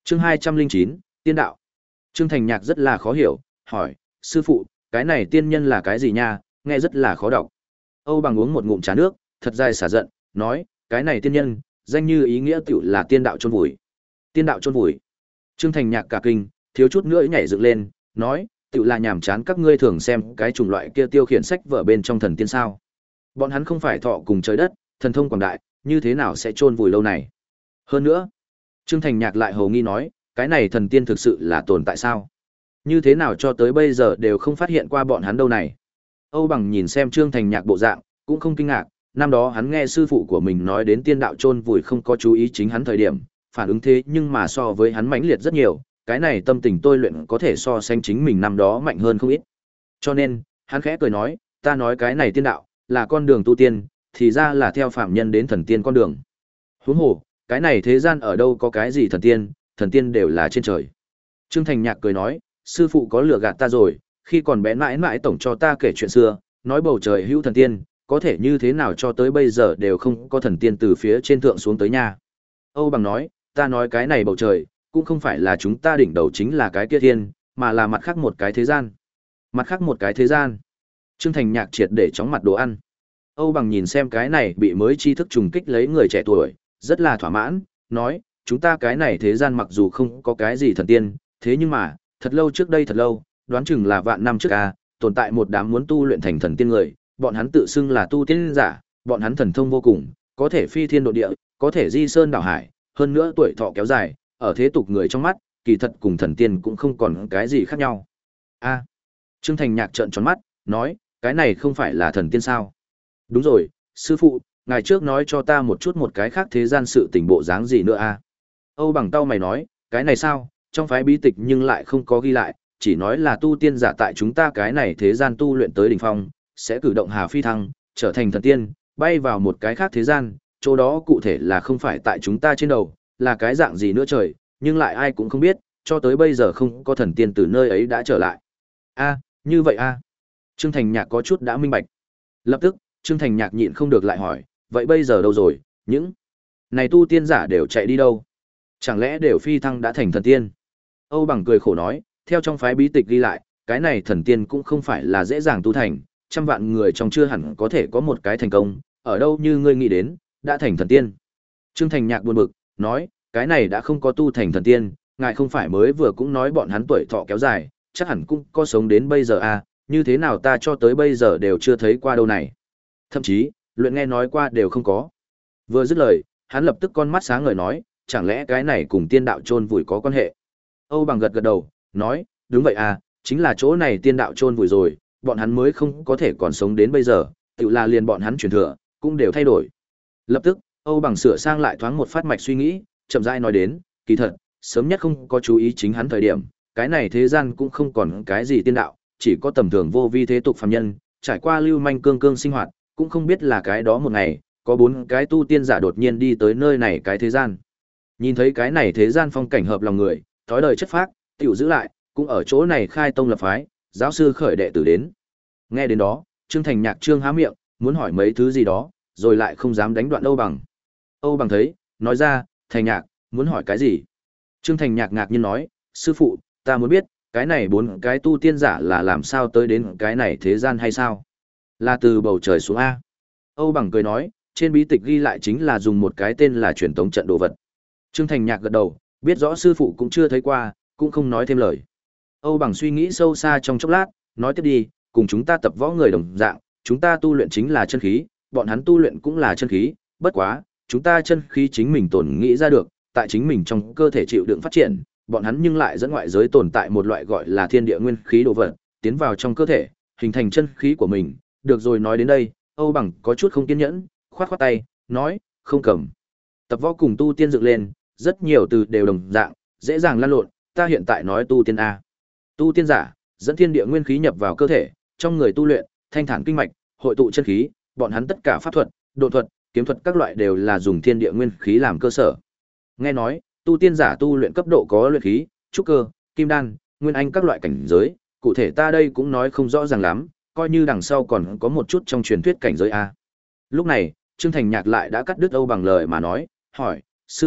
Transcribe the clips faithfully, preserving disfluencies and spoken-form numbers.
Chương hai trăm linh chín, Tiên đạo. Trương Thành Nhạc rất là khó hiểu, hỏi, sư phụ, cái này tiên nhân là cái gì nha, nghe rất là khó đọc. Âu Bằng uống một ngụm trà nước, thật dài xả giận, nói, cái này tiên nhân, danh như ý nghĩa tiểu là tiên đạo chôn vùi. Tiên đạo chôn vùi. Trương Thành Nhạc cả kinh, thiếu chút nữa nhảy dựng lên, nói, tiểu là nhàm chán các ngươi thường xem cái chủng loại kia tiêu khiển sách vở bên trong thần tiên sao? Bọn hắn không phải thọ cùng trời đất, thần thông quảng đại, như thế nào sẽ chôn vùi lâu này? Hơn nữa, Trương Thành Nhạc lại hồ nghi nói, cái này thần tiên thực sự là tồn tại sao? Như thế nào cho tới bây giờ đều không phát hiện qua bọn hắn đâu này? Âu Bằng nhìn xem Trương Thành Nhạc bộ dạng, cũng không kinh ngạc, năm đó hắn nghe sư phụ của mình nói đến tiên đạo chôn vùi không có chú ý chính hắn thời điểm, phản ứng thế nhưng mà so với hắn mãnh liệt rất nhiều, cái này tâm tình tôi luyện có thể so sánh chính mình năm đó mạnh hơn không ít. Cho nên, hắn khẽ cười nói, ta nói cái này tiên đạo, là con đường tu tiên, thì ra là theo phạm nhân đến thần tiên con đường. Huống hồ, cái này thế gian ở đâu có cái gì thần tiên, thần tiên đều là trên trời. Trương Thành Nhạc cười nói, sư phụ có lừa gạt ta rồi, khi còn bé mãi mãi tổng cho ta kể chuyện xưa, nói bầu trời hữu thần tiên, có thể như thế nào cho tới bây giờ đều không có thần tiên từ phía trên thượng xuống tới nha. Âu Bằng nói, ta nói cái này bầu trời, cũng không phải là chúng ta đỉnh đầu chính là cái kia thiên, mà là mặt khác một cái thế gian. Mặt khác một cái thế gian. Trương Thành Nhạc triệt để chóng mặt đồ ăn. Âu Bằng nhìn xem cái này bị mới tri thức trùng kích lấy người trẻ tuổi, rất là thỏa mãn, nói, chúng ta cái này thế gian mặc dù không có cái gì thần tiên, thế nhưng mà, thật lâu trước đây thật lâu, đoán chừng là vạn năm trước a, tồn tại một đám muốn tu luyện thành thần tiên người, bọn hắn tự xưng là tu tiên giả, bọn hắn thần thông vô cùng, có thể phi thiên độ địa, có thể di sơn đảo hải, hơn nữa tuổi thọ kéo dài, ở thế tục người trong mắt, kỳ thật cùng thần tiên cũng không còn cái gì khác nhau. A. Trương Thành Nhạc trợn tròn mắt, nói, cái này không phải là thần tiên sao? Đúng rồi, sư phụ, ngài trước nói cho ta một chút một cái khác thế gian sự tình bộ dáng gì nữa a? Âu Bằng tao mày nói, cái này sao, trong phái bí tịch nhưng lại không có ghi lại, chỉ nói là tu tiên giả tại chúng ta cái này thế gian tu luyện tới đỉnh phong, sẽ cử động hà phi thăng, trở thành thần tiên, bay vào một cái khác thế gian, chỗ đó cụ thể là không phải tại chúng ta trên đầu, là cái dạng gì nữa trời, nhưng lại ai cũng không biết, cho tới bây giờ không có thần tiên từ nơi ấy đã trở lại. A, như vậy a. Trương Thành Nhạc có chút đã minh bạch. Lập tức, Trương Thành Nhạc nhịn không được lại hỏi, vậy bây giờ đâu rồi, những này tu tiên giả đều chạy đi đâu? Chẳng lẽ đều phi thăng đã thành thần tiên? Âu Bằng cười khổ nói, theo trong phái bí tịch ghi lại, cái này thần tiên cũng không phải là dễ dàng tu thành, trăm vạn người trong chưa hẳn có thể có một cái thành công, ở đâu như ngươi nghĩ đến, đã thành thần tiên. Trương Thành Nhạc buồn bực, nói, cái này đã không có tu thành thần tiên, ngài không phải mới vừa cũng nói bọn hắn tuổi thọ kéo dài, chắc hẳn cũng có sống đến bây giờ à, như thế nào ta cho tới bây giờ đều chưa thấy qua đâu này. Thậm chí, luyện nghe nói qua đều không có. Vừa dứt lời, hắn lập tức con mắt sáng ngời nói, chẳng lẽ cái này cùng tiên đạo chôn vùi có quan hệ? Âu Bằng gật gật đầu, nói, đúng vậy à, chính là chỗ này tiên đạo chôn vùi rồi, bọn hắn mới không có thể còn sống đến bây giờ, tự là liền bọn hắn truyền thừa, cũng đều thay đổi. Lập tức, Âu Bằng sửa sang lại thoáng một phát mạch suy nghĩ, chậm rãi nói đến, kỳ thật, sớm nhất không có chú ý chính hắn thời điểm, cái này thế gian cũng không còn cái gì tiên đạo, chỉ có tầm thường vô vi thế tục phàm nhân, trải qua lưu manh cương cương sinh hoạt, cũng không biết là cái đó một ngày, có bốn cái tu tiên giả đột nhiên đi tới nơi này cái thế gian. Nhìn thấy cái này thế gian phong cảnh hợp lòng người, thói đời chất phác, tiểu giữ lại, cũng ở chỗ này khai tông lập phái, giáo sư khởi đệ tử đến. Nghe đến đó, Trương Thành Nhạc trương há miệng, muốn hỏi mấy thứ gì đó, rồi lại không dám đánh đoạn Âu Bằng. Âu Bằng thấy, nói ra, Thành Nhạc, muốn hỏi cái gì? Trương Thành Nhạc ngạc nhiên nói, sư phụ, ta muốn biết, cái này bốn cái tu tiên giả là làm sao tới đến cái này thế gian hay sao? Là từ bầu trời xuống A. Âu Bằng cười nói, trên bí tịch ghi lại chính là dùng một cái tên là truyền tống trận đồ vật. Trương Thành Nhạc gật đầu, biết rõ sư phụ cũng chưa thấy qua, cũng không nói thêm lời. Âu Bằng suy nghĩ sâu xa trong chốc lát, nói tiếp đi, cùng chúng ta tập võ người đồng dạng, chúng ta tu luyện chính là chân khí, bọn hắn tu luyện cũng là chân khí, bất quá, chúng ta chân khí chính mình tồn nghĩ ra được, tại chính mình trong cơ thể chịu đựng phát triển, bọn hắn nhưng lại dẫn ngoại giới tồn tại một loại gọi là thiên địa nguyên khí đồ vật, tiến vào trong cơ thể, hình thành chân khí của mình. Được rồi, nói đến đây, Âu Bằng có chút không kiên nhẫn, khoát khoát tay, nói, không cầm. Tập võ cùng tu tiên dựng lên, rất nhiều từ đều đồng dạng, dễ dàng lăn lộn, ta hiện tại nói tu tiên A. Tu tiên giả, dẫn thiên địa nguyên khí nhập vào cơ thể, trong người tu luyện, thanh thản kinh mạch, hội tụ chân khí, bọn hắn tất cả pháp thuật, độ thuật, kiếm thuật các loại đều là dùng thiên địa nguyên khí làm cơ sở. Nghe nói, tu tiên giả tu luyện cấp độ có luyện khí, trúc cơ, kim đan, nguyên anh các loại cảnh giới, cụ thể ta đây cũng nói không rõ ràng lắm, coi như đằng sau còn có một chút trong truyền thuyết cảnh giới A. Lúc này, Trương Thành Nhạc lại đã cắt đứt Âu Bằng lời mà nói, hỏi, sư phụ,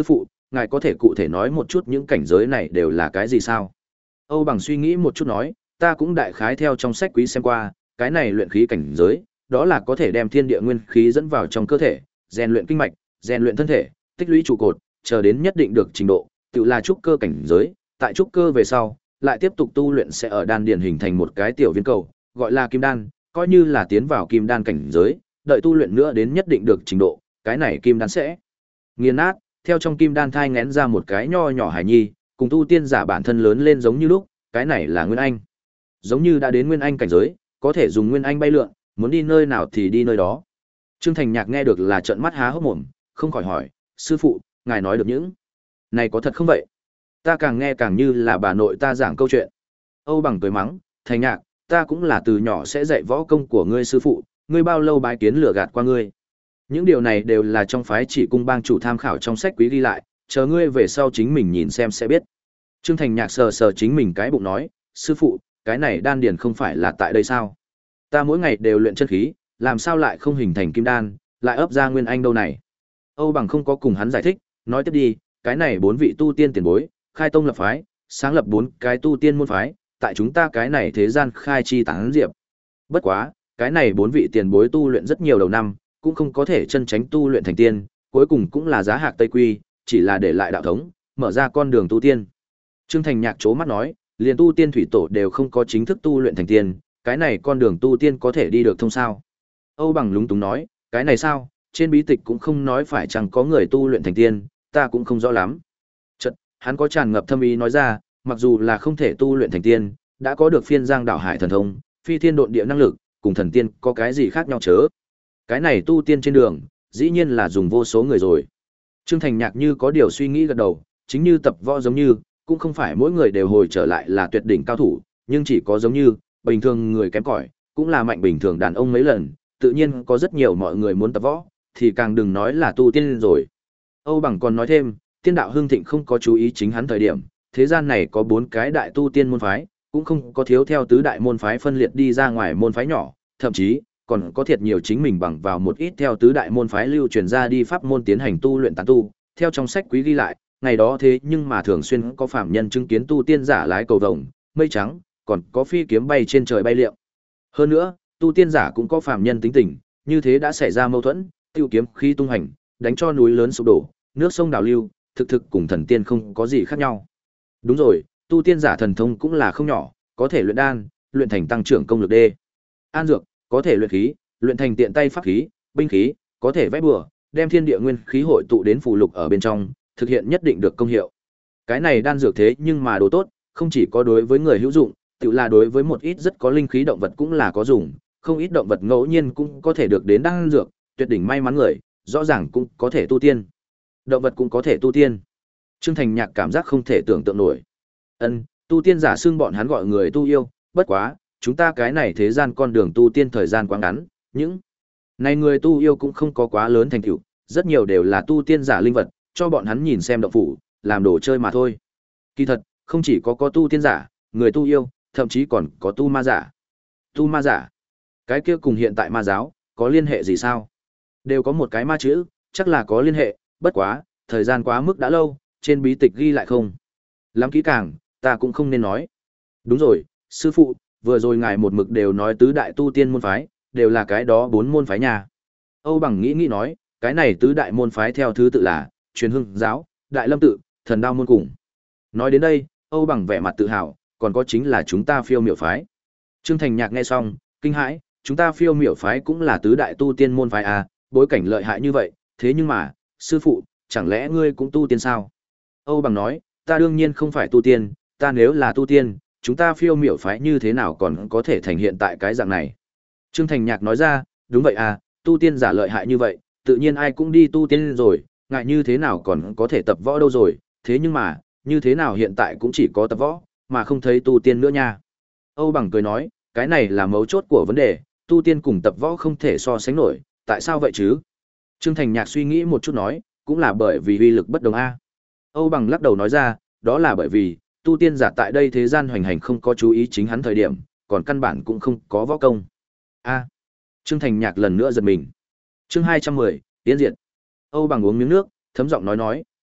ngài có thể cụ thể nói một chút những cảnh giới này đều là cái gì sao? Âu Bằng suy nghĩ một chút nói, ta cũng đại khái theo trong sách quý xem qua, cái này luyện khí cảnh giới, đó là có thể đem thiên địa nguyên khí dẫn vào trong cơ thể, rèn luyện kinh mạch, rèn luyện thân thể, tích lũy trụ cột, chờ đến nhất định được trình độ, tự là trúc cơ cảnh giới, tại trúc cơ về sau, lại tiếp tục tu luyện sẽ ở đan điền hình thành một cái tiểu viên cầu, gọi là kim đan, coi như là tiến vào kim đan cảnh giới, đợi tu luyện nữa đến nhất định được trình độ, cái này kim đan sẽ nghiền nát, theo trong kim đan thai ngén ra một cái nho nhỏ hải nhi, cùng tu tiên giả bản thân lớn lên giống như lúc, cái này là nguyên anh. Giống như đã đến nguyên anh cảnh giới, có thể dùng nguyên anh bay lượn, muốn đi nơi nào thì đi nơi đó. Trương Thành Nhạc nghe được là trợn mắt há hốc mồm, không khỏi hỏi, sư phụ, ngài nói được những này có thật không vậy? Ta càng nghe càng như là bà nội ta giảng câu chuyện. Âu Bằng cười mắng, Thành Nhạc, ta cũng là từ nhỏ sẽ dạy võ công của ngươi sư phụ, ngươi bao lâu bái kiến lừa gạt qua ngươi. Những điều này đều là trong phái chỉ cung bang chủ tham khảo trong sách quý ghi lại, chờ ngươi về sau chính mình nhìn xem sẽ biết. Trương Thành Nhạc sờ sờ chính mình cái bụng nói, sư phụ, cái này đan điền không phải là tại đây sao? Ta mỗi ngày đều luyện chân khí, làm sao lại không hình thành kim đan, lại ấp ra nguyên anh đâu này? Âu Bằng không có cùng hắn giải thích, nói tiếp đi, cái này bốn vị tu tiên tiền bối, khai tông lập phái, sáng lập bốn cái tu tiên môn phái, tại chúng ta cái này thế gian khai chi tán diệp. Bất quá, cái này bốn vị tiền bối tu luyện rất nhiều đầu năm, cũng không có thể chân tránh tu luyện thành tiên, cuối cùng cũng là giá hạc Tây Quy, chỉ là để lại đạo thống, mở ra con đường tu tiên. Trương Thành Nhạc chố mắt nói, liền tu tiên thủy tổ đều không có chính thức tu luyện thành tiên, cái này con đường tu tiên có thể đi được thông sao? Âu Bằng lúng túng nói, cái này sao, trên bí tịch cũng không nói phải chẳng có người tu luyện thành tiên, ta cũng không rõ lắm. Chợt, hắn có tràn ngập thâm ý nói ra, mặc dù là không thể tu luyện thành tiên, đã có được phiên giang đảo hải thần thông, phi thiên độn địa năng lực, cùng thần tiên có cái gì khác nhau chớ? Cái này tu tiên trên đường, dĩ nhiên là dùng vô số người rồi. Trương Thành Nhạc như có điều suy nghĩ gật đầu, chính như tập võ giống như, cũng không phải mỗi người đều hồi trở lại là tuyệt đỉnh cao thủ, nhưng chỉ có giống như, bình thường người kém cỏi, cũng là mạnh bình thường đàn ông mấy lần, tự nhiên có rất nhiều mọi người muốn tập võ, thì càng đừng nói là tu tiên rồi. Âu Bằng còn nói thêm, tiên đạo hưng thịnh không có chú ý chính hắn thời điểm, thế gian này có bốn cái đại tu tiên môn phái, cũng không có thiếu theo tứ đại môn phái phân liệt đi ra ngoài môn phái nhỏ, thậm chí còn có thiệt nhiều chính mình bằng vào một ít theo tứ đại môn phái lưu truyền ra đi pháp môn tiến hành tu luyện tán tu, theo trong sách quý ghi lại, ngày đó thế nhưng mà thường xuyên có phạm nhân chứng kiến tu tiên giả lái cầu vồng, mây trắng, còn có phi kiếm bay trên trời bay liệm. Hơn nữa, tu tiên giả cũng có phạm nhân tính tình, như thế đã xảy ra mâu thuẫn, tiêu kiếm khí tung hành, đánh cho núi lớn sụp đổ, nước sông đào lưu, thực thực cùng thần tiên không có gì khác nhau. Đúng rồi, tu tiên giả thần thông cũng là không nhỏ, có thể luyện đan, luyện thành tăng trưởng công lực đê. An dược, có thể luyện khí, luyện thành tiện tay pháp khí, binh khí, có thể vẽ bùa, đem thiên địa nguyên khí hội tụ đến phù lục ở bên trong, thực hiện nhất định được công hiệu. Cái này đan dược thế nhưng mà đồ tốt, không chỉ có đối với người hữu dụng, tự là đối với một ít rất có linh khí động vật cũng là có dùng, không ít động vật ngẫu nhiên cũng có thể được đến đan dược, tuyệt đỉnh may mắn người, rõ ràng cũng có thể tu tiên. Động vật cũng có thể tu tiên. Trương Thành Nhạc cảm giác không thể tưởng tượng nổi. Ân, tu tiên giả xưng bọn hắn gọi người tu yêu, bất quá, chúng ta cái này thế gian con đường tu tiên thời gian quá ngắn, những này người tu yêu cũng không có quá lớn thành tựu, rất nhiều đều là tu tiên giả linh vật, cho bọn hắn nhìn xem động phủ, làm đồ chơi mà thôi. Kỳ thật, không chỉ có có tu tiên giả, người tu yêu, thậm chí còn có tu ma giả. Tu ma giả, cái kia cùng hiện tại ma giáo, có liên hệ gì sao? Đều có một cái ma chữ, chắc là có liên hệ, bất quá, thời gian quá mức đã lâu, trên bí tịch ghi lại không. Lắm kỹ càng, ta cũng không nên nói. Đúng rồi, sư phụ, vừa rồi ngài một mực đều nói tứ đại tu tiên môn phái, đều là cái đó bốn môn phái nhà. Âu Bằng nghĩ nghĩ nói, cái này tứ đại môn phái theo thứ tự là Truyền Hưng giáo, Đại Lâm tự, Thần Đao môn cùng. Nói đến đây, Âu Bằng vẻ mặt tự hào, còn có chính là chúng ta Phiêu Miểu phái. Trương Thành Nhạc nghe xong, kinh hãi, chúng ta Phiêu Miểu phái cũng là tứ đại tu tiên môn phái à, bối cảnh lợi hại như vậy, thế nhưng mà, sư phụ, chẳng lẽ ngươi cũng tu tiên sao? Âu Bằng nói, ta đương nhiên không phải tu tiên, ta nếu là tu tiên, chúng ta Phiêu Miểu phái như thế nào còn có thể thành hiện tại cái dạng này? Trương Thành Nhạc nói ra, đúng vậy à, tu tiên giả lợi hại như vậy, tự nhiên ai cũng đi tu tiên rồi, ngại như thế nào còn có thể tập võ đâu rồi, thế nhưng mà, như thế nào hiện tại cũng chỉ có tập võ, mà không thấy tu tiên nữa nha. Âu Bằng cười nói, cái này là mấu chốt của vấn đề, tu tiên cùng tập võ không thể so sánh nổi, tại sao vậy chứ? Trương Thành Nhạc suy nghĩ một chút nói, cũng là bởi vì uy lực bất đồng a. Âu Bằng lắc đầu nói ra, đó là bởi vì, tu tiên giả tại đây thế gian hoành hành không có chú ý chính hắn thời điểm, còn căn bản cũng không có võ công. A. Trương Thành Nhạc lần nữa giật mình. Chương hai trăm mười, tiến diện. Âu Bằng uống miếng nước, thấm giọng nói nói,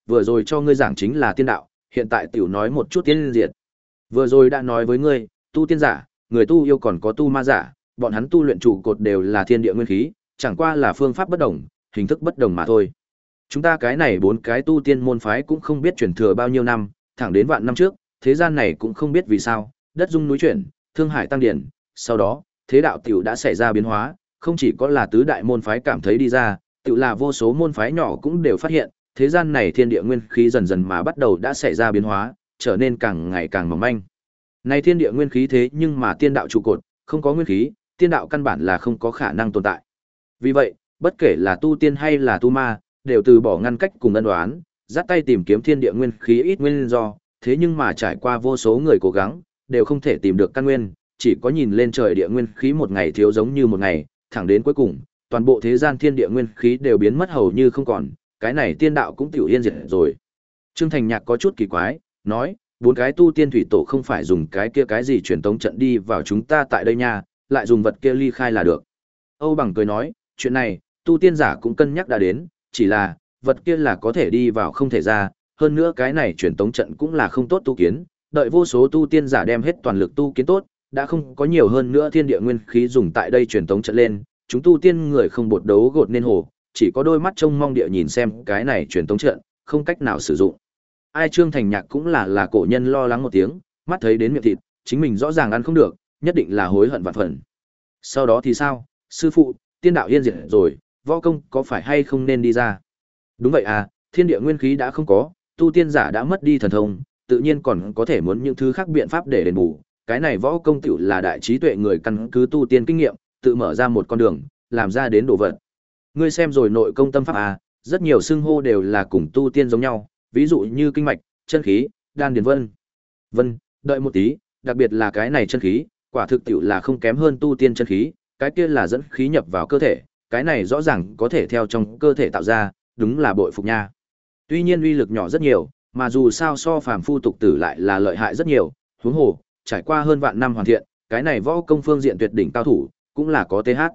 vừa rồi cho ngươi giảng chính là tiên đạo, hiện tại tiểu nói một chút tiên diệt. Vừa rồi đã nói với ngươi, tu tiên giả, người tu yêu còn có tu ma giả, bọn hắn tu luyện trụ cột đều là thiên địa nguyên khí, chẳng qua là phương pháp bất đồng, hình thức bất đồng mà thôi. Chúng ta cái này bốn cái tu tiên môn phái cũng không biết truyền thừa bao nhiêu năm, thẳng đến vạn năm trước, thế gian này cũng không biết vì sao, đất rung núi chuyển, thương hải tăng điển, sau đó, thế đạo tiểu đã xảy ra biến hóa, không chỉ có là tứ đại môn phái cảm thấy đi ra, tiểu là vô số môn phái nhỏ cũng đều phát hiện, thế gian này thiên địa nguyên khí dần dần mà bắt đầu đã xảy ra biến hóa, trở nên càng ngày càng mỏng manh. Này thiên địa nguyên khí thế nhưng mà tiên đạo trụ cột, không có nguyên khí, tiên đạo căn bản là không có khả năng tồn tại. Vì vậy, bất kể là tu tiên hay là tu ma, đều từ bỏ ngăn cách cùng ân đoán, dắt tay tìm kiếm thiên địa nguyên khí ít nguyên do, thế nhưng mà trải qua vô số người cố gắng, đều không thể tìm được căn nguyên, chỉ có nhìn lên trời địa nguyên khí một ngày thiếu giống như một ngày, thẳng đến cuối cùng, toàn bộ thế gian thiên địa nguyên khí đều biến mất hầu như không còn, cái này tiên đạo cũng tiểu yên diệt rồi. Trương Thành Nhạc có chút kỳ quái, nói, bốn cái tu tiên thủy tổ không phải dùng cái kia cái gì truyền tống trận đi vào chúng ta tại đây nha, lại dùng vật kia ly khai là được. Âu Bằng cười nói, chuyện này, tu tiên giả cũng cân nhắc đã đến, chỉ là, vật kia là có thể đi vào không thể ra, hơn nữa cái này truyền tống trận cũng là không tốt tu kiến, đợi vô số tu tiên giả đem hết toàn lực tu kiến tốt, đã không có nhiều hơn nữa thiên địa nguyên khí dùng tại đây truyền tống trận lên, chúng tu tiên người không bột đấu gột nên hồ, chỉ có đôi mắt trông mong địa nhìn xem cái này truyền tống trận, không cách nào sử dụng. Ai Trương Thành Nhạc cũng là là cổ nhân lo lắng một tiếng, mắt thấy đến miệng thịt, chính mình rõ ràng ăn không được, nhất định là hối hận vạn phần. Sau đó thì sao, sư phụ, tiên đạo yên diệt rồi, võ công có phải hay không nên đi ra? Đúng vậy à, thiên địa nguyên khí đã không có, tu tiên giả đã mất đi thần thông, tự nhiên còn có thể muốn những thứ khác biện pháp để đền bù. Cái này võ công tiểu là đại trí tuệ người căn cứ tu tiên kinh nghiệm, tự mở ra một con đường, làm ra đến đồ vật. Ngươi xem rồi nội công tâm pháp à, rất nhiều xưng hô đều là cùng tu tiên giống nhau, ví dụ như kinh mạch, chân khí, đan điền vân. Vân, đợi một tí, đặc biệt là cái này chân khí, quả thực tiểu là không kém hơn tu tiên chân khí, cái kia là dẫn khí nhập vào cơ thể, cái này rõ ràng có thể theo trong cơ thể tạo ra, đúng là bội phục nha. Tuy nhiên uy lực nhỏ rất nhiều, mà dù sao so phàm phu tục tử lại là lợi hại rất nhiều, huống hồ, trải qua hơn vạn năm hoàn thiện, cái này võ công phương diện tuyệt đỉnh cao thủ, cũng là có th.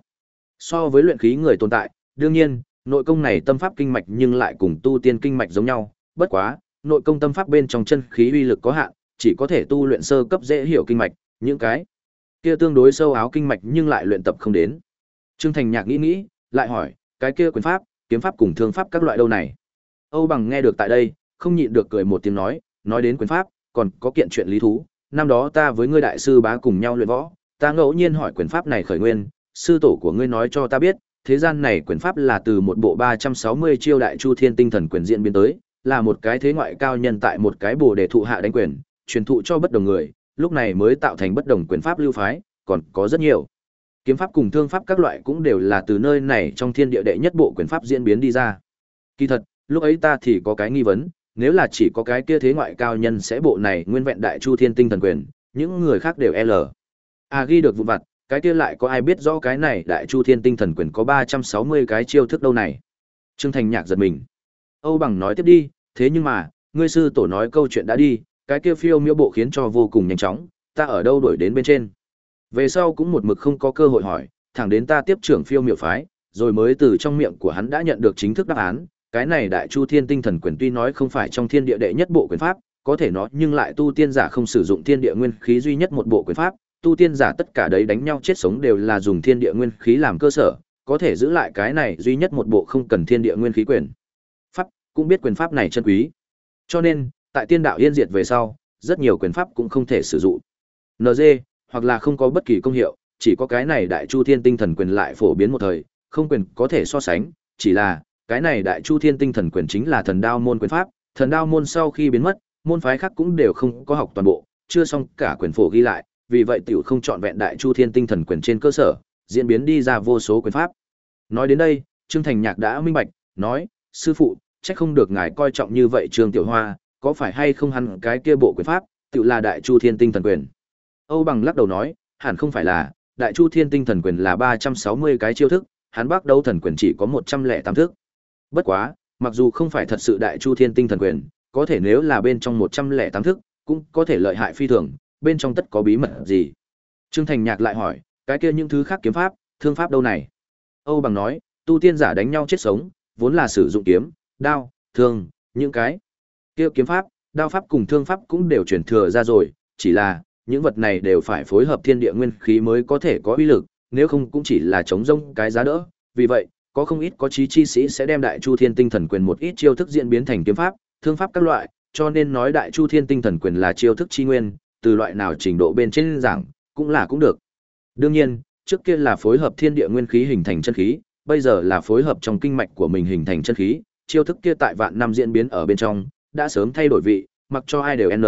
So với luyện khí người tồn tại, đương nhiên, nội công này tâm pháp kinh mạch nhưng lại cùng tu tiên kinh mạch giống nhau, bất quá, nội công tâm pháp bên trong chân khí uy lực có hạn, chỉ có thể tu luyện sơ cấp dễ hiểu kinh mạch, những cái kia tương đối sâu áo kinh mạch nhưng lại luyện tập không đến. Trương Thành Nhạc nghĩ nghĩ, lại hỏi, cái kia quyền pháp, kiếm pháp cùng thương pháp các loại đâu này? Âu Bằng nghe được tại đây, không nhịn được cười một tiếng nói, nói đến quyền pháp, còn có kiện chuyện lý thú, năm đó ta với ngươi đại sư bá cùng nhau luyện võ, ta ngẫu nhiên hỏi quyền pháp này khởi nguyên, sư tổ của ngươi nói cho ta biết, thế gian này quyền pháp là từ một bộ ba trăm sáu mươi chiêu đại chu thiên tinh thần quyền diễn biến tới, là một cái thế ngoại cao nhân tại một cái bồ đề thụ hạ đánh quyền, truyền thụ cho bất đồng người, lúc này mới tạo thành bất đồng quyền pháp lưu phái, còn có rất nhiều. Kiếm pháp cùng thương pháp các loại cũng đều là từ nơi này trong thiên địa đệ nhất bộ quyền pháp diễn biến đi ra. Kỳ thật, lúc ấy ta thì có cái nghi vấn, nếu là chỉ có cái kia thế ngoại cao nhân sẽ bộ này nguyên vẹn đại chu thiên tinh thần quyền, những người khác đều L. À ghi được vụ vặt, cái kia lại có ai biết rõ cái này đại chu thiên tinh thần quyền có ba trăm sáu mươi cái chiêu thức đâu này. Trương Thành Nhạc giật mình. Âu Bằng nói tiếp đi, thế nhưng mà, ngươi sư tổ nói câu chuyện đã đi, cái kia phiêu miêu bộ khiến cho vô cùng nhanh chóng, ta ở đâu đuổi đến bên trên. Về sau cũng một mực không có cơ hội hỏi, thẳng đến ta tiếp trưởng phiêu miệu phái, rồi mới từ trong miệng của hắn đã nhận được chính thức đáp án, cái này đại chu thiên tinh thần quyền tuy nói không phải trong thiên địa đệ nhất bộ quyền pháp, có thể nó nhưng lại tu tiên giả không sử dụng thiên địa nguyên khí duy nhất một bộ quyền pháp, tu tiên giả tất cả đấy đánh nhau chết sống đều là dùng thiên địa nguyên khí làm cơ sở, có thể giữ lại cái này duy nhất một bộ không cần thiên địa nguyên khí quyền pháp, cũng biết quyền pháp này chân quý. Cho nên, tại tiên đạo yên diệt về sau, rất nhiều quyền pháp cũng không thể sử dụng. en giê, hoặc là không có bất kỳ công hiệu, chỉ có cái này đại chu thiên tinh thần quyền lại phổ biến một thời, không quyền có thể so sánh, chỉ là cái này đại chu thiên tinh thần quyền chính là thần đao môn quyền pháp, thần đao môn sau khi biến mất, môn phái khác cũng đều không có học toàn bộ, chưa xong cả quyền phổ ghi lại, vì vậy tiểu không chọn vẹn đại chu thiên tinh thần quyền trên cơ sở, diễn biến đi ra vô số quyền pháp. Nói đến đây, Trương Thành Nhạc đã minh bạch, nói, sư phụ, chắc không được ngài coi trọng như vậy Trương Tiểu Hoa, có phải hay không hẳn cái kia bộ quyền pháp, tiểu là đại chu thiên tinh thần quyền. Âu Bằng lắc đầu nói, hẳn không phải là, đại chu thiên tinh thần quyền là ba trăm sáu mươi cái chiêu thức, hắn Bắc đấu thần quyền chỉ có một trăm lẻ tám thức. Bất quá, mặc dù không phải thật sự đại chu thiên tinh thần quyền, có thể nếu là bên trong một trăm lẻ tám thức, cũng có thể lợi hại phi thường, bên trong tất có bí mật gì. Trương Thành Nhạc lại hỏi, cái kia những thứ khác kiếm pháp, thương pháp đâu này? Âu Bằng nói, tu tiên giả đánh nhau chết sống, vốn là sử dụng kiếm, đao, thương, những cái kia kiếm pháp, đao pháp cùng thương pháp cũng đều truyền thừa ra rồi, chỉ là những vật này đều phải phối hợp thiên địa nguyên khí mới có thể có uy lực, nếu không cũng chỉ là chống rông cái giá đỡ. Vì vậy, có không ít có chí chi sĩ sẽ đem Đại Chu Thiên Tinh Thần Quyền một ít chiêu thức diễn biến thành kiếm pháp, thương pháp các loại, cho nên nói Đại Chu Thiên Tinh Thần Quyền là chiêu thức chi nguyên, từ loại nào trình độ bên trên giảng, cũng là cũng được. Đương nhiên, trước kia là phối hợp thiên địa nguyên khí hình thành chân khí, bây giờ là phối hợp trong kinh mạch của mình hình thành chân khí, chiêu thức kia tại vạn năm diễn biến ở bên trong, đã sớm thay đổi vị, mặc cho ai đều n.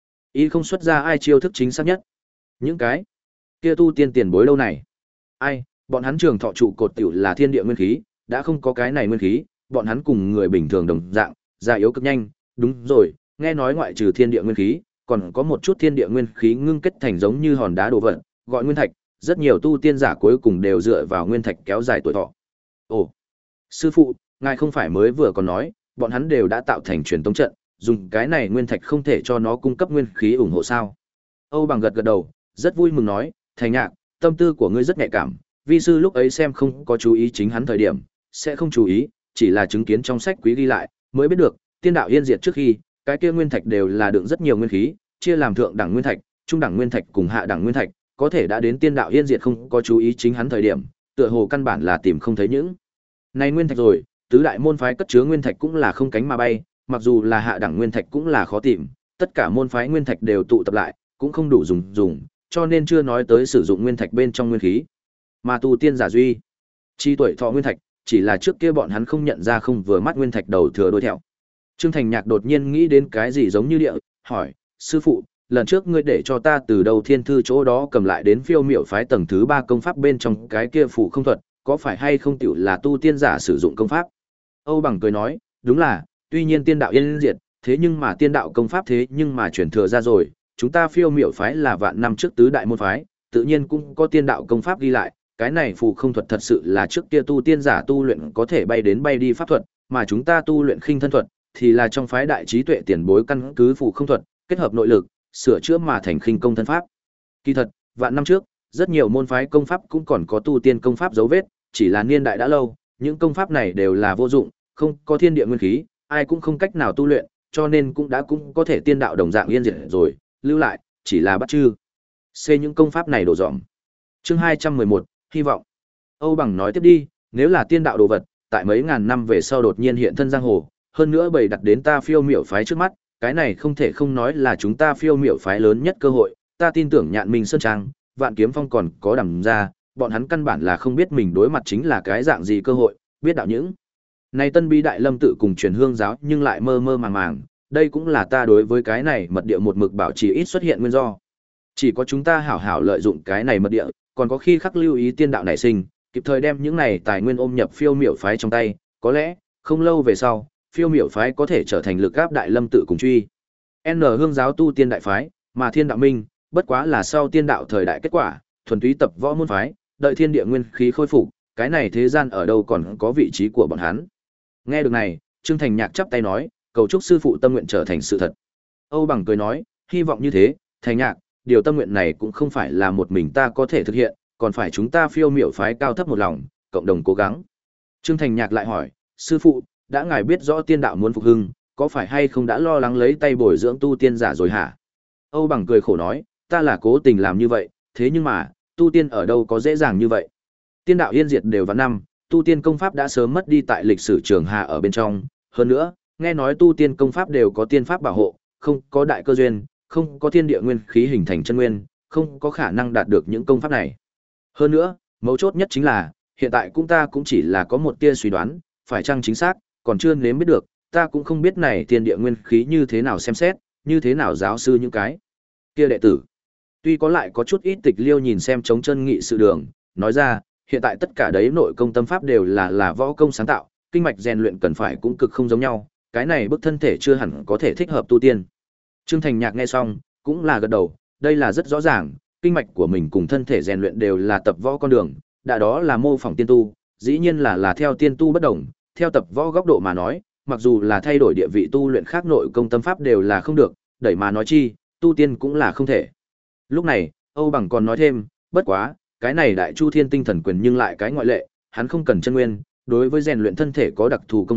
Ý không xuất ra ai chiêu thức chính xác nhất. Những cái kia tu tiên tiền bối lâu này, ai, bọn hắn trường thọ trụ cột tiểu là thiên địa nguyên khí, đã không có cái này nguyên khí, bọn hắn cùng người bình thường đồng dạng, già yếu cực nhanh, đúng rồi, nghe nói ngoại trừ thiên địa nguyên khí, còn có một chút thiên địa nguyên khí ngưng kết thành giống như hòn đá đồ vật, gọi nguyên thạch, rất nhiều tu tiên giả cuối cùng đều dựa vào nguyên thạch kéo dài tuổi thọ. Ồ, sư phụ, ngài không phải mới vừa còn nói, bọn hắn đều đã tạo thành truyền tống trận, dùng cái này nguyên thạch không thể cho nó cung cấp nguyên khí ủng hộ sao? Âu Bằng gật gật đầu, rất vui mừng nói, Thành Nhạc, tâm tư của ngươi rất nhạy cảm, vi sư lúc ấy xem không có chú ý chính hắn thời điểm, sẽ không chú ý, chỉ là chứng kiến trong sách quý ghi lại, mới biết được, tiên đạo yên diệt trước khi, cái kia nguyên thạch đều là đựng rất nhiều nguyên khí, chia làm thượng đẳng nguyên thạch, trung đẳng nguyên thạch cùng hạ đẳng nguyên thạch, có thể đã đến tiên đạo yên diệt không có chú ý chính hắn thời điểm, tựa hồ căn bản là tìm không thấy những này nguyên thạch rồi, tứ đại môn phái cất chứa nguyên thạch cũng là không cánh mà bay, mặc dù là hạ đẳng nguyên thạch cũng là khó tìm, tất cả môn phái nguyên thạch đều tụ tập lại, cũng không đủ dùng dùng, cho nên chưa nói tới sử dụng nguyên thạch bên trong nguyên khí. Mà tu tiên giả duy chi tuổi thọ nguyên thạch, chỉ là trước kia bọn hắn không nhận ra không vừa mắt nguyên thạch đầu thừa đuôi theo. Trương Thành Nhạc đột nhiên nghĩ đến cái gì giống như địa, hỏi, sư phụ, lần trước ngươi để cho ta từ đầu thiên thư chỗ đó cầm lại đến phiêu miểu phái tầng thứ ba công pháp bên trong cái kia phủ không thuật, có phải hay không tiểu là tu tiên giả sử dụng công pháp? Âu Bằng cười nói, đúng là, tuy nhiên tiên đạo yên diệt, thế nhưng mà tiên đạo công pháp thế nhưng mà truyền thừa ra rồi, chúng ta phiêu miểu phái là vạn năm trước tứ đại môn phái, tự nhiên cũng có tiên đạo công pháp ghi lại, cái này phù không thuật thật sự là trước kia tu tiên giả tu luyện có thể bay đến bay đi pháp thuật, mà chúng ta tu luyện khinh thân thuật, thì là trong phái đại trí tuệ tiền bối căn cứ phù không thuật, kết hợp nội lực, sửa chữa mà thành khinh công thân pháp. Kỳ thật, vạn năm trước, rất nhiều môn phái công pháp cũng còn có tu tiên công pháp dấu vết, chỉ là niên đại đã lâu, những công pháp này đều là vô dụng, không có thiên địa nguyên khí, ai cũng không cách nào tu luyện, cho nên cũng đã cũng có thể tiên đạo đồng dạng yên diệt rồi, lưu lại, chỉ là bắt chư. C những công pháp này đổ dòm. Chương hai trăm mười một, hy vọng. Âu Bằng nói tiếp đi, nếu là tiên đạo đồ vật, tại mấy ngàn năm về sau đột nhiên hiện thân giang hồ, hơn nữa bày đặt đến ta phiêu miểu phái trước mắt, cái này không thể không nói là chúng ta phiêu miểu phái lớn nhất cơ hội, ta tin tưởng Nhạn Minh Sơn Trang, Vạn Kiếm Phong còn có Đằng gia, bọn hắn căn bản là không biết mình đối mặt chính là cái dạng gì cơ hội, biết đạo những này Tân Bí Đại Lâm tự cùng truyền hương giáo nhưng lại mơ mơ màng màng, đây cũng là ta đối với cái này mật địa một mực bảo trì ít xuất hiện nguyên do. Chỉ có chúng ta hảo hảo lợi dụng cái này mật địa, còn có khi khắc lưu ý tiên đạo nảy sinh, kịp thời đem những này tài nguyên ôm nhập phiêu miểu phái trong tay, có lẽ, không lâu về sau, phiêu miểu phái có thể trở thành lực áp Đại Lâm tự cùng truy. N hương giáo tu tiên đại phái, mà thiên đạo minh, bất quá là sau tiên đạo thời đại kết quả, thuần túy tập võ môn phái, đợi thiên địa nguyên khí khôi phục, cái này thế gian ở đâu còn có vị trí của bọn hắn. Nghe được này, Trương Thành Nhạc chắp tay nói, cầu chúc sư phụ tâm nguyện trở thành sự thật. Âu Bằng cười nói, hy vọng như thế, Thành Nhạc, điều tâm nguyện này cũng không phải là một mình ta có thể thực hiện, còn phải chúng ta phiêu miểu phái cao thấp một lòng, cộng đồng cố gắng. Trương Thành Nhạc lại hỏi, sư phụ, đã ngài biết rõ tiên đạo muốn phục hưng, có phải hay không đã lo lắng lấy tay bồi dưỡng tu tiên giả rồi hả? Âu Bằng cười khổ nói, ta là cố tình làm như vậy, thế nhưng mà, tu tiên ở đâu có dễ dàng như vậy. Tiên đạo yên diệt đều vạn năm, tu tiên công pháp đã sớm mất đi tại lịch sử trường hạ ở bên trong, hơn nữa, nghe nói tu tiên công pháp đều có tiên pháp bảo hộ, không có đại cơ duyên, không có thiên địa nguyên khí hình thành chân nguyên, không có khả năng đạt được những công pháp này. Hơn nữa, mấu chốt nhất chính là, hiện tại cũng ta cũng chỉ là có một tia suy đoán, phải chăng chính xác, còn chưa nếm biết được, ta cũng không biết này thiên địa nguyên khí như thế nào xem xét, như thế nào giáo sư những cái kia đệ tử. Tuy có lại có chút ít tịch liêu nhìn xem chống chân nghị sự đường, nói ra, hiện tại tất cả đấy nội công tâm pháp đều là là võ công sáng tạo, kinh mạch rèn luyện cần phải cũng cực không giống nhau, cái này bức thân thể chưa hẳn có thể thích hợp tu tiên. Trương Thành Nhạc nghe xong, cũng là gật đầu, đây là rất rõ ràng, kinh mạch của mình cùng thân thể rèn luyện đều là tập võ con đường, đã đó là mô phỏng tiên tu, dĩ nhiên là là theo tiên tu bất đồng, theo tập võ góc độ mà nói, mặc dù là thay đổi địa vị tu luyện khác nội công tâm pháp đều là không được, đẩy mà nói chi, tu tiên cũng là không thể. Lúc này, Âu Bằng còn nói thêm, bất quá, cái này Đại Chu Thiên Tinh Thần Quyền nhưng lại cái ngoại lệ, hắn không cần chân nguyên, đối với rèn luyện thân thể có đặc thù công hiệu,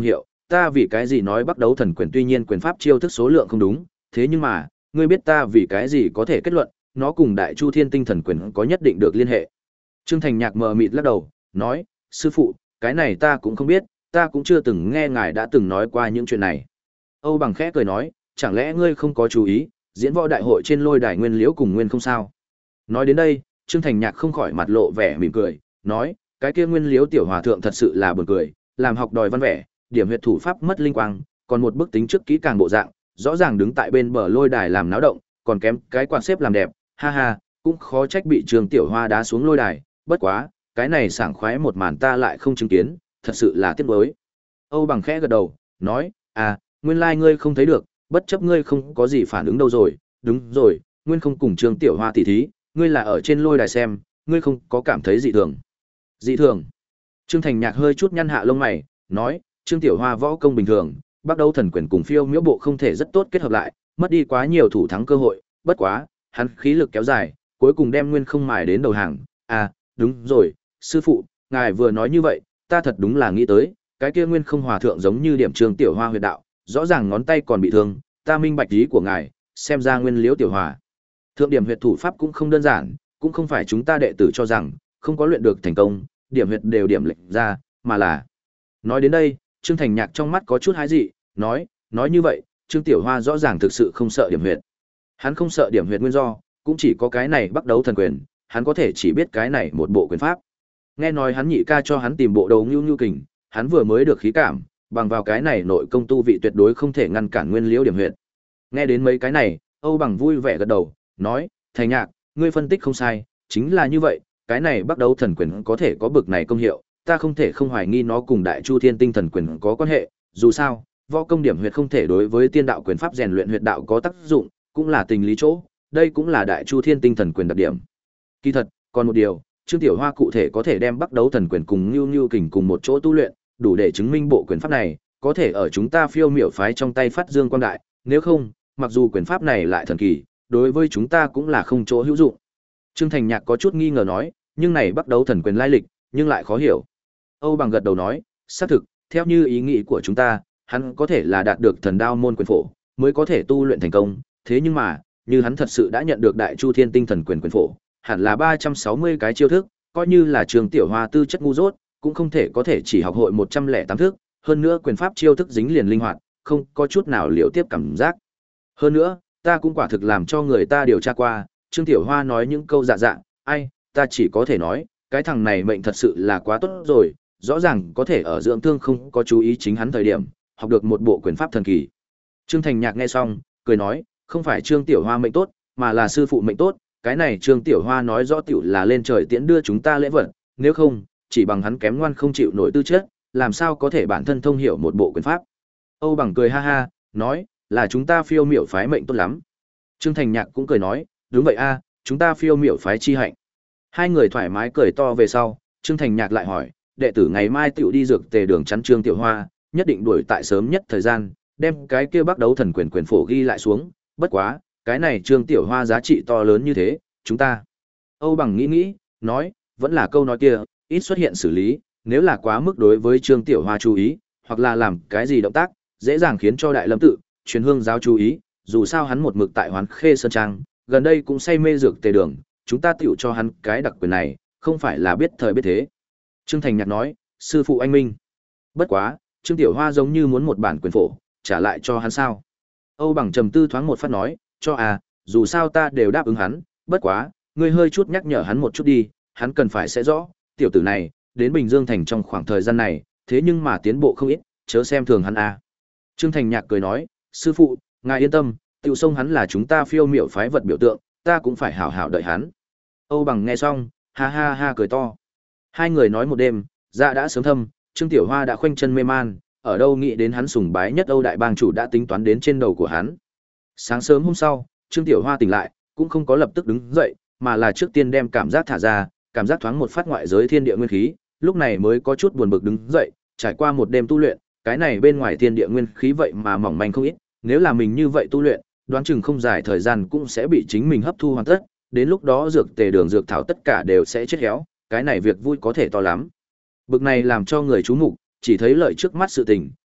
ta vì cái gì nói Bắc Đấu Thần Quyền tuy nhiên quyền pháp chiêu thức số lượng không đúng, thế nhưng mà, ngươi biết ta vì cái gì có thể kết luận, nó cùng Đại Chu Thiên Tinh Thần Quyền có nhất định được liên hệ. Trương Thành Nhạc mờ mịt lắc đầu, nói, sư phụ, cái này ta cũng không biết, ta cũng chưa từng nghe ngài đã từng nói qua những chuyện này. Âu Bằng khẽ cười nói, chẳng lẽ ngươi không có chú ý, diễn võ đại hội trên lôi đài Nguyên Liễu cùng Nguyên không sao. Nói đến đây, Trương Thành Nhạc không khỏi mặt lộ vẻ mỉm cười, nói, cái kia Nguyên Liễu tiểu hòa thượng thật sự là buồn cười, làm học đòi văn vẻ, điểm huyệt thủ pháp mất linh quang, còn một bức tính trước kỹ càng bộ dạng, rõ ràng đứng tại bên bờ lôi đài làm náo động, còn kém cái quạt xếp làm đẹp, ha ha, cũng khó trách bị Trương Tiểu Hoa đá xuống lôi đài, bất quá, cái này sảng khoái một màn ta lại không chứng kiến, thật sự là tiếc nuối. Âu Bằng khẽ gật đầu, nói, à, nguyên lai ngươi không thấy được, bất chấp ngươi không có gì phản ứng đâu rồi, đúng rồi, nguyên không cùng Trương Tiểu Hoa tỉ thí, ngươi là ở trên lôi đài xem, ngươi không có cảm thấy dị thường. Dị thường? Trương Thành Nhạc hơi chút nhăn hạ lông mày, nói, Trương Tiểu Hoa võ công bình thường, Bắc Đấu Thần Quyền cùng Phiêu Miễu Bộ không thể rất tốt kết hợp lại, mất đi quá nhiều thủ thắng cơ hội, bất quá, hắn khí lực kéo dài, cuối cùng đem nguyên không mài đến đầu hàng. À, đúng rồi, sư phụ, ngài vừa nói như vậy, ta thật đúng là nghĩ tới, cái kia nguyên không hòa thượng giống như điểm Trương Tiểu Hoa huyệt đạo, rõ ràng ngón tay còn bị thương, ta minh bạch ý của ngài, xem ra nguyên Liễu Tiểu Hòa thượng điểm huyệt thủ pháp cũng không đơn giản, cũng không phải chúng ta đệ tử cho rằng không có luyện được thành công, điểm huyệt đều điểm lệch ra, mà là. Nói đến đây, Trương Thành Nhạc trong mắt có chút hái dị, nói, nói như vậy, Trương Tiểu Hoa rõ ràng thực sự không sợ điểm huyệt. Hắn không sợ điểm huyệt nguyên do, cũng chỉ có cái này Bắc Đấu Thần Quyền, hắn có thể chỉ biết cái này một bộ quyền pháp. Nghe nói hắn nhị ca cho hắn tìm bộ đầu Nưu Nưu Kình, hắn vừa mới được khí cảm, bằng vào cái này nội công tu vị tuyệt đối không thể ngăn cản nguyên Liễu điểm huyệt. Nghe đến mấy cái này, Âu Bằng vui vẻ gật đầu, nói, Thành Nhạc, ngươi phân tích không sai, chính là như vậy, cái này Bắc Đấu Thần Quyền có thể có bực này công hiệu, ta không thể không hoài nghi nó cùng Đại Chu Thiên Tinh Thần Quyền có quan hệ, dù sao, võ công điểm huyệt không thể đối với tiên đạo quyền pháp rèn luyện huyệt đạo có tác dụng, cũng là tình lý chỗ, đây cũng là Đại Chu Thiên Tinh Thần Quyền đặc điểm. Kỳ thật, còn một điều, Trương Tiểu Hoa cụ thể có thể đem Bắc Đấu Thần Quyền cùng Nưu Nưu Kình cùng một chỗ tu luyện, đủ để chứng minh bộ quyền pháp này có thể ở chúng ta Phiêu Miểu phái trong tay phát dương quang đại, nếu không, mặc dù quyền pháp này lại thần kỳ, đối với chúng ta cũng là không chỗ hữu dụng. Trương Thành Nhạc có chút nghi ngờ nói, nhưng này Bắc Đấu Thần Quyền lai lịch, nhưng lại khó hiểu. Âu Bằng gật đầu nói, xác thực, theo như ý nghĩ của chúng ta, hắn có thể là đạt được Thần Đao môn quyền phổ, mới có thể tu luyện thành công, thế nhưng mà, như hắn thật sự đã nhận được Đại Chu Thiên Tinh Thần Quyền quyền phổ, hẳn là ba trăm sáu mươi cái chiêu thức, coi như là Trương Tiểu Hoa tư chất ngu dốt, cũng không thể có thể chỉ học hội một trăm lẻ tám thức, hơn nữa quyền pháp chiêu thức dính liền linh hoạt, không có chút nào liều tiếp cảm giác. Hơn nữa, ta cũng quả thực làm cho người ta điều tra qua, Trương Tiểu Hoa nói những câu dạ dạ, ai, ta chỉ có thể nói, cái thằng này mệnh thật sự là quá tốt rồi, rõ ràng có thể ở dưỡng thương không có chú ý chính hắn thời điểm, học được một bộ quyền pháp thần kỳ. Trương Thành Nhạc nghe xong, cười nói, không phải Trương Tiểu Hoa mệnh tốt, mà là sư phụ mệnh tốt, cái này Trương Tiểu Hoa nói rõ tiểu là lên trời tiễn đưa chúng ta lễ vật, nếu không, chỉ bằng hắn kém ngoan không chịu nổi tư chất, làm sao có thể bản thân thông hiểu một bộ quyền pháp. Âu Bằng cười ha ha, nói, là chúng ta Phiêu Miểu phái mệnh tốt lắm. Trương Thành Nhạc cũng cười nói, đúng vậy a, chúng ta Phiêu Miểu phái chi hạnh. Hai người thoải mái cười to về sau, Trương Thành Nhạc lại hỏi, đệ tử ngày mai tiểu đi dược tề đường chắn Trương Tiểu Hoa, nhất định đuổi tại sớm nhất thời gian, đem cái kia Bắc Đấu Thần Quyền quyền phổ ghi lại xuống, bất quá, cái này Trương Tiểu Hoa giá trị to lớn như thế, chúng ta. Âu Bằng nghĩ nghĩ, nói, vẫn là câu nói kia, ít xuất hiện xử lý, nếu là quá mức đối với Trương Tiểu Hoa chú ý, hoặc là làm cái gì động tác, dễ dàng khiến cho Đại Lâm tự, truyền hương giáo chú ý, dù sao hắn một mực tại Hoán Khê Sơn Trang, gần đây cũng say mê dược tề đường, chúng ta tiểu cho hắn cái đặc quyền này, không phải là biết thời biết thế. Trương Thành Nhạc nói, sư phụ anh minh. Bất quá, Trương Tiểu Hoa giống như muốn một bản quyền phổ, trả lại cho hắn sao? Âu Bằng trầm tư thoáng một phát nói, cho à, dù sao ta đều đáp ứng hắn, bất quá, ngươi hơi chút nhắc nhở hắn một chút đi, hắn cần phải sẽ rõ, tiểu tử này, đến Bình Dương thành trong khoảng thời gian này, thế nhưng mà tiến bộ không ít, chớ xem thường hắn à. Trương Thành Nhạc cười nói, sư phụ, ngài yên tâm, tiểu sông hắn là chúng ta Phiêu Miểu phái vật biểu tượng, ta cũng phải hảo hảo đợi hắn. Âu Bằng nghe xong, ha ha ha cười to. Hai người nói một đêm, dạ đã sớm thâm, Trương Tiểu Hoa đã khoanh chân mê man, ở đâu nghĩ đến hắn sùng bái nhất Âu đại bang chủ đã tính toán đến trên đầu của hắn. Sáng sớm hôm sau, Trương Tiểu Hoa tỉnh lại, cũng không có lập tức đứng dậy, mà là trước tiên đem cảm giác thả ra, cảm giác thoáng một phát ngoại giới thiên địa nguyên khí, lúc này mới có chút buồn bực đứng dậy, trải qua một đêm tu luyện, cái này bên ngoài thiên địa nguyên khí vậy mà mỏng manh không ít, nếu là mình như vậy tu luyện, đoán chừng không dài thời gian cũng sẽ bị chính mình hấp thu hoàn tất, đến lúc đó dược tề đường dược thảo tất cả đều sẽ chết héo, cái này việc vui có thể to lắm. Bực này làm cho người chú mục, chỉ thấy lợi trước mắt sự tình,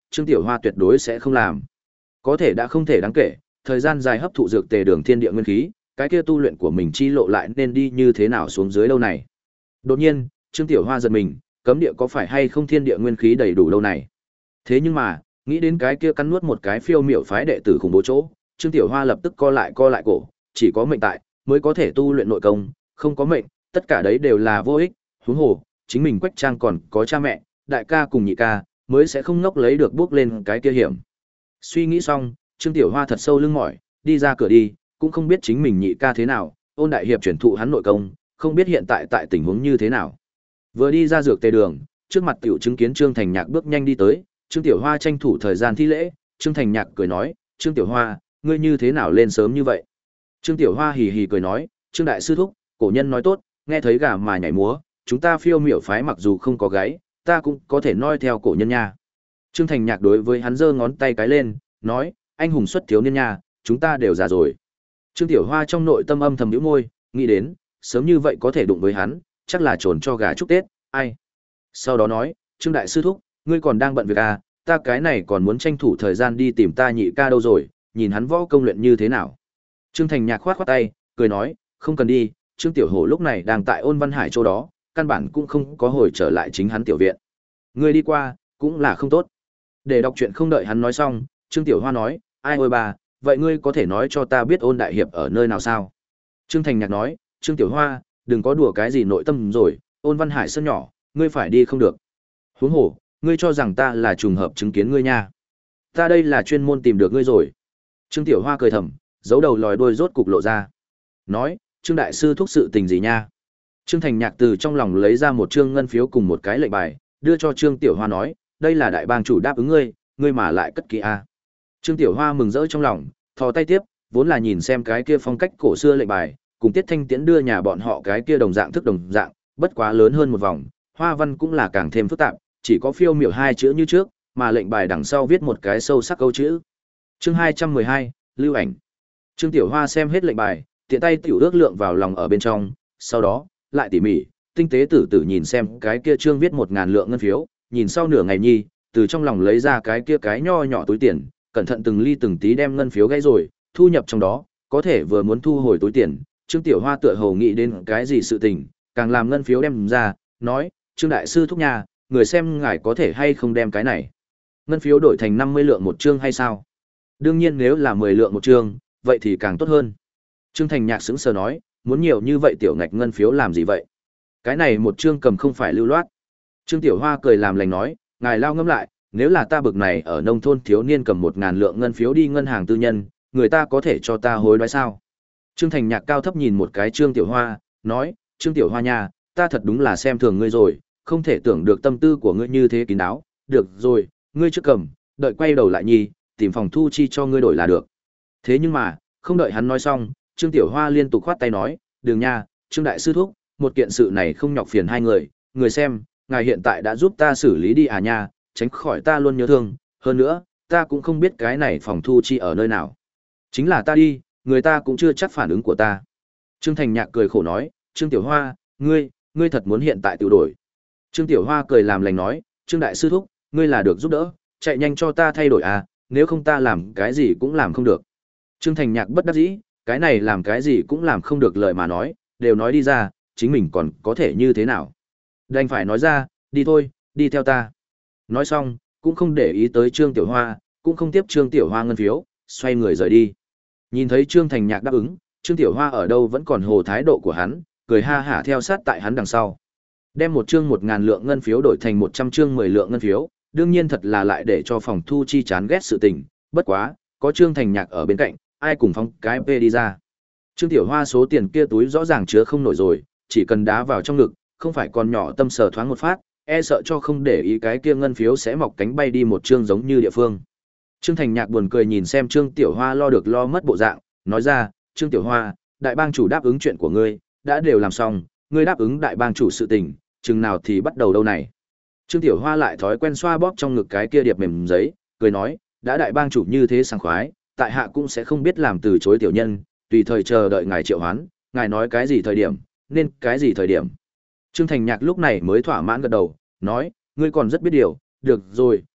Trương Tiểu Hoa tuyệt đối sẽ không làm. Có thể đã không thể đáng kể, thời gian dài hấp thụ dược tề đường thiên địa nguyên khí, cái kia tu luyện của mình chi lộ lại nên đi như thế nào xuống dưới đâu này. Đột nhiên, Trương Tiểu Hoa giật mình, cấm địa có phải hay không thiên địa nguyên khí đầy đủ đâu này. Thế nhưng mà, nghĩ đến cái kia cắn nuốt một cái phiêu miểu phái đệ tử khủng bố chỗ, Trương Tiểu Hoa lập tức co lại co lại cổ, chỉ có mệnh tại mới có thể tu luyện nội công, không có mệnh, tất cả đấy đều là vô ích, huống hồ, chính mình Quách Trang còn có cha mẹ, đại ca cùng nhị ca, mới sẽ không ngốc lấy được bước lên cái kia hiểm. Suy nghĩ xong, Trương Tiểu Hoa thật sâu lưng mỏi, đi ra cửa đi, cũng không biết chính mình nhị ca thế nào, Ôn đại hiệp chuyển thụ hắn nội công, không biết hiện tại tại tình huống như thế nào. Vừa đi ra dược tề đường, trước mặt tiểu chứng kiến Trương Thành Nhạc bước nhanh đi tới, Trương Tiểu Hoa tranh thủ thời gian thi lễ, Trương Thành Nhạc cười nói, "Trương Tiểu Hoa, ngươi như thế nào lên sớm như vậy?" Trương Tiểu Hoa hì hì cười nói, "Trương đại sư thúc, cổ nhân nói tốt, nghe thấy gà mà nhảy múa, chúng ta phiêu miểu phái mặc dù không có gáy, ta cũng có thể noi theo cổ nhân nha." Trương Thành Nhạc đối với hắn giơ ngón tay cái lên, nói, "Anh hùng xuất thiếu niên nha, chúng ta đều già rồi." Trương Tiểu Hoa trong nội tâm âm thầm nhíu môi, nghĩ đến, sớm như vậy có thể đụng với hắn, chắc là trồn cho gà chúc Tết, ai. Sau đó nói, "Trương đại sư thúc, ngươi còn đang bận việc à, ta cái này còn muốn tranh thủ thời gian đi tìm ta nhị ca đâu rồi, nhìn hắn võ công luyện như thế nào." Trương Thành Nhạc khoát khoát tay, cười nói, "Không cần đi, Trương Tiểu Hổ lúc này đang tại Ôn Văn Hải chỗ đó, căn bản cũng không có hồi trở lại chính hắn tiểu viện. Ngươi đi qua, cũng là không tốt." Để đọc truyện không đợi hắn nói xong, Trương Tiểu Hoa nói, "Ai ôi bà, vậy ngươi có thể nói cho ta biết Ôn đại hiệp ở nơi nào sao?" Trương Thành Nhạc nói, "Trương Tiểu Hoa, đừng có đùa cái gì nội tâm rồi, Ôn Văn Hải sân nhỏ, ngươi phải đi không được. Huống hồ, ngươi cho rằng ta là trùng hợp chứng kiến ngươi nha. Ta đây là chuyên môn tìm được ngươi rồi." Trương Tiểu Hoa cười thầm, giấu đầu lòi đuôi rốt cục lộ ra. Nói, "Trương đại sư thúc sự tình gì nha?" Trương Thành Nhạc từ trong lòng lấy ra một trương ngân phiếu cùng một cái lệnh bài, đưa cho Trương Tiểu Hoa nói, "Đây là đại bang chủ đáp ứng ngươi, ngươi mà lại cất kỹ a." Trương Tiểu Hoa mừng rỡ trong lòng, thò tay tiếp, vốn là nhìn xem cái kia phong cách cổ xưa lệnh bài, cùng Tiết Thanh Tiễn đưa nhà bọn họ cái kia đồng dạng thức đồng dạng, bất quá lớn hơn một vòng, hoa văn cũng là càng thêm phức tạp, chỉ có phiêu miểu hai chữ như trước, mà lệnh bài đằng sau viết một cái sâu sắc câu chữ. Chương hai trăm mười hai, lưu ảnh. Trương Tiểu Hoa xem hết lệnh bài, tiện tay tiểu ước lượng vào lòng ở bên trong, sau đó, lại tỉ mỉ, tinh tế tử tử nhìn xem cái kia trương viết một ngàn lượng ngân phiếu, nhìn sau nửa ngày nhi, từ trong lòng lấy ra cái kia cái nho nhỏ túi tiền, cẩn thận từng ly từng tí đem ngân phiếu gãy rồi, thu nhập trong đó, có thể vừa muốn thu hồi túi tiền, Trương Tiểu Hoa tựa hồ nghĩ đến cái gì sự tình, càng làm ngân phiếu đem ra, nói, "Trương đại sư thúc nhà, người xem ngài có thể hay không đem cái này ngân phiếu đổi thành năm mươi lượng một chương hay sao?" Đương nhiên nếu là mười lượng một chương, vậy thì càng tốt hơn. Trương Thành Nhạc sững sờ nói, "Muốn nhiều như vậy tiểu ngạch ngân phiếu làm gì vậy? Cái này một chương cầm không phải lưu loát." Trương Tiểu Hoa cười làm lành nói, "Ngài lao ngẫm lại, nếu là ta bực này ở nông thôn thiếu niên cầm một ngàn lượng ngân phiếu đi ngân hàng tư nhân, người ta có thể cho ta hối đoái sao?" Trương Thành Nhạc cao thấp nhìn một cái Trương Tiểu Hoa, nói, "Trương Tiểu Hoa nha, ta thật đúng là xem thường ngươi rồi, không thể tưởng được tâm tư của ngươi như thế kín đáo, được rồi, ngươi trước cầm, đợi quay đầu lại nhi, tìm phòng thu chi cho ngươi đổi là được." Thế nhưng mà, không đợi hắn nói xong, Trương Tiểu Hoa liên tục khoát tay nói, "Đừng nha, Trương đại sư thúc, một kiện sự này không nhọc phiền hai người, người xem, ngài hiện tại đã giúp ta xử lý đi à nha, tránh khỏi ta luôn nhớ thương, hơn nữa, ta cũng không biết cái này phòng thu chi ở nơi nào. Chính là ta đi, người ta cũng chưa chắc phản ứng của ta." Trương Thành Nhạc cười khổ nói, "Trương Tiểu Hoa, ngươi, ngươi thật muốn hiện tại tự đổi." Trương Tiểu Hoa cười làm lành nói, "Trương đại sư thúc, ngươi là được giúp đỡ, chạy nhanh cho ta thay đổi à, nếu không ta làm cái gì cũng làm không được." Trương Thành Nhạc bất đắc dĩ, cái này làm cái gì cũng làm không được lời mà nói, đều nói đi ra, chính mình còn có thể như thế nào. Đành phải nói ra, "Đi thôi, đi theo ta." Nói xong, cũng không để ý tới Trương Tiểu Hoa, cũng không tiếp Trương Tiểu Hoa ngân phiếu, xoay người rời đi. Nhìn thấy Trương Thành Nhạc đáp ứng, Trương Tiểu Hoa ở đâu vẫn còn hồ thái độ của hắn, cười ha hả theo sát tại hắn đằng sau. Đem một chương một ngàn lượng ngân phiếu đổi thành một trăm chương mười lượng ngân phiếu, đương nhiên thật là lại để cho phòng thu chi chán ghét sự tình, bất quá, có Trương Thành Nhạc ở bên cạnh, ai cùng phóng cái P đi ra. Trương Tiểu Hoa số tiền kia túi rõ ràng chứa không nổi rồi, chỉ cần đá vào trong ngực, không phải còn nhỏ tâm sờ thoáng một phát, e sợ cho không để ý cái kia ngân phiếu sẽ mọc cánh bay đi một chương giống như địa phương. Trương Thành Nhạc buồn cười nhìn xem Trương Tiểu Hoa lo được lo mất bộ dạng, nói ra, "Trương Tiểu Hoa, đại bang chủ đáp ứng chuyện của ngươi, đã đều làm xong, ngươi đáp ứng đại bang chủ sự tình, chừng nào thì bắt đầu đâu này." Trương Tiểu Hoa lại thói quen xoa bóp trong ngực cái kia điệp mềm giấy, cười nói, "Đã đại bang chủ như thế sảng khoái, tại hạ cũng sẽ không biết làm từ chối tiểu nhân, tùy thời chờ đợi ngài triệu hoán, ngài nói cái gì thời điểm, nên cái gì thời điểm." Trương Thành Nhạc lúc này mới thỏa mãn gật đầu, nói, "Ngươi còn rất biết điều, được rồi,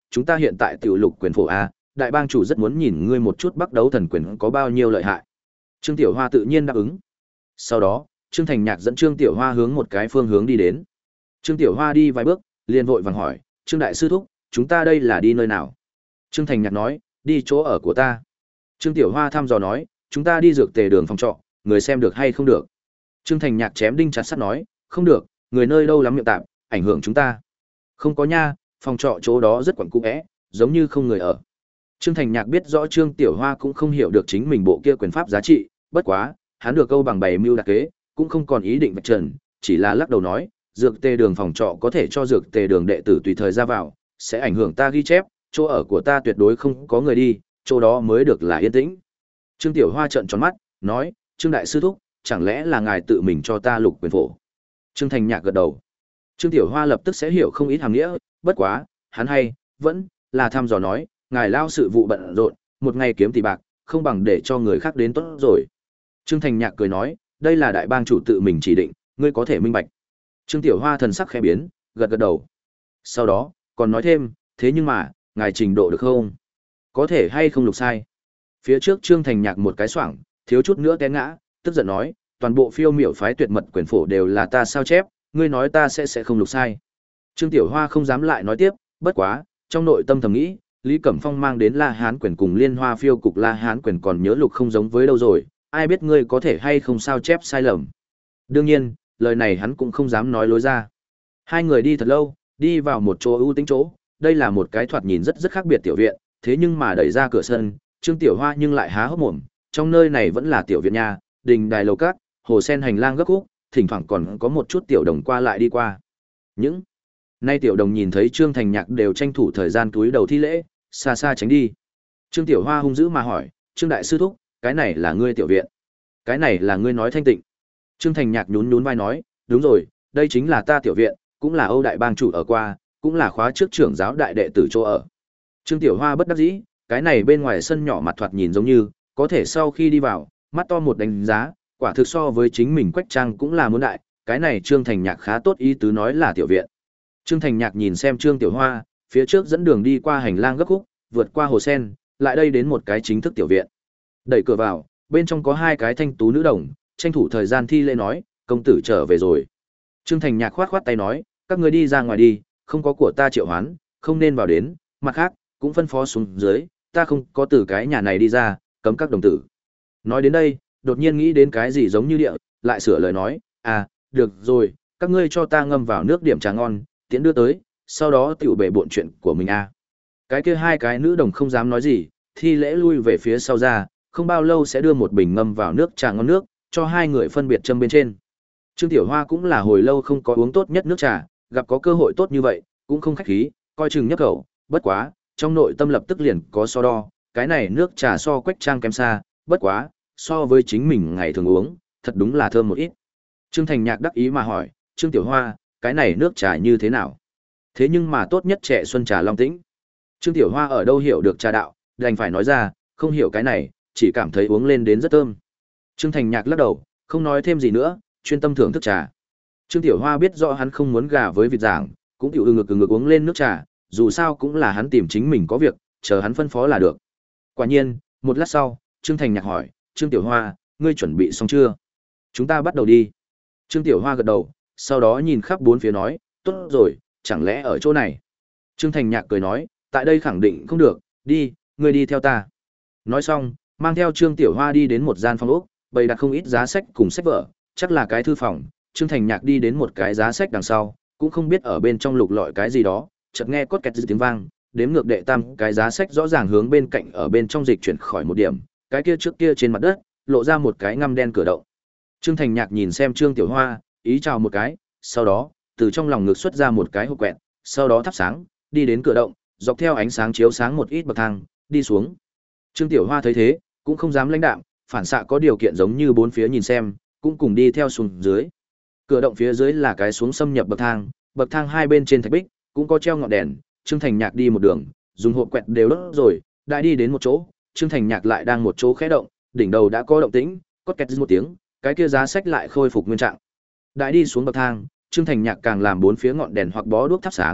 chúng ta hiện tại tiểu lục quyền phổ a, đại bang chủ rất muốn nhìn ngươi một chút Bắc Đấu Thần quyền có bao nhiêu lợi hại. Trương Tiểu Hoa tự nhiên đáp ứng. Sau đó, Trương Thành Nhạc dẫn Trương Tiểu Hoa hướng một cái phương hướng đi đến. Trương Tiểu Hoa đi vài bước, liền vội vàng hỏi, Trương đại sư thúc, chúng ta đây là đi nơi nào? Trương Thành Nhạc nói, đi chỗ ở của ta. Trương Tiểu Hoa thăm dò nói, chúng ta đi dược tề đường phòng trọ, người xem được hay không được? Trương Thành Nhạc chém đinh chặt sắt nói, không được, người nơi đâu lắm miệng tạm, ảnh hưởng chúng ta. Không có nha, phòng trọ chỗ đó rất quẩn cũ é, giống như không người ở. Trương Thành Nhạc biết rõ Trương Tiểu Hoa cũng không hiểu được chính mình bộ kia quyền pháp giá trị, bất quá, hắn được câu bằng bày mưu đặc kế, cũng không còn ý định vạch trần, chỉ là lắc đầu nói, dược tề đường phòng trọ có thể cho dược tề đường đệ tử tùy thời ra vào, sẽ ảnh hưởng ta ghi chép, chỗ ở của ta tuyệt đối không có người đi, chỗ đó mới được là yên tĩnh. Trương Tiểu Hoa trợn tròn mắt, nói, Trương đại sư thúc, chẳng lẽ là ngài tự mình cho ta lục quyền phổ? Trương Thành Nhạc gật đầu. Trương Tiểu Hoa lập tức sẽ hiểu không ít hàm nghĩa, bất quá, hắn hay, vẫn, là thăm dò nói, ngài lao sự vụ bận rộn, một ngày kiếm tỷ bạc, không bằng để cho người khác đến tốt rồi. Trương Thành Nhạc cười nói, đây là đại bang chủ tự mình chỉ định, ngươi có thể minh bạch. Trương Tiểu Hoa thần sắc khẽ biến, gật gật đầu. Sau đó, còn nói thêm, thế nhưng mà, ngài trình độ được không? Có thể hay không lục sai? Phía trước Trương Thành Nhạc một cái xoảng, thiếu chút nữa té ngã, tức giận nói, toàn bộ phiêu miểu phái tuyệt mật quyền phổ đều là ta sao chép, ngươi nói ta sẽ sẽ không lục sai. Trương Tiểu Hoa không dám lại nói tiếp, bất quá, trong nội tâm thầm nghĩ, Lý Cẩm Phong mang đến La Hán quyền cùng Liên Hoa phiêu cục La Hán quyền còn nhớ lục không giống với đâu rồi, ai biết ngươi có thể hay không sao chép sai lầm. Đương nhiên, lời này hắn cũng không dám nói lối ra. Hai người đi thật lâu, đi vào một chỗ ưu tĩnh chỗ, đây là một cái thoạt nhìn rất rất khác biệt tiểu viện, thế nhưng mà đẩy ra cửa sân, Trương Tiểu Hoa nhưng lại há hốc mồm, trong nơi này vẫn là tiểu viện nhà, đình đài lầu cát, hồ sen hành lang gấp khúc, thỉnh thoảng còn có một chút tiểu đồng qua lại đi qua. Những nay tiểu đồng nhìn thấy Trương Thành Nhạc đều tranh thủ thời gian túi đầu thi lễ, xa xa tránh đi. Trương Tiểu Hoa hung dữ mà hỏi, Trương đại sư thúc, cái này là ngươi tiểu viện? Cái này là ngươi nói thanh tịnh? Trương Thành Nhạc nhún nhún vai nói, đúng rồi, đây chính là ta tiểu viện, cũng là Âu đại bang chủ ở qua, cũng là khóa trước trưởng giáo đại đệ tử chỗ ở. Trương Tiểu Hoa bất đắc dĩ, cái này bên ngoài sân nhỏ mặt thoạt nhìn giống như, có thể sau khi đi vào, mắt to một đánh giá, quả thực so với chính mình Quách Trang cũng là muốn đại, cái này Trương Thành Nhạc khá tốt ý tứ nói là tiểu viện. Trương Thành Nhạc nhìn xem Trương Tiểu Hoa, phía trước dẫn đường đi qua hành lang gấp khúc, vượt qua hồ sen, lại đây đến một cái chính thức tiểu viện. Đẩy cửa vào, bên trong có hai cái thanh tú nữ đồng, tranh thủ thời gian thi lễ nói, công tử trở về rồi. Trương Thành Nhạc khoát khoát tay nói, các người đi ra ngoài đi, không có của ta triệu hoán, không nên vào đến, mặt khác, cũng phân phó xuống dưới, ta không có từ cái nhà này đi ra, cấm các đồng tử. Nói đến đây, đột nhiên nghĩ đến cái gì giống như địa, lại sửa lời nói, à, được rồi, các ngươi cho ta ngâm vào nước điểm trà ngon, tiễn đưa tới, sau đó tiểu bể bộn chuyện của mình a. Cái kia hai cái nữ đồng không dám nói gì, thi lễ lui về phía sau ra, không bao lâu sẽ đưa một bình ngâm vào nước trà ngon nước, cho hai người phân biệt châm bên trên. Trương Tiểu Hoa cũng là hồi lâu không có uống tốt nhất nước trà, gặp có cơ hội tốt như vậy, cũng không khách khí, coi chừng nhấp khẩu, bất quá, trong nội tâm lập tức liền có so đo, cái này nước trà so Quách Trang kém xa, bất quá, so với chính mình ngày thường uống, thật đúng là thơm một ít. Trương Thành Nhạc đắc ý mà hỏi, Trương Tiểu Hoa, cái này nước trà như thế nào? Thế nhưng mà tốt nhất trẻ xuân trà Long Tĩnh. Trương Tiểu Hoa ở đâu hiểu được trà đạo, đành phải nói ra, không hiểu cái này, chỉ cảm thấy uống lên đến rất thơm. Trương Thành Nhạc lắc đầu, không nói thêm gì nữa, chuyên tâm thưởng thức trà. Trương Tiểu Hoa biết rõ hắn không muốn gà với vịt giảng, cũng tiểu ừ ngực ừ ngực uống lên nước trà, dù sao cũng là hắn tìm chính mình có việc, chờ hắn phân phó là được. Quả nhiên, một lát sau, Trương Thành Nhạc hỏi, Trương Tiểu Hoa, ngươi chuẩn bị xong chưa? Chúng ta bắt đầu đi. Trương Tiểu Hoa gật đầu, sau đó nhìn khắp bốn phía nói, tốt rồi, chẳng lẽ ở chỗ này? Trương Thành Nhạc cười nói, tại đây khẳng định không được, đi, ngươi đi theo ta. Nói xong, mang theo Trương Tiểu Hoa đi đến một gian phòng ốc, bày đặt không ít giá sách cùng sách vở, chắc là cái thư phòng. Trương Thành Nhạc đi đến một cái giá sách đằng sau, cũng không biết ở bên trong lục lọi cái gì đó, chợt nghe cốt kẹt tiếng vang, đếm ngược đệ tam cái giá sách rõ ràng hướng bên cạnh ở bên trong dịch chuyển khỏi một điểm, cái kia trước kia trên mặt đất, lộ ra một cái ngăm đen cửa động. Trương Thành Nhạc nhìn xem Trương Tiểu Hoa, ý chào một cái, sau đó, từ trong lòng ngực xuất ra một cái hộp quẹt, sau đó thắp sáng, đi đến cửa động, dọc theo ánh sáng chiếu sáng một ít bậc thang, đi xuống. Trương Tiểu Hoa thấy thế, cũng không dám lãnh đạm, phản xạ có điều kiện giống như bốn phía nhìn xem, cũng cùng đi theo xuống dưới. Cửa động phía dưới là cái xuống xâm nhập bậc thang, bậc thang hai bên trên thạch bích cũng có treo ngọn đèn. Trương Thành Nhạc đi một đường, dùng hộp quẹt đều đốt rồi, đã đi đến một chỗ, Trương Thành Nhạc lại đang một chỗ khẽ động, đỉnh đầu đã có động tĩnh, cốt kẹt một tiếng, cái kia giá sách lại khôi phục nguyên trạng. Đã đi xuống bậc thang, Trương Thành Nhạc càng làm bốn phía ngọn đèn hoặc bó đuốc thắp sáng,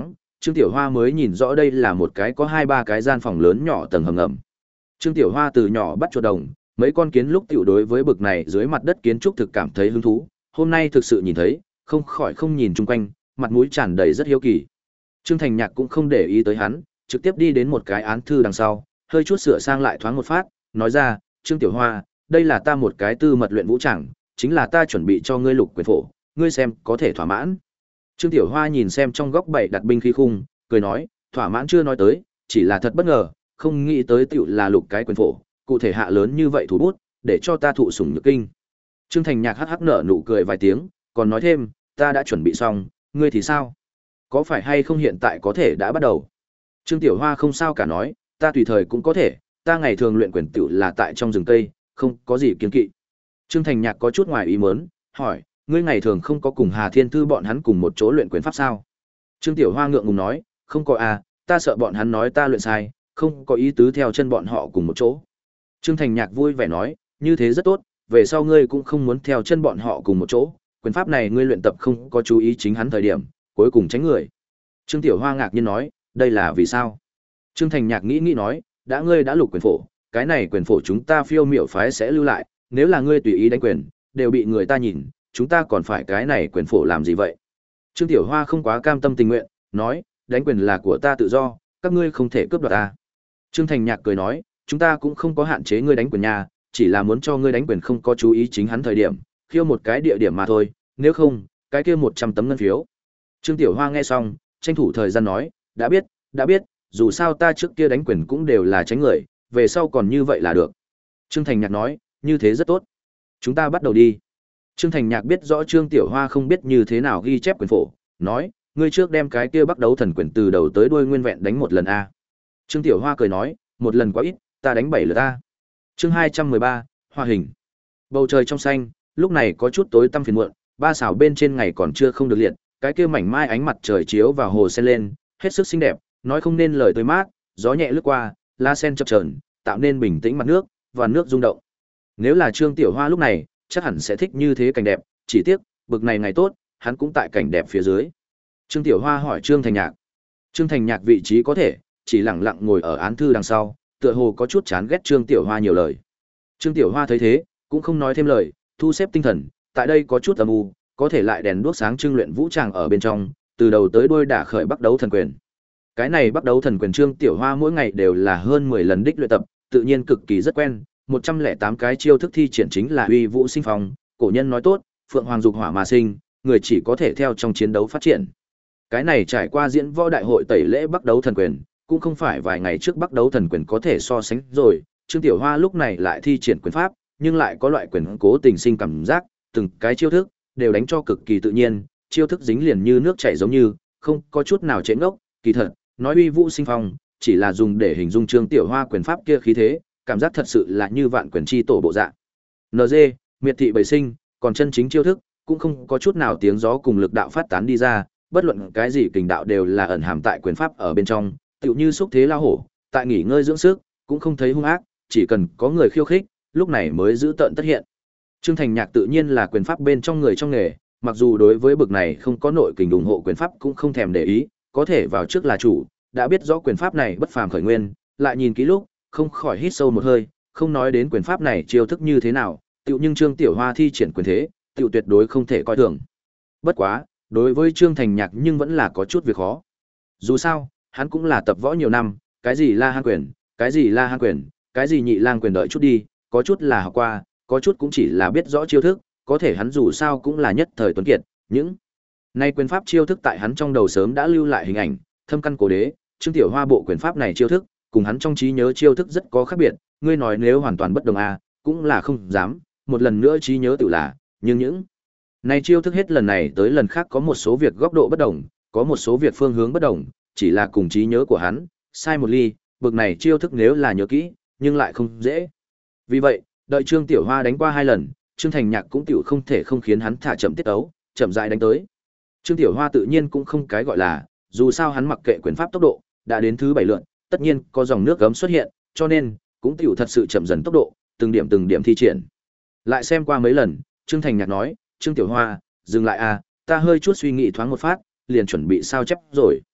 Trương Tiểu Hoa mới nhìn rõ đây là một cái có hai ba cái gian phòng lớn nhỏ tầng hầm ngầm. Trương Tiểu Hoa từ nhỏ bắt chuột đồng, mấy con kiến lúc tiểu đối với bực này dưới mặt đất kiến trúc thực cảm thấy hứng thú, hôm nay thực sự nhìn thấy, không khỏi không nhìn chung quanh, mặt mũi tràn đầy rất hiếu kỳ. Trương Thành Nhạc cũng không để ý tới hắn, trực tiếp đi đến một cái án thư đằng sau, hơi chút sửa sang lại thoáng một phát, nói ra, Trương Tiểu Hoa, đây là ta một cái tư mật luyện vũ tràng, chính là ta chuẩn bị cho ngươi lục quyền phổ, ngươi xem có thể thỏa mãn. Trương Tiểu Hoa nhìn xem trong góc bảy đặt binh khí khung, cười nói, thỏa mãn chưa nói tới, chỉ là thật bất ngờ, không nghĩ tới tiểu là lục cái quyền phổ, cụ thể hạ lớn như vậy thủ bút, để cho ta thụ sủng nhược kinh. Trương Thành Nhạc hắc hắc nở nụ cười vài tiếng, còn nói thêm, ta đã chuẩn bị xong, ngươi thì sao? Có phải hay không hiện tại có thể đã bắt đầu? Trương Tiểu Hoa không sao cả nói, ta tùy thời cũng có thể, ta ngày thường luyện quyền tiểu là tại trong rừng cây, không có gì kiêng kỵ. Trương Thành Nhạc có chút ngoài ý muốn, hỏi, ngươi ngày thường không có cùng Hà Thiên Thư bọn hắn cùng một chỗ luyện quyền pháp sao? Trương Tiểu Hoa ngượng ngùng nói, không có à, ta sợ bọn hắn nói ta luyện sai, không có ý tứ theo chân bọn họ cùng một chỗ. Trương Thành Nhạc vui vẻ nói, như thế rất tốt, về sau ngươi cũng không muốn theo chân bọn họ cùng một chỗ, quyền pháp này ngươi luyện tập không có chú ý chính hắn thời điểm, cuối cùng tránh người. Trương Tiểu Hoa ngạc nhiên nói, đây là vì sao? Trương Thành Nhạc nghĩ nghĩ nói, đã ngươi đã lục quyền phổ, cái này quyền phổ chúng ta Phiêu Miểu phái sẽ lưu lại, nếu là ngươi tùy ý đánh quyền, đều bị người ta nhìn, chúng ta còn phải cái này quyền phổ làm gì vậy? Trương Tiểu Hoa không quá cam tâm tình nguyện, nói, đánh quyền là của ta tự do, các ngươi không thể cướp đoạt ta. Trương Thành Nhạc cười nói, chúng ta cũng không có hạn chế ngươi đánh quyền nhà, chỉ là muốn cho ngươi đánh quyền không có chú ý chính hắn thời điểm, khiêu một cái địa điểm mà thôi, nếu không, cái kia một trăm tấm ngân phiếu. Trương Tiểu Hoa nghe xong, tranh thủ thời gian nói, đã biết, đã biết, dù sao ta trước kia đánh quyền cũng đều là tránh người, về sau còn như vậy là được. Trương Thành Nhạc nói, như thế rất tốt. Chúng ta bắt đầu đi. Trương Thành Nhạc biết rõ Trương Tiểu Hoa không biết như thế nào ghi chép quyền phổ, nói, ngươi trước đem cái kia bắt đấu thần quyền từ đầu tới đuôi nguyên vẹn đánh một lần a. Trương Tiểu Hoa cười nói, một lần quá ít, ta đánh bảy lượt a. Chương hai trăm mười ba, Hoa hình. Bầu trời trong xanh, lúc này có chút tối tăm phiền muộn, ba xảo bên trên ngày còn chưa không được liệt, cái kia mảnh mai ánh mặt trời chiếu vào hồ sen lên, hết sức xinh đẹp, nói không nên lời tươi mát, gió nhẹ lướt qua, lá sen chập chờn, tạo nên bình tĩnh mặt nước, và nước rung động. Nếu là Trương Tiểu Hoa lúc này, chắc hẳn sẽ thích như thế cảnh đẹp, chỉ tiếc, bực này ngày tốt, hắn cũng tại cảnh đẹp phía dưới. Trương Tiểu Hoa hỏi Trương Thành Nhạc. Trương Thành Nhạc vị trí có thể, chỉ lặng lặng ngồi ở án thư đằng sau, tựa hồ có chút chán ghét Trương Tiểu Hoa nhiều lời. Trương Tiểu Hoa thấy thế, cũng không nói thêm lời, thu xếp tinh thần, tại đây có chút âm u, có thể lại đèn đuốc sáng trưng luyện vũ tràng ở bên trong, từ đầu tới đuôi đả khởi bắt đấu thần quyền. Cái này bắt đấu thần quyền Trương Tiểu Hoa mỗi ngày đều là hơn mười lần đích luyện tập, tự nhiên cực kỳ rất quen, một trăm lẻ tám cái chiêu thức thi triển chính là uy vũ sinh phong, cổ nhân nói tốt, phượng hoàng dục hỏa mà sinh, người chỉ có thể theo trong chiến đấu phát triển. Cái này trải qua diễn võ đại hội tẩy lễ bắt đấu thần quyền, cũng không phải vài ngày trước bắt đấu thần quyền có thể so sánh rồi, Trương Tiểu Hoa lúc này lại thi triển quyền pháp, nhưng lại có loại quyền cố tình sinh cảm giác, từng cái chiêu thức đều đánh cho cực kỳ tự nhiên, chiêu thức dính liền như nước chảy giống như, không có chút nào chế ngốc, kỳ thật, nói uy vũ sinh phong, chỉ là dùng để hình dung Trương Tiểu Hoa quyền pháp kia khí thế, cảm giác thật sự là như vạn quyền chi tổ bộ dạng. en giê, miệt thị bầy sinh, còn chân chính chiêu thức, cũng không có chút nào tiếng gió cùng lực đạo phát tán đi ra, bất luận cái gì kình đạo đều là ẩn hàm tại quyền pháp ở bên trong, tựu như xúc thế lao hổ, tại nghỉ ngơi dưỡng sức, cũng không thấy hung ác, chỉ cần có người khiêu khích, lúc này mới giữ tợn tất hiện. Trương Thành Nhạc tự nhiên là quyền pháp bên trong người trong nghề, mặc dù đối với bực này không có nội kình ủng hộ quyền pháp cũng không thèm để ý, có thể vào trước là chủ, đã biết rõ quyền pháp này bất phàm khởi nguyên, lại nhìn kỹ lúc, không khỏi hít sâu một hơi, không nói đến quyền pháp này chiêu thức như thế nào, tựu nhưng Trương Tiểu Hoa thi triển quyền thế, tựu tuyệt đối không thể coi thường. Bất quá, đối với Trương Thành Nhạc nhưng vẫn là có chút việc khó. Dù sao, hắn cũng là tập võ nhiều năm, cái gì La Hán quyền, cái gì La Hán quyền, cái gì Nhị Lang quyền đợi chút đi, có chút là học qua, có chút cũng chỉ là biết rõ chiêu thức, có thể hắn dù sao cũng là nhất thời tuấn kiệt, những nay quyền pháp chiêu thức tại hắn trong đầu sớm đã lưu lại hình ảnh, thâm căn cố đế, Trương Tiểu Hoa bộ quyền pháp này chiêu thức, cùng hắn trong trí nhớ chiêu thức rất có khác biệt, ngươi nói nếu hoàn toàn bất đồng a, à, cũng là không dám, một lần nữa trí nhớ tự là, nhưng những này chiêu thức hết lần này tới lần khác có một số việc góc độ bất đồng, có một số việc phương hướng bất đồng, chỉ là cùng trí nhớ của hắn, sai một ly, bực này chiêu thức nếu là nhớ kỹ, nhưng lại không dễ. Vì vậy, đợi Trương Tiểu Hoa đánh qua hai lần, Trương Thành Nhạc cũng tiểu không thể không khiến hắn thả chậm tiết ấu, chậm rãi đánh tới. Trương Tiểu Hoa tự nhiên cũng không cái gọi là, dù sao hắn mặc kệ quyền pháp tốc độ, đã đến thứ bảy lượt, tất nhiên có dòng nước gấm xuất hiện, cho nên cũng tiểu thật sự chậm dần tốc độ, từng điểm từng điểm thi triển. Lại xem qua mấy lần, Trương Thành Nhạc nói, "Trương Tiểu Hoa, dừng lại a, ta hơi chút suy nghĩ thoáng một phát, liền chuẩn bị sao chép rồi."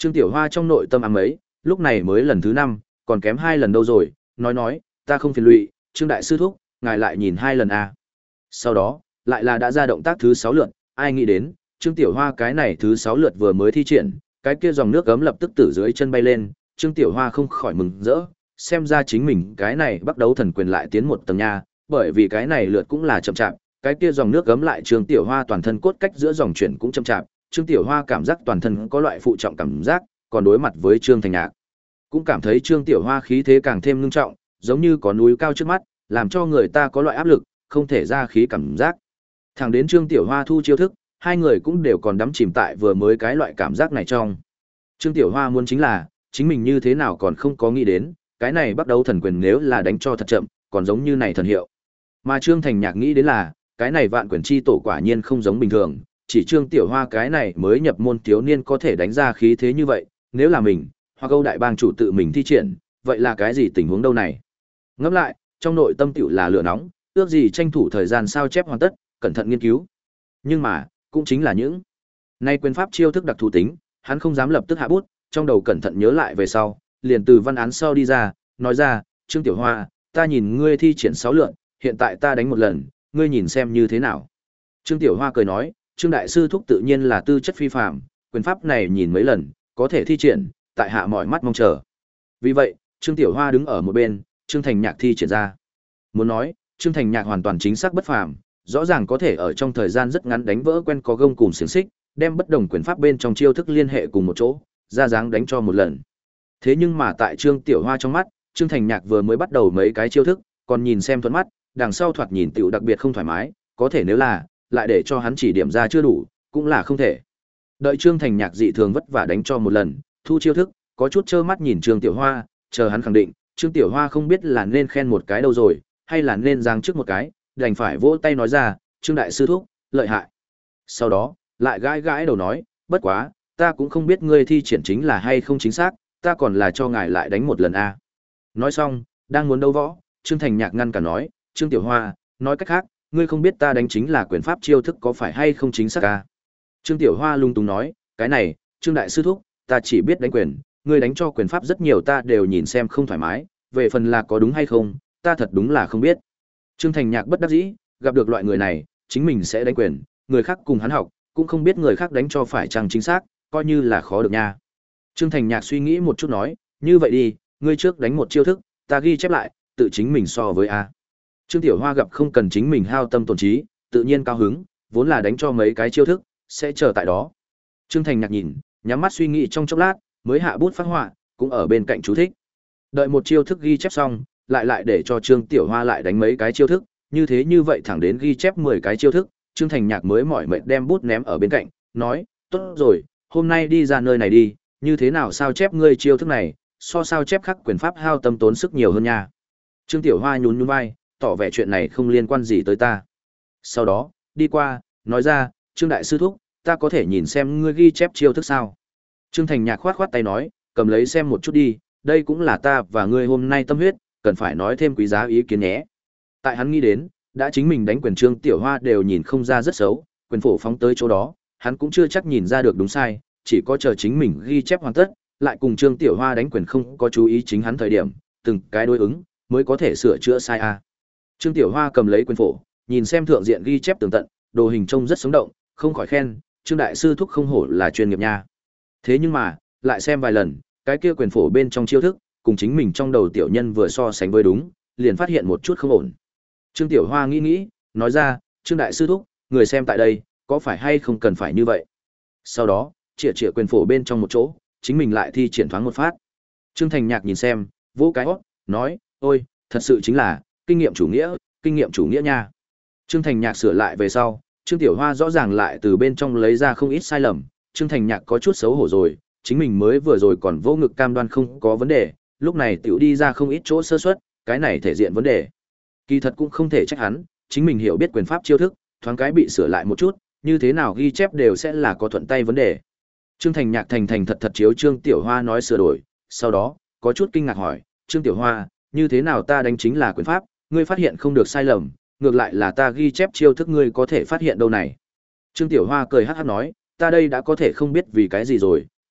Trương Tiểu Hoa trong nội tâm ám ấy, lúc này mới lần thứ năm, còn kém hai lần đâu rồi, nói nói, ta không phiền lụy, Trương đại sư thúc, ngài lại nhìn hai lần a. Sau đó, lại là đã ra động tác thứ sáu lượt, ai nghĩ đến, Trương Tiểu Hoa cái này thứ sáu lượt vừa mới thi triển, cái kia dòng nước gấm lập tức từ dưới chân bay lên, Trương Tiểu Hoa không khỏi mừng rỡ, xem ra chính mình cái này bắt đấu thần quyền lại tiến một tầng nha, bởi vì cái này lượt cũng là chậm chạp, cái kia dòng nước gấm lại Trương Tiểu Hoa toàn thân cốt cách giữa dòng chuyển cũng chậm chạp, Trương Tiểu Hoa cảm giác toàn thân có loại phụ trọng cảm giác, còn đối mặt với Trương Thành Nhạc, cũng cảm thấy Trương Tiểu Hoa khí thế càng thêm ngưng trọng, giống như có núi cao trước mắt, làm cho người ta có loại áp lực, không thể ra khí cảm giác. Thẳng đến Trương Tiểu Hoa thu chiêu thức, hai người cũng đều còn đắm chìm tại vừa mới cái loại cảm giác này trong. Trương Tiểu Hoa muốn chính là, chính mình như thế nào còn không có nghĩ đến, cái này bắt đầu thần quyền nếu là đánh cho thật chậm, còn giống như này thần hiệu. Mà Trương Thành Nhạc nghĩ đến là, cái này vạn quyền chi tổ quả nhiên không giống bình thường, chỉ Trương Tiểu Hoa cái này mới nhập môn thiếu niên có thể đánh ra khí thế như vậy, nếu là mình, hoặc câu đại bang chủ tự mình thi triển, vậy là cái gì tình huống đâu này? Ngẫm lại, trong nội tâm tiểu là lửa nóng, ước gì tranh thủ thời gian sao chép hoàn tất, cẩn thận nghiên cứu. Nhưng mà, cũng chính là những nay quyền pháp chiêu thức đặc thù tính, hắn không dám lập tức hạ bút, trong đầu cẩn thận nhớ lại về sau, liền từ văn án sau đi ra, nói ra, Trương Tiểu Hoa, ta nhìn ngươi thi triển sáu lượn, hiện tại ta đánh một lần, ngươi nhìn xem như thế nào. Trương Tiểu Hoa cười nói, Trương Đại Sư thúc tự nhiên là tư chất phi phàm, quyền pháp này nhìn mấy lần, có thể thi triển, tại hạ mọi mắt mong chờ. Vì vậy, Trương Tiểu Hoa đứng ở một bên, Trương Thành Nhạc thi triển ra. Muốn nói, Trương Thành Nhạc hoàn toàn chính xác bất phàm, rõ ràng có thể ở trong thời gian rất ngắn đánh vỡ quen có gông cùng xiềng xích, đem bất đồng quyền pháp bên trong chiêu thức liên hệ cùng một chỗ, ra dáng đánh cho một lần. Thế nhưng mà tại Trương Tiểu Hoa trong mắt, Trương Thành Nhạc vừa mới bắt đầu mấy cái chiêu thức, còn nhìn xem thuận mắt, đằng sau thoạt nhìn tiểu đặc biệt không thoải mái, có thể nếu là lại để cho hắn chỉ điểm ra chưa đủ, cũng là không thể. Đợi Trương Thành Nhạc dị thường vất vả đánh cho một lần, thu chiêu thức, có chút trơ mắt nhìn Trương Tiểu Hoa, chờ hắn khẳng định, Trương Tiểu Hoa không biết là nên khen một cái đâu rồi, hay là nên giáng trước một cái, đành phải vỗ tay nói ra, Trương Đại Sư thúc, lợi hại. Sau đó, lại gãi gãi đầu nói, bất quá, ta cũng không biết ngươi thi triển chính là hay không chính xác, ta còn là cho ngài lại đánh một lần a. Nói xong, đang muốn đấu võ, Trương Thành Nhạc ngăn cả nói, Trương Tiểu Hoa, nói cách khác, ngươi không biết ta đánh chính là quyền pháp chiêu thức có phải hay không chính xác a. Trương Tiểu Hoa lung tung nói, cái này, Trương Đại Sư thúc, ta chỉ biết đánh quyền, ngươi đánh cho quyền pháp rất nhiều ta đều nhìn xem không thoải mái, về phần là có đúng hay không, ta thật đúng là không biết. Trương Thành Nhạc bất đắc dĩ, gặp được loại người này, chính mình sẽ đánh quyền, người khác cùng hắn học, cũng không biết người khác đánh cho phải chăng chính xác, coi như là khó được nha. Trương Thành Nhạc suy nghĩ một chút nói, như vậy đi, ngươi trước đánh một chiêu thức, ta ghi chép lại, tự chính mình so với a. Trương Tiểu Hoa gặp không cần chính mình hao tâm tổn trí, tự nhiên cao hứng, vốn là đánh cho mấy cái chiêu thức, sẽ chờ tại đó. Trương Thành Nhạc nhìn, nhắm mắt suy nghĩ trong chốc lát, mới hạ bút phát họa, cũng ở bên cạnh chú thích. Đợi một chiêu thức ghi chép xong, lại lại để cho Trương Tiểu Hoa lại đánh mấy cái chiêu thức, như thế như vậy thẳng đến ghi chép mười cái chiêu thức, Trương Thành Nhạc mới mỏi mệt đem bút ném ở bên cạnh, nói, tốt rồi, hôm nay đi ra nơi này đi, như thế nào sao chép ngươi chiêu thức này, so sao chép khắc quyền pháp hao tâm tốn sức nhiều hơn nha. Trương Tiểu Hoa nhún nhún vai, tỏ vẻ chuyện này không liên quan gì tới ta. Sau đó, đi qua, nói ra, Trương Đại Sư thúc, ta có thể nhìn xem ngươi ghi chép chiêu thức sao. Trương Thành Nhạc khoát khoát tay nói, cầm lấy xem một chút đi, đây cũng là ta và ngươi hôm nay tâm huyết, cần phải nói thêm quý giá ý kiến nhé. Tại hắn nghĩ đến, đã chính mình đánh quyền Trương Tiểu Hoa đều nhìn không ra rất xấu, quyền phổ phóng tới chỗ đó, hắn cũng chưa chắc nhìn ra được đúng sai, chỉ có chờ chính mình ghi chép hoàn tất, lại cùng Trương Tiểu Hoa đánh quyền không có chú ý chính hắn thời điểm, từng cái đối ứng, mới có thể sửa chữa sai a. Trương Tiểu Hoa cầm lấy quyền phổ, nhìn xem thượng diện ghi chép tường tận, đồ hình trông rất sống động, không khỏi khen, Trương Đại Sư thúc không hổ là chuyên nghiệp nha. Thế nhưng mà, lại xem vài lần, cái kia quyền phổ bên trong chiêu thức, cùng chính mình trong đầu tiểu nhân vừa so sánh với đúng, liền phát hiện một chút không ổn. Trương Tiểu Hoa nghĩ nghĩ, nói ra, Trương Đại Sư thúc, người xem tại đây, có phải hay không cần phải như vậy. Sau đó, chĩa chĩa quyền phổ bên trong một chỗ, chính mình lại thi triển thoáng một phát. Trương Thành Nhạc nhìn xem, vỗ cái hót, nói, ôi, thật sự chính là, kinh nghiệm chủ nghĩa, kinh nghiệm chủ nghĩa nha. Trương Thành Nhạc sửa lại về sau, Trương Tiểu Hoa rõ ràng lại từ bên trong lấy ra không ít sai lầm, Trương Thành Nhạc có chút xấu hổ rồi, chính mình mới vừa rồi còn vô ngực cam đoan không có vấn đề, lúc này tiểu đi ra không ít chỗ sơ suất, cái này thể diện vấn đề. Kỳ thật cũng không thể trách hắn, chính mình hiểu biết quyền pháp chiêu thức, thoáng cái bị sửa lại một chút, như thế nào ghi chép đều sẽ là có thuận tay vấn đề. Trương Thành Nhạc thành thành thật thật chiếu Trương Tiểu Hoa nói sửa đổi, sau đó, có chút kinh ngạc hỏi, Trương Tiểu Hoa, như thế nào ta đánh chính là quyền pháp, ngươi phát hiện không được sai lầm, ngược lại là ta ghi chép chiêu thức ngươi có thể phát hiện đâu này. Trương Tiểu Hoa cười hắc hắc nói, ta đây đã có thể không biết vì cái gì rồi,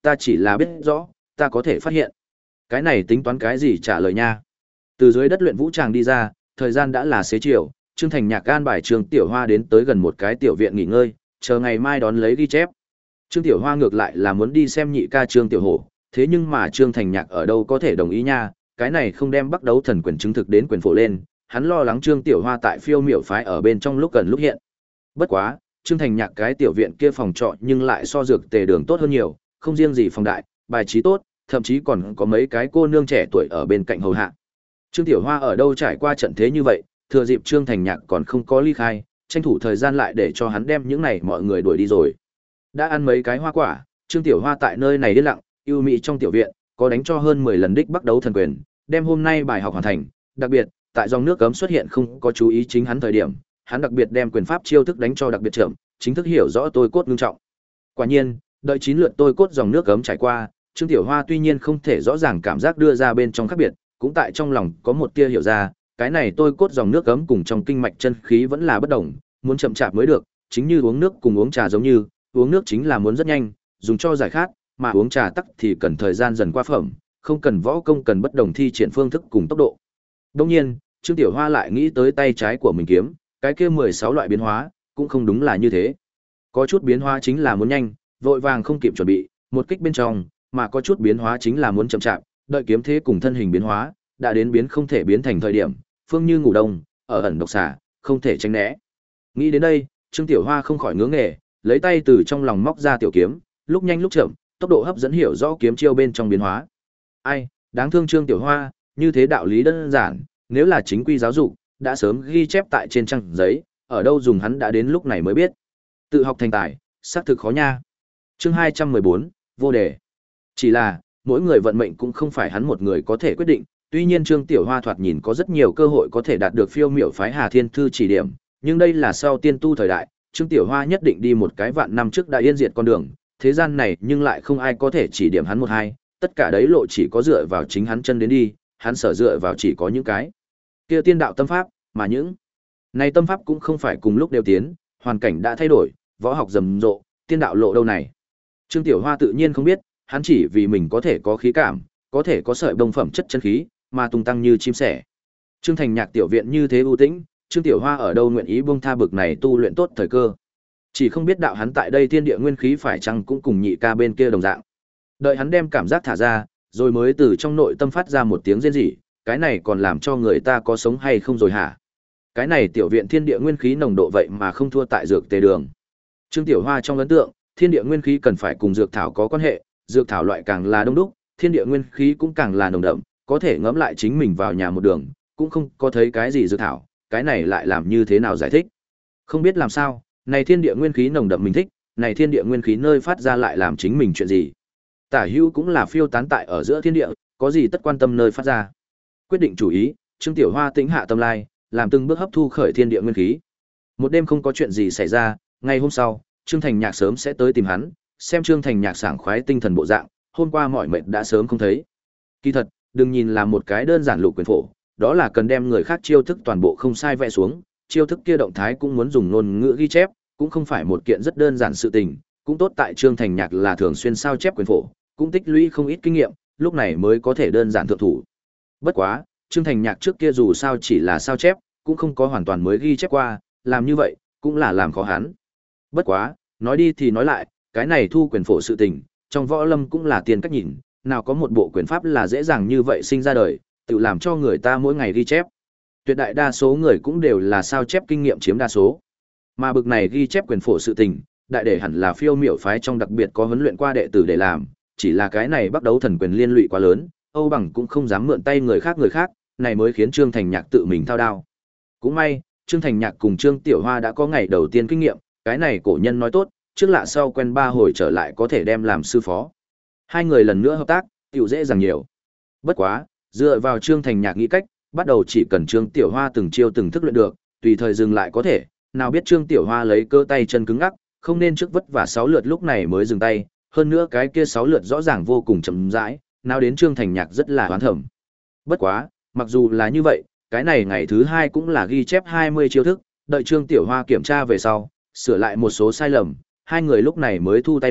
ta chỉ là biết rõ, ta có thể phát hiện. Cái này tính toán cái gì trả lời nha. Từ dưới đất luyện vũ tràng đi ra, thời gian đã là xế chiều, Trương Thành Nhạc an bài Trương Tiểu Hoa đến tới gần một cái tiểu viện nghỉ ngơi, chờ ngày mai đón lấy ghi chép. Trương Tiểu Hoa ngược lại là muốn đi xem nhị ca Trương Tiểu Hổ, thế nhưng mà Trương Thành Nhạc ở đâu có thể đồng ý nha, cái này không đem bắt đấu thần quyền chứng thực đến quyền phổ lên, hắn lo lắng Trương Tiểu Hoa tại Phiêu Miểu phái ở bên trong lúc gần lúc hiện. Bất quá, Trương Thành Nhạc cái tiểu viện kia phòng trọ nhưng lại so dược tề đường tốt hơn nhiều, không riêng gì phòng đại, bài trí tốt, thậm chí còn có mấy cái cô nương trẻ tuổi ở bên cạnh hầu hạ. Trương Tiểu Hoa ở đâu trải qua trận thế như vậy, thừa dịp Trương Thành Nhạc còn không có ly khai, tranh thủ thời gian lại để cho hắn đem những này mọi người đuổi đi rồi. Đã ăn mấy cái hoa quả, Trương Tiểu Hoa tại nơi này yên lặng, ưu mỹ trong tiểu viện, có đánh cho hơn mười lần đích bắt đấu thần quyền, đem hôm nay bài học hoàn thành, đặc biệt, tại dòng nước cấm xuất hiện không có chú ý chính hắn thời điểm, hắn đặc biệt đem quyền pháp chiêu thức đánh cho đặc biệt chậm, chính thức hiểu rõ tôi cốt ngưng trọng. Quả nhiên, đợi chín lượt tôi cốt dòng nước cấm trải qua, Trương Tiểu Hoa tuy nhiên không thể rõ ràng cảm giác đưa ra bên trong khác biệt, cũng tại trong lòng có một tia hiểu ra, cái này tôi cốt dòng nước cấm cùng trong kinh mạch chân khí vẫn là bất đồng, muốn chậm chạp mới được, chính như uống nước cùng uống trà giống như, uống nước chính là muốn rất nhanh, dùng cho giải khát, mà uống trà tắc thì cần thời gian dần qua phẩm, không cần võ công, cần bất đồng thi triển phương thức cùng tốc độ. Đương nhiên, Trương Tiểu Hoa lại nghĩ tới tay trái của mình kiếm, cái kia mười sáu loại biến hóa, cũng không đúng là như thế. Có chút biến hóa chính là muốn nhanh, vội vàng không kịp chuẩn bị, một kích bên trong, mà có chút biến hóa chính là muốn chậm chạp, đợi kiếm thế cùng thân hình biến hóa, đã đến biến không thể biến thành thời điểm, phương như ngủ đông, ở ẩn độc xả, không thể tránh né. Nghĩ đến đây, Trương Tiểu Hoa không khỏi ngưỡng nghề, lấy tay từ trong lòng móc ra tiểu kiếm, lúc nhanh lúc chậm, tốc độ hấp dẫn hiểu rõ kiếm chiêu bên trong biến hóa. Ai, đáng thương Trương Tiểu Hoa, như thế đạo lý đơn giản, nếu là chính quy giáo dục, đã sớm ghi chép tại trên trang giấy, ở đâu dùng hắn đã đến lúc này mới biết. Tự học thành tài, xác thực khó nha. Chương hai trăm mười bốn, vô đề. Chỉ là, mỗi người vận mệnh cũng không phải hắn một người có thể quyết định, tuy nhiên Trương Tiểu Hoa thoạt nhìn có rất nhiều cơ hội có thể đạt được Phiêu Miểu phái Hà Thiên Thư chỉ điểm, nhưng đây là sau tiên tu thời đại, Trương Tiểu Hoa nhất định đi một cái vạn năm trước đã yên diệt con đường, thế gian này nhưng lại không ai có thể chỉ điểm hắn một hai, tất cả đấy lộ chỉ có dựa vào chính hắn chân đến đi, hắn sở dựa vào chỉ có những cái kia tiên đạo tâm pháp, mà những này tâm pháp cũng không phải cùng lúc đều tiến, hoàn cảnh đã thay đổi, võ học rầm rộ, tiên đạo lộ đâu này. Trương Tiểu Hoa tự nhiên không biết, hắn chỉ vì mình có thể có khí cảm, có thể có sợi đồng phẩm chất chân khí, mà tung tăng như chim sẻ. Trương Thành Nhạc tiểu viện như thế ưu tĩnh, Trương Tiểu Hoa ở đâu nguyện ý buông tha bực này tu luyện tốt thời cơ. Chỉ không biết đạo hắn tại đây thiên địa nguyên khí phải chăng cũng cùng nhị ca bên kia đồng dạng. Đợi hắn đem cảm giác thả ra, rồi mới từ trong nội tâm phát ra một tiếng rên rỉ, cái này còn làm cho người ta có sống hay không rồi hả? Cái này tiểu viện thiên địa nguyên khí nồng độ vậy mà không thua tại dược tề đường. Trương Tiểu Hoa trong ấn tượng, thiên địa nguyên khí cần phải cùng dược thảo có quan hệ, dược thảo loại càng là đông đúc, thiên địa nguyên khí cũng càng là nồng đậm, có thể ngẫm lại chính mình vào nhà một đường, cũng không có thấy cái gì dược thảo, cái này lại làm như thế nào giải thích? Không biết làm sao, này thiên địa nguyên khí nồng đậm mình thích, này thiên địa nguyên khí nơi phát ra lại làm chính mình chuyện gì? Tả hữu cũng là phiêu tán tại ở giữa thiên địa, có gì tất quan tâm nơi phát ra. Quyết định chủ ý, Trương Tiểu Hoa tĩnh hạ tâm lai, làm từng bước hấp thu khởi thiên địa nguyên khí. Một đêm không có chuyện gì xảy ra, ngày hôm sau, Trương Thành Nhạc sớm sẽ tới tìm hắn, xem Trương Thành Nhạc sảng khoái tinh thần bộ dạng, hôm qua mỏi mệt đã sớm không thấy. Kỳ thật, đừng nhìn là một cái đơn giản lục quyền phổ, đó là cần đem người khác chiêu thức toàn bộ không sai vẽ xuống, chiêu thức kia động thái cũng muốn dùng ngôn ngữ ghi chép, cũng không phải một kiện rất đơn giản sự tình, cũng tốt tại Trương Thành Nhạc là thường xuyên sao chép quyền phổ, cũng tích lũy không ít kinh nghiệm, lúc này mới có thể đơn giản thượng thủ. Bất quá, Trương Thành Nhạc trước kia dù sao chỉ là sao chép, cũng không có hoàn toàn mới ghi chép qua, làm như vậy, cũng là làm khó hắn. Bất quá, nói đi thì nói lại, cái này thu quyền phổ sự tình, trong võ lâm cũng là tiền cách nhìn, nào có một bộ quyền pháp là dễ dàng như vậy sinh ra đời, tự làm cho người ta mỗi ngày ghi chép. Tuyệt đại đa số người cũng đều là sao chép kinh nghiệm chiếm đa số. Mà bực này ghi chép quyền phổ sự tình, đại để hẳn là Phiêu Miểu phái trong đặc biệt có huấn luyện qua đệ tử để làm, chỉ là cái này bắt đấu thần quyền liên lụy quá lớn, Âu Bằng cũng không dám mượn tay người khác người khác, này mới khiến Trương Thành Nhạc tự mình thao đao. Cũng may, Trương Thành Nhạc cùng Trương Tiểu Hoa đã có ngày đầu tiên kinh nghiệm, cái này cổ nhân nói tốt, trước lạ sau quen ba hồi trở lại có thể đem làm sư phó. Hai người lần nữa hợp tác, tiểu dễ dàng nhiều. Bất quá, dựa vào Trương Thành Nhạc nghĩ cách, bắt đầu chỉ cần Trương Tiểu Hoa từng chiêu từng thức luyện được, tùy thời dừng lại có thể, nào biết Trương Tiểu Hoa lấy cơ tay chân cứng ngắc, không nên trước vất vả sáu lượt lúc này mới dừng tay, hơn nữa cái kia sáu lượt rõ ràng vô cùng chậm rãi, nào đến Trương Thành Nhạc rất là hoán thẩm. Bất quá, mặc dù là như vậy, cái này ngày thứ hai cũng là ghi chép hai mươi chiêu thức, đợi Trương Tiểu Hoa kiểm tra về sau, sửa lại một số sai lầm, hai người lúc này mới thu tay lại,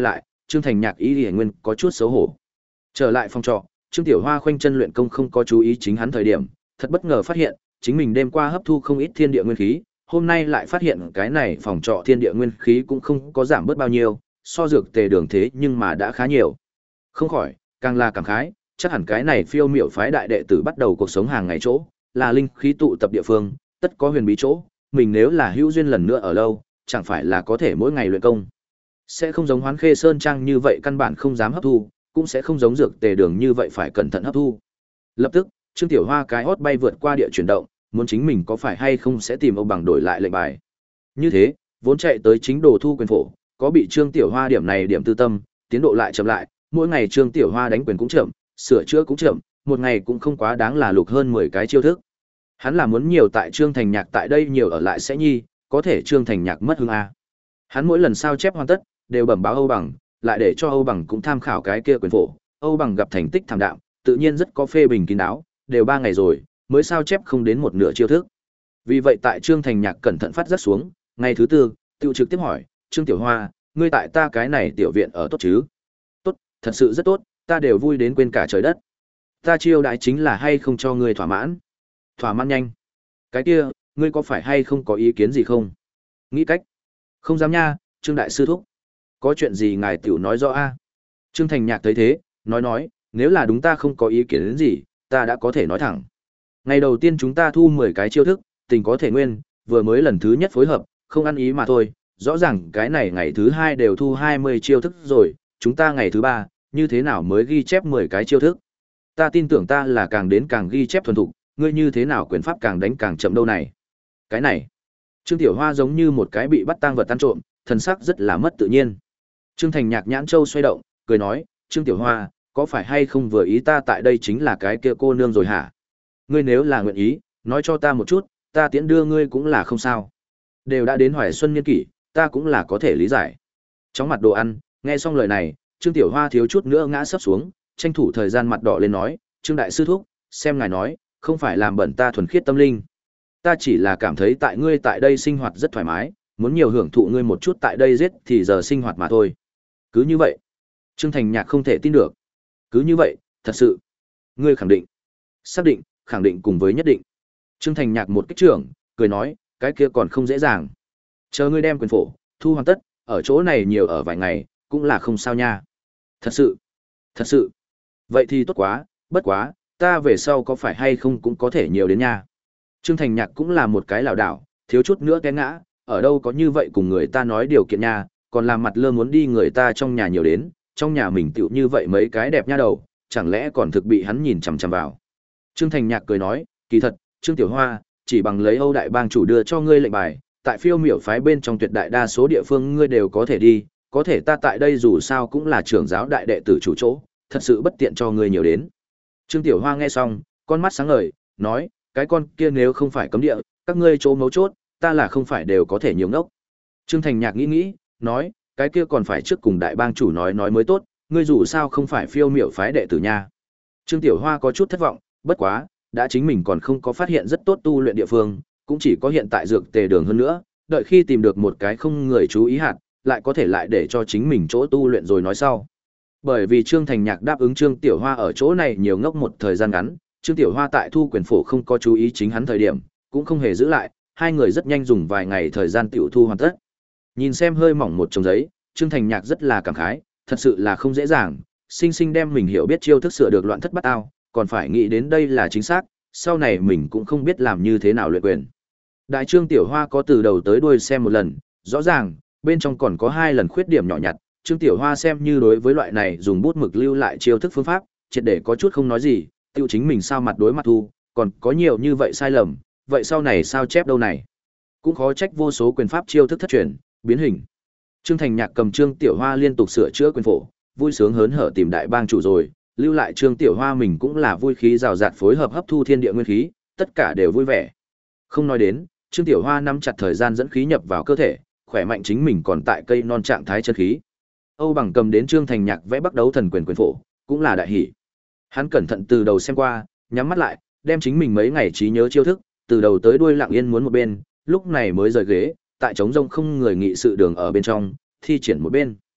Trương Thành Nhạc ý Liễu Nguyên có chút xấu hổ. Trở lại phòng trọ, Trương Tiểu Hoa khoanh chân luyện công không có chú ý chính hắn thời điểm, thật bất ngờ phát hiện, chính mình đêm qua hấp thu không ít thiên địa nguyên khí, hôm nay lại phát hiện cái này phòng trọ thiên địa nguyên khí cũng không có giảm bớt bao nhiêu, so dược tề đường thế nhưng mà đã khá nhiều. Không khỏi, càng là cảm khái, chắc hẳn cái này phiêu miểu phái đại đệ tử bắt đầu cuộc sống hàng ngày chỗ, là linh khí tụ tập địa phương, tất có huyền bí chỗ, mình nếu là hữu duyên lần nữa ở lâu, chẳng phải là có thể mỗi ngày luyện công. Sẽ không giống Hoán Khê Sơn Trang như vậy căn bản không dám hấp thu, cũng sẽ không giống dược tề đường như vậy phải cẩn thận hấp thu. Lập tức, Trương Tiểu Hoa cái hốt bay vượt qua địa chuyển động, muốn chính mình có phải hay không sẽ tìm Âu Bằng đổi lại lệnh bài. Như thế, vốn chạy tới chính đồ thu quyền phổ, có bị Trương Tiểu Hoa điểm này điểm tư tâm, tiến độ lại chậm lại, mỗi ngày Trương Tiểu Hoa đánh quyền cũng chậm, sửa chữa cũng chậm, một ngày cũng không quá đáng là lục hơn mười cái chiêu thức. Hắn là muốn nhiều tại Trương Thành Nhạc tại đây nhiều ở lại sẽ nhi, có thể Trương Thành Nhạc mất hứng a. Hắn mỗi lần sao chép hoàn tất, đều bẩm báo Âu Bằng, lại để cho Âu Bằng cũng tham khảo cái kia quyền phổ. Âu Bằng gặp thành tích thảm đạm, tự nhiên rất có phê bình kín đáo, đều ba ngày rồi, mới sao chép không đến một nửa chiêu thức. Vì vậy tại Trương Thành Nhạc cẩn thận phát giác xuống, ngày thứ tư, tiêu trực tiếp hỏi, Trương Tiểu Hoa, ngươi tại ta cái này tiểu viện ở tốt chứ? Tốt, thật sự rất tốt, ta đều vui đến quên cả trời đất. Ta chiêu đại chính là hay không cho ngươi thỏa mãn? Thỏa mãn nhanh. Cái kia, ngươi có phải hay không có ý kiến gì không? Nghĩ cách. Không dám nha, Trương Đại Sư Thúc. Có chuyện gì ngài tiểu nói rõ a? Trương Thành Nhạc thấy thế, nói nói, nếu là đúng ta không có ý kiến đến gì, ta đã có thể nói thẳng. Ngày đầu tiên chúng ta thu mười cái chiêu thức, tình có thể nguyên, vừa mới lần thứ nhất phối hợp, không ăn ý mà thôi, rõ ràng cái này ngày thứ hai đều thu hai mươi chiêu thức rồi, chúng ta ngày thứ ba, như thế nào mới ghi chép mười cái chiêu thức? Ta tin tưởng ta là càng đến càng ghi chép thuần thục, ngươi như thế nào quyền pháp càng đánh càng chậm đâu này. Cái này, Trương Tiểu Hoa giống như một cái bị bắt tang vật tan trộm, thần sắc rất là mất tự nhiên. Trương Thành Nhạc nhãn châu xoay động, cười nói, Trương Tiểu Hoa, có phải hay không vừa ý ta tại đây chính là cái kia cô nương rồi hả? Ngươi nếu là nguyện ý, nói cho ta một chút, ta tiễn đưa ngươi cũng là không sao. Đều đã đến Hoài Xuân niên kỷ, ta cũng là có thể lý giải. Chóng mặt đồ ăn, nghe xong lời này, Trương Tiểu Hoa thiếu chút nữa ngã sấp xuống, tranh thủ thời gian mặt đỏ lên nói, Trương Đại Sư Thúc, xem ngài nói, không phải làm bẩn ta thuần khiết tâm linh. Ta chỉ là cảm thấy tại ngươi tại đây sinh hoạt rất thoải mái, muốn nhiều hưởng thụ ngươi một chút tại đây giết thì giờ sinh hoạt mà thôi. Cứ như vậy. Trương Thành Nhạc không thể tin được. Cứ như vậy, thật sự. Ngươi khẳng định. Xác định, khẳng định cùng với nhất định. Trương Thành Nhạc một kích trưởng, cười nói, cái kia còn không dễ dàng. Chờ ngươi đem quyền phổ, thu hoàn tất, ở chỗ này nhiều ở vài ngày, cũng là không sao nha. Thật sự. Thật sự. Vậy thì tốt quá, bất quá, ta về sau có phải hay không cũng có thể nhiều đến nha. Trương Thành Nhạc cũng là một cái lảo đảo, thiếu chút nữa té ngã, ở đâu có như vậy cùng người ta nói điều kiện nha, còn làm mặt lơ muốn đi người ta trong nhà nhiều đến, trong nhà mình tựu như vậy mấy cái đẹp nha đầu, chẳng lẽ còn thực bị hắn nhìn chằm chằm vào. Trương Thành Nhạc cười nói, kỳ thật, Trương Tiểu Hoa, chỉ bằng lấy Âu đại bang chủ đưa cho ngươi lệnh bài, tại phiêu miểu phái bên trong tuyệt đại đa số địa phương ngươi đều có thể đi, có thể ta tại đây dù sao cũng là trưởng giáo đại đệ tử chủ chỗ, thật sự bất tiện cho ngươi nhiều đến. Trương Tiểu Hoa nghe xong, con mắt sáng ngời, nói, cái con kia nếu không phải cấm địa, các ngươi chỗ mấu chốt, ta là không phải đều có thể nhiều ngốc. Trương Thành Nhạc nghĩ nghĩ, nói, cái kia còn phải trước cùng đại bang chủ nói nói mới tốt, ngươi dù sao không phải phiêu miểu phái đệ tử nha. Trương Tiểu Hoa có chút thất vọng, bất quá, đã chính mình còn không có phát hiện rất tốt tu luyện địa phương, cũng chỉ có hiện tại dược tề đường hơn nữa, đợi khi tìm được một cái không người chú ý hạt, lại có thể lại để cho chính mình chỗ tu luyện rồi nói sau. Bởi vì Trương Thành Nhạc đáp ứng Trương Tiểu Hoa ở chỗ này nhiều ngốc một thời gian ngắn, Trương Tiểu Hoa tại thu quyền phổ không có chú ý chính hắn thời điểm, cũng không hề giữ lại, hai người rất nhanh dùng vài ngày thời gian tiểu thu hoàn tất. Nhìn xem hơi mỏng một chồng giấy, Trương Thành Nhạc rất là cảm khái, thật sự là không dễ dàng, sinh sinh đem mình hiểu biết chiêu thức sửa được loạn thất bát ao, còn phải nghĩ đến đây là chính xác, sau này mình cũng không biết làm như thế nào luyện quyền. Đại Trương Tiểu Hoa có từ đầu tới đuôi xem một lần, rõ ràng, bên trong còn có hai lần khuyết điểm nhỏ nhặt, Trương Tiểu Hoa xem như đối với loại này dùng bút mực lưu lại chiêu thức phương pháp, triệt để có chút không nói gì, tiêu chính mình sao mặt đối mặt thu, còn có nhiều như vậy sai lầm, vậy sau này sao chép đâu này? Cũng khó trách vô số quyền pháp chiêu thức thất truyền, biến hình. Trương Thành Nhạc cầm Trương Tiểu Hoa liên tục sửa chữa quyền phổ, vui sướng hớn hở tìm đại bang chủ rồi, lưu lại Trương Tiểu Hoa mình cũng là vui khí rào rạt phối hợp hấp thu thiên địa nguyên khí, tất cả đều vui vẻ. Không nói đến, Trương Tiểu Hoa nắm chặt thời gian dẫn khí nhập vào cơ thể, khỏe mạnh chính mình còn tại cây non trạng thái chân khí. Âu Bằng cầm đến Trương Thành Nhạc vẽ bắt đấu thần quyền quyền phổ, cũng là đại hỉ. Hắn cẩn thận từ đầu xem qua, nhắm mắt lại, đem chính mình mấy ngày trí nhớ chiêu thức, từ đầu tới đuôi lặng yên muốn một bên, lúc này mới rời ghế, tại trống rông không người nghị sự đường ở bên trong, thi triển một bên.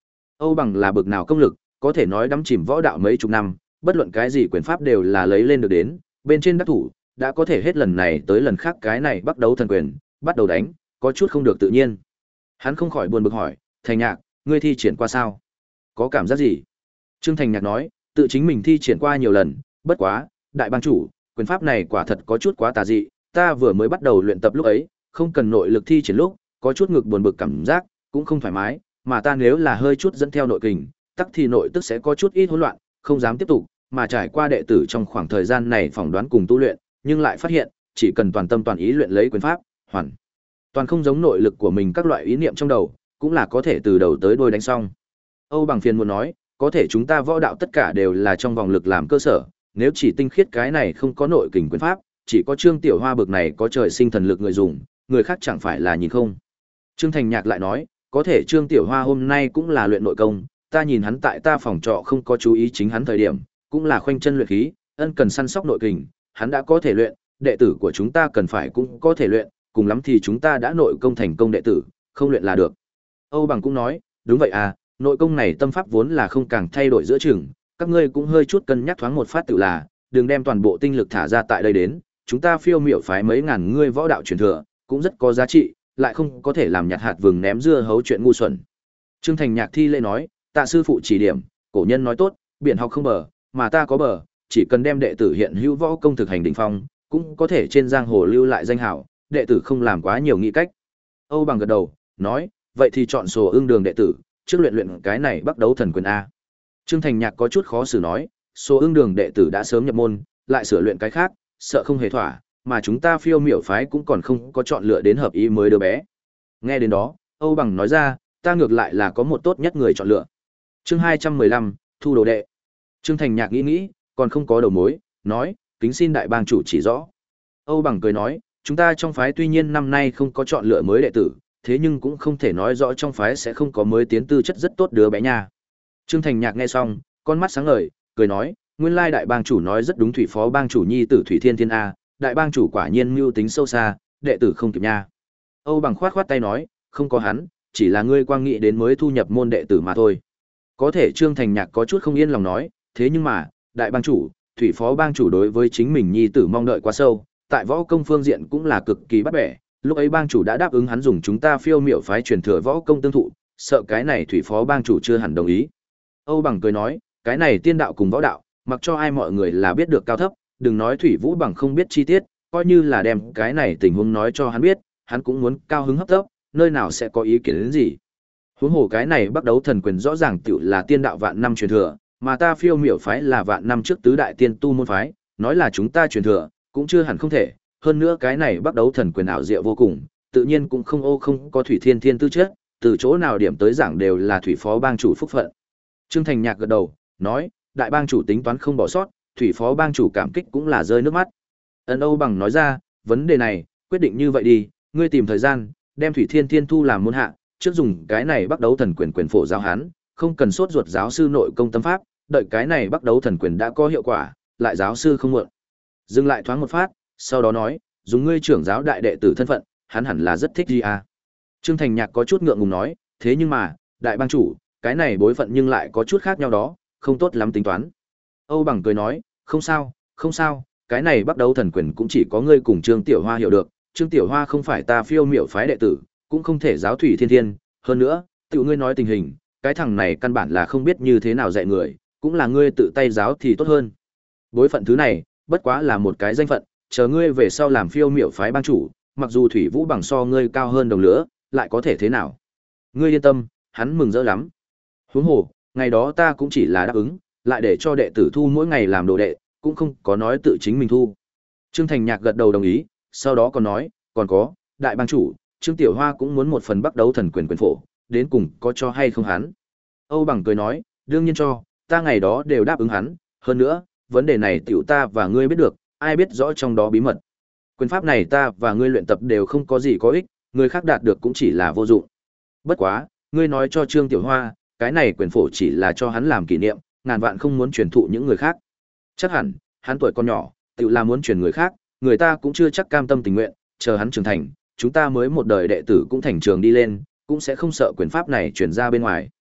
Âu Bằng là bực nào công lực, có thể nói đắm chìm võ đạo mấy chục năm, bất luận cái gì quyền pháp đều là lấy lên được đến, bên trên đắc thủ, đã có thể hết lần này tới lần khác cái này bắt đấu thần quyền, bắt đầu đánh, có chút không được tự nhiên. Hắn không khỏi buồn bực hỏi, Thành Nhạc, ngươi thi triển qua sao? Có cảm giác gì? Trương Thành Nhạc nói, tự chính mình thi triển qua nhiều lần, bất quá, đại bang chủ, quyền pháp này quả thật có chút quá tà dị, ta vừa mới bắt đầu luyện tập lúc ấy, không cần nội lực thi triển lúc, có chút ngực buồn bực cảm giác, cũng không thoải mái, mà ta nếu là hơi chút dẫn theo nội kình, tắc thì nội tức sẽ có chút ít hỗn loạn, không dám tiếp tục, mà trải qua đệ tử trong khoảng thời gian này phỏng đoán cùng tu luyện, nhưng lại phát hiện, chỉ cần toàn tâm toàn ý luyện lấy quyền pháp, hoàn toàn không giống nội lực của mình các loại ý niệm trong đầu, cũng là có thể từ đầu tới đuôi đánh xong. Âu Bằng phiền muốn nói, có thể chúng ta võ đạo tất cả đều là trong vòng lực làm cơ sở, nếu chỉ tinh khiết cái này không có nội kình quyền pháp, chỉ có Trương Tiểu Hoa bực này có trời sinh thần lực người dùng, người khác chẳng phải là nhìn không. Trương Thành Nhạc lại nói, có thể Trương Tiểu Hoa hôm nay cũng là luyện nội công, ta nhìn hắn tại ta phòng trọ không có chú ý chính hắn thời điểm, cũng là khoanh chân luyện khí, ân cần săn sóc nội kình, hắn đã có thể luyện, đệ tử của chúng ta cần phải cũng có thể luyện, cùng lắm thì chúng ta đã nội công thành công đệ tử, không luyện là được. Âu Bằng cũng nói, đúng vậy à, nội công này tâm pháp vốn là không càng thay đổi giữa chừng, các ngươi cũng hơi chút cân nhắc thoáng một phát tự là, đừng đem toàn bộ tinh lực thả ra tại đây đến, chúng ta phiêu miểu phái mấy ngàn ngươi võ đạo truyền thừa, cũng rất có giá trị, lại không có thể làm nhặt hạt vừng ném dưa hấu chuyện ngu xuẩn. Trương Thành Nhạc thi lễ nói, tạ sư phụ chỉ điểm, cổ nhân nói tốt, biển học không bờ, mà ta có bờ, chỉ cần đem đệ tử hiện hữu võ công thực hành đỉnh phong, cũng có thể trên giang hồ lưu lại danh hảo, đệ tử không làm quá nhiều nghĩ cách. Âu Bằng gật đầu, nói, vậy thì chọn sổ ương đường đệ tử, trước luyện luyện cái này bắt đấu thần quyền a. Trương Thành Nhạc có chút khó xử nói, số ương đường đệ tử đã sớm nhập môn, lại sửa luyện cái khác, sợ không hề thỏa, mà chúng ta phiêu miểu phái cũng còn không có chọn lựa đến hợp ý mới đứa bé. Nghe đến đó, Âu Bằng nói ra, ta ngược lại là có một tốt nhất người chọn lựa. Chương hai trăm mười lăm, thu đồ đệ. Trương Thành Nhạc nghĩ nghĩ, còn không có đầu mối, nói, kính xin đại bang chủ chỉ rõ. Âu Bằng cười nói, chúng ta trong phái tuy nhiên năm nay không có chọn lựa mới đệ tử, thế nhưng cũng không thể nói rõ trong phái sẽ không có mới tiến tư chất rất tốt đứa bé nha. Trương Thành Nhạc nghe xong, con mắt sáng ngời, cười nói, nguyên lai đại bang chủ nói rất đúng, Thủy phó bang chủ nhi tử Thủy Thiên Thiên a, đại bang chủ quả nhiên mưu tính sâu xa, đệ tử không kịp nha. Âu Bằng khoát khoát tay nói, không có hắn, chỉ là ngươi quang nghĩ đến mới thu nhập môn đệ tử mà thôi. Có thể Trương Thành Nhạc có chút không yên lòng nói, thế nhưng mà, đại bang chủ, Thủy phó bang chủ đối với chính mình nhi tử mong đợi quá sâu, tại võ công phương diện cũng là cực kỳ bắt bẻ, lúc ấy bang chủ đã đáp ứng hắn dùng chúng ta phiêu miểu phái truyền thừa võ công tương thụ, sợ cái này Thủy phó bang chủ chưa hẳn đồng ý. Âu Bằng cười nói, cái này tiên đạo cùng võ đạo, mặc cho ai mọi người là biết được cao thấp, đừng nói Thủy Vũ Bằng không biết chi tiết, coi như là đem cái này tình huống nói cho hắn biết, hắn cũng muốn cao hứng hấp tấp, nơi nào sẽ có ý kiến đến gì. Huống hồ cái này bắt đấu thần quyền rõ ràng tựu là tiên đạo vạn năm truyền thừa, mà ta phiêu miểu phái là vạn năm trước tứ đại tiên tu môn phái, nói là chúng ta truyền thừa, cũng chưa hẳn không thể, hơn nữa cái này bắt đấu thần quyền ảo diệu vô cùng, tự nhiên cũng không ô không có Thủy Thiên Thiên tư chất, từ chỗ nào điểm tới giảng đều là Thủy phó bang chủ phúc phận. Trương Thành Nhạc gật đầu, nói, đại bang chủ tính toán không bỏ sót, Thủy phó bang chủ cảm kích cũng là rơi nước mắt. Ân Âu Bằng nói ra, vấn đề này, quyết định như vậy đi, ngươi tìm thời gian, đem Thủy Thiên Thiên thu làm môn hạ, trước dùng cái này bắt đấu thần quyền quyền phổ giáo hán, không cần sốt ruột giáo sư nội công tâm pháp, đợi cái này bắt đấu thần quyền đã có hiệu quả, lại giáo sư không muộn. Dừng lại thoáng một phát, sau đó nói, dùng ngươi trưởng giáo đại đệ tử thân phận, hắn hẳn là rất thích gì à. Trương Thành Nhạc có chút ngượng ngùng nói, thế nhưng mà, đại bang chủ, cái này bối phận nhưng lại có chút khác nhau đó, không tốt lắm tính toán. Âu Bằng cười nói, không sao, không sao, cái này bắt đấu thần quyền cũng chỉ có ngươi cùng Trương Tiểu Hoa hiểu được, Trương Tiểu Hoa không phải ta phiêu miểu phái đệ tử, cũng không thể giáo Thủy Thiên Thiên, hơn nữa, tự ngươi nói tình hình, cái thằng này căn bản là không biết như thế nào dạy người, cũng là ngươi tự tay giáo thì tốt hơn. Bối phận thứ này, bất quá là một cái danh phận, chờ ngươi về sau làm phiêu miểu phái bang chủ, mặc dù Thủy Vũ Bằng so ngươi cao hơn đồng lửa, lại có thể thế nào? Ngươi yên tâm, hắn mừng rỡ lắm. Huống hồ, ngày đó ta cũng chỉ là đáp ứng, lại để cho đệ tử thu mỗi ngày làm đồ đệ, cũng không có nói tự chính mình thu. Trương Thành Nhạc gật đầu đồng ý, sau đó còn nói, còn có, đại bang chủ, Trương Tiểu Hoa cũng muốn một phần bắt đấu thần quyền quyền phổ, đến cùng có cho hay không hắn. Âu Bằng cười nói, đương nhiên cho, ta ngày đó đều đáp ứng hắn, hơn nữa, vấn đề này tiểu ta và ngươi biết được, ai biết rõ trong đó bí mật. Quyền pháp này ta và ngươi luyện tập đều không có gì có ích, người khác đạt được cũng chỉ là vô dụng. Bất quá, ngươi nói cho Trương Tiểu Hoa, cái này quyền phổ chỉ là cho hắn làm kỷ niệm, ngàn vạn không muốn truyền thụ những người khác. Chắc hẳn, hắn tuổi còn nhỏ, tự là muốn truyền người khác, người ta cũng chưa chắc cam tâm tình nguyện, chờ hắn trưởng thành, chúng ta mới một đời đệ tử cũng thành trường đi lên, cũng sẽ không sợ quyền pháp này truyền ra bên ngoài.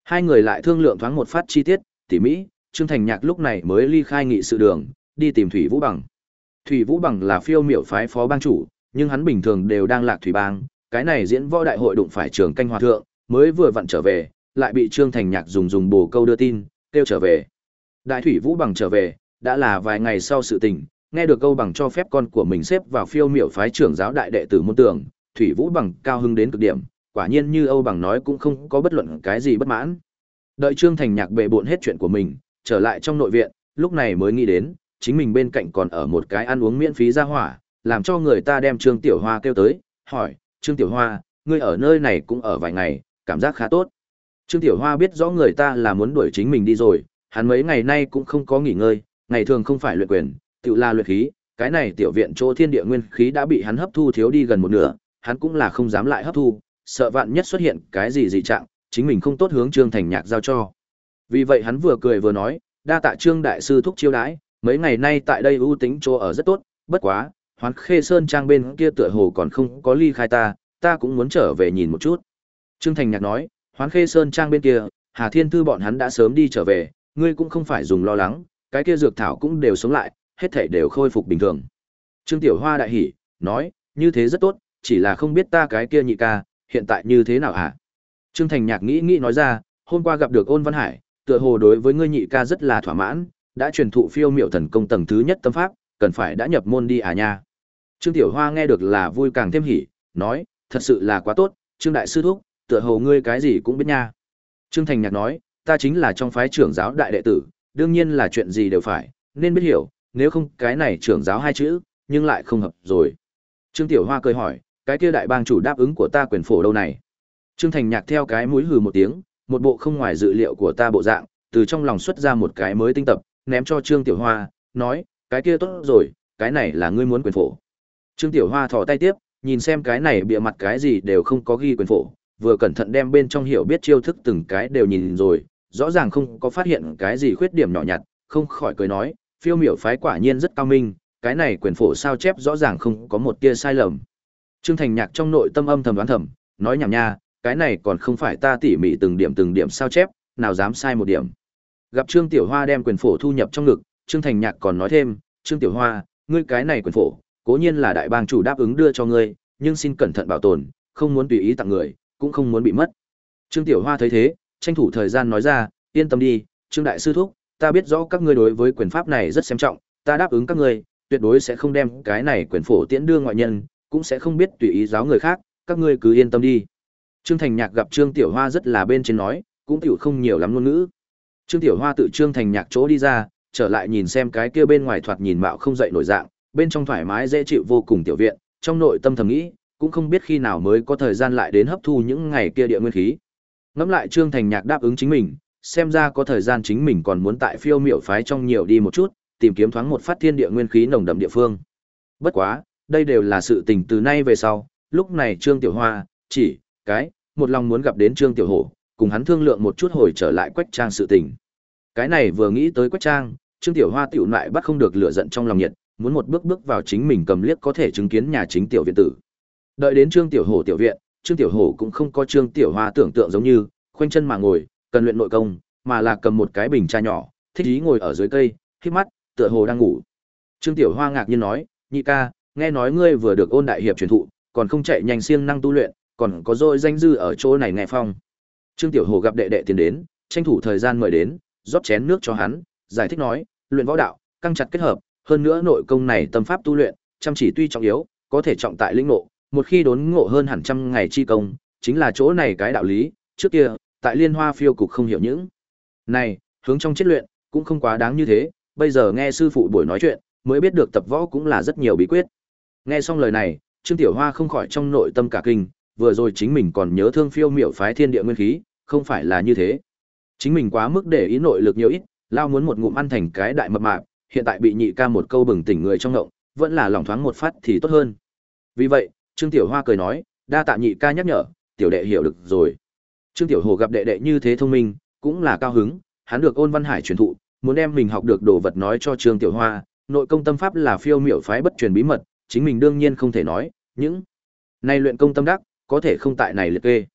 Hai người lại thương lượng thoáng một phát chi tiết, tỉ mỹ, Trương Thành Nhạc lúc này mới ly khai nghị sự đường, đi tìm Thủy Vũ Bằng. Thủy Vũ Bằng là phiêu miểu phái phó bang chủ, nhưng hắn bình thường đều đang lạc thủy bang, cái này diễn võ đại hội đụng phải Trường Canh Hòa thượng, mới vừa vặn trở về, lại bị Trương Thành Nhạc dùng dùng bổ câu đưa tin, kêu trở về. Đại Thủy Vũ Bằng trở về, đã là vài ngày sau sự tình, nghe được câu bằng cho phép con của mình xếp vào phiêu miểu phái trưởng giáo đại đệ tử môn tưởng, Thủy Vũ Bằng cao hứng đến cực điểm, quả nhiên như Âu Bằng nói cũng không có bất luận cái gì bất mãn. Đợi Trương Thành Nhạc bệ bội hết chuyện của mình, trở lại trong nội viện, lúc này mới nghĩ đến, chính mình bên cạnh còn ở một cái ăn uống miễn phí ra hỏa, làm cho người ta đem Trương Tiểu Hoa kêu tới, hỏi, Trương Tiểu Hoa, ngươi ở nơi này cũng ở vài ngày, cảm giác khá tốt. Trương Tiểu Hoa biết rõ người ta là muốn đuổi chính mình đi rồi, hắn mấy ngày nay cũng không có nghỉ ngơi, ngày thường không phải luyện quyền, tự là luyện khí, cái này tiểu viện chỗ thiên địa nguyên khí đã bị hắn hấp thu thiếu đi gần một nửa, hắn cũng là không dám lại hấp thu, sợ vạn nhất xuất hiện cái gì dị trạng, chính mình không tốt hướng Trương Thành Nhạc giao cho. Vì vậy hắn vừa cười vừa nói, đa tạ Trương đại sư thúc chiêu đãi, mấy ngày nay tại đây ưu tính chỗ ở rất tốt, bất quá, Hoán Khê Sơn trang bên kia tựa hồ còn không có ly khai ta, ta cũng muốn trở về nhìn một chút. Trương Thành Nhạc nói, Hoán Khê Sơn trang bên kia, Hà Thiên Thư bọn hắn đã sớm đi trở về, ngươi cũng không phải dùng lo lắng, cái kia dược thảo cũng đều sống lại, hết thảy đều khôi phục bình thường. Trương Tiểu Hoa đại hỉ, nói, như thế rất tốt, chỉ là không biết ta cái kia nhị ca, hiện tại như thế nào hả? Trương Thành Nhạc nghĩ nghĩ nói ra, hôm qua gặp được Ôn Văn Hải, tựa hồ đối với ngươi nhị ca rất là thỏa mãn, đã truyền thụ phiêu miểu thần công tầng thứ nhất tâm pháp, cần phải đã nhập môn đi à nha. Trương Tiểu Hoa nghe được là vui càng thêm hỉ, nói, thật sự là quá tốt, Trương đại sư thúc, tựa hồ ngươi cái gì cũng biết nha. Trương Thành Nhạc nói, ta chính là trong phái trưởng giáo đại đệ tử, đương nhiên là chuyện gì đều phải, nên biết hiểu, nếu không cái này trưởng giáo hai chữ, nhưng lại không hợp rồi. Trương Tiểu Hoa cười hỏi, cái kia đại bang chủ đáp ứng của ta quyền phổ đâu này? Trương Thành Nhạc theo cái mũi hừ một tiếng, một bộ không ngoài dự liệu của ta bộ dạng, từ trong lòng xuất ra một cái mới tinh tập, ném cho Trương Tiểu Hoa, nói, cái kia tốt rồi, cái này là ngươi muốn quyền phổ. Trương Tiểu Hoa thò tay tiếp, nhìn xem cái này bịa mặt cái gì đều không có ghi quyền phổ, vừa cẩn thận đem bên trong hiểu biết chiêu thức từng cái đều nhìn rồi, rõ ràng không có phát hiện cái gì khuyết điểm nhỏ nhặt, không khỏi cười nói, phiêu miểu phái quả nhiên rất cao minh, cái này quyền phổ sao chép rõ ràng không có một tia sai lầm. Trương Thành Nhạc trong nội tâm âm thầm đoán thầm, nói nhảm nha, cái này còn không phải ta tỉ mỉ từng điểm từng điểm sao chép, nào dám sai một điểm. Gặp Trương Tiểu Hoa đem quyền phổ thu nhập trong ngực, Trương Thành Nhạc còn nói thêm, Trương Tiểu Hoa, ngươi cái này quyền phổ, cố nhiên là đại bang chủ đáp ứng đưa cho ngươi, nhưng xin cẩn thận bảo tồn, không muốn tùy ý tặng người, cũng không muốn bị mất. Trương Tiểu Hoa thấy thế, tranh thủ thời gian nói ra, yên tâm đi, Trương đại sư thúc, ta biết rõ các ngươi đối với quyền pháp này rất xem trọng, ta đáp ứng các ngươi, tuyệt đối sẽ không đem cái này quyền phổ tiễn đưa ngoại nhân, cũng sẽ không biết tùy ý giáo người khác, các ngươi cứ yên tâm đi. Trương Thành Nhạc gặp Trương Tiểu Hoa rất là bên trên nói, cũng tiểu không nhiều lắm ngôn ngữ. Trương Tiểu Hoa tự Trương Thành Nhạc chỗ đi ra, trở lại nhìn xem cái kia bên ngoài thoạt nhìn mạo không dậy nổi dạng, bên trong thoải mái dễ chịu vô cùng tiểu viện, trong nội tâm thầm nghĩ, cũng không biết khi nào mới có thời gian lại đến hấp thu những ngày kia địa nguyên khí. Ngẫm lại Trương Thành Nhạc đáp ứng chính mình, xem ra có thời gian chính mình còn muốn tại phiêu miểu phái trong nhiều đi một chút, tìm kiếm thoáng một phát thiên địa nguyên khí nồng đậm địa phương. Bất quá, đây đều là sự tình từ nay về sau, lúc này Trương Tiểu Hoa, chỉ, cái, một lòng muốn gặp đến Trương Tiểu Hổ, cùng hắn thương lượng một chút hồi trở lại Quách Trang sự tình. Cái này vừa nghĩ tới Quách Trang, Trương Tiểu Hoa tiểu lại bắt không được lửa giận trong lòng nhiệt, muốn một bước bước vào chính mình cầm liếc có thể chứng kiến nhà chính tiểu viện tử. Đợi đến Trương Tiểu Hổ tiểu viện, Trương Tiểu Hổ cũng không có Trương Tiểu Hoa tưởng tượng giống như, khoanh chân mà ngồi, cần luyện nội công, mà là cầm một cái bình trà nhỏ, thích ý ngồi ở dưới cây, khép mắt, tựa hồ đang ngủ. Trương Tiểu Hoa ngạc nhiên nói, nhị ca, nghe nói ngươi vừa được Ôn đại hiệp truyền thụ, còn không chạy nhanh siêng năng tu luyện, còn có dôi danh dư ở chỗ này nghe phong. Trương Tiểu Hổ gặp đệ đệ tiến đến, tranh thủ thời gian mời đến, rót chén nước cho hắn, giải thích nói, luyện võ đạo, căng chặt kết hợp, hơn nữa nội công này tâm pháp tu luyện, chăm chỉ tuy trọng yếu, có thể trọng tại lĩnh ngộ, một khi đốn ngộ hơn hẳn trăm ngày chi công, chính là chỗ này cái đạo lý, trước kia, tại Liên Hoa phiêu cục không hiểu những này, hướng trong chết luyện, cũng không quá đáng như thế, bây giờ nghe sư phụ buổi nói chuyện, mới biết được tập võ cũng là rất nhiều bí quyết. Nghe xong lời này, Trương Tiểu Hoa không khỏi trong nội tâm cả kinh, vừa rồi chính mình còn nhớ thương phiêu miểu phái thiên địa nguyên khí, không phải là như thế. Chính mình quá mức để ý nội lực nhiều ít, lao muốn một ngụm ăn thành cái đại mập mạp, hiện tại bị nhị ca một câu bừng tỉnh người trong ngộng, vẫn là lòng thoáng một phát thì tốt hơn. Vì vậy, Trương Tiểu Hoa cười nói, đa tạ nhị ca nhắc nhở, tiểu đệ hiểu được rồi. Trương Tiểu Hồ gặp đệ đệ như thế thông minh, cũng là cao hứng, hắn được Ôn Văn Hải truyền thụ, muốn đem mình học được đồ vật nói cho Trương Tiểu Hoa, nội công tâm pháp là phiêu miểu phái bất truyền bí mật, chính mình đương nhiên không thể nói, những này luyện công tâm đắc, có thể không tại này liệt kê.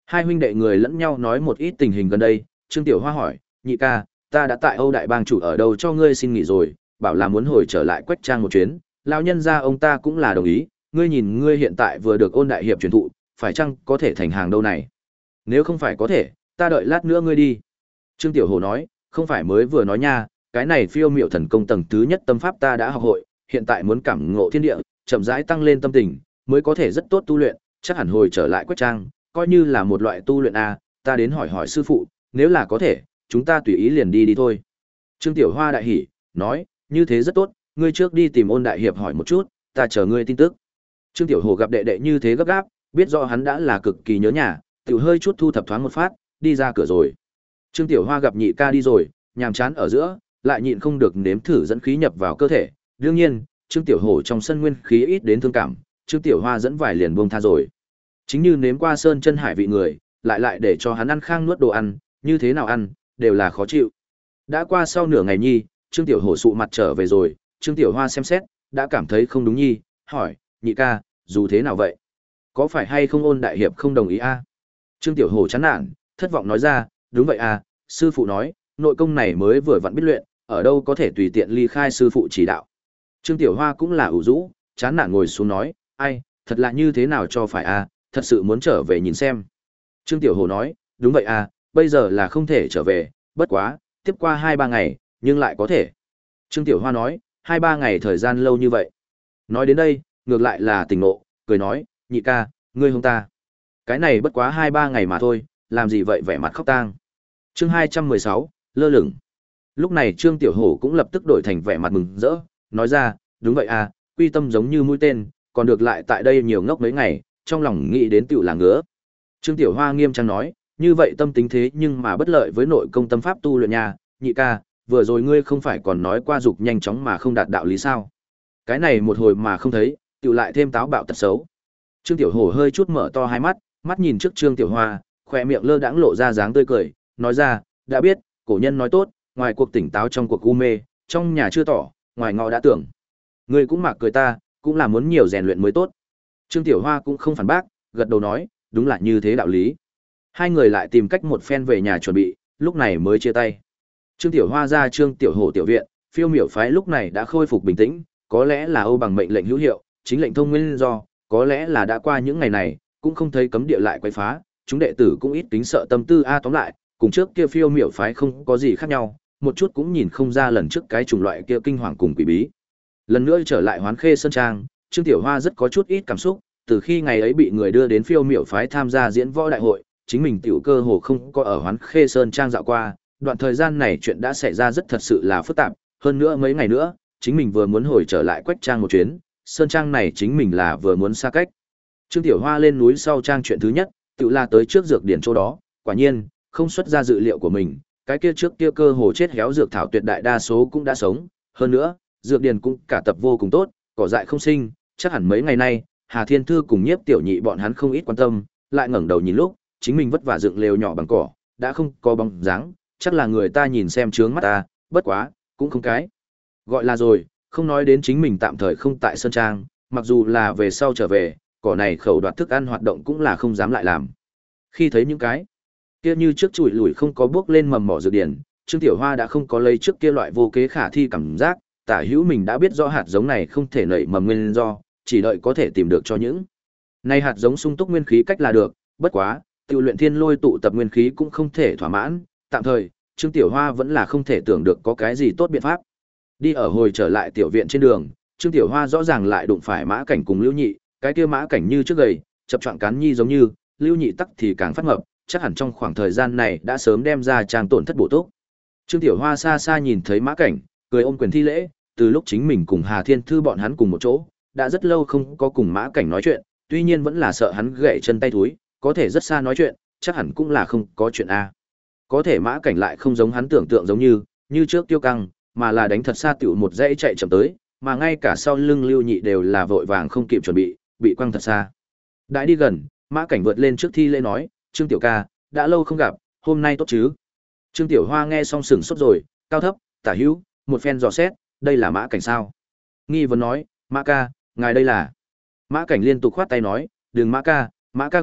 Hai huynh đệ người lẫn nhau nói một ít tình hình gần đây, Trương Tiểu Hoa hỏi, nhị ca, ta đã tại Âu Đại Bang chủ ở đâu cho ngươi xin nghỉ rồi, bảo là muốn hồi trở lại Quách Trang một chuyến, lão nhân gia ông ta cũng là đồng ý, ngươi nhìn ngươi hiện tại vừa được Ôn đại hiệp truyền thụ, phải chăng có thể thành hàng đâu này? Nếu không phải có thể, ta đợi lát nữa ngươi đi. Trương Tiểu Hồ nói, không phải mới vừa nói nha, cái này phiêu miệu thần công tầng thứ nhất tâm pháp ta đã học hội, hiện tại muốn cảm ngộ thiên địa, chậm rãi tăng lên tâm tình, mới có thể rất tốt tu luyện, chắc hẳn hồi trở lại Quách Trang, coi như là một loại tu luyện a, ta đến hỏi hỏi sư phụ, nếu là có thể, chúng ta tùy ý liền đi đi thôi. Trương Tiểu Hoa đại hỉ, nói, như thế rất tốt, ngươi trước đi tìm Ôn đại hiệp hỏi một chút, ta chờ ngươi tin tức. Trương Tiểu Hồ gặp đệ đệ như thế gấp gáp, biết rõ hắn đã là cực kỳ nhớ nhà, tiểu hơi chút thu thập thoáng một phát, đi ra cửa rồi. Trương Tiểu Hoa gặp nhị ca đi rồi, nhàm chán ở giữa, lại nhịn không được nếm thử dẫn khí nhập vào cơ thể. Đương nhiên, Trương Tiểu Hổ trong sân nguyên khí ít đến thương cảm, Trương Tiểu Hoa dẫn vài liền buông tha rồi. Chính như nếm qua sơn chân hải vị người, lại lại để cho hắn ăn khang nuốt đồ ăn, như thế nào ăn, đều là khó chịu. Đã qua sau nửa ngày nhi, Trương Tiểu Hổ sụ mặt trở về rồi, Trương Tiểu Hoa xem xét, đã cảm thấy không đúng nhi, hỏi, nhị ca, dù thế nào vậy? Có phải hay không Ôn đại hiệp không đồng ý a? Trương Tiểu Hổ chán nản, thất vọng nói ra, đúng vậy à, sư phụ nói, nội công này mới vừa vặn biết luyện, ở đâu có thể tùy tiện ly khai sư phụ chỉ đạo. Trương Tiểu Hoa cũng là ủ rũ, chán nản ngồi xuống nói, ai, thật là như thế nào cho phải à, thật sự muốn trở về nhìn xem. Trương Tiểu Hồ nói, đúng vậy à, bây giờ là không thể trở về, bất quá, tiếp qua hai ba ngày, nhưng lại có thể. Trương Tiểu Hoa nói, hai ba ngày thời gian lâu như vậy. Nói đến đây, ngược lại là tỉnh ngộ, cười nói, nhị ca, ngươi hông ta. Cái này bất quá hai ba ngày mà thôi, làm gì vậy vẻ mặt khóc tang. Chương hai trăm mười sáu, lơ lửng. Lúc này Trương Tiểu Hổ cũng lập tức đổi thành vẻ mặt mừng rỡ, nói ra, đúng vậy à, quy tâm giống như mũi tên, còn được lại tại đây nhiều ngốc mấy ngày, trong lòng nghĩ đến tiểu là ngứa. Trương Tiểu Hoa nghiêm trang nói, như vậy tâm tính thế nhưng mà bất lợi với nội công tâm pháp tu luyện nhà, nhị ca, vừa rồi ngươi không phải còn nói qua dục nhanh chóng mà không đạt đạo lý sao? Cái này một hồi mà không thấy, tiểu lại thêm táo bạo tật xấu. Trương Tiểu Hổ hơi chút mở to hai mắt, mắt nhìn trước Trương Tiểu Hoa, khỏe miệng lơ đãng lộ ra dáng tươi cười, nói ra, đã biết, cổ nhân nói tốt, ngoài cuộc tỉnh táo trong cuộc u mê, trong nhà chưa tỏ, ngoài ngõ đã tưởng. Ngươi cũng mặc cười ta, cũng là muốn nhiều rèn luyện mới tốt. Trương Tiểu Hoa cũng không phản bác, gật đầu nói, đúng là như thế đạo lý. Hai người lại tìm cách một phen về nhà chuẩn bị, lúc này mới chia tay. Trương Tiểu Hoa ra Trương Tiểu Hổ tiểu viện, phiêu miểu phái lúc này đã khôi phục bình tĩnh, có lẽ là Âu bằng mệnh lệnh hữu hiệu, chính lệnh thông nguyên do, có lẽ là đã qua những ngày này, cũng không thấy cấm địa lại quấy phá, chúng đệ tử cũng ít kính sợ tâm tư a tóm lại, cùng trước kia phiêu miểu phái không có gì khác nhau, một chút cũng nhìn không ra lần trước cái chủng loại kia kinh hoàng cùng quỷ bí. Lần nữa trở lại Hoán Khê Sơn Trang, Trương Tiểu Hoa rất có chút ít cảm xúc, từ khi ngày ấy bị người đưa đến phiêu miểu phái tham gia diễn võ đại hội, chính mình tiểu cơ hồ không có ở Hoán Khê Sơn Trang dạo qua, đoạn thời gian này chuyện đã xảy ra rất thật sự là phức tạp, hơn nữa mấy ngày nữa, chính mình vừa muốn hồi trở lại Quách Trang một chuyến, Sơn Trang này chính mình là vừa muốn xa cách. Trương Tiểu Hoa lên núi sau trang chuyện thứ nhất, tự là tới trước dược điển chỗ đó, quả nhiên, không xuất ra dự liệu của mình, cái kia trước kia cơ hồ chết héo dược thảo tuyệt đại đa số cũng đã sống, hơn nữa, dược điển cũng cả tập vô cùng tốt, cỏ dại không sinh, chắc hẳn mấy ngày nay, Hà Thiên Thư cùng Nhiếp Tiểu Nhị bọn hắn không ít quan tâm, lại ngẩng đầu nhìn lúc, chính mình vất vả dựng lều nhỏ bằng cỏ, đã không có bóng dáng, chắc là người ta nhìn xem trướng mắt ta, bất quá, cũng không cái. Gọi là rồi, không nói đến chính mình tạm thời không tại Sơn Trang, mặc dù là về sau trở về, cỏ này khẩu đoạt thức ăn hoạt động cũng là không dám lại làm. Khi thấy những cái kia như trước chùi lùi không có bước lên mầm mỏ dược điển, Trương Tiểu Hoa đã không có lấy trước kia loại vô kế khả thi cảm giác, tả hữu mình đã biết rõ hạt giống này không thể nảy mầm nguyên do, chỉ đợi có thể tìm được cho những này hạt giống sung túc nguyên khí cách là được, bất quá, tự luyện thiên lôi tụ tập nguyên khí cũng không thể thỏa mãn, tạm thời, Trương Tiểu Hoa vẫn là không thể tưởng được có cái gì tốt biện pháp. Đi ở hồi trở lại tiểu viện trên đường, Trương Tiểu Hoa rõ ràng lại đụng phải Mã Cảnh cùng Lưu Nhị, cái kia Mã Cảnh như trước gầy, chập choạng cán nhi giống như, Lưu Nhị tắc thì càng phát mập, chắc hẳn trong khoảng thời gian này đã sớm đem ra trang tổn thất bổ túc. Trương Tiểu Hoa xa xa nhìn thấy Mã Cảnh, cười ôm quyền thi lễ, từ lúc chính mình cùng Hà Thiên Thư bọn hắn cùng một chỗ, đã rất lâu không có cùng Mã Cảnh nói chuyện, tuy nhiên vẫn là sợ hắn gãy chân tay túi, có thể rất xa nói chuyện, chắc hẳn cũng là không có chuyện a. Có thể Mã Cảnh lại không giống hắn tưởng tượng giống như, như trước tiêu căng, mà là đánh thật xa tiểu một dãy chạy chậm tới, mà ngay cả sau lưng Lưu Nhị đều là vội vàng không kịp chuẩn bị, bị quăng thật xa. Đãi đi gần, Mã Cảnh vượt lên trước thi lễ nói, "Trương tiểu ca, đã lâu không gặp, hôm nay tốt chứ?" Trương Tiểu Hoa nghe xong sững sốt rồi, cao thấp, tả hữu, một phen dò xét, đây là Mã Cảnh sao? Nghi vấn nói, "Mã ca, ngài đây là?" Mã Cảnh liên tục khoát tay nói, "Đừng Mã ca, Mã ca gọi,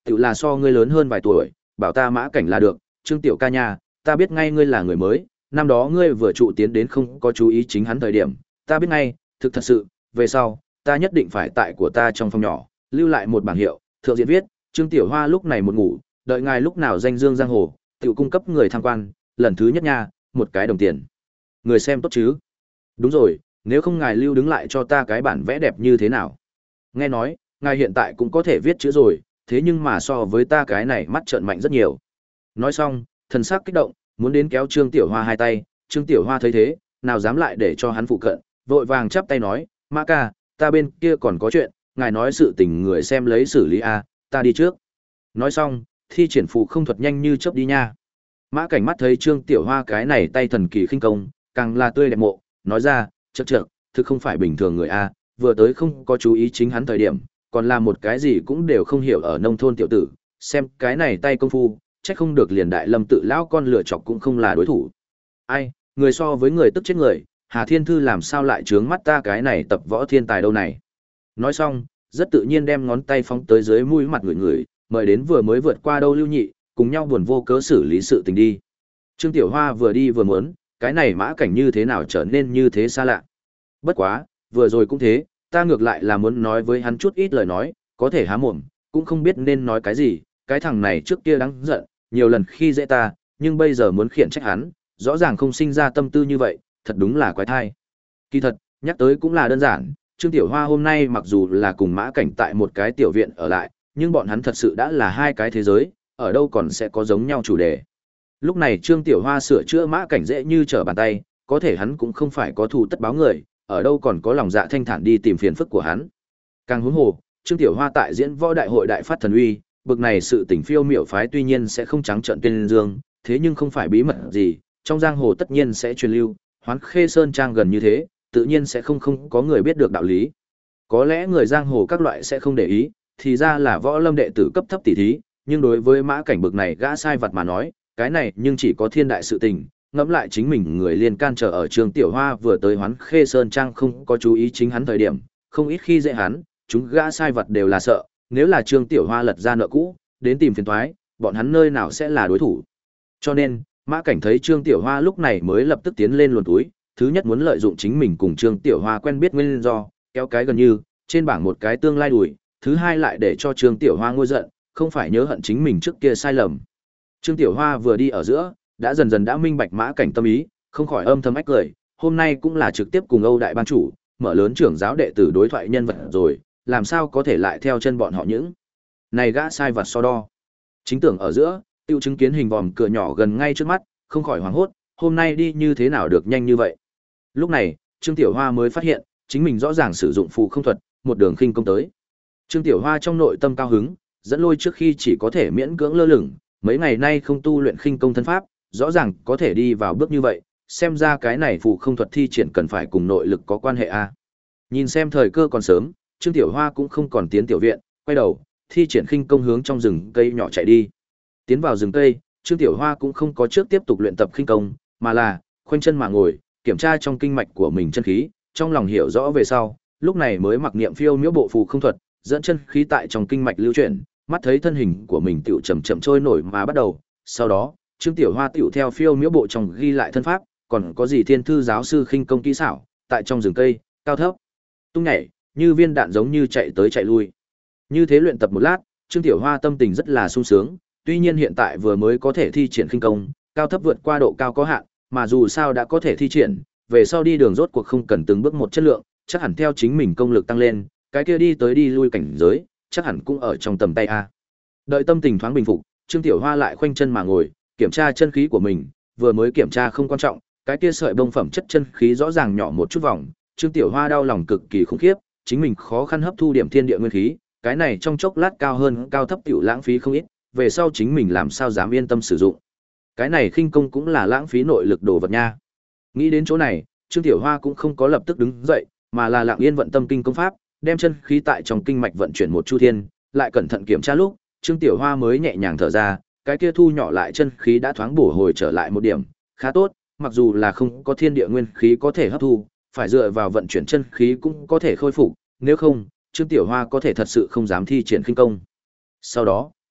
tự là so ngươi lớn hơn vài tuổi, bảo ta Mã Cảnh là được, Trương tiểu ca nha, ta biết ngay ngươi là người mới, năm đó ngươi vừa trụ tiến đến không có chú ý chính hắn thời điểm, ta biết ngay, thực thật sự, về sau, ta nhất định phải tại của ta trong phòng nhỏ, lưu lại một bảng hiệu, thượng diện viết, Trương Tiểu Hoa lúc này một ngủ, đợi ngài lúc nào danh dương giang hồ, tự cung cấp người tham quan, lần thứ nhất nha, một cái đồng tiền. Người xem tốt chứ? Đúng rồi, nếu không ngài lưu đứng lại cho ta cái bản vẽ đẹp như thế nào? Nghe nói, ngài hiện tại cũng có thể viết chữ rồi, thế nhưng mà so với ta cái này mắt trợn mạnh rất nhiều. Nói xong, thần sắc kích động, muốn đến kéo Trương Tiểu Hoa hai tay, Trương Tiểu Hoa thấy thế, nào dám lại để cho hắn phụ cận, vội vàng chắp tay nói, Mã ca, ta bên kia còn có chuyện, ngài nói sự tình người xem lấy xử lý a, ta đi trước. Nói xong, thi triển phù không thuật nhanh như chớp đi nha. Mã Cảnh mắt thấy Trương Tiểu Hoa cái này tay thần kỳ khinh công, càng là tươi đẹp mộ, nói ra, chậc chậc, thực không phải bình thường người a, vừa tới không có chú ý chính hắn thời điểm, còn là một cái gì cũng đều không hiểu ở nông thôn tiểu tử, xem cái này tay công phu, chắc không được liền đại lâm tự lão con lựa chọc cũng không là đối thủ. Ai, người so với người tức chết người, Hà Thiên Thư làm sao lại trướng mắt ta cái này tập võ thiên tài đâu này. Nói xong, rất tự nhiên đem ngón tay phóng tới dưới mũi mặt người người, mời đến vừa mới vượt qua đâu Lưu Nhị, cùng nhau buồn vô cớ xử lý sự tình đi. Trương Tiểu Hoa vừa đi vừa muốn, cái này Mã Cảnh như thế nào trở nên như thế xa lạ. Bất quá, vừa rồi cũng thế, ta ngược lại là muốn nói với hắn chút ít lời nói, có thể há mồm, cũng không biết nên nói cái gì, cái thằng này trước kia đáng giận, nhiều lần khi dễ ta, nhưng bây giờ muốn khiển trách hắn, rõ ràng không sinh ra tâm tư như vậy, thật đúng là quái thai. Kỳ thật, nhắc tới cũng là đơn giản, Trương Tiểu Hoa hôm nay mặc dù là cùng Mã Cảnh tại một cái tiểu viện ở lại, nhưng bọn hắn thật sự đã là hai cái thế giới, ở đâu còn sẽ có giống nhau chủ đề. Lúc này Trương Tiểu Hoa sửa chữa Mã Cảnh dễ như trở bàn tay, có thể hắn cũng không phải có thù tất báo người, ở đâu còn có lòng dạ thanh thản đi tìm phiền phức của hắn. Càng huống hồ, Trương Tiểu Hoa tại diễn võ đại hội đại phát thần uy, bực này sự tình phiêu miểu phái tuy nhiên sẽ không trắng trợn tuyên dương, thế nhưng không phải bí mật gì, trong giang hồ tất nhiên sẽ truyền lưu, Hoán Khê Sơn trang gần như thế, tự nhiên sẽ không không có người biết được đạo lý. Có lẽ người giang hồ các loại sẽ không để ý, thì ra là võ lâm đệ tử cấp thấp tỷ thí, nhưng đối với Mã Cảnh bực này gã sai vật mà nói, cái này nhưng chỉ có thiên đại sự tình, ngẫm lại chính mình người liên can trở ở Trương Tiểu Hoa vừa tới Hoán Khê Sơn trang không có chú ý chính hắn thời điểm, không ít khi dễ hắn, chúng gã sai vật đều là sợ, nếu là Trương Tiểu Hoa lật ra nợ cũ, đến tìm phiền toái, bọn hắn nơi nào sẽ là đối thủ. Cho nên, Mã Cảnh thấy Trương Tiểu Hoa lúc này mới lập tức tiến lên luồn túi, thứ nhất muốn lợi dụng chính mình cùng Trương Tiểu Hoa quen biết nguyên do, kéo cái gần như, trên bảng một cái tương lai đùi, thứ hai lại để cho Trương Tiểu Hoa ngôi giận, không phải nhớ hận chính mình trước kia sai lầm. Trương Tiểu Hoa vừa đi ở giữa, đã dần dần đã minh bạch Mã Cảnh tâm ý, không khỏi âm thầm ách cười, hôm nay cũng là trực tiếp cùng Âu đại ban chủ, mở lớn trưởng giáo đệ tử đối thoại nhân vật rồi, làm sao có thể lại theo chân bọn họ những này gã sai vặt so đo. Chính tưởng ở giữa, tiêu chứng kiến hình vòm cửa nhỏ gần ngay trước mắt, không khỏi hoảng hốt, hôm nay đi như thế nào được nhanh như vậy. Lúc này, Trương Tiểu Hoa mới phát hiện, chính mình rõ ràng sử dụng phù không thuật, một đường khinh công tới. Trương Tiểu Hoa trong nội tâm cao hứng, dẫn lôi trước khi chỉ có thể miễn cưỡng lơ lửng, mấy ngày nay không tu luyện khinh công thân pháp, rõ ràng có thể đi vào bước như vậy, xem ra cái này phù không thuật thi triển cần phải cùng nội lực có quan hệ a. Nhìn xem thời cơ còn sớm, Trương Tiểu Hoa cũng không còn tiến tiểu viện, quay đầu, thi triển khinh công hướng trong rừng cây nhỏ chạy đi. Tiến vào rừng cây, Trương Tiểu Hoa cũng không có trước tiếp tục luyện tập khinh công, mà là khoanh chân mà ngồi, kiểm tra trong kinh mạch của mình chân khí, trong lòng hiểu rõ về sau, lúc này mới mặc niệm phiêu miễu bộ phù không thuật, dẫn chân khí tại trong kinh mạch lưu chuyển, mắt thấy thân hình của mình tiểu chậm chậm trôi nổi mà bắt đầu. Sau đó, Trương Tiểu Hoa tiểu theo phiêu miễu bộ trong ghi lại thân pháp, còn có gì thiên thư giáo sư khinh công kỹ xảo, tại trong rừng cây, cao thấp, tung nhảy, như viên đạn giống như chạy tới chạy lui. Như thế luyện tập một lát, Trương Tiểu Hoa tâm tình rất là sung sướng, tuy nhiên hiện tại vừa mới có thể thi triển khinh công, cao thấp vượt qua độ cao có hạn, mà dù sao đã có thể thi triển, về sau đi đường rốt cuộc không cần từng bước một chất lượng, chắc hẳn theo chính mình công lực tăng lên, cái kia đi tới đi lui cảnh giới, chắc hẳn cũng ở trong tầm tay a. Đợi tâm tình thoáng bình phục, Trương Tiểu Hoa lại khoanh chân mà ngồi, kiểm tra chân khí của mình, vừa mới kiểm tra không quan trọng, cái kia sợi bông phẩm chất chân khí rõ ràng nhỏ một chút vòng, Trương Tiểu Hoa đau lòng cực kỳ khủng khiếp, chính mình khó khăn hấp thu điểm thiên địa nguyên khí, cái này trong chốc lát cao hơn cao thấp tiểu lãng phí không ít, về sau chính mình làm sao dám yên tâm sử dụng. Cái này khinh công cũng là lãng phí nội lực đồ vật nha. Nghĩ đến chỗ này, Trương Tiểu Hoa cũng không có lập tức đứng dậy, mà là lặng yên vận tâm kinh công pháp, đem chân khí tại trong kinh mạch vận chuyển một chu thiên, lại cẩn thận kiểm tra lúc, Trương Tiểu Hoa mới nhẹ nhàng thở ra, cái kia thu nhỏ lại chân khí đã thoáng bổ hồi trở lại một điểm, khá tốt, mặc dù là không có thiên địa nguyên khí có thể hấp thu, phải dựa vào vận chuyển chân khí cũng có thể khôi phục, nếu không, Trương Tiểu Hoa có thể thật sự không dám thi triển khinh công. Sau đó,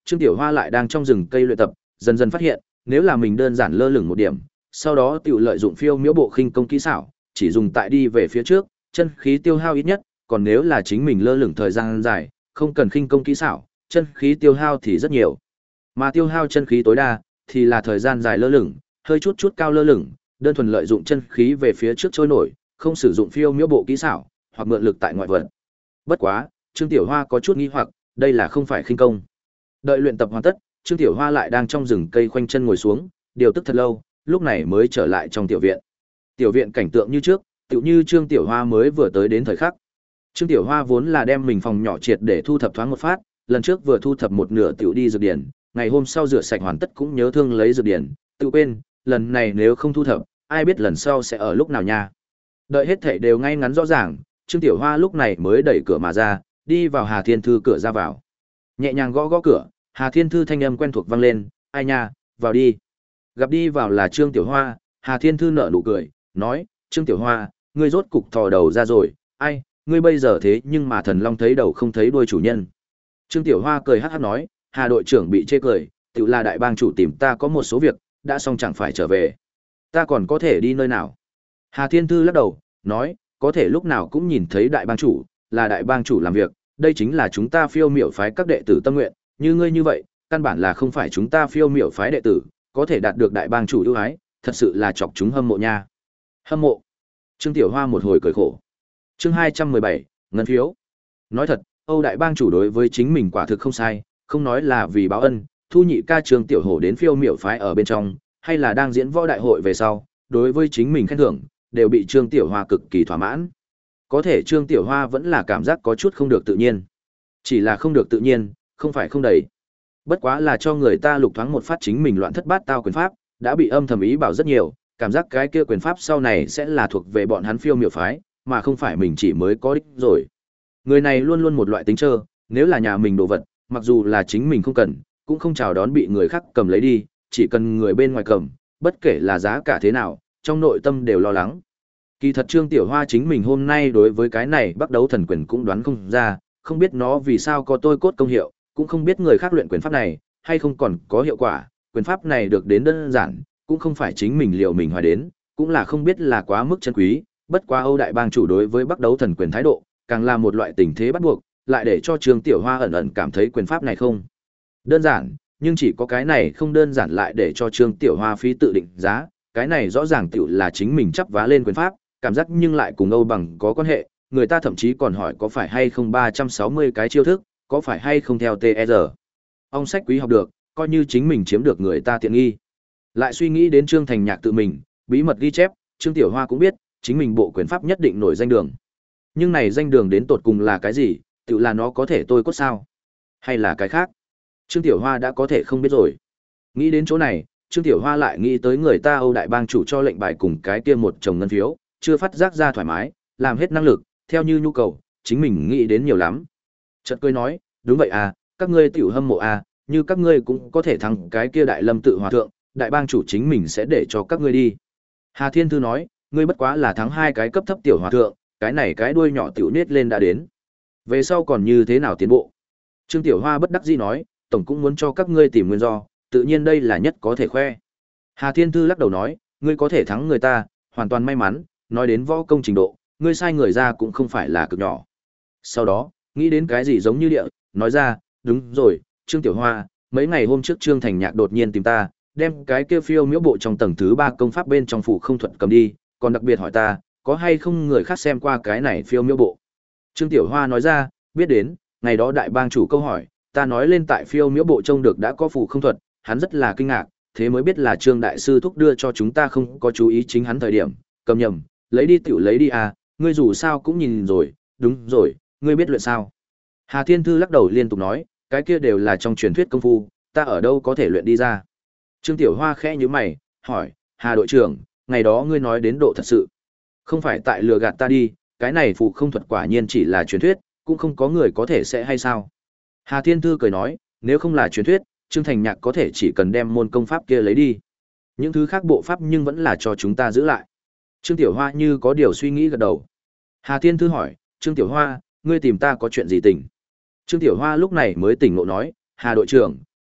Trương Tiểu Hoa lại đang trong rừng cây luyện tập, dần dần phát hiện, nếu là mình đơn giản lơ lửng một điểm, sau đó tiểu lợi dụng phiêu miễu bộ khinh công kỹ xảo, chỉ dùng tại đi về phía trước, chân khí tiêu hao ít nhất, còn nếu là chính mình lơ lửng thời gian dài, không cần khinh công kỹ xảo, chân khí tiêu hao thì rất nhiều. Mà tiêu hao chân khí tối đa thì là thời gian dài lơ lửng, hơi chút chút cao lơ lửng, đơn thuần lợi dụng chân khí về phía trước trôi nổi, không sử dụng phiêu miễu bộ kỹ xảo, hoặc mượn lực tại ngoại vật. Bất quá, Trương Tiểu Hoa có chút nghi hoặc, đây là không phải khinh công. Đợi luyện tập hoàn tất, Trương Tiểu Hoa lại đang trong rừng cây khoanh chân ngồi xuống, điều tức thật lâu, lúc này mới trở lại trong tiểu viện. Tiểu viện cảnh tượng như trước, tựu như Trương Tiểu Hoa mới vừa tới đến thời khắc. Trương Tiểu Hoa vốn là đem mình phòng nhỏ triệt để thu thập thoáng một phát, lần trước vừa thu thập một nửa tiểu đi dược điển, ngày hôm sau rửa sạch hoàn tất cũng nhớ thương lấy dược điển, tự quên, lần này nếu không thu thập, ai biết lần sau sẽ ở lúc nào nha. Đợi hết thảy đều ngay ngắn rõ ràng, Trương Tiểu Hoa lúc này mới đẩy cửa mà ra, đi vào Hà Thiên Thư cửa ra vào. Nhẹ nhàng gõ gõ cửa, Hà Thiên Thư thanh âm quen thuộc vang lên, "Ai nha, vào đi." Gặp đi vào là Trương Tiểu Hoa, Hà Thiên Thư nở nụ cười, nói, "Trương Tiểu Hoa, ngươi rốt cục thò đầu ra rồi, ai, ngươi bây giờ thế nhưng mà thần long thấy đầu không thấy đuôi chủ nhân." Trương Tiểu Hoa cười hắc hắc nói, "Hà đội trưởng bị chê cười, tự là đại bang chủ tìm ta có một số việc, đã xong chẳng phải trở về. Ta còn có thể đi nơi nào?" Hà Thiên Thư lắc đầu, nói, "Có thể lúc nào cũng nhìn thấy đại bang chủ, là đại bang chủ làm việc, đây chính là chúng ta phiêu miểu phái các đệ tử tâm nguyện, như ngươi như vậy, căn bản là không phải chúng ta phiêu miểu phái đệ tử, có thể đạt được đại bang chủ ưu ái, thật sự là chọc chúng hâm mộ nha." Hâm mộ? Trương Tiểu Hoa một hồi cười khổ. Chương hai trăm mười bảy, ngân phiếu. Nói thật, Âu đại bang chủ đối với chính mình quả thực không sai, không nói là vì báo ân, thu nhị ca Trương Tiểu Hổ đến phiêu miểu phái ở bên trong, hay là đang diễn võ đại hội về sau, đối với chính mình khen thưởng, đều bị Trương Tiểu Hoa cực kỳ thỏa mãn. Có thể Trương Tiểu Hoa vẫn là cảm giác có chút không được tự nhiên. Chỉ là không được tự nhiên, không phải không đầy. Bất quá là cho người ta lục thoáng một phát chính mình loạn thất bát tao quyền pháp, đã bị âm thầm ý bảo rất nhiều, cảm giác cái kia quyền pháp sau này sẽ là thuộc về bọn hắn phiêu miểu phái, mà không phải mình chỉ mới có đích rồi. Người này luôn luôn một loại tính trơ, nếu là nhà mình đồ vật, mặc dù là chính mình không cần, cũng không chào đón bị người khác cầm lấy đi, chỉ cần người bên ngoài cầm, bất kể là giá cả thế nào, trong nội tâm đều lo lắng. Kỳ thật Trương Tiểu Hoa chính mình hôm nay đối với cái này bắt đấu thần quyền cũng đoán không ra, không biết nó vì sao có tôi cốt công hiệu, cũng không biết người khác luyện quyền pháp này, hay không còn có hiệu quả, quyền pháp này được đến đơn giản, cũng không phải chính mình liệu mình hoài đến, cũng là không biết là quá mức chân quý, bất quá Âu đại bang chủ đối với bắt đấu thần quyền thái độ, càng là một loại tình thế bắt buộc, lại để cho Trương Tiểu Hoa ẩn ẩn cảm thấy quyền pháp này không đơn giản, nhưng chỉ có cái này không đơn giản lại để cho Trương Tiểu Hoa phí tự định giá, cái này rõ ràng tiểu là chính mình chắp vá lên quyền pháp, cảm giác nhưng lại cùng Âu bằng có quan hệ, người ta thậm chí còn hỏi có phải hay không ba trăm sáu mươi cái chiêu thức, có phải hay không theo tê e rờ. Ông sách quý học được, coi như chính mình chiếm được người ta tiện nghi. Lại suy nghĩ đến Trương Thành Nhạc tự mình, bí mật ghi chép, Trương Tiểu Hoa cũng biết, chính mình bộ quyền pháp nhất định nổi danh đường. Nhưng này danh đường đến tột cùng là cái gì, tự là nó có thể tôi cốt sao? Hay là cái khác? Trương Tiểu Hoa đã có thể không biết rồi. Nghĩ đến chỗ này, Trương Tiểu Hoa lại nghĩ tới người ta Âu đại bang chủ cho lệnh bài cùng cái kia một chồng ngân phiếu, chưa phát giác ra thoải mái, làm hết năng lực, theo như nhu cầu, chính mình nghĩ đến nhiều lắm. Chợt cười nói, đúng vậy à, các ngươi tiểu hâm mộ à, như các ngươi cũng có thể thắng cái kia đại lâm tự hòa thượng, đại bang chủ chính mình sẽ để cho các ngươi đi. Hà Thiên Thư nói, ngươi bất quá là thắng hai cái cấp thấp tiểu hòa thượng, cái này cái đuôi nhỏ tiểu nết lên đã đến. Về sau còn như thế nào tiến bộ? Trương Tiểu Hoa bất đắc dĩ nói, tổng cũng muốn cho các ngươi tìm nguyên do, tự nhiên đây là nhất có thể khoe. Hà Thiên Thư lắc đầu nói, ngươi có thể thắng người ta, hoàn toàn may mắn, nói đến võ công trình độ, ngươi sai người ra cũng không phải là cực nhỏ. Sau đó, nghĩ đến cái gì giống như địa, nói ra, đúng rồi, Trương Tiểu Hoa, mấy ngày hôm trước Trương Thành Nhạc đột nhiên tìm ta, đem cái kia phiêu miễu bộ trong tầng thứ ba công pháp bên trong phủ không thuật cầm đi, còn đặc biệt hỏi ta, có hay không người khác xem qua cái này phiêu miễu bộ. Trương Tiểu Hoa nói ra, biết đến, ngày đó đại bang chủ câu hỏi, ta nói lên tại phiêu miễu bộ trông được đã có phủ không thuật, hắn rất là kinh ngạc, thế mới biết là Trương đại sư thúc đưa cho chúng ta không có chú ý chính hắn thời điểm, cầm nhầm, lấy đi tiểu lấy đi à, ngươi dù sao cũng nhìn rồi, đúng rồi, ngươi biết luyện sao? Hà Thiên Thư lắc đầu liên tục nói, cái kia đều là trong truyền thuyết công phu, ta ở đâu có thể luyện đi ra. Trương Tiểu Hoa khẽ nhíu mày, hỏi, Hà đội trưởng, ngày đó ngươi nói đến độ thật sự. Không phải tại lừa gạt ta đi, cái này phù không thuật quả nhiên chỉ là truyền thuyết, cũng không có người có thể sẽ hay sao. Hà Thiên Thư cười nói, nếu không là truyền thuyết, Trương Thành Nhạc có thể chỉ cần đem môn công pháp kia lấy đi. Những thứ khác bộ pháp nhưng vẫn là cho chúng ta giữ lại. Trương Tiểu Hoa như có điều suy nghĩ gật đầu. Hà Thiên Thư hỏi, Trương Tiểu Hoa, ngươi tìm ta có chuyện gì tình? Trương Tiểu Hoa lúc này mới tỉnh ngộ nói, Hà đội trưởng,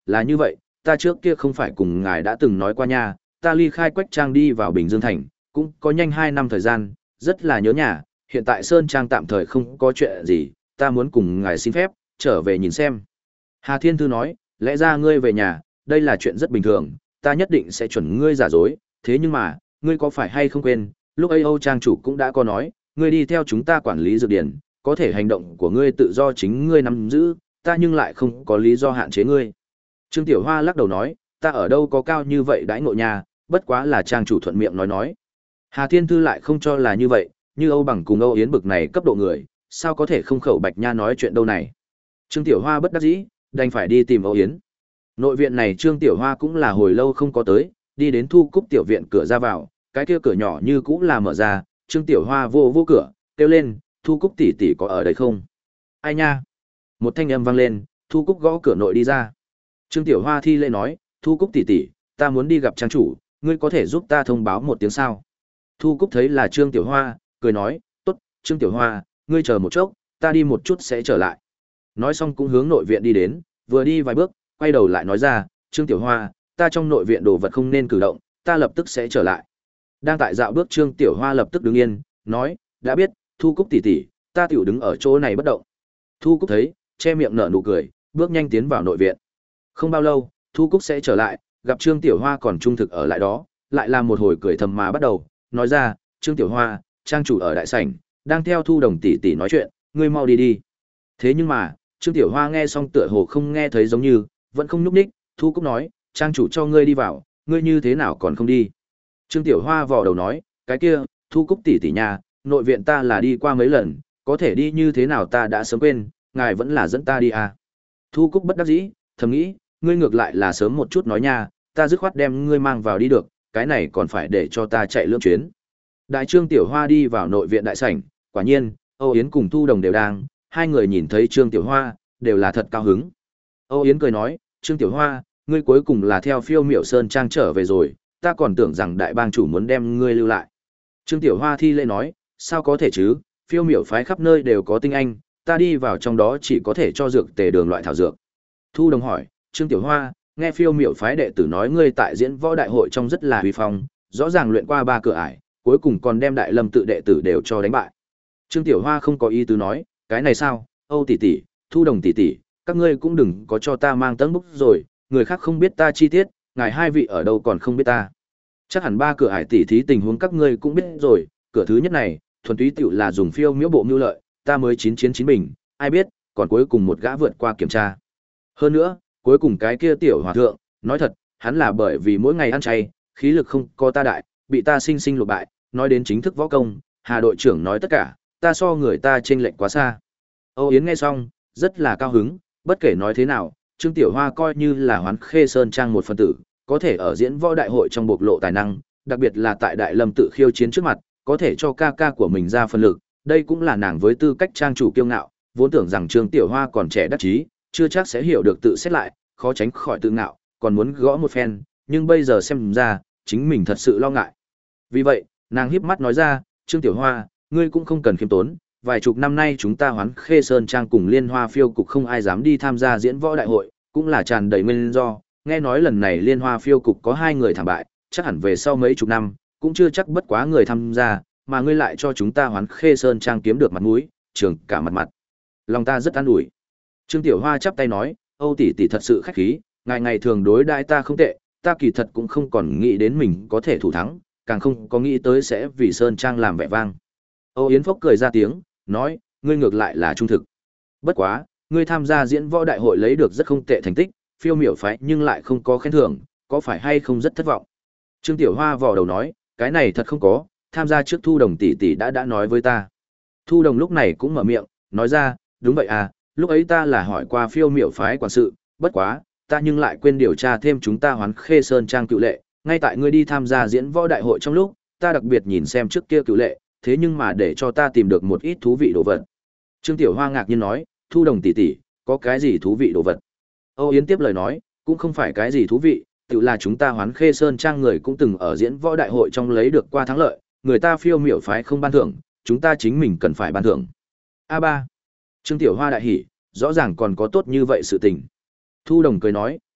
là như vậy, ta trước kia không phải cùng ngài đã từng nói qua nha, ta ly khai Quách Trang đi vào Bình Dương Thành, cũng có nhanh hai năm thời gian, rất là nhớ nhà, hiện tại Sơn Trang tạm thời không có chuyện gì, ta muốn cùng ngài xin phép, trở về nhìn xem. Hà Thiên Thư nói, lẽ ra ngươi về nhà, đây là chuyện rất bình thường, ta nhất định sẽ chuẩn ngươi giả dối, thế nhưng mà, ngươi có phải hay không quên, lúc ấy Âu Trang chủ cũng đã có nói, ngươi đi theo chúng ta quản lý dược điển, có thể hành động của ngươi tự do chính ngươi nắm giữ, ta nhưng lại không có lý do hạn chế ngươi. Trương Tiểu Hoa lắc đầu nói, ta ở đâu có cao như vậy đãi ngộ nhà, bất quá là Trang chủ thuận miệng nói nói. Hà Thiên Thư lại không cho là như vậy, như Âu Bằng cùng Âu Yến bực này cấp độ người, sao có thể không khẩu bạch nha nói chuyện đâu này. Trương Tiểu Hoa bất đắc dĩ, đành phải đi tìm Âu Yến. Nội viện này Trương Tiểu Hoa cũng là hồi lâu không có tới, đi đến Thu Cúc tiểu viện cửa ra vào, cái kia cửa nhỏ như cũng là mở ra, Trương Tiểu Hoa vô vô cửa, kêu lên, Thu Cúc tỷ tỷ có ở đây không? Ai nha? Một thanh âm vang lên, Thu Cúc gõ cửa nội đi ra. Trương Tiểu Hoa thi lễ nói, Thu Cúc tỷ tỷ, ta muốn đi gặp trang chủ, ngươi có thể giúp ta thông báo một tiếng sao? Thu Cúc thấy là Trương Tiểu Hoa, cười nói, tốt, Trương Tiểu Hoa, ngươi chờ một chốc, ta đi một chút sẽ trở lại. Nói xong cũng hướng nội viện đi đến, vừa đi vài bước, quay đầu lại nói ra, Trương Tiểu Hoa, ta trong nội viện đồ vật không nên cử động, ta lập tức sẽ trở lại. Đang tại dạo bước Trương Tiểu Hoa lập tức đứng yên, nói, đã biết, Thu Cúc tỷ tỷ, ta tiểu đứng ở chỗ này bất động. Thu Cúc thấy, che miệng nở nụ cười, bước nhanh tiến vào nội viện. Không bao lâu, Thu Cúc sẽ trở lại, gặp Trương Tiểu Hoa còn trung thực ở lại đó, lại làm một hồi cười thầm mà bắt đầu, nói ra, Trương Tiểu Hoa, trang chủ ở đại sảnh, đang theo Thu Đồng tỷ tỷ nói chuyện, ngươi mau đi đi. Thế nhưng mà, Trương Tiểu Hoa nghe xong tựa hồ không nghe thấy giống như, vẫn không nhúc nhích, Thu Cúc nói, trang chủ cho ngươi đi vào, ngươi như thế nào còn không đi. Trương Tiểu Hoa vò đầu nói, cái kia, Thu Cúc tỷ tỷ nhà, nội viện ta là đi qua mấy lần, có thể đi như thế nào ta đã sớm quên, ngài vẫn là dẫn ta đi à. Thu Cúc bất đắc dĩ, thầm nghĩ, ngươi ngược lại là sớm một chút nói nha, ta dứt khoát đem ngươi mang vào đi được, cái này còn phải để cho ta chạy lưỡng chuyến. Đại Trương Tiểu Hoa đi vào nội viện đại sảnh, quả nhiên, Âu Yến cùng Thu Đồng đều đang, hai người nhìn thấy Trương Tiểu Hoa, đều là thật cao hứng. Âu Yến cười nói, Trương Tiểu Hoa, ngươi cuối cùng là theo Phiêu Miểu Sơn Trang trở về rồi, ta còn tưởng rằng đại bang chủ muốn đem ngươi lưu lại. Trương Tiểu Hoa thi lễ nói, sao có thể chứ, Phiêu Miểu phái khắp nơi đều có tinh anh, ta đi vào trong đó chỉ có thể cho dược tề đường loại thảo dược. Thu Đồng hỏi, Trương Tiểu Hoa, nghe Phiêu Miểu phái đệ tử nói ngươi tại diễn võ đại hội trong rất là huy phong, rõ ràng luyện qua ba cửa ải, cuối cùng còn đem Đại Lâm tự đệ tử đều cho đánh bại. Trương Tiểu Hoa không có ý tứ nói, cái này sao, Âu tỷ tỷ, Thu Đồng tỷ tỷ, các ngươi cũng đừng có cho ta mang tấn bốc rồi, người khác không biết ta chi tiết, ngài hai vị ở đâu còn không biết ta. Chắc hẳn ba cửa ải tỷ thí tình huống các ngươi cũng biết rồi, cửa thứ nhất này, thuần túy tiểu là dùng phiêu miễu bộ mưu lợi, ta mới chín chiến chín bình, ai biết, còn cuối cùng một gã vượt qua kiểm tra. Hơn nữa, cuối cùng cái kia tiểu hòa thượng, nói thật, hắn là bởi vì mỗi ngày ăn chay, khí lực không có ta đại, bị ta sinh sinh lột bại, nói đến chính thức võ công, Hà đội trưởng nói tất cả, ta so người ta chênh lệch quá xa. Âu Yến nghe xong, rất là cao hứng, bất kể nói thế nào, Trương Tiểu Hoa coi như là Hoán Khê Sơn Trang một phân tử, có thể ở diễn võ đại hội trong bộc lộ tài năng, đặc biệt là tại Đại Lâm tự khiêu chiến trước mặt, có thể cho ca ca của mình ra phân lực, đây cũng là nàng với tư cách trang chủ kiêu ngạo, vốn tưởng rằng Trương Tiểu Hoa còn trẻ đắc chí, chưa chắc sẽ hiểu được tự xét lại, khó tránh khỏi tự ngạo, còn muốn gõ một phen, nhưng bây giờ xem ra, chính mình thật sự lo ngại. Vì vậy, nàng híp mắt nói ra, Trương Tiểu Hoa, ngươi cũng không cần khiêm tốn, vài chục năm nay chúng ta Hoán Khê Sơn Trang cùng Liên Hoa Phiêu cục không ai dám đi tham gia diễn võ đại hội, cũng là tràn đầy nguyên do, nghe nói lần này Liên Hoa Phiêu cục có hai người thảm bại, chắc hẳn về sau mấy chục năm, cũng chưa chắc bất quá người tham gia, mà ngươi lại cho chúng ta Hoán Khê Sơn Trang kiếm được mặt mũi, trường cả mặt mặt. Lòng ta rất an ủi. Trương Tiểu Hoa chắp tay nói, Âu tỷ tỷ thật sự khách khí, ngày ngày thường đối đãi ta không tệ, ta kỳ thật cũng không còn nghĩ đến mình có thể thủ thắng, càng không có nghĩ tới sẽ vì Sơn Trang làm vẻ vang. Âu Yến Phốc cười ra tiếng, nói, ngươi ngược lại là trung thực. Bất quá, ngươi tham gia diễn võ đại hội lấy được rất không tệ thành tích, Phiêu Miểu phái nhưng lại không có khen thưởng, có phải hay không rất thất vọng. Trương Tiểu Hoa vò đầu nói, cái này thật không có, tham gia trước Thu Đồng tỷ tỷ đã đã nói với ta. Thu Đồng lúc này cũng mở miệng, nói ra, đúng vậy à, lúc ấy ta là hỏi qua Phiêu Miểu phái quản sự, bất quá, ta nhưng lại quên điều tra thêm chúng ta Hoán Khê Sơn Trang cựu lệ, ngay tại ngươi đi tham gia diễn võ đại hội trong lúc, ta đặc biệt nhìn xem trước kia cựu lệ, thế nhưng mà để cho ta tìm được một ít thú vị đồ vật. Trương Tiểu Hoa ngạc nhiên nói, Thu Đồng tỷ tỷ, có cái gì thú vị đồ vật? Âu Yến tiếp lời nói, cũng không phải cái gì thú vị, tự là chúng ta Hoán Khê Sơn Trang người cũng từng ở diễn võ đại hội trong lấy được qua thắng lợi, người ta Phiêu Miểu phái không ban thưởng, chúng ta chính mình cần phải ban thưởng. A ba. Trương Tiểu Hoa đại hỉ, rõ ràng còn có tốt như vậy sự tình. Thu Đồng cười nói,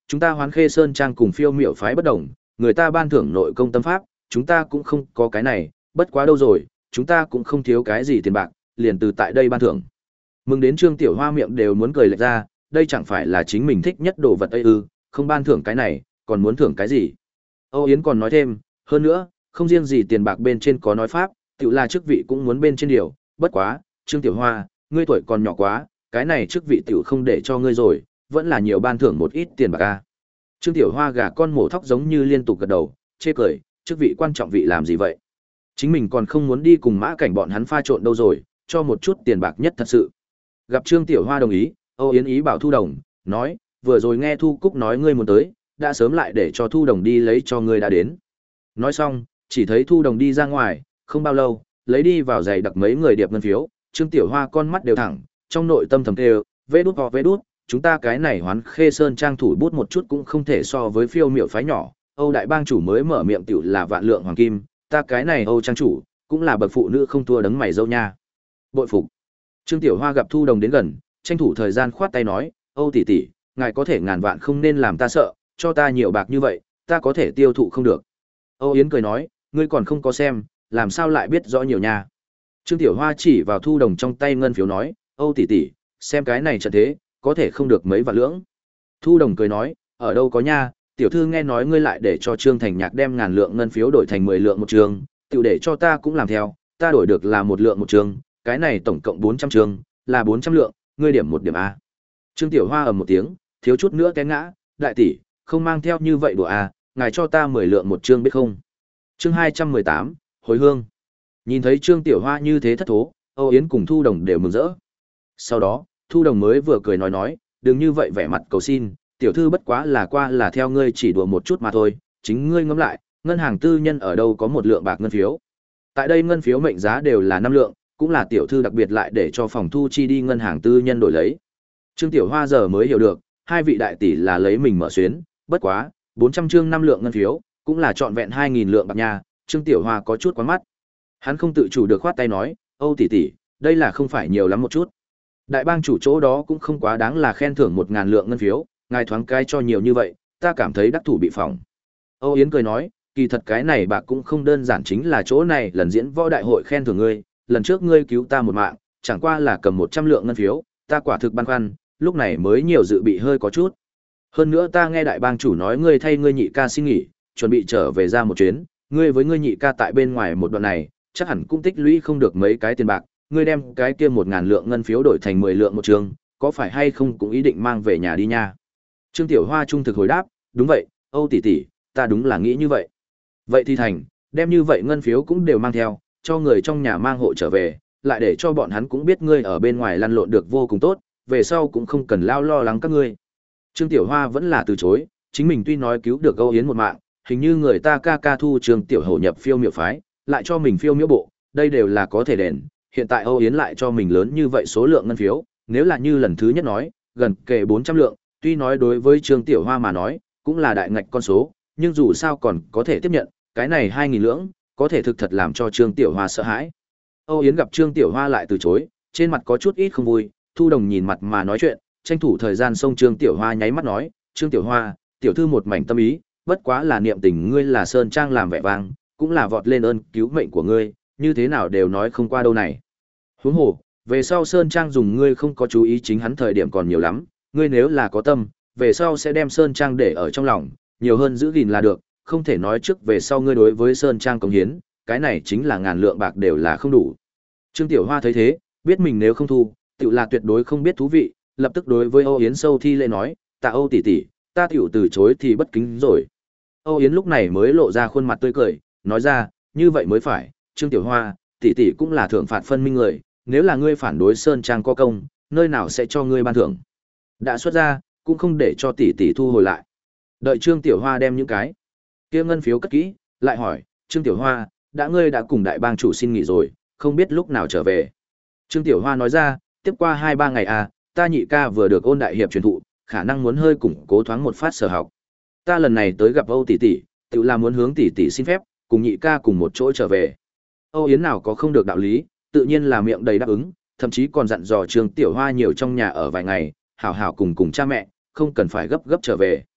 Chúng ta Hoán Khê Sơn Trang cùng Phiêu Miểu phái bất đồng, người ta ban thưởng nội công tâm pháp, chúng ta cũng không có cái này, bất quá đâu rồi, chúng ta cũng không thiếu cái gì tiền bạc, liền từ tại đây ban thưởng. Mừng đến Trương Tiểu Hoa miệng đều muốn cười lệch ra, đây chẳng phải là chính mình thích nhất đồ vật ấy ư, không ban thưởng cái này, còn muốn thưởng cái gì? Âu Yến còn nói thêm, hơn nữa, không riêng gì tiền bạc bên trên có nói pháp, tự là chức vị cũng muốn bên trên điều, bất quá, Trương Tiểu Hoa, ngươi tuổi còn nhỏ quá, cái này chức vị tiểu không để cho ngươi rồi, vẫn là nhiều ban thưởng một ít tiền bạc a. Trương Tiểu Hoa gà con mổ thóc giống như liên tục gật đầu, chê cười, chức vị quan trọng vị làm gì vậy? Chính mình còn không muốn đi cùng Mã Cảnh bọn hắn pha trộn đâu rồi, cho một chút tiền bạc nhất thật sự. Gặp Trương Tiểu Hoa đồng ý, Âu Yến ý bảo Thu Đồng, nói, vừa rồi nghe Thu Cúc nói ngươi muốn tới, đã sớm lại để cho Thu Đồng đi lấy cho ngươi đã đến. Nói xong, chỉ thấy Thu Đồng đi ra ngoài, không bao lâu, lấy đi vào giày đặc mấy người điệp ngân phiếu, Trương Tiểu Hoa con mắt đều thẳng, trong nội tâm thầm kêu, vê đút ho vê đút, chúng ta cái này Hoán Khê Sơn Trang thủ bút một chút cũng không thể so với Phiêu Miểu phái nhỏ, Âu đại bang chủ mới mở miệng tiểu là vạn lượng hoàng kim, ta cái này Âu trang chủ, cũng là bậc phụ nữ không thua đấng mày dâu nha. Bội phục. Trương Tiểu Hoa gặp Thu Đồng đến gần, tranh thủ thời gian khoát tay nói, Âu tỷ tỷ, ngài có thể ngàn vạn không nên làm ta sợ, cho ta nhiều bạc như vậy, ta có thể tiêu thụ không được. Âu Yến cười nói, ngươi còn không có xem, làm sao lại biết rõ nhiều nha. Trương Tiểu Hoa chỉ vào Thu Đồng trong tay ngân phiếu nói, Âu tỷ tỷ, xem cái này trận thế, có thể không được mấy vạn lưỡng. Thu Đồng cười nói, ở đâu có nha, tiểu thư nghe nói ngươi lại để cho Trương Thành Nhạc đem ngàn lượng ngân phiếu đổi thành mười lượng một trường, tiểu để cho ta cũng làm theo, ta đổi được là một lượng một trường, cái này tổng cộng bốn trăm trường, là bốn trăm lượng, ngươi điểm một điểm a. Trương Tiểu Hoa ầm một tiếng, thiếu chút nữa té ngã, đại tỷ, không mang theo như vậy đùa a, ngài cho ta mười lượng một chương biết không? Chương hai trăm mười tám, hồi hương. Nhìn thấy Trương Tiểu Hoa như thế thất thố, Âu Yến cùng Thu Đồng đều mừng rỡ. Sau đó, Thu Đồng mới vừa cười nói nói, đừng như vậy vẻ mặt cầu xin, tiểu thư bất quá là qua là theo ngươi chỉ đùa một chút mà thôi, chính ngươi ngẫm lại, ngân hàng tư nhân ở đâu có một lượng bạc ngân phiếu. Tại đây ngân phiếu mệnh giá đều là năm lượng, cũng là tiểu thư đặc biệt lại để cho phòng thu chi đi ngân hàng tư nhân đổi lấy. Trương Tiểu Hoa giờ mới hiểu được, hai vị đại tỷ là lấy mình mở xuyến, bất quá, bốn trăm chương năm lượng ngân phiếu, cũng là trọn vẹn hai nghìn lượng bạc nha, Trương Tiểu Hoa có chút quá mắt. Hắn không tự chủ được khoát tay nói, Âu tỷ tỷ, đây là không phải nhiều lắm một chút. Đại bang chủ chỗ đó cũng không quá đáng là khen thưởng một ngàn lượng ngân phiếu, ngài thoáng cái cho nhiều như vậy, ta cảm thấy đắc thủ bị phỏng. Âu Yến cười nói, kỳ thật cái này bạc cũng không đơn giản, chính là chỗ này lần diễn võ đại hội khen thưởng ngươi, lần trước ngươi cứu ta một mạng, chẳng qua là cầm một trăm lượng ngân phiếu, ta quả thực băn khoăn, lúc này mới nhiều dự bị hơi có chút. Hơn nữa ta nghe đại bang chủ nói ngươi thay ngươi nhị ca xin nghỉ, chuẩn bị trở về ra một chuyến, ngươi với ngươi nhị ca tại bên ngoài một đoạn này, chắc hẳn cũng tích lũy không được mấy cái tiền bạc, ngươi đem cái kia một ngàn lượng ngân phiếu đổi thành mười lượng một trường, có phải hay không cũng ý định mang về nhà đi nha. Trương Tiểu Hoa trung thực hồi đáp, đúng vậy, Âu tỷ tỷ, ta đúng là nghĩ như vậy. Vậy thì thành, đem như vậy ngân phiếu cũng đều mang theo, cho người trong nhà mang hộ trở về, lại để cho bọn hắn cũng biết ngươi ở bên ngoài lăn lộn được vô cùng tốt, về sau cũng không cần lao lo lắng các ngươi. Trương Tiểu Hoa vẫn là từ chối, chính mình tuy nói cứu được Âu Yến một mạng, hình như người ta ca ca thu Trương Tiểu Hổ nhập Phiêu Miểu phái, lại cho mình Phiêu Miểu bộ, đây đều là có thể đền. Hiện tại Âu Yến lại cho mình lớn như vậy số lượng ngân phiếu, nếu là như lần thứ nhất nói, gần kề bốn trăm lượng, tuy nói đối với Trương Tiểu Hoa mà nói, cũng là đại ngạch con số, nhưng dù sao còn có thể tiếp nhận, cái này hai nghìn lưỡng, có thể thực thật làm cho Trương Tiểu Hoa sợ hãi. Âu Yến gặp Trương Tiểu Hoa lại từ chối, trên mặt có chút ít không vui, Thu Đồng nhìn mặt mà nói chuyện, tranh thủ thời gian xông Trương Tiểu Hoa nháy mắt nói, Trương Tiểu Hoa, tiểu thư một mảnh tâm ý, bất quá là niệm tình ngươi là Sơn Trang làm vẻ vang, cũng là vọt lên ơn cứu mệnh của ngươi, như thế nào đều nói không qua đâu này. Huống hồ, về sau Sơn Trang dùng ngươi không có chú ý chính hắn thời điểm còn nhiều lắm, ngươi nếu là có tâm, về sau sẽ đem Sơn Trang để ở trong lòng, nhiều hơn giữ gìn là được, không thể nói trước về sau ngươi đối với Sơn Trang cống hiến, cái này chính là ngàn lượng bạc đều là không đủ. Trương Tiểu Hoa thấy thế, biết mình nếu không thu, tự là tuyệt đối không biết thú vị, lập tức đối với Âu Yến sâu thi lễ nói, tạ Âu tỷ tỷ, ta tiểu từ chối thì bất kính rồi. Âu Yến lúc này mới lộ ra khuôn mặt tươi cười, nói ra, như vậy mới phải, Trương Tiểu Hoa, tỷ tỷ cũng là thưởng phạt phân minh người, nếu là ngươi phản đối Sơn Trang có công, nơi nào sẽ cho ngươi ban thưởng. Đã xuất ra, cũng không để cho tỷ tỷ thu hồi lại. Đợi Trương Tiểu Hoa đem những cái kia ngân phiếu cất kỹ, lại hỏi, Trương Tiểu Hoa, đã ngươi đã cùng đại bang chủ xin nghỉ rồi, không biết lúc nào trở về. Trương Tiểu Hoa nói ra, tiếp qua hai ba ngày à, ta nhị ca vừa được ôn đại hiệp truyền thụ, khả năng muốn hơi củng cố thoáng một phát sở học. Ta lần này tới gặp Âu tỷ tỷ, tự là muốn hướng tỷ tỷ xin phép, cùng nhị ca cùng một chỗ trở về. Âu Yến nào có không được đạo lý, tự nhiên là miệng đầy đáp ứng, thậm chí còn dặn dò Trương Tiểu Hoa nhiều trong nhà ở vài ngày, hảo hảo cùng cùng cha mẹ, không cần phải gấp gấp trở về.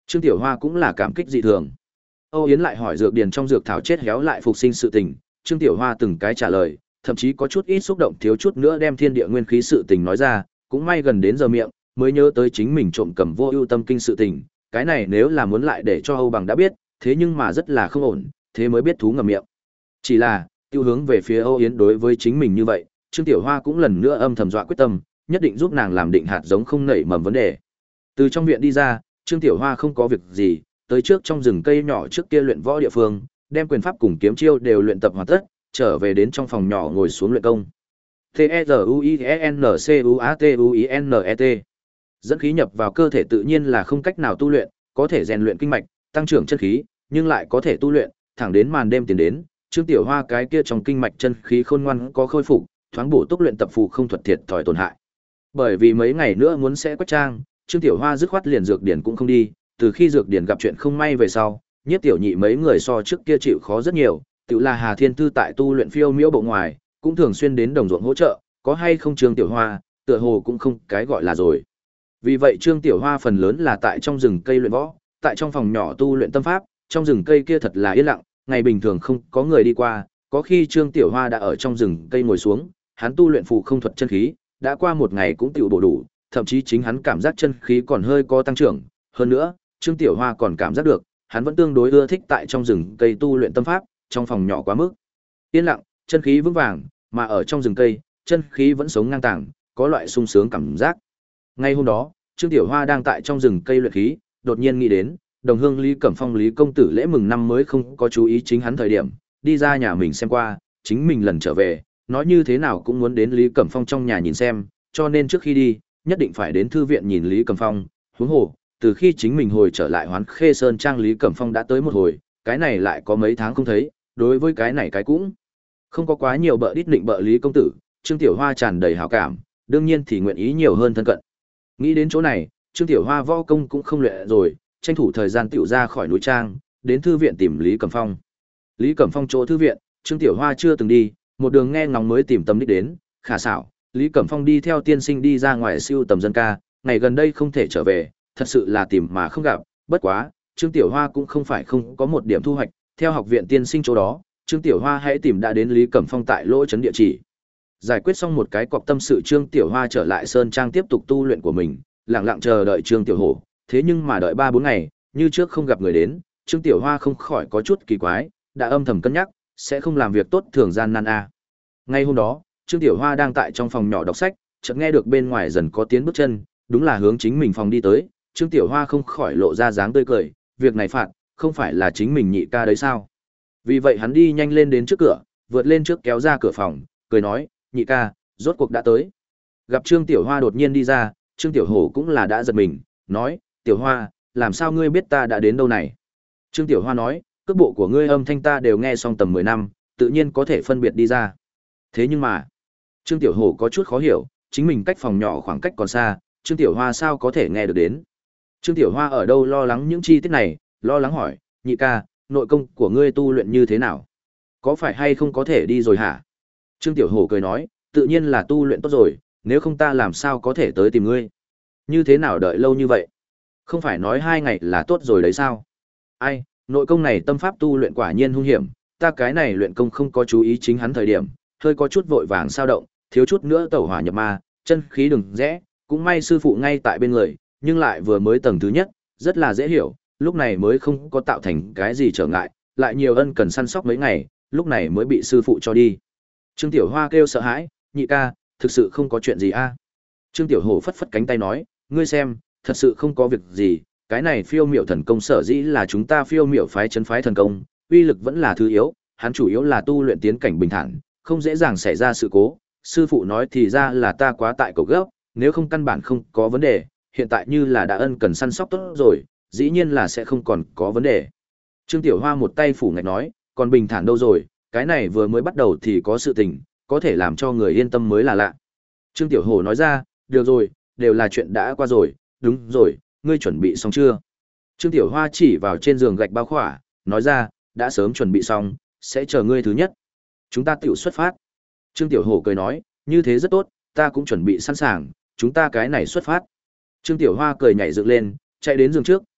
Trương Tiểu Hoa cũng là cảm kích dị thường. Âu Yến lại hỏi dược điền trong dược thảo chết héo lại phục sinh sự tình, Trương Tiểu Hoa từng cái trả lời, thậm chí có chút ít xúc động thiếu chút nữa đem thiên địa nguyên khí sự tình nói ra, cũng may gần đến giờ miệng, mới nhớ tới chính mình trộm cầm vô ưu tâm kinh sự tình, cái này nếu là muốn lại để cho Âu Bằng đã biết, thế nhưng mà rất là không ổn, thế mới biết thú ngậm miệng. Chỉ là, tiêu hướng về phía Âu Yến đối với chính mình như vậy, Trương Tiểu Hoa cũng lần nữa âm thầm dọa quyết tâm, nhất định giúp nàng làm định hạt giống không nảy mầm vấn đề. Từ trong viện đi ra, Trương Tiểu Hoa không có việc gì, tới trước trong rừng cây nhỏ trước kia luyện võ địa phương, đem quyền pháp cùng kiếm chiêu đều luyện tập hoàn tất, trở về đến trong phòng nhỏ ngồi xuống luyện công. T E Z U I E N C U A T U I N E T. Dẫn khí nhập vào cơ thể tự nhiên là không cách nào tu luyện, có thể rèn luyện kinh mạch, tăng trưởng chân khí, nhưng lại có thể tu luyện, thẳng đến màn đêm tiến đến, Trương Tiểu Hoa cái kia trong kinh mạch chân khí khôn ngoan có khôi phục, thoáng bổ túc luyện tập phù không thuật thiệt thòi tổn hại. Bởi vì mấy ngày nữa muốn sẽ quách trang, Trương Tiểu Hoa dứt khoát liền dược điển cũng không đi, từ khi dược điển gặp chuyện không may về sau, Nhiếp Tiểu Nhị mấy người so trước kia chịu khó rất nhiều, tự là Hà Thiên Thư tại tu luyện phiêu miễu bộ ngoài, cũng thường xuyên đến đồng ruộng hỗ trợ, có hay không Trương Tiểu Hoa, tựa hồ cũng không cái gọi là rồi. Vì vậy Trương Tiểu Hoa phần lớn là tại trong rừng cây luyện võ, tại trong phòng nhỏ tu luyện tâm pháp, trong rừng cây kia thật là yên lặng, ngày bình thường không có người đi qua, có khi Trương Tiểu Hoa đã ở trong rừng cây ngồi xuống, hắn tu luyện phù không thuật chân khí, đã qua một ngày cũng tiểu bổ đủ, thậm chí chính hắn cảm giác chân khí còn hơi có tăng trưởng, hơn nữa, Trương Tiểu Hoa còn cảm giác được, hắn vẫn tương đối ưa thích tại trong rừng cây tu luyện tâm pháp, trong phòng nhỏ quá mức yên lặng, chân khí vững vàng, mà ở trong rừng cây, chân khí vẫn sống ngang tàng, có loại sung sướng cảm giác. Ngay hôm đó, Trương Tiểu Hoa đang tại trong rừng cây luyện khí, đột nhiên nghĩ đến, đồng hương Lý Cẩm Phong Lý công tử lễ mừng năm mới không có chú ý chính hắn thời điểm, đi ra nhà mình xem qua, chính mình lần trở về, nói như thế nào cũng muốn đến Lý Cẩm Phong trong nhà nhìn xem, cho nên trước khi đi, nhất định phải đến thư viện nhìn Lý Cẩm Phong, huống hồ, từ khi chính mình hồi trở lại Hoán Khê Sơn trang Lý Cẩm Phong đã tới một hồi, cái này lại có mấy tháng không thấy, đối với cái này cái cũng không có quá nhiều bợ đít định bợ Lý công tử, Trương Tiểu Hoa tràn đầy hảo cảm, đương nhiên thì nguyện ý nhiều hơn thân cận. Nghĩ đến chỗ này, Trương Tiểu Hoa võ công cũng không luyện rồi, tranh thủ thời gian tiểu ra khỏi núi trang, đến thư viện tìm Lý Cẩm Phong. Lý Cẩm Phong chỗ thư viện, Trương Tiểu Hoa chưa từng đi, một đường nghe ngóng mới tìm tâm đích đến, khả xảo, Lý Cẩm Phong đi theo tiên sinh đi ra ngoài siêu tầm dân ca, ngày gần đây không thể trở về, thật sự là tìm mà không gặp, bất quá, Trương Tiểu Hoa cũng không phải không có một điểm thu hoạch, theo học viện tiên sinh chỗ đó, Trương Tiểu Hoa hãy tìm đã đến Lý Cẩm Phong tại lỗ trấn địa chỉ. Giải quyết xong một cái cọc tâm sự, Trương Tiểu Hoa trở lại sơn trang tiếp tục tu luyện của mình, lặng lặng chờ đợi Trương Tiểu Hổ, thế nhưng mà đợi ba bốn ngày, như trước không gặp người đến, Trương Tiểu Hoa không khỏi có chút kỳ quái, đã âm thầm cân nhắc, sẽ không làm việc tốt thường gian nan a. Ngay hôm đó, Trương Tiểu Hoa đang tại trong phòng nhỏ đọc sách, chợt nghe được bên ngoài dần có tiếng bước chân, đúng là hướng chính mình phòng đi tới, Trương Tiểu Hoa không khỏi lộ ra dáng tươi cười, việc này phạt, không phải là chính mình nhị ca đấy sao? Vì vậy hắn đi nhanh lên đến trước cửa, vượt lên trước kéo ra cửa phòng, cười nói, nhị ca, rốt cuộc đã tới. Gặp Trương Tiểu Hoa đột nhiên đi ra, Trương Tiểu Hổ cũng là đã giật mình, nói, Tiểu Hoa, làm sao ngươi biết ta đã đến đâu này? Trương Tiểu Hoa nói, cước bộ của ngươi âm thanh ta đều nghe xong tầm mười năm, tự nhiên có thể phân biệt đi ra. Thế nhưng mà, Trương Tiểu Hổ có chút khó hiểu, chính mình cách phòng nhỏ khoảng cách còn xa, Trương Tiểu Hoa sao có thể nghe được đến? Trương Tiểu Hoa ở đâu lo lắng những chi tiết này, lo lắng hỏi, nhị ca, nội công của ngươi tu luyện như thế nào? Có phải hay không có thể đi rồi hả? Trương Tiểu Hổ cười nói, tự nhiên là tu luyện tốt rồi, nếu không ta làm sao có thể tới tìm ngươi? Như thế nào đợi lâu như vậy? Không phải nói hai ngày là tốt rồi đấy sao? Ai, nội công này tâm pháp tu luyện quả nhiên hung hiểm, ta cái này luyện công không có chú ý chính hắn thời điểm, hơi có chút vội vàng sao động, thiếu chút nữa tẩu hỏa nhập ma, chân khí đừng rẽ, cũng may sư phụ ngay tại bên người, nhưng lại vừa mới tầng thứ nhất, rất là dễ hiểu, lúc này mới không có tạo thành cái gì trở ngại, lại nhiều ân cần săn sóc mấy ngày, lúc này mới bị sư phụ cho đi. Trương Tiểu Hoa kêu sợ hãi, nhị ca, thực sự không có chuyện gì a? Trương Tiểu Hổ phất phất cánh tay nói, ngươi xem, thật sự không có việc gì, cái này phiêu miểu thần công sở dĩ là chúng ta phiêu miểu phái chấn phái thần công, uy lực vẫn là thứ yếu, hắn chủ yếu là tu luyện tiến cảnh bình thản, không dễ dàng xảy ra sự cố. Sư phụ nói thì ra là ta quá tại cầu gấp, nếu không căn bản không có vấn đề, hiện tại như là đã ân cần săn sóc tốt rồi, dĩ nhiên là sẽ không còn có vấn đề. Trương Tiểu Hoa một tay phủ ngạch nói, còn bình thản đâu rồi, cái này vừa mới bắt đầu thì có sự tình, có thể làm cho người yên tâm mới là lạ. Trương Tiểu Hổ nói ra, được rồi, đều là chuyện đã qua rồi, đúng rồi, ngươi chuẩn bị xong chưa? Trương Tiểu Hoa chỉ vào trên giường gạch bao khỏa, nói ra, đã sớm chuẩn bị xong, sẽ chờ ngươi thứ nhất. Chúng ta tiểu xuất phát. Trương Tiểu Hổ cười nói, như thế rất tốt, ta cũng chuẩn bị sẵn sàng, chúng ta cái này xuất phát. Trương Tiểu Hoa cười nhảy dựng lên, chạy đến giường trước,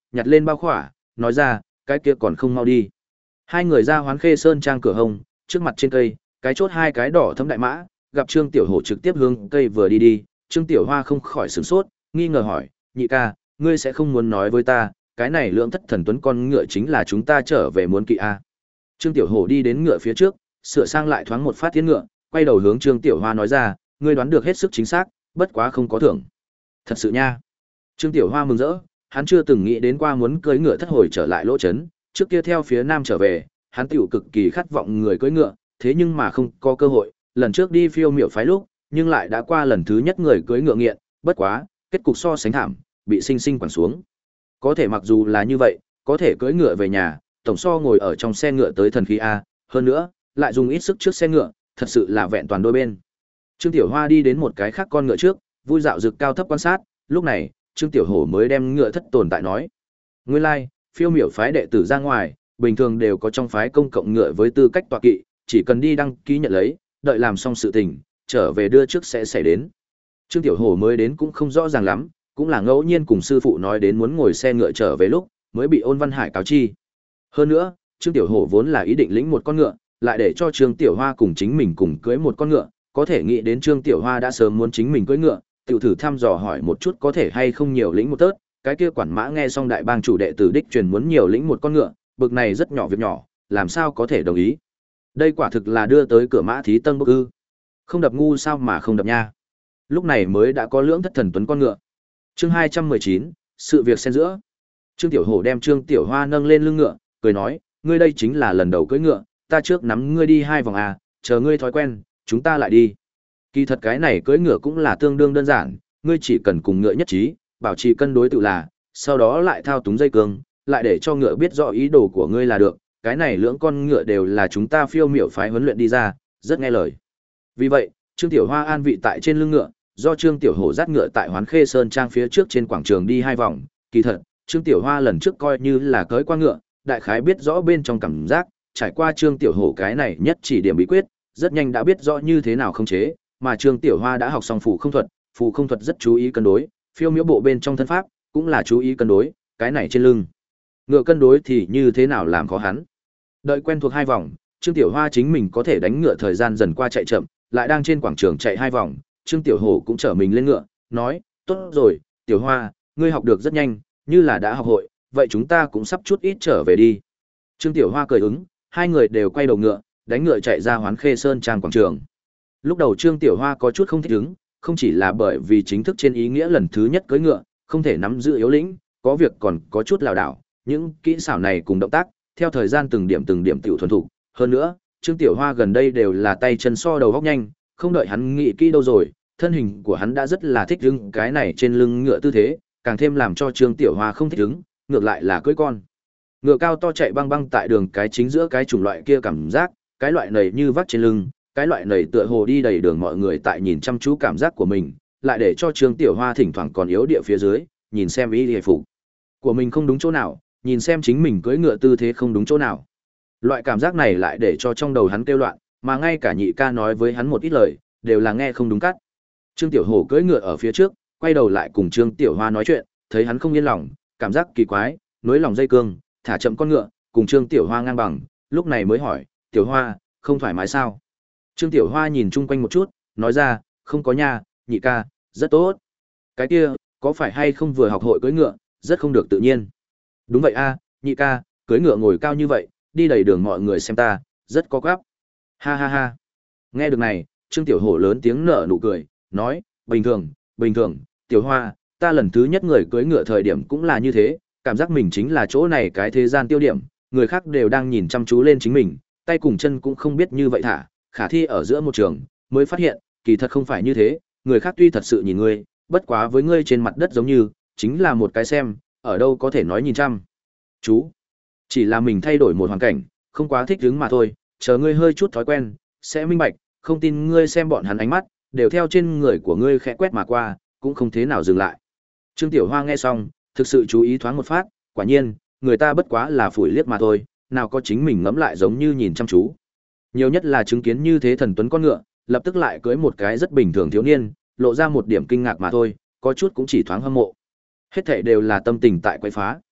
nhặt lên bao khỏa, nói ra, cái kia còn không mau đi. Hai người ra Hoán Khê Sơn trang cửa hông, trước mặt trên cây, cái chốt hai cái đỏ thấm đại mã, gặp Trương Tiểu Hổ trực tiếp hướng cây vừa đi đi, Trương Tiểu Hoa không khỏi sửng sốt, nghi ngờ hỏi, nhị ca, ngươi sẽ không muốn nói với ta, cái này lưỡng thất thần tuấn con ngựa chính là chúng ta trở về muốn kỵ a? Trương Tiểu Hổ đi đến ngựa phía trước, sửa sang lại thoáng một phát tiến ngựa, quay đầu hướng Trương Tiểu Hoa nói ra, ngươi đoán được hết sức chính xác, bất quá không có thưởng. Thật sự nha. Trương Tiểu Hoa mừng rỡ, hắn chưa từng nghĩ đến qua muốn cưỡi ngựa thất hồi trở lại lỗ trấn, trước kia theo phía nam trở về, hắn tiểu cực kỳ khát vọng người cưỡi ngựa, thế nhưng mà không có cơ hội, lần trước đi phiêu miểu phái lúc, nhưng lại đã qua lần thứ nhất người cưỡi ngựa nghiện, bất quá, kết cục so sánh thảm, bị sinh sinh quẳng xuống. Có thể mặc dù là như vậy, có thể cưỡi ngựa về nhà, tổng so ngồi ở trong xe ngựa tới thần khí a, hơn nữa, lại dùng ít sức trước xe ngựa, thật sự là vẹn toàn đôi bên. Trương Tiểu Hoa đi đến một cái khác con ngựa trước, vui dạo rực cao thấp quan sát, lúc này, Trương Tiểu Hổ mới đem ngựa thất tồn tại nói. Nguyên lai, like, phiêu miểu phái đệ tử ra ngoài, bình thường đều có trong phái công cộng ngựa với tư cách tọa kỵ, chỉ cần đi đăng ký nhận lấy, đợi làm xong sự tình, trở về đưa trước sẽ xảy đến. Trương Tiểu Hổ mới đến cũng không rõ ràng lắm, cũng là ngẫu nhiên cùng sư phụ nói đến muốn ngồi xe ngựa trở về lúc, mới bị Ôn Văn Hải cáo chi. Hơn nữa, Trương Tiểu Hổ vốn là ý định lĩnh một con ngựa, lại để cho Trương Tiểu Hoa cùng chính mình cùng cưới một con ngựa, có thể nghĩ đến Trương Tiểu Hoa đã sớm muốn chính mình cưỡi ngựa, tiểu thử thăm dò hỏi một chút có thể hay không nhiều lĩnh một tớt, cái kia quản mã nghe xong đại bang chủ đệ tử đích truyền muốn nhiều lĩnh một con ngựa, bực này rất nhỏ việc nhỏ, làm sao có thể đồng ý. Đây quả thực là đưa tới cửa mã thí tân bức ư. Không đập ngu sao mà không đập nha. Lúc này mới đã có lưỡng thất thần tuấn con ngựa. Chương hai trăm mười chín, sự việc xen giữa. Trương Tiểu Hổ đem Trương Tiểu Hoa nâng lên lưng ngựa, cười nói, ngươi đây chính là lần đầu cưỡi ngựa, ta trước nắm ngươi đi hai vòng à, chờ ngươi thói quen, chúng ta lại đi. Kỳ thật cái này cưỡi ngựa cũng là tương đương đơn giản, ngươi chỉ cần cùng ngựa nhất trí, bảo trì cân đối tự là, sau đó lại thao túng dây cương, lại để cho ngựa biết rõ ý đồ của ngươi là được, cái này lưỡng con ngựa đều là chúng ta phiêu miểu phái huấn luyện đi ra, rất nghe lời. Vì vậy, Trương Tiểu Hoa an vị tại trên lưng ngựa, do Trương Tiểu Hổ dắt ngựa tại Hoán Khê Sơn trang phía trước trên quảng trường đi hai vòng, kỳ thật, Trương Tiểu Hoa lần trước coi như là cưỡi qua ngựa, đại khái biết rõ bên trong cảm giác, trải qua Trương Tiểu Hổ cái này nhất chỉ điểm bí quyết, rất nhanh đã biết rõ như thế nào khống chế, mà Trương Tiểu Hoa đã học xong phù không thuật, phù không thuật rất chú ý cân đối, phiêu miểu bộ bên trong thân pháp cũng là chú ý cân đối, cái này trên lưng ngựa cân đối thì như thế nào làm khó hắn. Đợi quen thuộc hai vòng, Trương Tiểu Hoa chính mình có thể đánh ngựa thời gian dần qua chạy chậm, lại đang trên quảng trường chạy hai vòng, Trương Tiểu Hổ cũng trở mình lên ngựa, nói, tốt rồi, Tiểu Hoa, ngươi học được rất nhanh, như là đã học hội, vậy chúng ta cũng sắp chút ít trở về đi. Trương Tiểu Hoa cười ứng, hai người đều quay đầu ngựa, đánh ngựa chạy ra Hoán Khê Sơn trang quảng trường. Lúc đầu Trương Tiểu Hoa có chút không thích ứng, không chỉ là bởi vì chính thức trên ý nghĩa lần thứ nhất cưỡi ngựa, không thể nắm giữ yếu lĩnh, có việc còn có chút lảo đảo, những kỹ xảo này cùng động tác, theo thời gian từng điểm từng điểm tiểu thuần thục, hơn nữa, Trương Tiểu Hoa gần đây đều là tay chân so đầu góc nhanh, không đợi hắn nghĩ kỹ đâu rồi, thân hình của hắn đã rất là thích ứng cái này trên lưng ngựa tư thế, càng thêm làm cho Trương Tiểu Hoa không thích ứng, ngược lại là cưỡi con ngựa cao to chạy băng băng tại đường cái chính giữa cái chủng loại kia cảm giác, cái loại này như vác trên lưng, cái loại này tựa hồ đi đầy đường mọi người tại nhìn chăm chú cảm giác của mình, lại để cho Trương Tiểu Hoa thỉnh thoảng còn yếu địa phía dưới, nhìn xem ý hề phục của mình không đúng chỗ nào, nhìn xem chính mình cưỡi ngựa tư thế không đúng chỗ nào. Loại cảm giác này lại để cho trong đầu hắn kêu loạn, mà ngay cả nhị ca nói với hắn một ít lời, đều là nghe không đúng cắt. Trương Tiểu Hổ cưỡi ngựa ở phía trước, quay đầu lại cùng Trương Tiểu Hoa nói chuyện, thấy hắn không yên lòng, cảm giác kỳ quái, nối lòng dây cương, thả chậm con ngựa, cùng Trương Tiểu Hoa ngang bằng, lúc này mới hỏi, Tiểu Hoa, không thoải mái sao? Trương Tiểu Hoa nhìn chung quanh một chút, nói ra, không có nha, nhị ca, rất tốt. Cái kia, có phải hay không vừa học hội cưỡi ngựa, rất không được tự nhiên. Đúng vậy a, nhị ca, cưỡi ngựa ngồi cao như vậy, đi đầy đường mọi người xem ta, rất có quáp. Ha ha ha. Nghe được này, Trương Tiểu Hổ lớn tiếng nở nụ cười, nói, bình thường, bình thường, Tiểu Hoa, ta lần thứ nhất người cưỡi ngựa thời điểm cũng là như thế, cảm giác mình chính là chỗ này cái thế gian tiêu điểm, người khác đều đang nhìn chăm chú lên chính mình, tay cùng chân cũng không biết như vậy thả, khả thi ở giữa một trường, mới phát hiện, kỳ thật không phải như thế, người khác tuy thật sự nhìn ngươi, bất quá với ngươi trên mặt đất giống như, chính là một cái xem, ở đâu có thể nói nhìn chăm. Chú, chỉ là mình thay đổi một hoàn cảnh, không quá thích ứng mà thôi, chờ ngươi hơi chút thói quen, sẽ minh bạch, không tin ngươi xem bọn hắn ánh mắt, đều theo trên người của ngươi khẽ quét mà qua, cũng không thế nào dừng lại. Trương Tiểu Hoa nghe xong, thực sự chú ý thoáng một phát, quả nhiên, người ta bất quá là phủi liếc mà thôi, nào có chính mình ngẫm lại giống như nhìn chăm chú. Nhiều nhất là chứng kiến như thế thần tuấn con ngựa, lập tức lại cưới một cái rất bình thường thiếu niên, lộ ra một điểm kinh ngạc mà thôi, có chút cũng chỉ thoáng hâm mộ. Hết thảy đều là tâm tình tại quấy phá.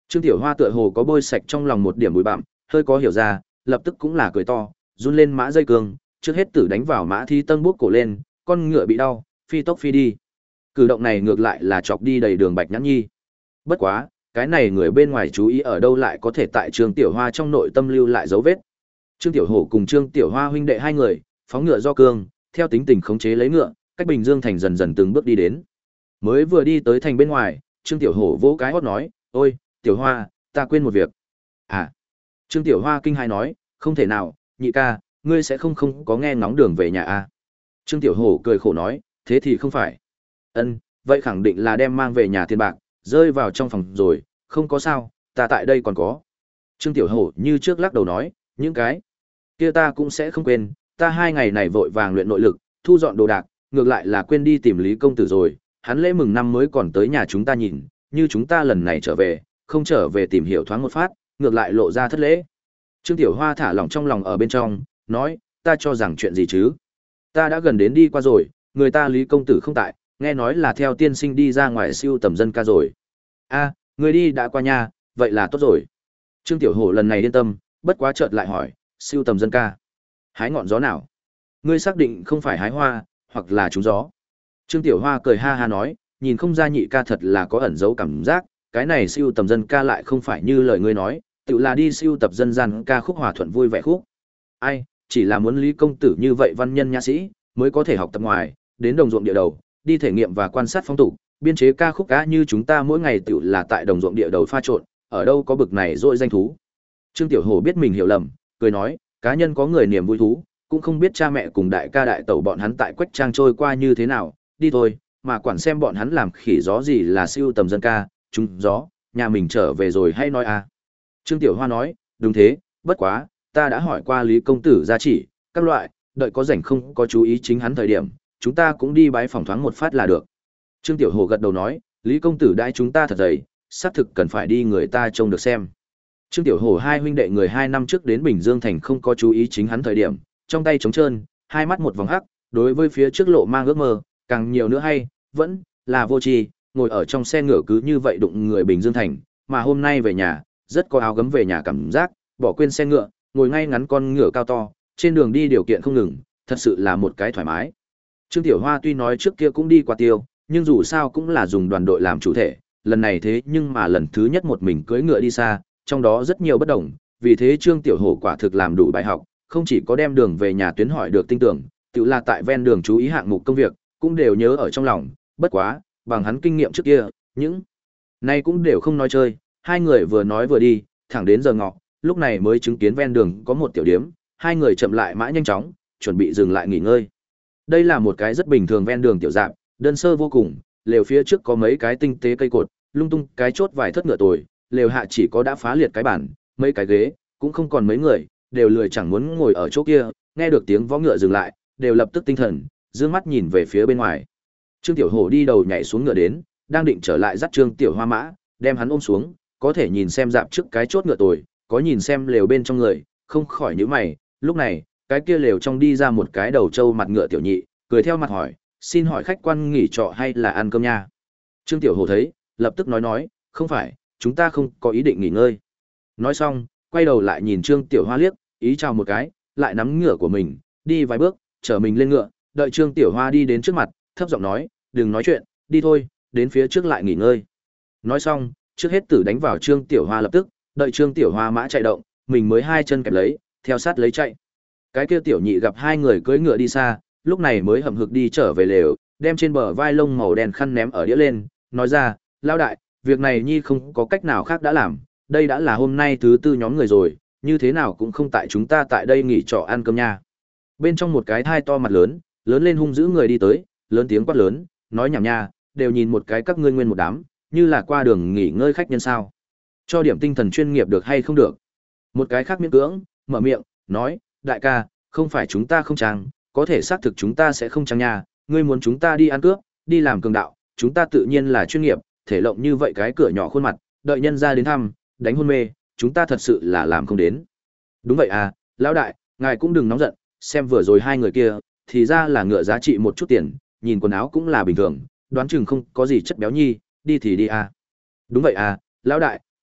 Trương Tiểu Hoa tựa hồ có bôi sạch trong lòng một điểm bụi bặm, hơi có hiểu ra, lập tức cũng là cười to, run lên mã dây cương, trước hết tử đánh vào mã thi tân bút cổ lên, con ngựa bị đau, phi tốc phi đi. Cử động này ngược lại là chọc đi đầy đường Bạch Nhãn Nhi. Bất quá, cái này người bên ngoài chú ý ở đâu lại có thể tại Trương Tiểu Hoa trong nội tâm lưu lại dấu vết. Trương Tiểu Hổ cùng Trương Tiểu Hoa huynh đệ hai người, phóng ngựa do cương, theo tính tình khống chế lấy ngựa, cách Bình Dương thành dần dần từng bước đi đến. Mới vừa đi tới thành bên ngoài, Trương Tiểu Hổ vỗ cái hót nói, "Ôi, Tiểu Hoa, ta quên một việc." "À?" Trương Tiểu Hoa kinh hãi nói, "Không thể nào, nhị ca, ngươi sẽ không không có nghe ngóng đường về nhà à?" Trương Tiểu Hổ cười khổ nói, "Thế thì không phải." "Ân, vậy khẳng định là đem mang về nhà tiền bạc, rơi vào trong phòng rồi, không có sao, ta tại đây còn có." Trương Tiểu Hổ như trước lắc đầu nói, "Những cái kia ta cũng sẽ không quên, ta hai ngày này vội vàng luyện nội lực, thu dọn đồ đạc, ngược lại là quên đi tìm Lý công tử rồi, hắn lễ mừng năm mới còn tới nhà chúng ta nhìn, như chúng ta lần này trở về, không trở về tìm hiểu thoáng một phát, ngược lại lộ ra thất lễ." Trương Tiểu Hoa thả lỏng trong lòng ở bên trong, nói, "Ta cho rằng chuyện gì chứ? Ta đã gần đến đi qua rồi, người ta Lý công tử không tại, nghe nói là theo tiên sinh đi ra ngoài siêu tầm dân ca rồi." "A, người đi đã qua nhà, vậy là tốt rồi." Trương Tiểu Hổ lần này yên tâm, bất quá chợt lại hỏi, "Siêu tầm dân ca? Hái ngọn gió nào? Ngươi xác định không phải hái hoa, hoặc là trúng gió?" Trương Tiểu Hoa cười ha ha nói, nhìn không ra nhị ca thật là có ẩn dấu cảm giác, cái này siêu tầm dân ca lại không phải như lời ngươi nói, tự là đi siêu tập dân gian ca khúc hòa thuận vui vẻ khúc. Ai, chỉ là muốn Lý công tử như vậy văn nhân nhã sĩ, mới có thể học tập ngoài, đến đồng ruộng địa đầu, đi thể nghiệm và quan sát phong tục, biên chế ca khúc cá như chúng ta mỗi ngày tự là tại đồng ruộng địa đầu pha trộn, ở đâu có bực này dội danh thú. Trương Tiểu Hổ biết mình hiểu lầm, cười nói, cá nhân có người niềm vui thú, cũng không biết cha mẹ cùng đại ca đại tẩu bọn hắn tại Quách Trang trôi qua như thế nào, đi thôi, mà quản xem bọn hắn làm khỉ gió gì là siêu tầm dân ca, chúng gió, nhà mình trở về rồi hay nói à. Trương Tiểu Hoa nói, đúng thế, bất quá, ta đã hỏi qua Lý công tử gia chỉ, các loại, đợi có rảnh không có chú ý chính hắn thời điểm, chúng ta cũng đi bái phỏng thoáng một phát là được. Trương Tiểu Hồ gật đầu nói, Lý công tử đãi chúng ta thật dày, xác thực cần phải đi người ta trông được xem. Trương Tiểu Hồ hai huynh đệ người hai năm trước đến Bình Dương thành không có chú ý chính hắn thời điểm, trong tay trống trơn, hai mắt một vòng hắc, đối với phía trước lộ mang ước mơ, càng nhiều nữa hay, vẫn là vô tri, ngồi ở trong xe ngựa cứ như vậy đụng người Bình Dương thành, mà hôm nay về nhà, rất có áo gấm về nhà cảm giác, bỏ quên xe ngựa, ngồi ngay ngắn con ngựa cao to, trên đường đi điều kiện không ngừng, thật sự là một cái thoải mái. Trương Tiểu Hoa tuy nói trước kia cũng đi qua tiêu, nhưng dù sao cũng là dùng đoàn đội làm chủ thể, lần này thế nhưng mà lần thứ nhất một mình cưỡi ngựa đi xa, trong đó rất nhiều bất đồng, vì thế Trương Tiểu Hổ quả thực làm đủ bài học, không chỉ có đem đường về nhà tuyến hỏi được tinh tưởng, tự là tại ven đường chú ý hạng mục công việc, cũng đều nhớ ở trong lòng, bất quá, bằng hắn kinh nghiệm trước kia, những này cũng đều không nói chơi, hai người vừa nói vừa đi, thẳng đến giờ ngọ, lúc này mới chứng kiến ven đường có một tiểu điếm, hai người chậm lại mã nhanh chóng, chuẩn bị dừng lại nghỉ ngơi. Đây là một cái rất bình thường ven đường tiểu dạp, đơn sơ vô cùng, lều phía trước có mấy cái tinh tế cây cột, lung tung cái chốt vài thất ngựa tồi, lều hạ chỉ có đã phá liệt cái bản, mấy cái ghế, cũng không còn mấy người, đều lười chẳng muốn ngồi ở chỗ kia, nghe được tiếng vó ngựa dừng lại, đều lập tức tinh thần, dương mắt nhìn về phía bên ngoài. Trương Tiểu Hổ đi đầu nhảy xuống ngựa đến, đang định trở lại dắt Trương Tiểu Hoa mã, đem hắn ôm xuống, có thể nhìn xem dạp trước cái chốt ngựa tồi, có nhìn xem lều bên trong người, không khỏi nhíu mày, lúc này, cái kia lều trong đi ra một cái đầu trâu mặt ngựa tiểu nhị, cười theo mặt hỏi, xin hỏi khách quan nghỉ trọ hay là ăn cơm nha? Trương Tiểu Hổ thấy, lập tức nói nói, không phải, chúng ta không có ý định nghỉ ngơi. Nói xong, quay đầu lại nhìn Trương Tiểu Hoa liếc, ý chào một cái, lại nắm ngựa của mình, đi vài bước, chở mình lên ngựa, đợi Trương Tiểu Hoa đi đến trước mặt, thấp giọng nói, đừng nói chuyện, đi thôi, đến phía trước lại nghỉ ngơi. Nói xong, trước hết tử đánh vào Trương Tiểu Hoa lập tức, đợi Trương Tiểu Hoa mã chạy động, mình mới hai chân kẹp lấy, theo sát lấy chạy. Cái kia tiểu nhị gặp hai người cưỡi ngựa đi xa, lúc này mới hậm hực đi trở về lều, đem trên bờ vai lông màu đen khăn ném ở đĩa lên, nói ra, lão đại, việc này nhi không có cách nào khác đã làm, đây đã là hôm nay thứ tư nhóm người rồi, như thế nào cũng không tại chúng ta tại đây nghỉ trọ ăn cơm nha. Bên trong một cái thai to mặt lớn, lớn lên hung dữ người đi tới, lớn tiếng quát lớn, nói nhảm nha, đều nhìn một cái các ngươi nguyên một đám, như là qua đường nghỉ ngơi khách nhân sao. Cho điểm tinh thần chuyên nghiệp được hay không được. Một cái khác miễn cưỡng, mở miệng, nói, đại ca, không phải chúng ta không trang, có thể xác thực chúng ta sẽ không trang nha, ngươi muốn chúng ta đi ăn cướp, đi làm cường đạo, chúng ta tự nhiên là chuyên nghiệp, thể lộng như vậy cái cửa nhỏ khuôn mặt, đợi nhân ra đến thăm, đánh hôn mê, chúng ta thật sự là làm không đến. Đúng vậy à, lão đại, ngài cũng đừng nóng giận, xem vừa rồi hai người kia, thì ra là ngựa giá trị một chút tiền, nhìn quần áo cũng là bình thường, đoán chừng không có gì chất béo nhi, đi thì đi à. Đúng vậy à, lão đại,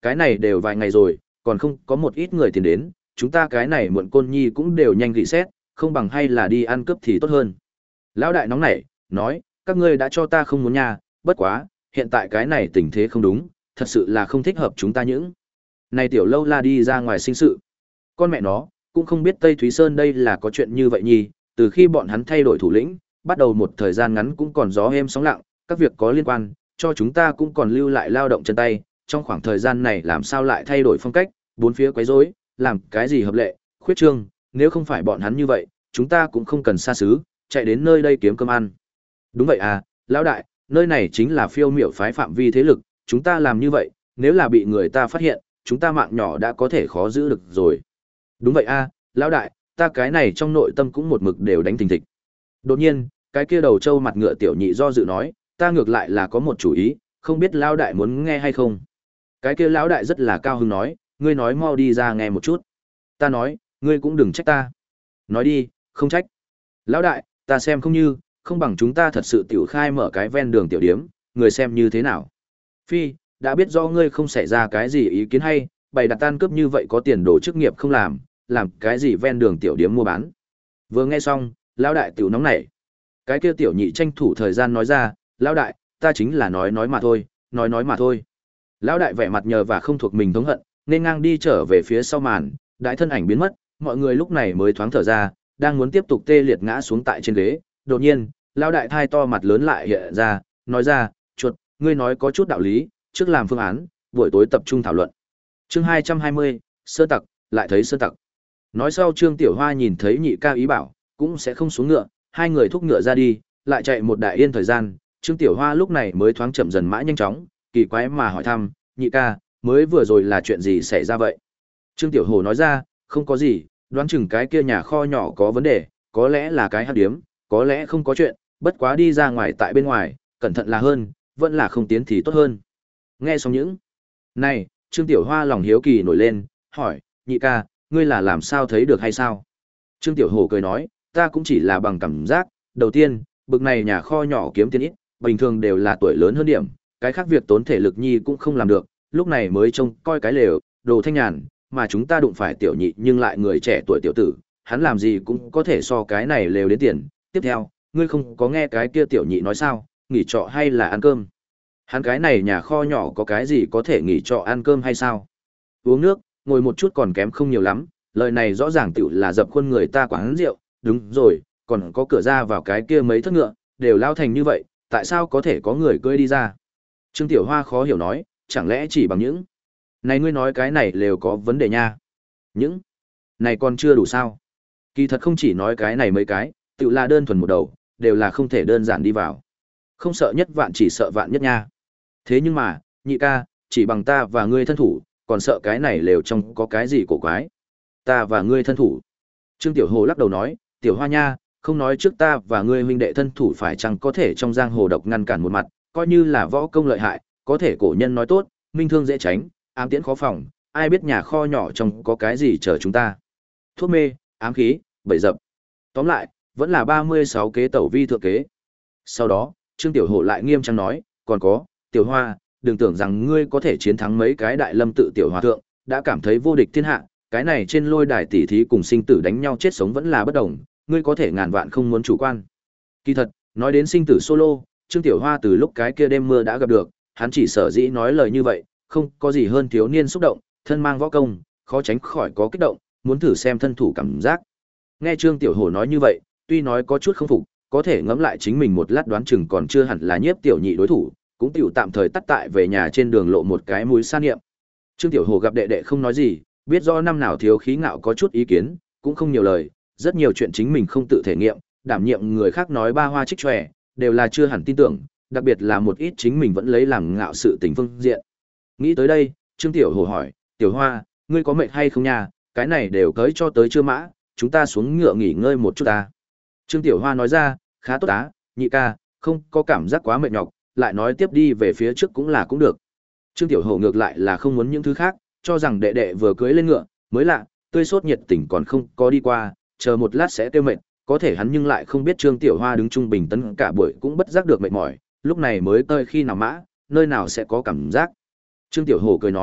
Cái này đều vài ngày rồi, còn không có một ít người tiền đến, chúng ta cái này muộn côn nhi cũng đều nhanh gỉ xét, không bằng hay là đi ăn cướp thì tốt hơn. Lão đại nóng nảy, nói, các ngươi đã cho ta không muốn nha, bất quá, hiện tại cái này tình thế không đúng, thật sự là không thích hợp chúng ta những. Này tiểu lâu la đi ra ngoài sinh sự. Con mẹ nó, cũng không biết Tây Thúy Sơn đây là có chuyện như vậy nhỉ, từ khi bọn hắn thay đổi thủ lĩnh, bắt đầu một thời gian ngắn cũng còn gió êm sóng lặng, các việc có liên quan, cho chúng ta cũng còn lưu lại lao động chân tay, trong khoảng thời gian này làm sao lại thay đổi phong cách, bốn phía quấy rối, làm cái gì hợp lệ, khuyết trương, nếu không phải bọn hắn như vậy, chúng ta cũng không cần xa xứ, chạy đến nơi đây kiếm cơm ăn. Đúng vậy à, lão đại, nơi này chính là phiêu miểu phái phạm vi thế lực, chúng ta làm như vậy, nếu là bị người ta phát hiện, chúng ta mạng nhỏ đã có thể khó giữ được rồi. Đúng vậy a, lão đại, ta cái này trong nội tâm cũng một mực đều đánh thình thịch. Đột nhiên, cái kia đầu trâu mặt ngựa tiểu nhị do dự nói, ta ngược lại là có một chủ ý, không biết lão đại muốn nghe hay không. Cái kia lão đại rất là cao hứng nói, ngươi nói mau đi ra nghe một chút. Ta nói, ngươi cũng đừng trách ta. Nói đi, không trách. Lão đại, ta xem không như, không bằng chúng ta thật sự tiểu khai mở cái ven đường tiểu điếm, người xem như thế nào. Phi, đã biết do ngươi không xảy ra cái gì ý kiến hay, bày đặt tan cướp như vậy có tiền đồ chức nghiệp không làm, làm cái gì ven đường tiểu điếm mua bán. Vừa nghe xong, lão đại tiểu nóng nảy. Cái kia tiểu nhị tranh thủ thời gian nói ra, lão đại, ta chính là nói nói mà thôi, nói nói mà thôi. Lão đại vẻ mặt nhờ và không thuộc mình thống hận, nên ngang đi trở về phía sau màn, đại thân ảnh biến mất, mọi người lúc này mới thoáng thở ra, đang muốn tiếp tục tê liệt ngã xuống tại trên ghế, đột nhiên, lão đại thai to mặt lớn lại hiện ra, nói ra, chuột, ngươi nói có chút đạo lý, trước làm phương án, buổi tối tập trung thảo luận. Chương hai trăm hai mươi, sơ tặc, lại thấy sơ tặc. Nói sau Trương Tiểu Hoa nhìn thấy nhị ca ý bảo, cũng sẽ không xuống ngựa, hai người thúc ngựa ra đi, lại chạy một đại yên thời gian, Trương Tiểu Hoa lúc này mới thoáng chậm dần mã nhanh chóng, kỳ quái mà hỏi thăm, nhị ca, mới vừa rồi là chuyện gì xảy ra vậy? Trương Tiểu Hồ nói ra, không có gì, đoán chừng cái kia nhà kho nhỏ có vấn đề, có lẽ là cái hắc điếm, có lẽ không có chuyện, bất quá đi ra ngoài tại bên ngoài, cẩn thận là hơn, vẫn là không tiến thì tốt hơn. Nghe xong những này, Trương Tiểu Hoa lòng hiếu kỳ nổi lên, hỏi, nhị ca, ngươi là làm sao thấy được hay sao? Trương Tiểu Hồ cười nói, ta cũng chỉ là bằng cảm giác, đầu tiên, bực này nhà kho nhỏ kiếm tiền ít, bình thường đều là tuổi lớn hơn điểm, cái khác việc tốn thể lực nhi cũng không làm được, lúc này mới trông coi cái lều, đồ thanh nhàn, mà chúng ta đụng phải tiểu nhị nhưng lại người trẻ tuổi tiểu tử, hắn làm gì cũng có thể so cái này lều đến tiền. Tiếp theo, ngươi không có nghe cái kia tiểu nhị nói sao, nghỉ trọ hay là ăn cơm? Hắn cái này nhà kho nhỏ có cái gì có thể nghỉ trọ ăn cơm hay sao? Uống nước, ngồi một chút còn kém không nhiều lắm, lời này rõ ràng tiểu là dập khuôn người ta quán rượu, đúng rồi, còn có cửa ra vào cái kia mấy thất ngựa, đều lao thành như vậy, tại sao có thể có người cưỡi đi ra? Trương Tiểu Hoa khó hiểu nói, chẳng lẽ chỉ bằng những này ngươi nói cái này đều có vấn đề nha? Những này còn chưa đủ sao? Kỳ thật không chỉ nói cái này mấy cái, tự là đơn thuần một đầu, đều là không thể đơn giản đi vào. Không sợ nhất vạn chỉ sợ vạn nhất nha. Thế nhưng mà, nhị ca, chỉ bằng ta và ngươi thân thủ, còn sợ cái này lều trong có cái gì cổ quái. Ta và ngươi thân thủ. Trương Tiểu Hồ lắc đầu nói, Tiểu Hoa nha, không nói trước ta và ngươi huynh đệ thân thủ phải chăng có thể trong giang hồ độc ngăn cản một mặt, coi như là võ công lợi hại, có thể cổ nhân nói tốt, minh thương dễ tránh, ám tiễn khó phòng, ai biết nhà kho nhỏ trong có cái gì chờ chúng ta. Thuốc mê, ám khí, bẫy dập. Tóm lại, vẫn là ba mươi sáu kế tẩu vi thượng kế. Sau đó, Trương Tiểu Hổ lại nghiêm trang nói, còn có, Tiểu Hoa, đừng tưởng rằng ngươi có thể chiến thắng mấy cái đại lâm tự tiểu hòa thượng, đã cảm thấy vô địch thiên hạ, cái này trên lôi đài tỷ thí cùng sinh tử đánh nhau chết sống vẫn là bất đồng, ngươi có thể ngàn vạn không muốn chủ quan. Kỳ thật, nói đến sinh tử solo, Trương Tiểu Hoa từ lúc cái kia đêm mưa đã gặp được, hắn chỉ sở dĩ nói lời như vậy, không có gì hơn thiếu niên xúc động, thân mang võ công, khó tránh khỏi có kích động, muốn thử xem thân thủ cảm giác. Nghe Trương Tiểu Hổ nói như vậy, tuy nói có chút không phục, có thể ngẫm lại chính mình một lát đoán chừng còn chưa hẳn là nhiếp tiểu nhị đối thủ, cũng tiểu tạm thời tắt tại về nhà trên đường lộ một cái mũi san niệm. Trương Tiểu Hổ gặp đệ đệ không nói gì, biết rõ năm nào thiếu khí ngạo có chút ý kiến, cũng không nhiều lời, rất nhiều chuyện chính mình không tự thể nghiệm, đảm nhiệm người khác nói ba hoa trích tròe, đều là chưa hẳn tin tưởng, đặc biệt là một ít chính mình vẫn lấy làm ngạo sự tình phương diện. Nghĩ tới đây, Trương Tiểu Hổ hỏi, Tiểu Hoa, ngươi có mệt hay không nha, cái này đều cưới cho tới chưa mã, chúng ta xuống ngựa nghỉ ngơi một chút ta. Trương Tiểu Hoa nói ra, khá tốt á, nhị ca, không có cảm giác quá mệt nhọc, lại nói tiếp đi về phía trước cũng là cũng được. Trương Tiểu Hổ ngược lại là không muốn những thứ khác, cho rằng đệ đệ vừa cưới lên ngựa, mới lạ, tươi sốt nhiệt tình còn không có đi qua, chờ một lát sẽ tiêu mệt, có thể hắn nhưng lại không biết Trương Tiểu Hoa đứng trung bình tấn cả buổi cũng bất giác được mệt mỏi, lúc này mới tơi khi nào mã, nơi nào sẽ có cảm giác. Trương Tiểu Hổ cười nói,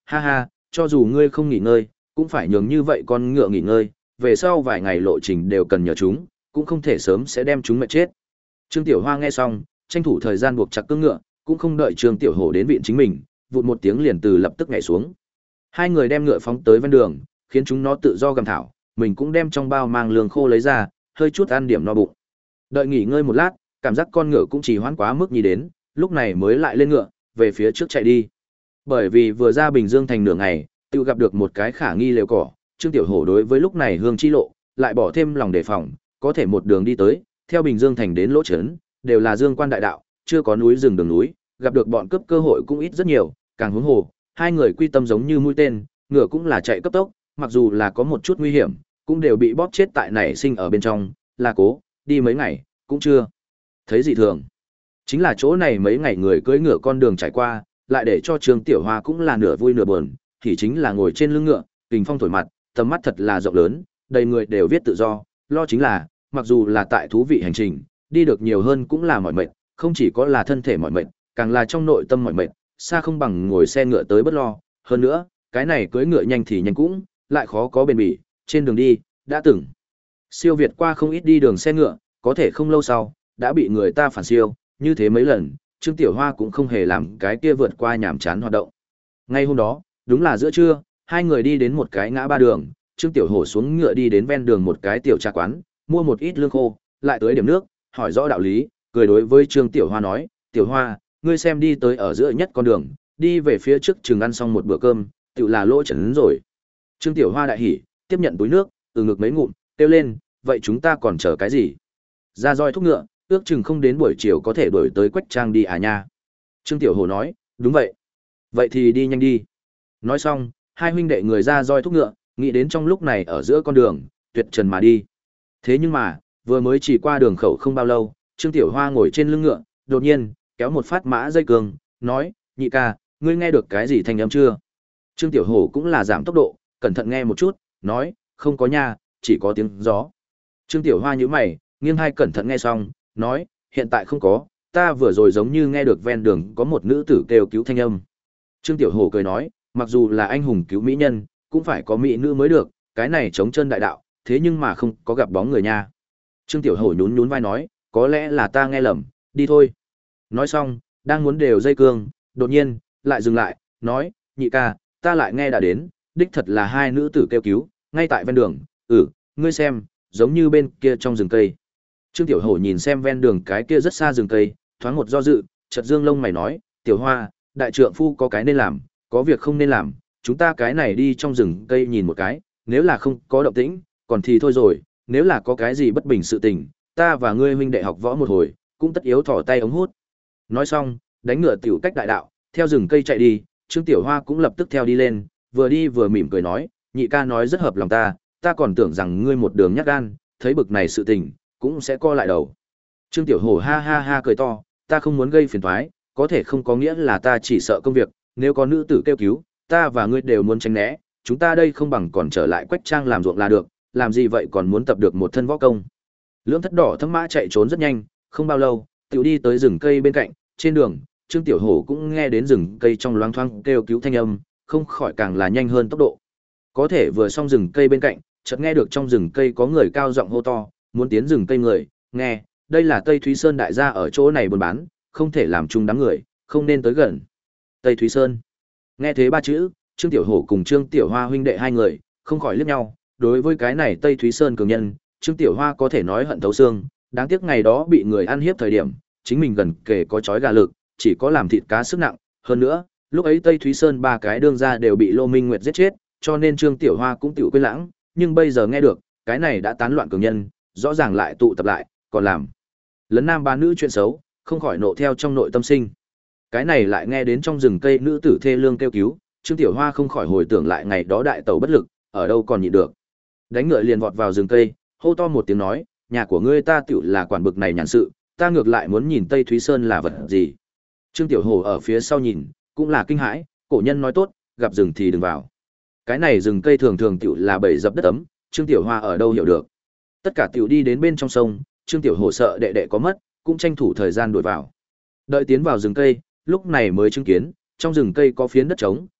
ha ha, cho dù ngươi không nghỉ ngơi, cũng phải nhường như vậy con ngựa nghỉ ngơi, về sau vài ngày lộ trình đều cần nhờ chúng, cũng không thể sớm sẽ đem chúng mệt chết. Trương Tiểu Hoa nghe xong, tranh thủ thời gian buộc chặt cưỡng ngựa, cũng không đợi Trương Tiểu Hổ đến viện chính mình, vụt một tiếng liền từ lập tức nhảy xuống. Hai người đem ngựa phóng tới ven đường, khiến chúng nó tự do gầm thảo, mình cũng đem trong bao mang lương khô lấy ra, hơi chút ăn điểm no bụng. Đợi nghỉ ngơi một lát, cảm giác con ngựa cũng chỉ hoãn quá mức nhì đến, lúc này mới lại lên ngựa, về phía trước chạy đi. Bởi vì vừa ra Bình Dương thành nửa ngày, tự gặp được một cái khả nghi lều cỏ, Trương Tiểu Hổ đối với lúc này hương chi lộ, lại bỏ thêm lòng đề phòng, có thể một đường đi tới, theo Bình Dương thành đến lỗ trấn, đều là dương quan đại đạo, chưa có núi rừng đường núi, gặp được bọn cướp cơ hội cũng ít rất nhiều, càng huống hồ, hai người quy tâm giống như mũi tên, ngựa cũng là chạy cấp tốc, mặc dù là có một chút nguy hiểm, cũng đều bị bóp chết tại nảy sinh ở bên trong, là cố, đi mấy ngày, cũng chưa thấy gì thường. Chính là chỗ này mấy ngày người cưỡi ngựa con đường trải qua, lại để cho Trương Tiểu Hoa cũng là nửa vui nửa buồn, thì chính là ngồi trên lưng ngựa, kình phong thổi mặt, tầm mắt thật là rộng lớn, đầy người đều viết tự do, lo chính là, mặc dù là tại thú vị hành trình, đi được nhiều hơn cũng là mỏi mệt, không chỉ có là thân thể mỏi mệt, càng là trong nội tâm mỏi mệt, xa không bằng ngồi xe ngựa tới bất lo, hơn nữa, cái này cưỡi ngựa nhanh thì nhanh cũng, lại khó có bền bỉ, trên đường đi, đã từng siêu việt qua không ít đi đường xe ngựa, có thể không lâu sau, đã bị người ta phản siêu, như thế mấy lần, Trương Tiểu Hoa cũng không hề làm cái kia vượt qua nhàm chán hoạt động. Ngay hôm đó, đúng là giữa trưa, hai người đi đến một cái ngã ba đường, Trương Tiểu Hổ xuống ngựa đi đến ven đường một cái tiểu trà quán, mua một ít lương khô, lại tới điểm nước, hỏi rõ đạo lý, cười đối với Trương Tiểu Hoa nói, Tiểu Hoa, ngươi xem đi tới ở giữa nhất con đường, đi về phía trước chừng ăn xong một bữa cơm, tự là lỗ chấn rồi. Trương Tiểu Hoa đại hỉ, tiếp nhận túi nước, từ ngực mấy ngụm, kêu lên, vậy chúng ta còn chờ cái gì? Ra roi thúc ngựa, ước chừng không đến buổi chiều có thể đuổi tới Quách Trang đi à nha. Trương Tiểu Hồ nói, đúng vậy. Vậy thì đi nhanh đi. Nói xong, hai huynh đệ người ra roi thúc ngựa, nghĩ đến trong lúc này ở giữa con đường, tuyệt trần mà đi. Thế nhưng mà, vừa mới chỉ qua đường khẩu không bao lâu, Trương Tiểu Hoa ngồi trên lưng ngựa, đột nhiên, kéo một phát mã dây cương, nói, nhị ca, ngươi nghe được cái gì thanh âm chưa? Trương Tiểu Hổ cũng là giảm tốc độ, cẩn thận nghe một chút, nói, không có nha, chỉ có tiếng gió. Trương Tiểu Hoa nhíu mày, nghiêng hai cẩn thận nghe xong, nói, hiện tại không có, ta vừa rồi giống như nghe được ven đường có một nữ tử kêu cứu thanh âm. Trương Tiểu Hổ cười nói, mặc dù là anh hùng cứu mỹ nhân, cũng phải có mỹ nữ mới được, cái này chống chân đại đạo, thế nhưng mà không có gặp bóng người nha. Trương Tiểu Hổ nhún nhún vai nói, có lẽ là ta nghe lầm, đi thôi. Nói xong, đang muốn đều dây cương, đột nhiên, lại dừng lại, nói, nhị ca, ta lại nghe đã đến, đích thật là hai nữ tử kêu cứu, ngay tại ven đường, ừ, ngươi xem, giống như bên kia trong rừng cây. Trương Tiểu Hổ nhìn xem ven đường cái kia rất xa rừng cây, thoáng một do dự, chợt dương lông mày nói, Tiểu Hoa, đại trượng phu có cái nên làm, có việc không nên làm, chúng ta cái này đi trong rừng cây nhìn một cái, nếu là không có động tĩnh, còn thì thôi rồi, nếu là có cái gì bất bình sự tình, ta và ngươi huynh đệ học võ một hồi, cũng tất yếu thỏ tay ống hút. Nói xong, đánh ngựa tiểu cách đại đạo, theo rừng cây chạy đi, Trương Tiểu Hoa cũng lập tức theo đi lên, vừa đi vừa mỉm cười nói, nhị ca nói rất hợp lòng ta, ta còn tưởng rằng ngươi một đường nhát gan, thấy bực này sự tình, cũng sẽ co lại đầu. Trương Tiểu Hổ ha ha ha cười to, ta không muốn gây phiền toái, có thể không có nghĩa là ta chỉ sợ công việc, nếu có nữ tử kêu cứu, ta và ngươi đều muốn tránh né, chúng ta đây không bằng còn trở lại Quách Trang làm ruộng là được, làm gì vậy còn muốn tập được một thân võ công. Lưỡng thất đỏ thâm mã chạy trốn rất nhanh, không bao lâu, tiểu đi tới rừng cây bên cạnh, trên đường, Trương Tiểu Hổ cũng nghe đến rừng cây trong loáng thoáng kêu cứu thanh âm, không khỏi càng là nhanh hơn tốc độ. Có thể vừa xong rừng cây bên cạnh, chợt nghe được trong rừng cây có người cao giọng hô to, muốn tiến rừng cây người, nghe, đây là Tây Thúy Sơn đại gia ở chỗ này buôn bán, không thể làm chung đám người, không nên tới gần. Tây Thúy Sơn. Nghe thế ba chữ, Trương Tiểu Hổ cùng Trương Tiểu Hoa huynh đệ hai người, không khỏi liếc nhau, đối với cái này Tây Thúy Sơn cường nhân, Trương Tiểu Hoa có thể nói hận thấu xương, đáng tiếc ngày đó bị người ăn hiếp thời điểm, chính mình gần kể có chói gà lực, chỉ có làm thịt cá sức nặng, hơn nữa, lúc ấy Tây Thúy Sơn ba cái đương gia đều bị Lô Minh Nguyệt giết chết, cho nên Trương Tiểu Hoa cũng tiểu quên lãng, nhưng bây giờ nghe được, cái này đã tán loạn cường nhân, rõ ràng lại tụ tập lại, còn làm lấn nam ba nữ chuyện xấu, không khỏi nộ theo trong nội tâm sinh. Cái này lại nghe đến trong rừng cây nữ tử thê lương kêu cứu, Trương Tiểu Hoa không khỏi hồi tưởng lại ngày đó đại tẩu bất lực, ở đâu còn nhịn được. Đánh ngựa liền vọt vào rừng cây, hô to một tiếng nói, nhà của ngươi ta tiểu là quản bực này nhàn sự, ta ngược lại muốn nhìn Tây Thúy Sơn là vật gì. Trương Tiểu Hổ ở phía sau nhìn, cũng là kinh hãi, cổ nhân nói tốt, gặp rừng thì đừng vào. Cái này rừng cây thường thường tiểu là bầy dập đất ấm, Trương Tiểu Hoa ở đâu hiểu được. Tất cả tiểu đi đến bên trong sông, Trương Tiểu Hổ sợ đệ đệ có mất, cũng tranh thủ thời gian đuổi vào. Đợi tiến vào rừng cây, lúc này mới chứng kiến, trong rừng cây có phiến đất trống,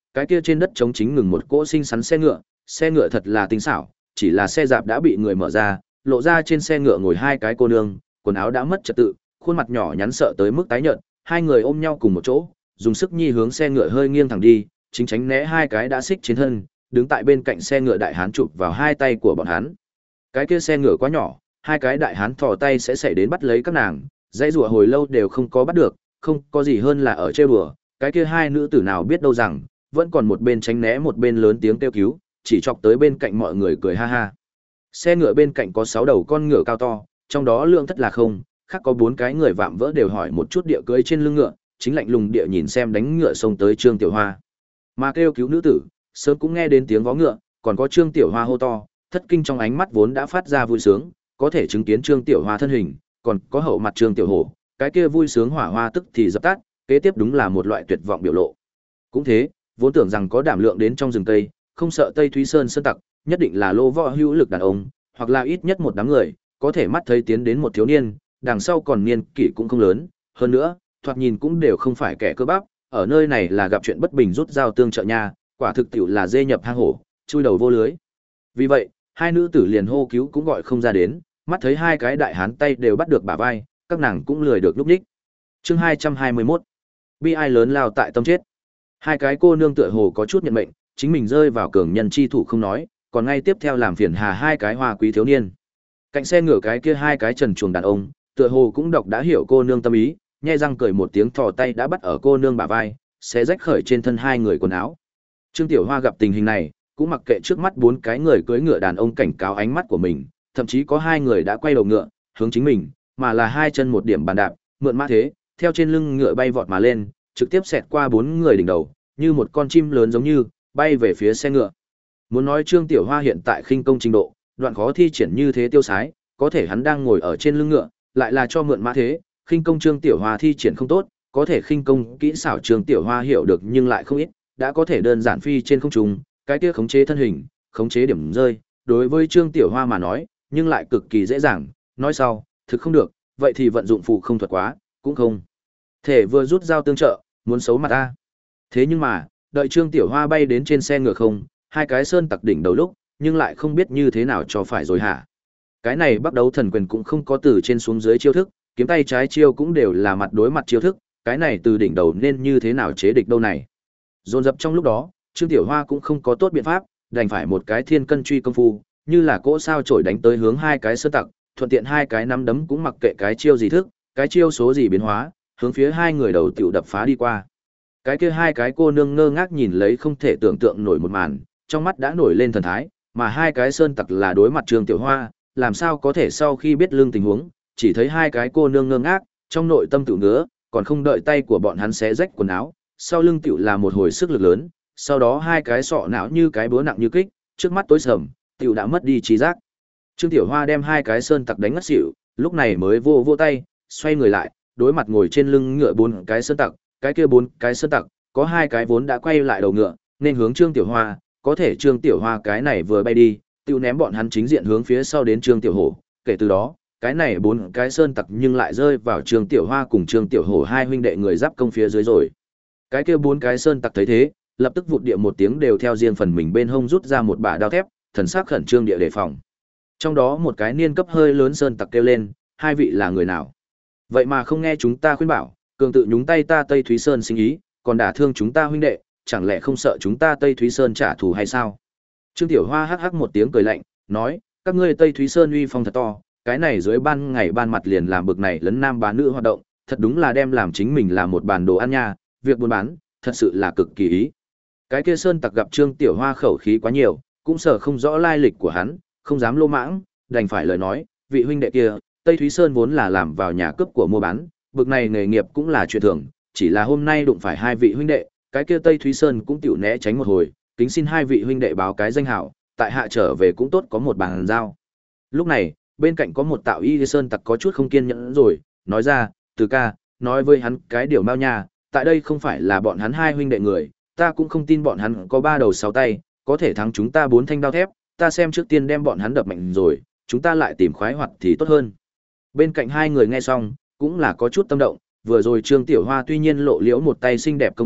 cái kia trên đất trống chính ngừng một cỗ xinh xắn xe ngựa, xe ngựa thật là tinh xảo, chỉ là xe dạp đã bị người mở ra, lộ ra trên xe ngựa ngồi hai cái cô nương, quần áo đã mất trật tự, khuôn mặt nhỏ nhắn sợ tới mức tái nhợt, hai người ôm nhau cùng một chỗ, dùng sức nhi hướng xe ngựa hơi nghiêng thẳng đi, chính tránh né hai cái đã xích trên thân, đứng tại bên cạnh xe ngựa đại hán chụp vào hai tay của bọn hắn. Cái kia xe ngựa quá nhỏ, hai cái đại hán thò tay sẽ xảy đến bắt lấy các nàng, dãy rủa hồi lâu đều không có bắt được, không có gì hơn là ở trêu đùa, cái kia hai nữ tử nào biết đâu rằng, vẫn còn một bên tránh né một bên lớn tiếng kêu cứu, chỉ chọc tới bên cạnh mọi người cười ha ha. Xe ngựa bên cạnh có sáu đầu con ngựa cao to, trong đó lượng thất là không, khác có bốn cái người vạm vỡ đều hỏi một chút địa cưỡi trên lưng ngựa, chính lạnh lùng địa nhìn xem đánh ngựa xông tới Trương Tiểu Hoa. Mà kêu cứu nữ tử, sớm cũng nghe đến tiếng vó ngựa, còn có Trương Tiểu Hoa hô to, thất kinh trong ánh mắt vốn đã phát ra vui sướng, có thể chứng kiến Trương Tiểu Hoa thân hình, còn có hậu mặt Trương Tiểu Hổ, cái kia vui sướng hỏa hoa tức thì dập tắt, kế tiếp đúng là một loại tuyệt vọng biểu lộ. Cũng thế, vốn tưởng rằng có đảm lượng đến trong rừng tây, không sợ Tây Thúy Sơn sơn tặc, nhất định là lô võ hữu lực đàn ông, hoặc là ít nhất một đám người, có thể mắt thấy tiến đến một thiếu niên, đằng sau còn niên kỷ cũng không lớn, hơn nữa, thoạt nhìn cũng đều không phải kẻ cơ bắp, ở nơi này là gặp chuyện bất bình rút dao tương trợ nha, quả thực tiểu là dê nhập hang hổ, chui đầu vô lưới. Vì vậy, hai nữ tử liền hô cứu cũng gọi không ra đến, mắt thấy hai cái đại hán tay đều bắt được bả vai, các nàng cũng lười được lúc nhích. Chương hai trăm hai mươi mốt. Bi ai lớn lao tại tâm chết. Hai cái cô nương tựa hồ có chút nhận mệnh, chính mình rơi vào cường nhân chi thủ không nói, còn ngay tiếp theo làm phiền hà hai cái hoa quý thiếu niên. Cạnh xe ngửa cái kia hai cái trần chuồng đàn ông, tựa hồ cũng đọc đã hiểu cô nương tâm ý, nhe răng cười một tiếng thò tay đã bắt ở cô nương bả vai, xé rách khởi trên thân hai người quần áo. Trương Tiểu Hoa gặp tình hình này, cũng mặc kệ trước mắt bốn cái người cưỡi ngựa đàn ông cảnh cáo ánh mắt của mình, thậm chí có hai người đã quay đầu ngựa, hướng chính mình, mà là hai chân một điểm bàn đạp, mượn mã thế, theo trên lưng ngựa bay vọt mà lên, trực tiếp xẹt qua bốn người đỉnh đầu, như một con chim lớn giống như bay về phía xe ngựa. Muốn nói Trương Tiểu Hoa hiện tại khinh công trình độ, đoạn khó thi triển như thế tiêu sái, có thể hắn đang ngồi ở trên lưng ngựa, lại là cho mượn mã thế, khinh công Trương Tiểu Hoa thi triển không tốt, có thể khinh công kỹ xảo Trương Tiểu Hoa hiểu được nhưng lại không ít, đã có thể đơn giản phi trên không trung, cái kia khống chế thân hình, khống chế điểm rơi, đối với Trương Tiểu Hoa mà nói, nhưng lại cực kỳ dễ dàng, nói sau, thực không được, vậy thì vận dụng phụ không thuật quá, cũng không. Thể vừa rút dao tương trợ, muốn xấu mặt ta. Thế nhưng mà, đợi Trương Tiểu Hoa bay đến trên xe ngựa không, hai cái sơn tặc đỉnh đầu lúc, nhưng lại không biết như thế nào cho phải rồi hả. Cái này bắt đấu thần quyền cũng không có từ trên xuống dưới chiêu thức, kiếm tay trái chiêu cũng đều là mặt đối mặt chiêu thức, cái này từ đỉnh đầu nên như thế nào chế địch đâu này. Dồn dập trong lúc đó, Trương Tiểu Hoa cũng không có tốt biện pháp, đành phải một cái thiên cân truy công phu, như là cỗ sao chổi đánh tới hướng hai cái sơn tặc, thuận tiện hai cái nắm đấm cũng mặc kệ cái chiêu gì thức, cái chiêu số gì biến hóa, hướng phía hai người đầu tiểu đập phá đi qua. Cái kia hai cái cô nương ngơ ngác nhìn lấy không thể tưởng tượng nổi một màn, trong mắt đã nổi lên thần thái, mà hai cái sơn tặc là đối mặt Trương Tiểu Hoa, làm sao có thể sau khi biết lương tình huống, chỉ thấy hai cái cô nương ngơ ngác, trong nội tâm tự ngứa, còn không đợi tay của bọn hắn xé rách quần áo, sau lưng tiểu là một hồi sức lực lớn, sau đó hai cái sọ não như cái búa nặng như kích, trước mắt tối sầm, tiểu đã mất đi trí giác. Trương Tiểu Hoa đem hai cái sơn tặc đánh ngất xỉu, lúc này mới vô vô tay, xoay người lại, đối mặt ngồi trên lưng ngựa bốn cái sơn tặc, cái kia bốn cái sơn tặc, có hai cái vốn đã quay lại đầu ngựa, nên hướng Trương Tiểu Hoa, có thể Trương Tiểu Hoa cái này vừa bay đi, tiêu ném bọn hắn chính diện hướng phía sau đến Trương Tiểu Hổ, kể từ đó, cái này bốn cái sơn tặc nhưng lại rơi vào Trương Tiểu Hoa cùng Trương Tiểu Hổ hai huynh đệ người giáp công phía dưới rồi. Cái kia bốn cái sơn tặc thấy thế, lập tức vụt địa một tiếng đều theo riêng phần mình bên hông rút ra một bả đao thép, thần sắc khẩn trương địa đề phòng. Trong đó một cái niên cấp hơi lớn sơn tặc kêu lên, hai vị là người nào? Vậy mà không nghe chúng ta khuyên bảo, cường tự nhúng tay ta Tây Thúy Sơn sinh ý, còn đả thương chúng ta huynh đệ, chẳng lẽ không sợ chúng ta Tây Thúy Sơn trả thù hay sao? Trương Tiểu Hoa hắc hắc một tiếng cười lạnh, nói, các ngươi Tây Thúy Sơn uy phong thật to, cái này dưới ban ngày ban mặt liền làm bực này lấn nam bán nữ hoạt động, thật đúng là đem làm chính mình là một bàn đồ ăn nha, việc buôn bán, thật sự là cực kỳ ý. Cái kia sơn tặc gặp Trương Tiểu Hoa khẩu khí quá nhiều, cũng sợ không rõ lai lịch của hắn, không dám lô mãng, đành phải lời nói, vị huynh đệ kia, Tây Thúy Sơn vốn là làm vào nhà cướp của mua bán, bực này nghề nghiệp cũng là chuyện thường, chỉ là hôm nay đụng phải hai vị huynh đệ, cái kia Tây Thúy Sơn cũng tiểu né tránh một hồi, kính xin hai vị huynh đệ báo cái danh hảo, tại hạ trở về cũng tốt có một bàn giao. Lúc này, bên cạnh có một tạo y sơn tặc có chút không kiên nhẫn rồi, nói ra, Từ ca, nói với hắn cái điều bao nha, tại đây không phải là bọn hắn hai huynh đệ người, ta cũng không tin bọn hắn có ba đầu sáu tay, có thể thắng chúng ta bốn thanh đao thép, ta xem trước tiên đem bọn hắn đập mạnh rồi, chúng ta lại tìm khoái hoạt thì tốt hơn. Bên cạnh hai người nghe xong, cũng là có chút tâm động, vừa rồi Trương Tiểu Hoa tuy nhiên lộ liễu một tay xinh đẹp công phu,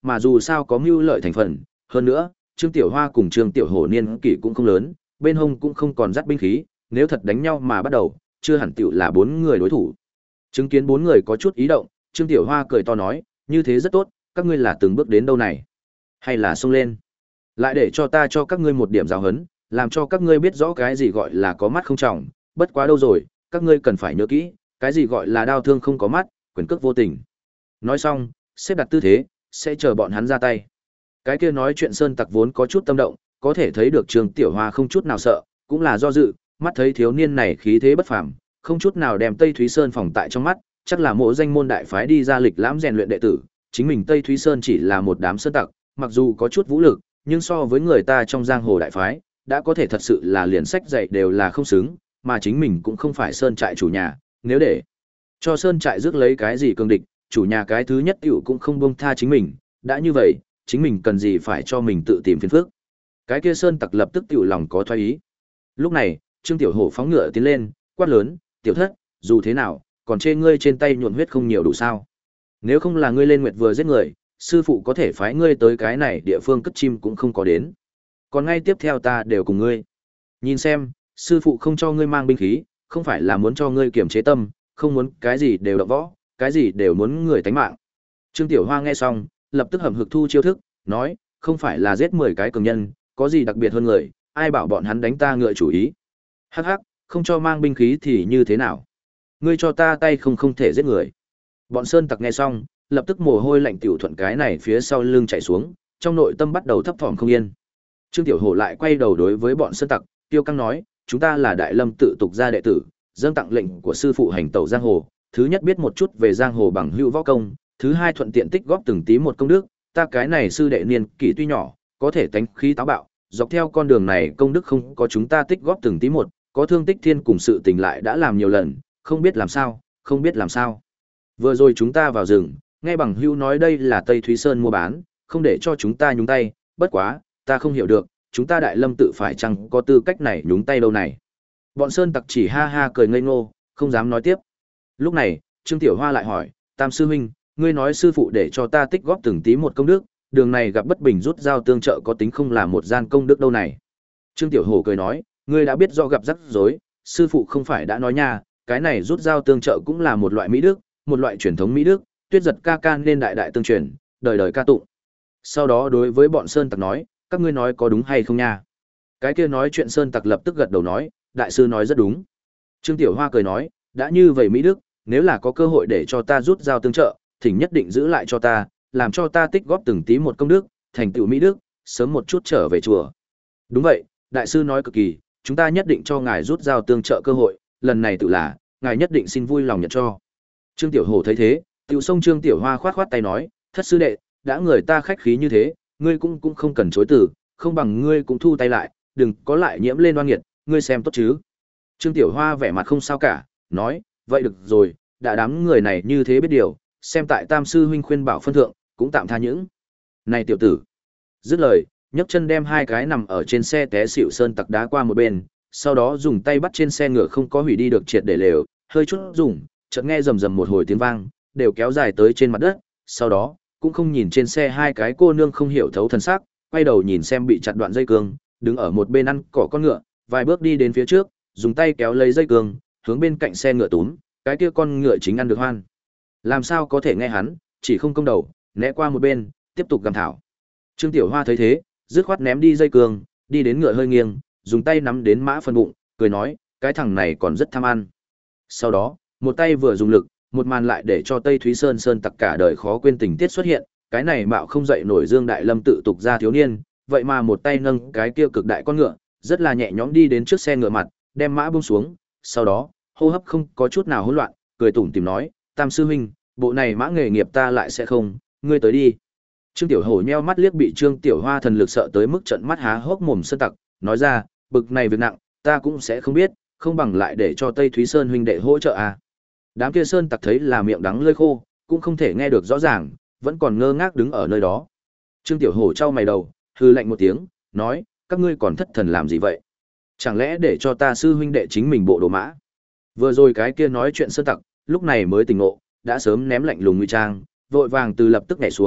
mà dù sao có mưu lợi thành phần, hơn nữa, Trương Tiểu Hoa cùng Trương Tiểu Hổ niên kỷ cũng không lớn, bên hông cũng không còn dắt binh khí, nếu thật đánh nhau mà bắt đầu, chưa hẳn tiểu là bốn người đối thủ. Chứng kiến bốn người có chút ý động, Trương Tiểu Hoa cười to nói, như thế rất tốt, các ngươi là từng bước đến đâu này? Hay là xông lên? Lại để cho ta cho các ngươi một điểm giáo huấn, làm cho các ngươi biết rõ cái gì gọi là có mắt không tròng, bất quá đâu rồi, các ngươi cần phải nhớ kỹ, cái gì gọi là đao thương không có mắt, quyền cước vô tình. Nói xong, xếp đặt tư thế, sẽ chờ bọn hắn ra tay. Cái kia nói chuyện Sơn Tặc vốn có chút tâm động, có thể thấy được Trương Tiểu Hoa không chút nào sợ, cũng là do dự, mắt thấy thiếu niên này khí thế bất phàm, không chút nào đem Tây Thúy Sơn phòng tại trong mắt, chắc là mộ danh môn đại phái đi ra lịch lãm rèn luyện đệ tử, chính mình Tây Thúy Sơn chỉ là một đám sơn tặc, mặc dù có chút vũ lực, nhưng so với người ta trong giang hồ đại phái, đã có thể thật sự là liền sách dạy đều là không xứng, mà chính mình cũng không phải sơn trại chủ nhà, nếu để cho sơn trại rước lấy cái gì cường địch, chủ nhà cái thứ nhất tiểu cũng không buông tha chính mình, đã như vậy, chính mình cần gì phải cho mình tự tìm phiền phức. Cái kia sơn tặc lập tức tiểu lòng có thoái ý. Lúc này, Trương Tiểu Hổ phóng ngựa tiến lên, quát lớn, "Tiểu thất, dù thế nào, còn chê ngươi trên tay nhuộm huyết không nhiều đủ sao? Nếu không là ngươi lên nguyệt vừa giết người, sư phụ có thể phái ngươi tới cái này địa phương cất chim cũng không có đến. Còn ngay tiếp theo ta đều cùng ngươi. Nhìn xem, sư phụ không cho ngươi mang binh khí, không phải là muốn cho ngươi kiềm chế tâm, không muốn cái gì đều động võ, cái gì đều muốn người tánh mạng." Trương Tiểu Hoa nghe xong, lập tức hầm hực thu chiêu thức, nói, không phải là giết mười cái cường nhân, có gì đặc biệt hơn người, ai bảo bọn hắn đánh ta ngựa chủ ý. Hắc hắc, không cho mang binh khí thì như thế nào? Ngươi cho ta tay không không thể giết người. Bọn sơn tặc nghe xong, lập tức mồ hôi lạnh tiểu thuận cái này phía sau lưng chảy xuống, trong nội tâm bắt đầu thấp thỏm không yên. Trương Tiểu Hổ lại quay đầu đối với bọn sơn tặc, tiêu căng nói, chúng ta là Đại Lâm tự tục gia đệ tử, dâng tặng lệnh của sư phụ hành tẩu giang hồ, thứ nhất biết một chút về giang hồ bằng hữu võ công, thứ hai thuận tiện tích góp từng tí một công đức, ta cái này sư đệ niên kỷ tuy nhỏ, có thể tánh khí táo bạo, dọc theo con đường này công đức không có chúng ta tích góp từng tí một, có thương tích thiên cùng sự tình lại đã làm nhiều lần, không biết làm sao, không biết làm sao. Vừa rồi chúng ta vào rừng, nghe bằng hữu nói đây là Tây Thúy Sơn mua bán, không để cho chúng ta nhúng tay, bất quá, ta không hiểu được, chúng ta Đại Lâm tự phải chăng có tư cách này nhúng tay đâu này. Bọn sơn tặc chỉ ha ha cười ngây ngô, không dám nói tiếp. Lúc này, Trương Tiểu Hoa lại hỏi, Tam sư huynh, ngươi nói sư phụ để cho ta tích góp từng tí một công đức, đường này gặp bất bình rút dao tương trợ có tính không là một gian công đức đâu này. Trương Tiểu Hổ cười nói, ngươi đã biết do gặp rắc rối, sư phụ không phải đã nói nha, cái này rút dao tương trợ cũng là một loại mỹ đức, một loại truyền thống mỹ đức, Tuyết giật ca ca nên đại đại tương truyền, đời đời ca tụng. Sau đó đối với bọn sơn tặc nói, các ngươi nói có đúng hay không nha? Cái kia nói chuyện sơn tặc lập tức gật đầu nói, đại sư nói rất đúng. Trương Tiểu Hoa cười nói, đã như vậy mỹ đức, nếu là có cơ hội để cho ta rút dao tương trợ, thỉnh nhất định giữ lại cho ta, làm cho ta tích góp từng tí một công đức, thành tựu mỹ đức, sớm một chút trở về chùa. Đúng vậy, đại sư nói cực kỳ, chúng ta nhất định cho ngài rút dao tương trợ cơ hội, lần này tự là, ngài nhất định xin vui lòng nhận cho. Trương Tiểu Hổ thấy thế, tiểu sông Trương Tiểu Hoa khoát khoát tay nói, thất sư đệ, đã người ta khách khí như thế, ngươi cũng cũng không cần chối từ, không bằng ngươi cũng thu tay lại, đừng có lại nhiễm lên oan nghiệt, ngươi xem tốt chứ. Trương Tiểu Hoa vẻ mặt không sao cả, nói, vậy được rồi, đã đám người này như thế biết điều, xem tại Tam sư huynh khuyên bảo phân thượng, cũng tạm tha những. Này tiểu tử. Dứt lời, nhấc chân đem hai cái nằm ở trên xe té xỉu sơn tặc đá qua một bên, sau đó dùng tay bắt trên xe ngựa không có hủy đi được triệt để lều, hơi chút dùng, chợt nghe rầm rầm một hồi tiếng vang, đều kéo dài tới trên mặt đất, sau đó, cũng không nhìn trên xe hai cái cô nương không hiểu thấu thần sắc, quay đầu nhìn xem bị chặt đoạn dây cương, đứng ở một bên ăn cỏ con ngựa, vài bước đi đến phía trước, dùng tay kéo lấy dây cương, hướng bên cạnh xe ngựa túm, cái kia con ngựa chính ăn được hoan. Làm sao có thể nghe hắn, chỉ không công đầu, né qua một bên, tiếp tục gầm thảo. Trương Tiểu Hoa thấy thế, dứt khoát ném đi dây cương, đi đến ngựa hơi nghiêng, dùng tay nắm đến mã phần bụng, cười nói, cái thằng này còn rất tham ăn. Sau đó, một tay vừa dùng lực, một màn lại để cho Tây Thúy Sơn Sơn tặc cả đời khó quên tình tiết xuất hiện, cái này mạo không dậy nổi Dương Đại Lâm tự tục ra thiếu niên, vậy mà một tay nâng cái kia cực đại con ngựa, rất là nhẹ nhõm đi đến trước xe ngựa mặt, đem mã buông xuống, sau đó, hô hấp không có chút nào hỗn loạn, cười tủm tỉm nói, Tam sư huynh, bộ này mã nghề nghiệp ta lại sẽ không, ngươi tới đi. Trương Tiểu Hổ nheo mắt liếc bị Trương Tiểu Hoa thần lực sợ tới mức trợn mắt há hốc mồm sơn tặc, nói ra, bực này việc nặng, ta cũng sẽ không biết, không bằng lại để cho Tây Thúy Sơn huynh đệ hỗ trợ à. Đám kia sơn tặc thấy là miệng đắng lưỡi khô, cũng không thể nghe được rõ ràng, vẫn còn ngơ ngác đứng ở nơi đó. Trương Tiểu Hổ trao mày đầu, hừ lạnh một tiếng, nói, các ngươi còn thất thần làm gì vậy? Chẳng lẽ để cho ta sư huynh đệ chính mình bộ đồ mã? Vừa rồi cái kia nói chuyện sơn tặc, lúc này mới tỉnh ngộ, đã sớm ném lạnh lùng nguy trang, vội vàng từ lập tức nhảy xuống,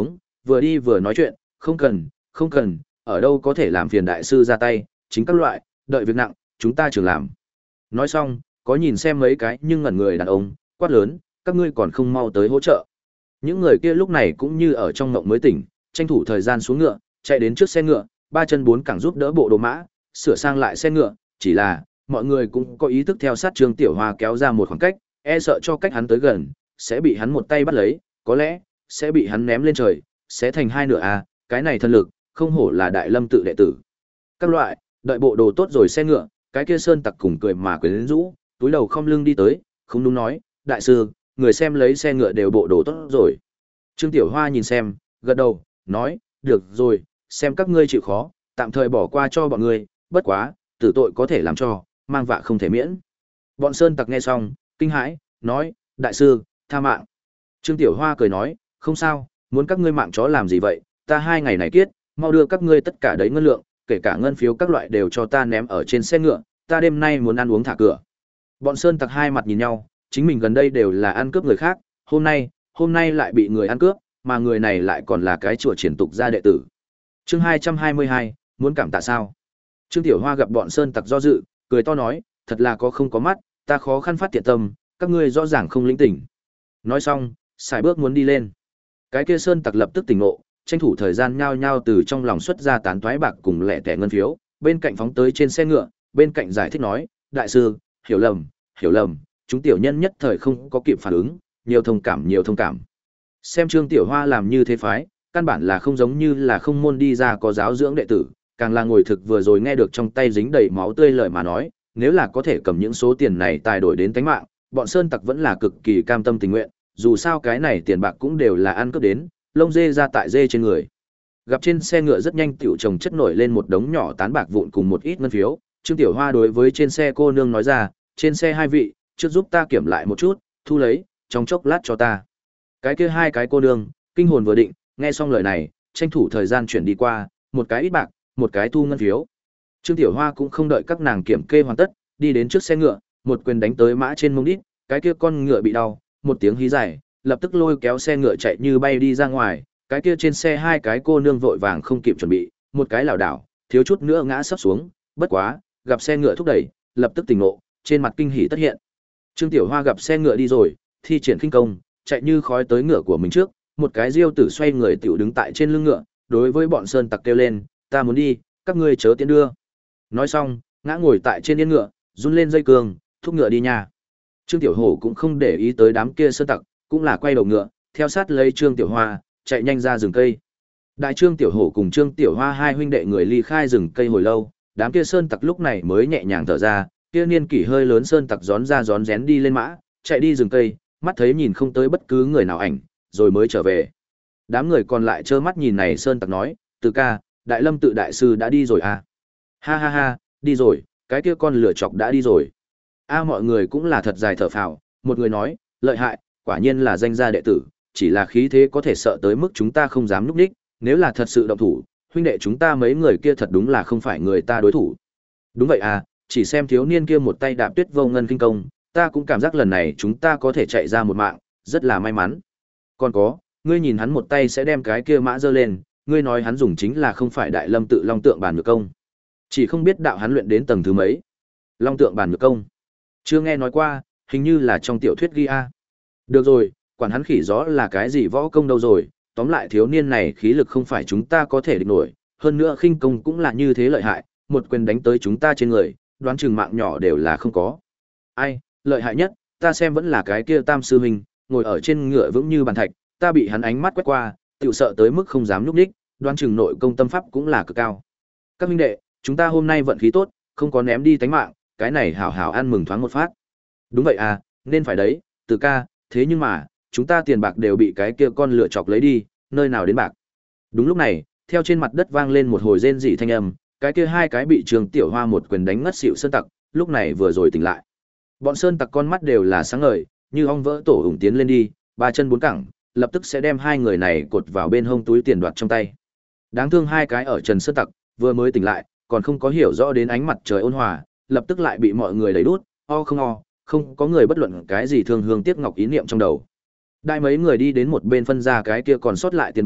vừa đi vừa nói chuyện, không cần, không cần, ở đâu có thể làm phiền đại sư ra tay, chính các loại, đợi việc nặng, chúng ta trường làm. Nói xong, có nhìn xem mấy cái nhưng ngẩn người đàn ông, quát lớn, các ngươi còn không mau tới hỗ trợ. Những người kia lúc này cũng như ở trong ngộng mới tỉnh, tranh thủ thời gian xuống ngựa, chạy đến trước xe ngựa, ba chân bốn cẳng giúp đỡ bộ đồ mã, sửa sang lại xe ngựa, chỉ là, mọi người cũng có ý thức theo sát Trương Tiểu Hoa kéo ra một khoảng cách, e sợ cho cách hắn tới gần, sẽ bị hắn một tay bắt lấy, có lẽ, sẽ bị hắn ném lên trời, sẽ thành hai nửa à, cái này thân lực, không hổ là Đại Lâm tự đệ tử. Các loại, đợi bộ đồ tốt rồi xe ngựa, cái kia Sơn Tặc cùng cười mà quyến rũ, túi đầu không lưng đi tới, không đúng nói, đại sư, người xem lấy xe ngựa đều bộ đồ tốt rồi. Trương Tiểu Hoa nhìn xem, gật đầu, nói, được rồi, xem các ngươi chịu khó, tạm thời bỏ qua cho bọn ngươi, bất quá, tử tội có thể làm cho, mang vạ không thể miễn. Bọn Sơn Tặc nghe xong, kinh hãi, nói, đại sư, tha mạng. Trương Tiểu Hoa cười nói, không sao, muốn các ngươi mạng chó làm gì vậy, ta hai ngày này kiết, mau đưa các ngươi tất cả đấy ngân lượng, kể cả ngân phiếu các loại đều cho ta ném ở trên xe ngựa, ta đêm nay muốn ăn uống thả cửa. Bọn Sơn Tặc hai mặt nhìn nhau, chính mình gần đây đều là ăn cướp người khác, hôm nay, hôm nay lại bị người ăn cướp, mà người này lại còn là cái chùa triển tục gia đệ tử. Chương hai trăm hai mươi hai, muốn cảm tạ sao? Trương Tiểu Hoa gặp bọn Sơn Tặc do dự, cười to nói, thật là có không có mắt, ta khó khăn phát tiện tâm, các ngươi rõ ràng không lĩnh tỉnh. Nói xong, xài bước muốn đi lên. Cái kia Sơn Tặc lập tức tỉnh ngộ, tranh thủ thời gian nhao nhao từ trong lòng xuất ra tán toái bạc cùng lẻ tẻ ngân phiếu, bên cạnh phóng tới trên xe ngựa, bên cạnh giải thích nói, đại sư, hiểu lầm, hiểu lầm, chúng tiểu nhân nhất thời không có kịp phản ứng, nhiều thông cảm nhiều thông cảm. Xem Trương Tiểu Hoa làm như thế phái, căn bản là không giống như là không môn đi ra có giáo dưỡng đệ tử, càng là ngồi thực vừa rồi nghe được trong tay dính đầy máu tươi lời mà nói, nếu là có thể cầm những số tiền này tài đổi đến tánh mạng, bọn Sơn Tặc vẫn là cực kỳ cam tâm tình nguyện, dù sao cái này tiền bạc cũng đều là ăn cướp đến, lông dê ra tại dê trên người. Gặp trên xe ngựa rất nhanh tiểu chồng chất nổi lên một đống nhỏ tán bạc vụn cùng một ít ngân phiếu, Trương Tiểu Hoa đối với trên xe cô nương nói ra, trên xe hai vị, trước giúp ta kiểm lại một chút, thu lấy, trong chốc lát cho ta. Cái kia hai cái cô nương, kinh hồn vừa định, nghe xong lời này, tranh thủ thời gian chuyển đi qua, một cái ít bạc, một cái thu ngân phiếu. Trương Tiểu Hoa cũng không đợi các nàng kiểm kê hoàn tất, đi đến trước xe ngựa, một quyền đánh tới mã trên mông đít, cái kia con ngựa bị đau, một tiếng hí dài, lập tức lôi kéo xe ngựa chạy như bay đi ra ngoài, cái kia trên xe hai cái cô nương vội vàng không kịp chuẩn bị, một cái lảo đảo, thiếu chút nữa ngã sấp xuống, bất quá, gặp xe ngựa thúc đẩy, lập tức tỉnh ngộ, trên mặt kinh hỉ tất hiện. Trương Tiểu Hoa gặp xe ngựa đi rồi, thi triển khinh công, chạy như khói tới ngựa của mình trước, một cái diêu tử xoay người tiểu đứng tại trên lưng ngựa, đối với bọn Sơn Tặc kêu lên, ta muốn đi, các ngươi chớ tiến đưa. Nói xong, ngã ngồi tại trên yên ngựa, run lên dây cương, thúc ngựa đi nha. Trương Tiểu Hổ cũng không để ý tới đám kia Sơn Tặc, cũng là quay đầu ngựa, theo sát lấy Trương Tiểu Hoa, chạy nhanh ra rừng cây. Đại Trương Tiểu Hổ cùng Trương Tiểu Hoa hai huynh đệ người ly khai rừng cây hồi lâu, đám kia Sơn Tặc lúc này mới nhẹ nhàng thở ra, kia niên kỷ hơi lớn Sơn Tặc gión ra gión rén đi lên mã, chạy đi rừng cây, mắt thấy nhìn không tới bất cứ người nào ảnh, rồi mới trở về. Đám người còn lại trơ mắt nhìn này Sơn Tặc nói, từ ca, Đại Lâm tự đại sư đã đi rồi à? Ha ha ha, đi rồi, cái kia con lửa chọc đã đi rồi. A mọi người cũng là thật dài thở phào, một người nói, lợi hại, quả nhiên là danh gia đệ tử, chỉ là khí thế có thể sợ tới mức chúng ta không dám núp đích, nếu là thật sự động thủ, huynh đệ chúng ta mấy người kia thật đúng là không phải người ta đối thủ. Đúng vậy à, chỉ xem thiếu niên kia một tay đạp tuyết vô ngân kinh công, ta cũng cảm giác lần này chúng ta có thể chạy ra một mạng, rất là may mắn. Còn có, ngươi nhìn hắn một tay sẽ đem cái kia mã giơ lên, ngươi nói hắn dùng chính là không phải Đại Lâm tự Long Tượng Bàn Nhược Công. Chỉ không biết đạo hắn luyện đến tầng thứ mấy. Long Tượng Bàn Nhược Công. Chưa nghe nói qua, hình như là trong tiểu thuyết ghi a. Được rồi, quản hắn khỉ gió là cái gì võ công đâu rồi, tóm lại thiếu niên này khí lực không phải chúng ta có thể địch nổi, hơn nữa khinh công cũng là như thế lợi hại, một quyền đánh tới chúng ta trên người, đoán chừng mạng nhỏ đều là không có. Ai, lợi hại nhất, ta xem vẫn là cái kia Tam sư huynh, ngồi ở trên ngựa vững như bàn thạch, ta bị hắn ánh mắt quét qua, tiểu sợ tới mức không dám nhúc nhích, đoán chừng nội công tâm pháp cũng là cực cao. Các huynh đệ, chúng ta hôm nay vận khí tốt, không có ném đi tánh mạng, cái này hảo hảo ăn mừng thoáng một phát. Đúng vậy à, nên phải đấy, Từ ca, thế nhưng mà, chúng ta tiền bạc đều bị cái kia con lựa chọc lấy đi, nơi nào đến bạc. Đúng lúc này, theo trên mặt đất vang lên một hồi rên rỉ thanh âm, cái kia hai cái bị Trường Tiểu Hoa một quyền đánh ngất xỉu Sơn Tặc, lúc này vừa rồi tỉnh lại. Bọn Sơn Tặc con mắt đều là sáng ngời, như ong vỡ tổ ủng tiến lên đi, ba chân bốn cẳng, lập tức sẽ đem hai người này cột vào bên hông túi tiền đoạt trong tay. Đáng thương hai cái ở Trần Sơn Tặc, vừa mới tỉnh lại, còn không có hiểu rõ đến ánh mặt trời ôn hòa, lập tức lại bị mọi người đẩy đút, o không o, không có người bất luận cái gì thương hương tiếc ngọc ý niệm trong đầu. Đại mấy người đi đến một bên phân ra cái kia còn sót lại tiền bạc,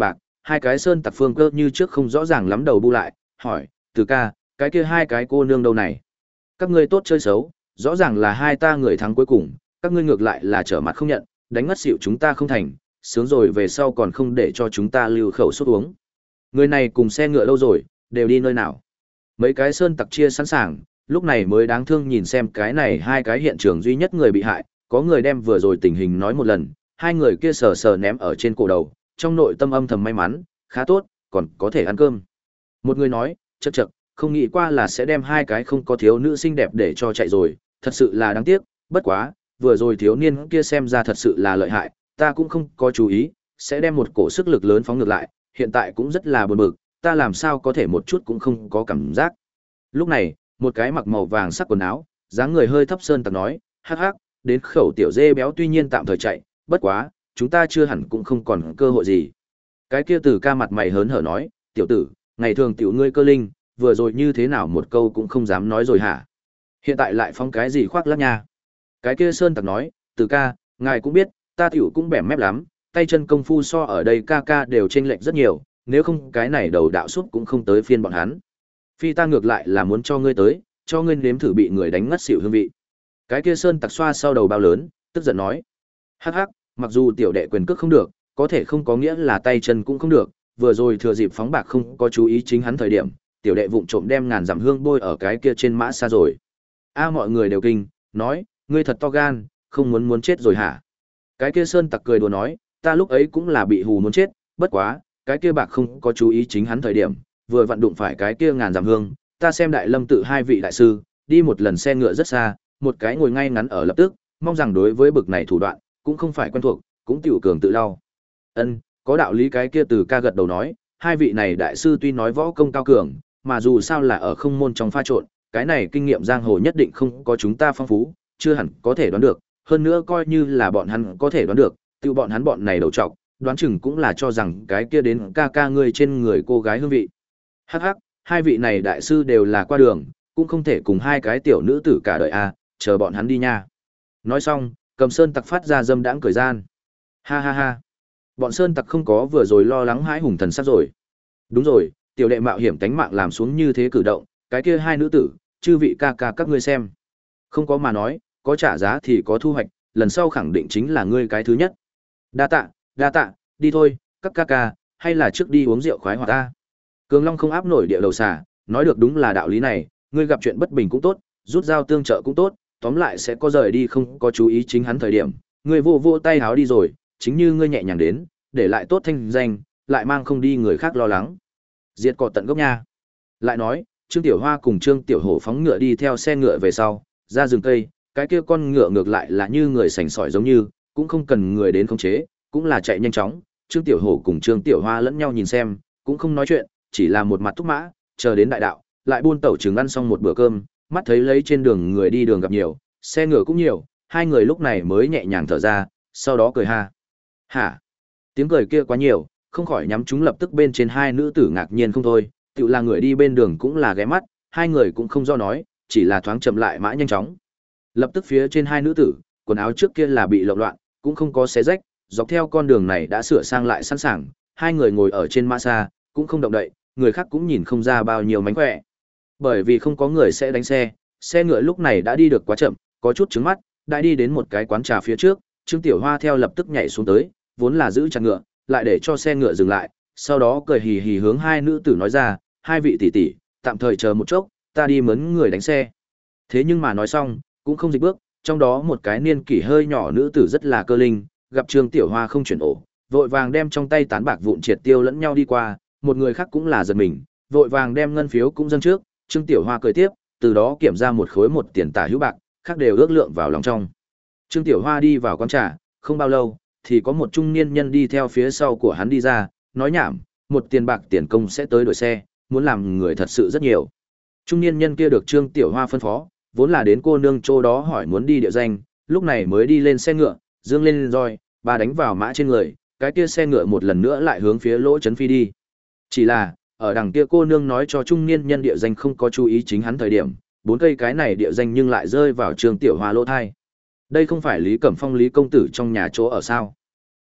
Hai cái sơn tặc phương cơ như trước không rõ ràng lắm đầu bu lại, hỏi, Từ ca, cái kia hai cái cô nương đâu này? Các ngươi tốt chơi xấu, rõ ràng là hai ta người thắng cuối cùng, các ngươi ngược lại là trở mặt không nhận, đánh ngất xỉu chúng ta không thành, sướng rồi về sau còn không để cho chúng ta lưu khẩu suốt uống. Người này cùng xe ngựa lâu rồi, đều đi nơi nào? Mấy cái sơn tặc chia sẵn sàng, lúc này mới đáng thương nhìn xem cái này hai cái hiện trường duy nhất người bị hại, có người đem vừa rồi tình hình nói một lần, hai người kia sờ sờ ném ở trên cổ đầu, trong nội tâm âm thầm may mắn, khá tốt, còn có thể ăn cơm. Một người nói, chậc chậc, không nghĩ qua là sẽ đem hai cái không có thiếu nữ xinh đẹp để cho chạy rồi, thật sự là đáng tiếc, bất quá, vừa rồi thiếu niên kia xem ra thật sự là lợi hại, ta cũng không có chú ý, sẽ đem một cổ sức lực lớn phóng ngược lại, hiện tại cũng rất là buồn bực, ta làm sao có thể một chút cũng không có cảm giác. Lúc này, một cái mặc màu vàng sắc quần áo, dáng người hơi thấp sơn tặc nói, hắc hắc, đến khẩu tiểu dê béo tuy nhiên tạm thời chạy, bất quá, chúng ta chưa hẳn cũng không còn cơ hội gì. Cái kia Từ ca mặt mày hớn hở nói, tiểu tử, ngày thường tiểu ngươi cơ linh, vừa rồi như thế nào một câu cũng không dám nói rồi hả? Hiện tại lại phóng cái gì khoác lác nha? Cái kia sơn tặc nói, Từ ca, ngài cũng biết, ta tiểu cũng bẻ mép lắm, tay chân công phu so ở đây ca ca đều chênh lệch rất nhiều, nếu không cái này đầu đạo súp cũng không tới phiên bọn hắn. Phi ta ngược lại là muốn cho ngươi tới, cho ngươi nếm thử bị người đánh ngất xỉu hương vị. Cái kia sơn tặc xoa sau đầu bao lớn, tức giận nói, hắc hắc, mặc dù tiểu đệ quyền cước không được, có thể không có nghĩa là tay chân cũng không được, vừa rồi thừa dịp phóng bạc không có chú ý chính hắn thời điểm, tiểu đệ vụng trộm đem ngàn dặm hương bôi ở cái kia trên mã xa rồi. A mọi người đều kinh, nói, ngươi thật to gan, không muốn muốn chết rồi hả? Cái kia sơn tặc cười đùa nói, ta lúc ấy cũng là bị hù muốn chết, bất quá, cái kia bạc không có chú ý chính hắn thời điểm, vừa vặn đụng phải cái kia ngàn dặm hương, ta xem đại lâm tự hai vị đại sư, đi một lần xe ngựa rất xa, một cái ngồi ngay ngắn ở lập tức, mong rằng đối với bực này thủ đoạn, cũng không phải quen thuộc, cũng tiểu cường tự lau. Ân, có đạo lý. Cái kia Từ ca gật đầu nói, hai vị này đại sư tuy nói võ công cao cường, mà dù sao là ở không môn trong pha trộn, cái này kinh nghiệm giang hồ nhất định không có chúng ta phong phú, chưa hẳn có thể đoán được, hơn nữa coi như là bọn hắn có thể đoán được, tiêu bọn hắn bọn này đầu trọc, đoán chừng cũng là cho rằng cái kia đến ca ca ngươi trên người cô gái hương vị. Hắc hắc, hai vị này đại sư đều là qua đường, cũng không thể cùng hai cái tiểu nữ tử cả đời a, chờ bọn hắn đi nha. Nói xong, cầm sơn tặc phát ra dâm đãng cười gian. Ha ha ha. Bọn sơn tặc không có vừa rồi lo lắng hãi hùng thần sắc rồi. Đúng rồi, tiểu đệ mạo hiểm tánh mạng làm xuống như thế cử động, cái kia hai nữ tử, chư vị ca ca các ngươi xem. Không có mà nói, có trả giá thì có thu hoạch, lần sau khẳng định chính là ngươi cái thứ nhất. Đa tạ, đa tạ, đi thôi, các ca ca, hay là trước đi uống rượu khoái hoạt ta. Cường Long không áp nổi địa đầu xà, nói được đúng là đạo lý này, ngươi gặp chuyện bất bình cũng tốt, rút dao tương trợ cũng tốt, tóm lại sẽ có rời đi không có chú ý chính hắn thời điểm, ngươi vô vô tay háo đi rồi, chính như ngươi nhẹ nhàng đến, để lại tốt thanh danh, lại mang không đi người khác lo lắng. Diệt cỏ tận gốc nha. Lại nói, Trương Tiểu Hoa cùng Trương Tiểu Hổ phóng ngựa đi theo xe ngựa về sau, ra rừng cây, cái kia con ngựa ngược lại là như người sành sỏi giống như, cũng không cần người đến khống chế, cũng là chạy nhanh chóng. Trương Tiểu Hổ cùng Trương Tiểu Hoa lẫn nhau nhìn xem, cũng không nói chuyện, chỉ là một mặt thúc mã, chờ đến đại đạo, lại buôn tẩu trứng ăn xong một bữa cơm, mắt thấy lấy trên đường người đi đường gặp nhiều, xe ngựa cũng nhiều, hai người lúc này mới nhẹ nhàng thở ra, sau đó cười ha. Hả? Tiếng cười kia quá nhiều, không khỏi nhắm chúng lập tức bên trên hai nữ tử ngạc nhiên không thôi, tự là người đi bên đường cũng là ghé mắt, hai người cũng không do nói, chỉ là thoáng chậm lại mã nhanh chóng. Lập tức phía trên hai nữ tử, quần áo trước kia là bị lộn loạn, cũng không có xé rách, dọc theo con đường này đã sửa sang lại sẵn sàng, hai người ngồi ở trên mã xa, cũng không động đậy, người khác cũng nhìn không ra bao nhiêu mánh khỏe. Bởi vì không có người sẽ đánh xe, xe ngựa lúc này đã đi được quá chậm, có chút trứng mắt, đã đi đến một cái quán trà phía trước, Trương Tiểu Hoa theo lập tức nhảy xuống tới, vốn là giữ chặt ngựa, lại để cho xe ngựa dừng lại, sau đó cười hì hì hướng hai nữ tử nói ra, hai vị tỷ tỷ, tạm thời chờ một chốc, ta đi mướn người đánh xe. Thế nhưng mà nói xong, cũng không dịch bước, trong đó một cái niên kỷ hơi nhỏ nữ tử rất là cơ linh, gặp Trương Tiểu Hoa không chuyển ổ, vội vàng đem trong tay tán bạc vụn triệt tiêu lẫn nhau đi qua, một người khác cũng là giật mình, vội vàng đem ngân phiếu cũng dâng trước, Trương Tiểu Hoa cười tiếp, từ đó kiểm ra một khối một tiền tả hữu bạc, khác đều ước lượng vào lòng trong. Trương Tiểu Hoa đi vào quán trà, không bao lâu, thì có một trung niên nhân đi theo phía sau của hắn đi ra, nói nhảm, một tiền bạc tiền công sẽ tới đổi xe, muốn làm người thật sự rất nhiều. Trung niên nhân kia được Trương Tiểu Hoa phân phó, vốn là đến cô nương chỗ đó hỏi muốn đi địa danh, lúc này mới đi lên xe ngựa, dương lên roi, ba đánh vào mã trên người, cái kia xe ngựa một lần nữa lại hướng phía lỗ trấn phi đi. Chỉ là, ở đằng kia cô nương nói cho trung niên nhân địa danh không có chú ý chính hắn thời điểm, bốn cây cái này địa danh nhưng lại rơi vào Trương Tiểu Hoa lỗ thai. Đây không phải Lý Cẩm Phong Lý công tử trong nhà chỗ ở sao?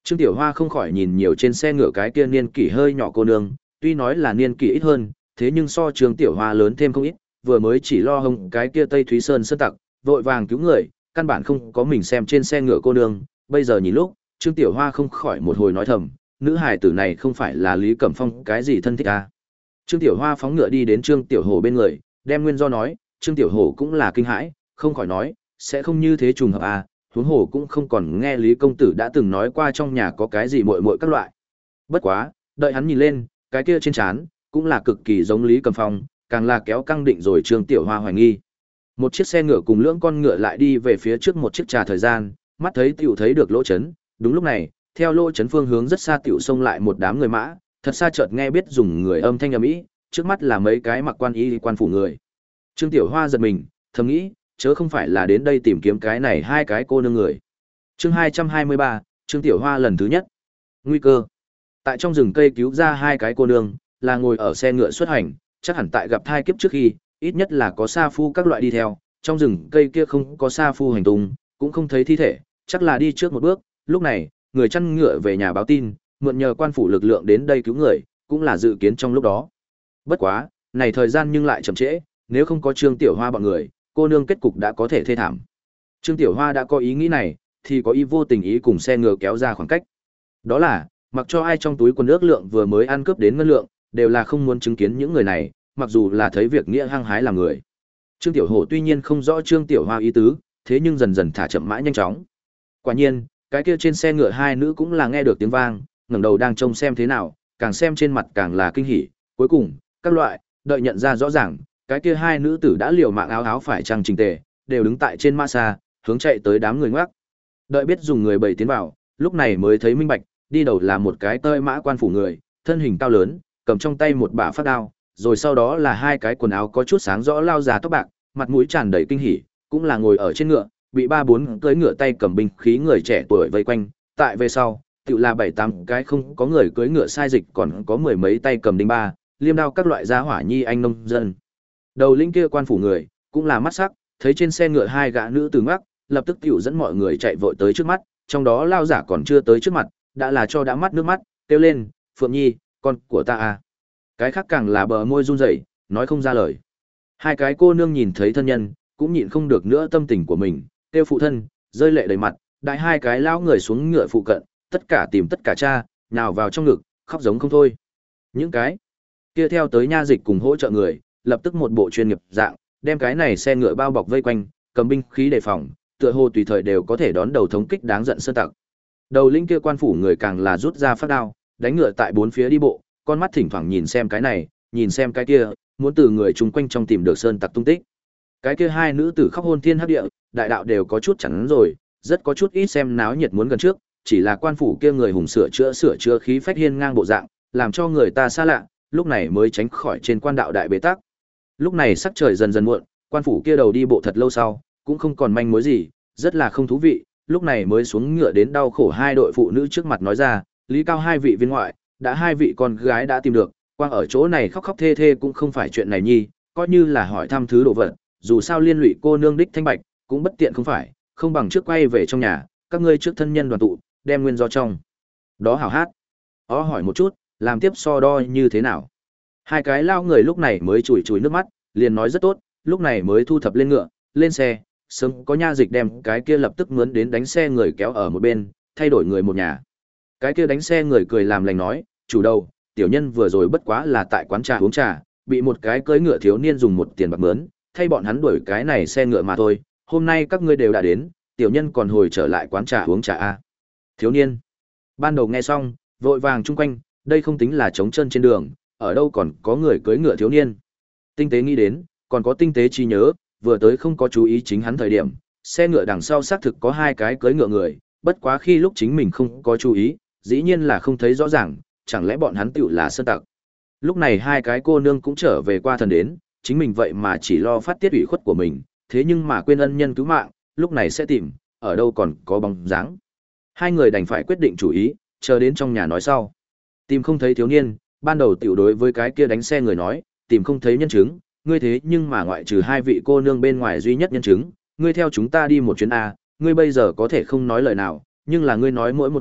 Trương Tiểu Hoa không khỏi nhìn nhiều trên xe ngựa cái kia niên kỷ hơi nhỏ cô nương, tuy nói là niên kỷ ít hơn, thế nhưng so Trương Tiểu Hoa lớn thêm không ít, vừa mới chỉ lo hông cái kia Tây Thúy Sơn sơn tặc, vội vàng cứu người, căn bản không có mình xem trên xe ngựa cô nương, bây giờ nhìn lúc, Trương Tiểu Hoa không khỏi một hồi nói thầm, nữ hài tử này không phải là Lý Cẩm Phong cái gì thân thích à. Trương Tiểu Hoa phóng ngựa đi đến Trương Tiểu Hổ bên người, đem nguyên do nói, Trương Tiểu Hổ cũng là kinh hãi, không khỏi nói, sẽ không như thế trùng hợp à, huống hồ cũng không còn nghe Lý công tử đã từng nói qua trong nhà có cái gì muội muội các loại. Bất quá, đợi hắn nhìn lên, cái kia trên trán cũng là cực kỳ giống Lý Cẩm Phong, càng là kéo căng định rồi Trương Tiểu Hoa hoài nghi. Một chiếc xe ngựa cùng lưỡng con ngựa lại đi về phía trước một chiếc trà thời gian, mắt thấy tiểu thấy được lỗ chấn, đúng lúc này, theo lỗ chấn phương hướng rất xa tiểu xông lại một đám người mã, thật xa chợt nghe biết dùng người âm thanh ầm ĩ, trước mắt là mấy cái mặc quan y quan phủ người. Trương Tiểu Hoa giật mình, thầm nghĩ, chớ không phải là đến đây tìm kiếm cái này hai cái cô nương người. Chương hai trăm hai mươi ba, Trương Tiểu Hoa lần thứ nhất. Nguy cơ. Tại trong rừng cây cứu ra hai cái cô nương, là ngồi ở xe ngựa xuất hành, chắc hẳn tại gặp thai kiếp trước khi, ít nhất là có sa phu các loại đi theo, trong rừng cây kia không có sa phu hành tung, cũng không thấy thi thể, chắc là đi trước một bước, lúc này, người chăn ngựa về nhà báo tin, mượn nhờ quan phủ lực lượng đến đây cứu người, cũng là dự kiến trong lúc đó. Bất quá, này thời gian nhưng lại chậm trễ, nếu không có Trương Tiểu Hoa bọn người, cô nương kết cục đã có thể thê thảm. Trương Tiểu Hoa đã có ý nghĩ này, thì có ý vô tình ý cùng xe ngựa kéo ra khoảng cách. Đó là, mặc cho ai trong túi quần ước lượng vừa mới ăn cướp đến ngân lượng, đều là không muốn chứng kiến những người này, mặc dù là thấy việc nghĩa hăng hái làm người. Trương Tiểu Hổ tuy nhiên không rõ Trương Tiểu Hoa ý tứ, thế nhưng dần dần thả chậm mãi nhanh chóng. Quả nhiên, cái kia trên xe ngựa hai nữ cũng là nghe được tiếng vang, ngẩng đầu đang trông xem thế nào, càng xem trên mặt càng là kinh hỉ. Cuối cùng, các loại, đợi nhận ra rõ ràng, cái kia hai nữ tử đã liều mạng áo áo phải trang chỉnh tề, đều đứng tại trên mã xa, hướng chạy tới đám người ngoắc. Đợi biết dùng người bầy tiến vào, lúc này mới thấy minh bạch, đi đầu là một cái tơi mã quan phủ người, thân hình cao lớn, cầm trong tay một bả phát đao, rồi sau đó là hai cái quần áo có chút sáng rõ lao già tóc bạc, mặt mũi tràn đầy kinh hỉ, cũng là ngồi ở trên ngựa, bị ba bốn cưỡi ngựa tay cầm binh khí người trẻ tuổi vây quanh, tại về sau, tự là bảy tám cái không có người cưỡi ngựa sai dịch còn có mười mấy tay cầm đinh ba, liêm đao các loại gia hỏa nhi anh nông dân. Đầu lĩnh kia quan phủ người, cũng là mắt sắc, thấy trên xe ngựa hai gã nữ tử ngoắc, lập tức tiểu dẫn mọi người chạy vội tới trước mắt, trong đó lao giả còn chưa tới trước mặt, đã là cho đã mắt nước mắt, kêu lên, "Phượng Nhi, con của ta à." Cái khác càng là bờ môi run rẩy, nói không ra lời. Hai cái cô nương nhìn thấy thân nhân, cũng nhịn không được nữa tâm tình của mình, kêu phụ thân, rơi lệ đầy mặt, đại hai cái lão người xuống ngựa phụ cận, tất cả tìm tất cả cha, nhào vào trong ngực, khóc giống không thôi. Những cái kia theo tới nha dịch cùng hỗ trợ người, lập tức một bộ chuyên nghiệp dạng, đem cái này xe ngựa bao bọc vây quanh, cầm binh khí đề phòng, tựa hồ tùy thời đều có thể đón đầu thống kích đáng giận sơn tặc. Đầu linh kia quan phủ người càng là rút ra phát đao, đánh ngựa tại bốn phía đi bộ, con mắt thỉnh thoảng nhìn xem cái này, nhìn xem cái kia, muốn từ người chung quanh trong tìm được sơn tặc tung tích. Cái kia hai nữ tử khóc hôn thiên hấp địa, đại đạo đều có chút chắn rồi, rất có chút ít xem náo nhiệt muốn gần trước, chỉ là quan phủ kia người hùng sửa chữa sửa chữa khí phách hiên ngang bộ dạng, làm cho người ta xa lạ, lúc này mới tránh khỏi trên quan đạo đại bế tắc. Lúc này sắc trời dần dần muộn, quan phủ kia đầu đi bộ thật lâu sau, cũng không còn manh mối gì, rất là không thú vị, lúc này mới xuống ngựa đến đau khổ hai đội phụ nữ trước mặt nói ra, Lý Cao hai vị viên ngoại, đã hai vị con gái đã tìm được, quang ở chỗ này khóc khóc thê thê cũng không phải chuyện này nhi, coi như là hỏi thăm thứ đồ vật, dù sao liên lụy cô nương đích thanh bạch, cũng bất tiện không phải, không bằng trước quay về trong nhà, các ngươi trước thân nhân đoàn tụ, đem nguyên do trong. Đó hảo hát. Ó hỏi một chút, làm tiếp so đo như thế nào. Hai cái lao người lúc này mới chùi chùi nước mắt, liền nói rất tốt, lúc này mới thu thập lên ngựa, lên xe, sớm có nha dịch đem cái kia lập tức mướn đến đánh xe người kéo ở một bên, thay đổi người một nhà. Cái kia đánh xe người cười làm lành nói, chủ đầu, tiểu nhân vừa rồi bất quá là tại quán trà uống trà, bị một cái cưỡi ngựa thiếu niên dùng một tiền bạc mướn, thay bọn hắn đuổi cái này xe ngựa mà thôi, hôm nay các ngươi đều đã đến, tiểu nhân còn hồi trở lại quán trà uống trà a. Thiếu niên. Ban đầu nghe xong, vội vàng chung quanh, đây không tính là trống chân trên đường, ở đâu còn có người cưỡi ngựa thiếu niên. Tinh tế nghĩ đến, còn có tinh tế trí nhớ, vừa tới không có chú ý chính hắn thời điểm, xe ngựa đằng sau xác thực có hai cái cưỡi ngựa người, bất quá khi lúc chính mình không có chú ý, dĩ nhiên là không thấy rõ ràng, chẳng lẽ bọn hắn tựu là sơn tặc. Lúc này hai cái cô nương cũng trở về qua thần đến, chính mình vậy mà chỉ lo phát tiết ủy khuất của mình, thế nhưng mà quên ân nhân cứu mạng, lúc này sẽ tìm, ở đâu còn có bóng dáng. Hai người đành phải quyết định chủ ý, chờ đến trong nhà nói sau. Tìm không thấy thiếu niên, ban đầu tiểu đối với cái kia đánh xe người nói, tìm không thấy nhân chứng, ngươi thế nhưng mà ngoại trừ hai vị cô nương bên ngoài duy nhất nhân chứng, ngươi theo chúng ta đi một chuyến A, ngươi bây giờ có thể không nói lời nào, nhưng là ngươi nói mỗi một câu,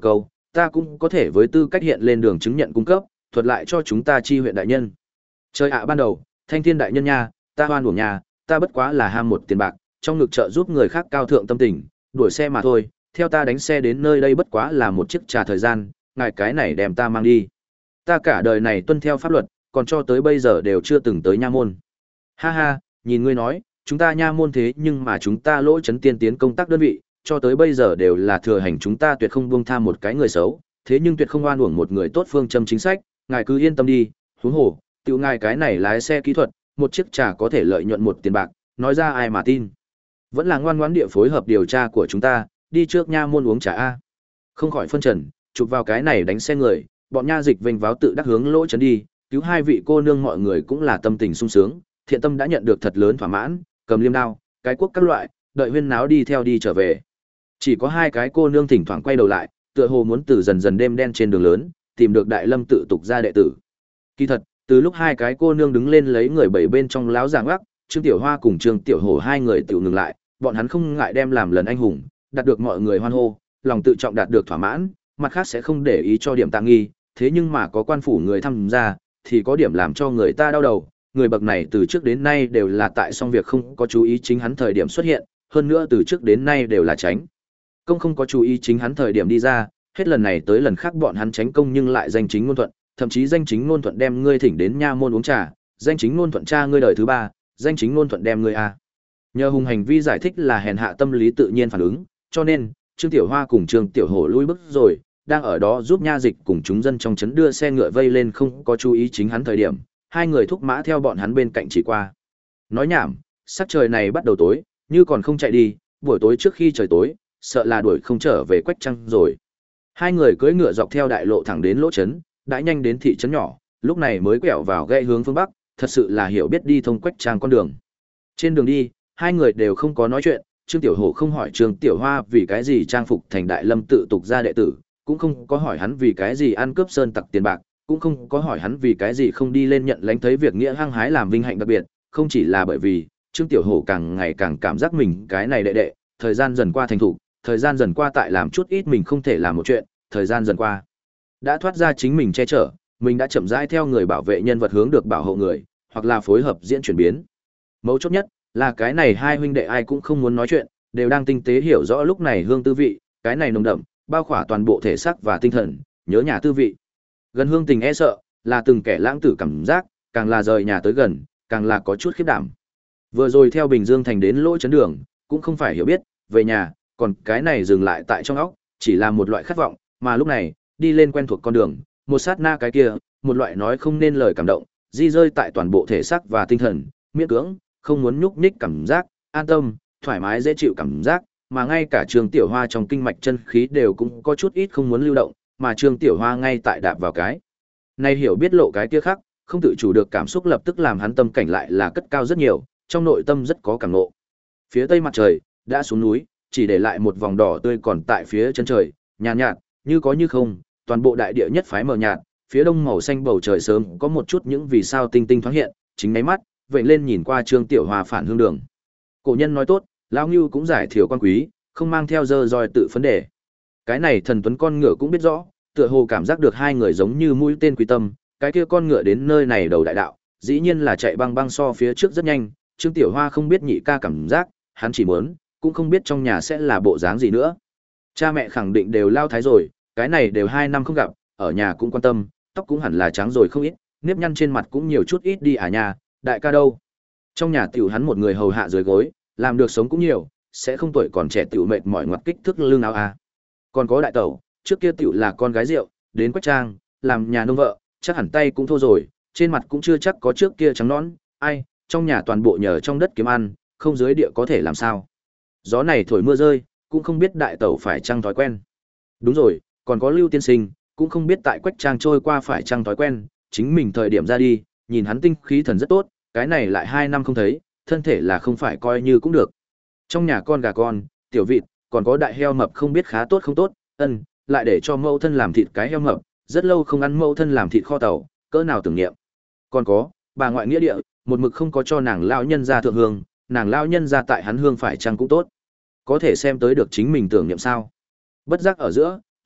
ta cũng có thể với tư cách hiện lên đường chứng nhận cung cấp, thuật lại cho chúng ta chi huyện đại nhân. Trời ạ ban đầu, Thanh Thiên đại nhân nha, ta hoan uổng nhà, ta bất quá là ham một tiền bạc, trong ngực trợ giúp người khác cao thượng tâm tình, đuổi xe mà thôi, theo ta đánh xe đến nơi đây bất quá là một chiếc trà thời gian, ngài cái này đem ta mang đi. Ta cả đời này tuân theo pháp luật, còn cho tới bây giờ đều chưa từng tới nha môn. Ha ha, nhìn ngươi nói, chúng ta nha môn thế nhưng mà chúng ta lỗ chấn tiên tiến công tác đơn vị, cho tới bây giờ đều là thừa hành chúng ta tuyệt không buông tha một cái người xấu, thế nhưng tuyệt không oan uổng một người tốt phương châm chính sách, ngài cứ yên tâm đi, huống hồ, tiểu ngài cái này lái xe kỹ thuật, một chiếc trà có thể lợi nhuận một tiền bạc, nói ra ai mà tin. Vẫn là ngoan ngoãn địa phối hợp điều tra của chúng ta, đi trước nha môn uống trà a. Không khỏi phân trần, chụp vào cái này đánh xe người, bọn nha dịch vênh váo tự đắc hướng lỗ chấn đi, cứu hai vị cô nương mọi người cũng là tâm tình sung sướng, thiện tâm đã nhận được thật lớn thỏa mãn, cầm liêm đao, cái cuốc các loại, đợi huyên náo đi theo đi trở về. Chỉ có hai cái cô nương thỉnh thoảng quay đầu lại, tựa hồ muốn từ dần dần đêm đen trên đường lớn, tìm được Đại Lâm tự tục ra đệ tử. Kỳ thật, từ lúc hai cái cô nương đứng lên lấy người bảy bên trong láo giảng gác, Trương Tiểu Hoa cùng Trương Tiểu Hổ hai người tiểu ngừng lại, bọn hắn không ngại đem làm lần anh hùng, đạt được mọi người hoan hô, lòng tự trọng đạt được thỏa mãn, mặt khác sẽ không để ý cho điểm tạ nghi, thế nhưng mà có quan phủ người tham gia, thì có điểm làm cho người ta đau đầu, người bậc này từ trước đến nay đều là tại xong việc không có chú ý chính hắn thời điểm xuất hiện, hơn nữa từ trước đến nay đều là tránh công không có chú ý chính hắn thời điểm đi ra, hết lần này tới lần khác bọn hắn tránh công nhưng lại danh chính ngôn thuận, thậm chí danh chính ngôn thuận đem ngươi thỉnh đến nha môn uống trà, danh chính ngôn thuận cha ngươi đời thứ ba, danh chính ngôn thuận đem ngươi a. Nhờ hùng hành vi giải thích là hèn hạ tâm lý tự nhiên phản ứng, cho nên Trương Tiểu Hoa cùng Trương Tiểu Hổ lui bước rồi, đang ở đó giúp nha dịch cùng chúng dân trong trấn đưa xe ngựa vây lên không có chú ý chính hắn thời điểm, hai người thúc mã theo bọn hắn bên cạnh chỉ qua. Nói nhảm, sắc trời này bắt đầu tối, như còn không chạy đi, buổi tối trước khi trời tối, sợ là đuổi không trở về Quách Trăng rồi. Hai người cưỡi ngựa dọc theo đại lộ thẳng đến lỗ trấn, đã nhanh đến thị trấn nhỏ, lúc này mới quẹo vào gãy hướng phương bắc, thật sự là hiểu biết đi thông Quách Trang con đường. Trên đường đi, hai người đều không có nói chuyện, Trương Tiểu Hổ không hỏi Trương Tiểu Hoa vì cái gì trang phục thành Đại Lâm tự tục ra đệ tử, cũng không có hỏi hắn vì cái gì ăn cướp sơn tặc tiền bạc, cũng không có hỏi hắn vì cái gì không đi lên nhận lãnh thấy việc nghĩa hăng hái làm vinh hạnh đặc biệt, không chỉ là bởi vì Trương Tiểu Hổ càng ngày càng cảm giác mình cái này đệ đệ, thời gian dần qua thành thủ, thời gian dần qua tại làm chút ít mình không thể làm một chuyện, thời gian dần qua đã thoát ra chính mình che chở, mình đã chậm rãi theo người bảo vệ nhân vật hướng được bảo hộ người, hoặc là phối hợp diễn chuyển biến. Mấu chốt nhất là cái này hai huynh đệ ai cũng không muốn nói chuyện, đều đang tinh tế hiểu rõ lúc này hương tư vị, cái này nồng đậm, bao khỏa toàn bộ thể xác và tinh thần, nhớ nhà tư vị. Gần hương tình e sợ, là từng kẻ lãng tử cảm giác, càng là rời nhà tới gần, càng là có chút khiếp đảm. Vừa rồi theo Bình Dương thành đến lỗ chấn đường, cũng không phải hiểu biết, về nhà, còn cái này dừng lại tại trong óc, chỉ là một loại khát vọng, mà lúc này, đi lên quen thuộc con đường, một sát na cái kia, một loại nói không nên lời cảm động, di rơi tại toàn bộ thể xác và tinh thần, miễn cưỡng, không muốn nhúc nhích cảm giác, an tâm, thoải mái dễ chịu cảm giác, mà ngay cả Trương Tiểu Hoa trong kinh mạch chân khí đều cũng có chút ít không muốn lưu động, mà Trương Tiểu Hoa ngay tại đạp vào cái. Này hiểu biết lộ cái kia khác, không tự chủ được cảm xúc lập tức làm hắn tâm cảnh lại là cất cao rất nhiều, trong nội tâm rất có cảm ngộ. Phía tây mặt trời đã xuống núi, chỉ để lại một vòng đỏ tươi còn tại phía chân trời, nhàn nhạt, nhạt, như có như không, toàn bộ đại địa nhất phái mờ nhạt, phía đông màu xanh bầu trời sớm có một chút những vì sao tinh tinh thoáng hiện, chính mấy mắt, vậy lên nhìn qua Trương Tiểu Hoa phản hương đường. Cổ nhân nói tốt, lão Ngưu cũng giải thiểu quan quý, không mang theo dơ roi tự phấn đề. Cái này thần tuấn con ngựa cũng biết rõ, tựa hồ cảm giác được hai người giống như mũi tên quý tâm, cái kia con ngựa đến nơi này đầu đại đạo, dĩ nhiên là chạy băng băng so phía trước rất nhanh, Trương Tiểu Hoa không biết nhị ca cảm giác, hắn chỉ muốn, cũng không biết trong nhà sẽ là bộ dáng gì nữa. Cha mẹ khẳng định đều lao thái rồi, cái này đều hai năm không gặp, ở nhà cũng quan tâm, tóc cũng hẳn là trắng rồi không ít, nếp nhăn trên mặt cũng nhiều chút ít đi à nhà, đại ca đâu? Trong nhà tiểu hắn một người hầu hạ dưới gối, làm được sống cũng nhiều, sẽ không tuổi còn trẻ tiểu mệt mỏi ngoặt kích thước lưng áo à. Còn có đại tẩu, trước kia tiểu là con gái rượu, đến Quách Trang, làm nhà nông vợ, chắc hẳn tay cũng thô rồi, trên mặt cũng chưa chắc có trước kia trắng nõn, ai, trong nhà toàn bộ nhờ trong đất kiếm ăn, không dưới địa có thể làm sao. Gió này thổi mưa rơi, cũng không biết đại tẩu phải chăng thói quen. Đúng rồi, còn có Lưu tiên sinh, cũng không biết tại Quách Trang trôi qua phải chăng thói quen, chính mình thời điểm ra đi, nhìn hắn tinh khí thần rất tốt, cái này lại hai năm không thấy, thân thể là không phải coi như cũng được. Trong nhà con gà con, tiểu vịt, còn có đại heo mập không biết khá tốt không tốt, ân, lại để cho mẫu thân làm thịt cái heo mập, rất lâu không ăn mẫu thân làm thịt kho tàu, cỡ nào tưởng niệm. Còn có, bà ngoại nghĩa địa, một mực không có cho nàng lão nhân ra thượng hương, nàng lão nhân ra tại hắn hương phải chăng cũng tốt. Có thể xem tới được chính mình tưởng niệm sao. Bất giác ở giữa,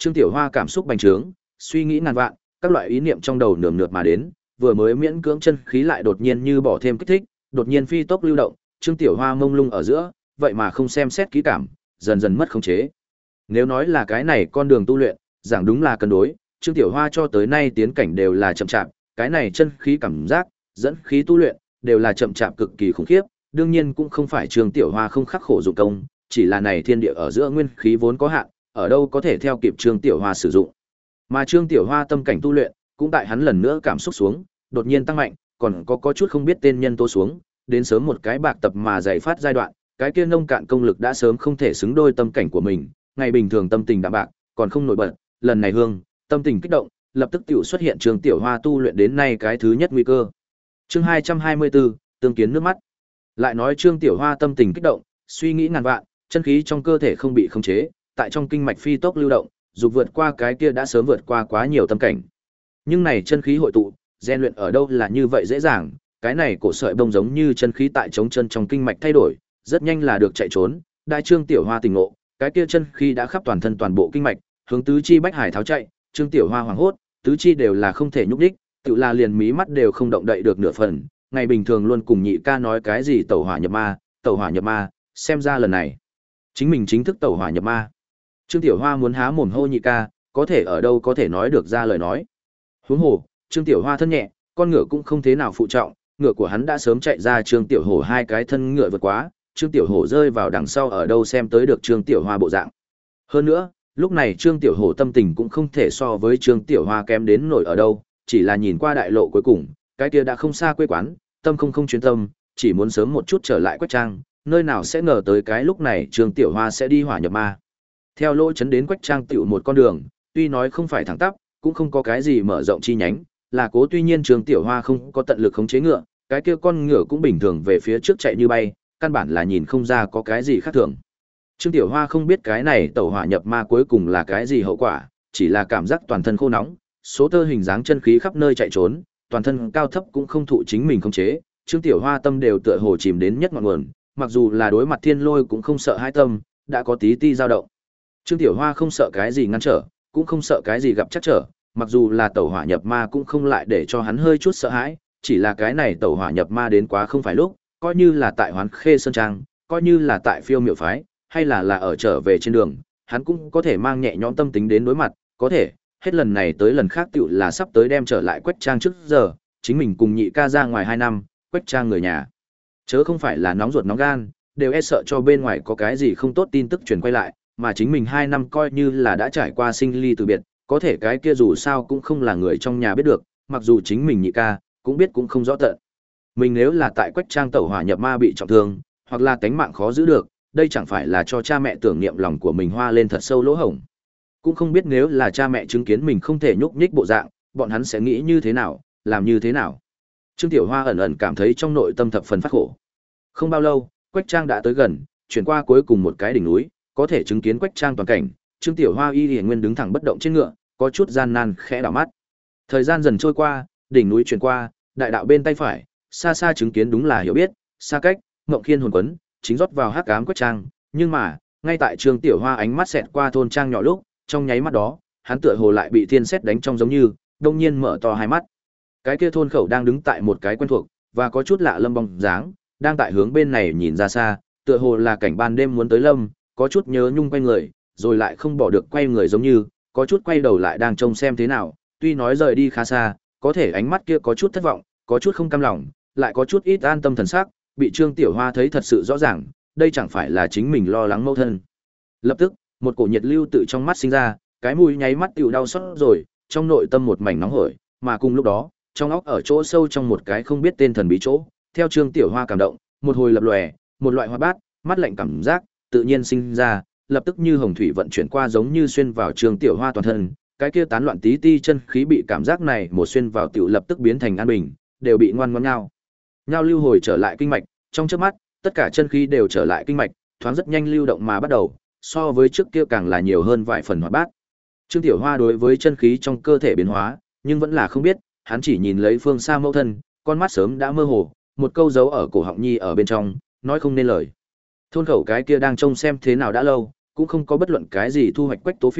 Trương Tiểu Hoa cảm xúc bành trướng, suy nghĩ ngàn vạn, các loại ý niệm trong đầu nườm nượp mà đến, vừa mới miễn cưỡng chân khí lại đột nhiên như bỏ thêm kích thích, đột nhiên phi tốc lưu động, Trương Tiểu Hoa mông lung ở giữa, vậy mà không xem xét kỹ cảm, dần dần mất khống chế. Nếu nói là cái này con đường tu luyện, giảng đúng là cân đối, Trương Tiểu Hoa cho tới nay tiến cảnh đều là chậm chạp, cái này chân khí cảm giác, dẫn khí tu luyện, đều là chậm chạp cực kỳ khủng khiếp, đương nhiên cũng không phải Trương Tiểu Hoa không khắc khổ dụng công, chỉ là này thiên địa ở giữa nguyên khí vốn có hạn, ở đâu có thể theo kịp Trương Tiểu Hoa sử dụng. Mà Trương Tiểu Hoa tâm cảnh tu luyện, cũng tại hắn lần nữa cảm xúc xuống, đột nhiên tăng mạnh, còn có có chút không biết tên nhân tố xuống, đến sớm một cái bạc tập mà dày phát giai đoạn, cái kia nông cạn công lực đã sớm không thể xứng đôi tâm cảnh của mình, ngày bình thường tâm tình đạm bạc, còn không nổi bật, lần này hương, tâm tình kích động, lập tức tiểu xuất hiện Trương Tiểu Hoa tu luyện đến nay cái thứ nhất nguy cơ. Chương hai trăm hai mươi bốn, tương kiến nước mắt. Lại nói Trương Tiểu Hoa tâm tình kích động, suy nghĩ ngàn vạn, chân khí trong cơ thể không bị khống chế, tại trong kinh mạch phi tốc lưu động, dục vượt qua cái kia đã sớm vượt qua quá nhiều tâm cảnh. Nhưng này chân khí hội tụ, rèn luyện ở đâu là như vậy dễ dàng, cái này cổ sợi bông giống như chân khí tại chống chân trong kinh mạch thay đổi, rất nhanh là được chạy trốn, đại Trương Tiểu Hoa tỉnh ngộ, cái kia chân khí đã khắp toàn thân toàn bộ kinh mạch, hướng tứ chi bách hải tháo chạy, Trương Tiểu Hoa hoảng hốt, tứ chi đều là không thể nhúc nhích, tự là liền mí mắt đều không động đậy được nửa phần, ngày bình thường luôn cùng nhị ca nói cái gì tẩu hỏa nhập ma, tẩu hỏa nhập ma, xem ra lần này chính mình chính thức tẩu hỏa nhập ma. Trương Tiểu Hoa muốn há mồm hô nhị ca, có thể ở đâu có thể nói được ra lời nói. Huống hồ, Trương Tiểu Hoa thân nhẹ, con ngựa cũng không thế nào phụ trọng, ngựa của hắn đã sớm chạy ra Trương Tiểu Hổ hai cái thân ngựa vượt quá, Trương Tiểu Hổ rơi vào đằng sau ở đâu xem tới được Trương Tiểu Hoa bộ dạng. Hơn nữa, lúc này Trương Tiểu Hổ tâm tình cũng không thể so với Trương Tiểu Hoa kém đến nổi ở đâu, chỉ là nhìn qua đại lộ cuối cùng, cái kia đã không xa quê quán, tâm không không chuyên tâm, chỉ muốn sớm một chút trở lại Quách Trang, nơi nào sẽ ngờ tới cái lúc này Trương Tiểu Hoa sẽ đi hỏa nhập ma. Theo lỗ chấn đến Quách Trang tiểu một con đường, tuy nói không phải thẳng tắp, cũng không có cái gì mở rộng chi nhánh, là cố tuy nhiên Trương Tiểu Hoa không có tận lực khống chế ngựa, cái kia con ngựa cũng bình thường về phía trước chạy như bay, căn bản là nhìn không ra có cái gì khác thường. Trương Tiểu Hoa không biết cái này tẩu hỏa nhập ma cuối cùng là cái gì hậu quả, chỉ là cảm giác toàn thân khô nóng, số tơ hình dáng chân khí khắp nơi chạy trốn, toàn thân cao thấp cũng không thụ chính mình khống chế, Trương Tiểu Hoa tâm đều tựa hồ chìm đến nhất ngọn nguồn, mặc dù là đối mặt thiên lôi cũng không sợ hai tâm, đã có tí ti dao động. Trương Tiểu Hoa không sợ cái gì ngăn trở, cũng không sợ cái gì gặp chắc trở, mặc dù là tẩu hỏa nhập ma cũng không lại để cho hắn hơi chút sợ hãi, chỉ là cái này tẩu hỏa nhập ma đến quá không phải lúc, coi như là tại Hoán Khê Sơn Trang, coi như là tại Phiêu Miểu Phái, hay là là ở trở về trên đường, hắn cũng có thể mang nhẹ nhõm tâm tính đến đối mặt, có thể, hết lần này tới lần khác tựu là sắp tới đem trở lại Quách Trang trước giờ, chính mình cùng nhị ca ra ngoài hai năm, Quách Trang người nhà. Chớ không phải là nóng ruột nóng gan, đều e sợ cho bên ngoài có cái gì không tốt tin tức truyền quay lại, mà chính mình hai năm coi như là đã trải qua sinh ly từ biệt, có thể cái kia dù sao cũng không là người trong nhà biết được, mặc dù chính mình nhị ca, cũng biết cũng không rõ tận. Mình nếu là tại Quách Trang tẩu hỏa nhập ma bị trọng thương, hoặc là tánh mạng khó giữ được, đây chẳng phải là cho cha mẹ tưởng niệm lòng của mình hoa lên thật sâu lỗ hổng. Cũng không biết nếu là cha mẹ chứng kiến mình không thể nhúc nhích bộ dạng, bọn hắn sẽ nghĩ như thế nào, làm như thế nào. Trương Tiểu Hoa ẩn ẩn cảm thấy trong nội tâm thập phần phát khổ. Không bao lâu, Quách Trang đã tới gần, chuyển qua cuối cùng một cái đỉnh núi, có thể chứng kiến Quách Trang toàn cảnh, Trương Tiểu Hoa y liễu nguyên đứng thẳng bất động trên ngựa, có chút gian nan khẽ đảo mắt. Thời gian dần trôi qua, đỉnh núi chuyển qua, đại đạo bên tay phải, xa xa chứng kiến đúng là hiểu biết, xa cách, ngộng khiên hồn quấn, chính rót vào hắc ám Quách Trang, nhưng mà, ngay tại Trương Tiểu Hoa ánh mắt xẹt qua thôn trang nhỏ lúc, trong nháy mắt đó, hắn tựa hồ lại bị thiên sét đánh trong giống như, đông nhiên mở to hai mắt. Cái kia thôn khẩu đang đứng tại một cái quen thuộc và có chút lạ lâm bóng dáng, đang tại hướng bên này nhìn ra xa, tựa hồ là cảnh ban đêm muốn tới lâm, có chút nhớ nhung quay người, rồi lại không bỏ được quay người giống như, có chút quay đầu lại đang trông xem thế nào, tuy nói rời đi khá xa, có thể ánh mắt kia có chút thất vọng, có chút không cam lòng, lại có chút ít an tâm thần sắc, bị Trương Tiểu Hoa thấy thật sự rõ ràng, đây chẳng phải là chính mình lo lắng mâu thân. Lập tức, một cổ nhiệt lưu tự trong mắt sinh ra, cái mũi nháy mắt tiểu đau xót rồi, trong nội tâm một mảnh nóng hổi, mà cùng lúc đó, trong óc ở chỗ sâu trong một cái không biết tên thần bí chỗ, theo Trương Tiểu Hoa cảm động, một hồi lập lòe, một loại hoa bát, mắt lạnh cảm giác tự nhiên sinh ra, lập tức như hồng thủy vận chuyển qua giống như xuyên vào Trương Tiểu Hoa toàn thân, cái kia tán loạn tí ti chân khí bị cảm giác này một xuyên vào tiểu lập tức biến thành an bình, đều bị ngoan ngoãn nhau. Nhau lưu hồi trở lại kinh mạch, trong chớp mắt, tất cả chân khí đều trở lại kinh mạch, thoáng rất nhanh lưu động mà bắt đầu, so với trước kia càng là nhiều hơn vài phần hoạt bát. Trương Tiểu Hoa đối với chân khí trong cơ thể biến hóa, nhưng vẫn là không biết, hắn chỉ nhìn lấy phương xa mẫu thân, con mắt sớm đã mơ hồ, một câu dấu ở cổ họng nhi ở bên trong, nói không nên lời. Thôn khẩu cái kia đang trông xem thế nào đã lâu, cũng không có bất luận cái gì thu hoạch Quách Tố Phỉ,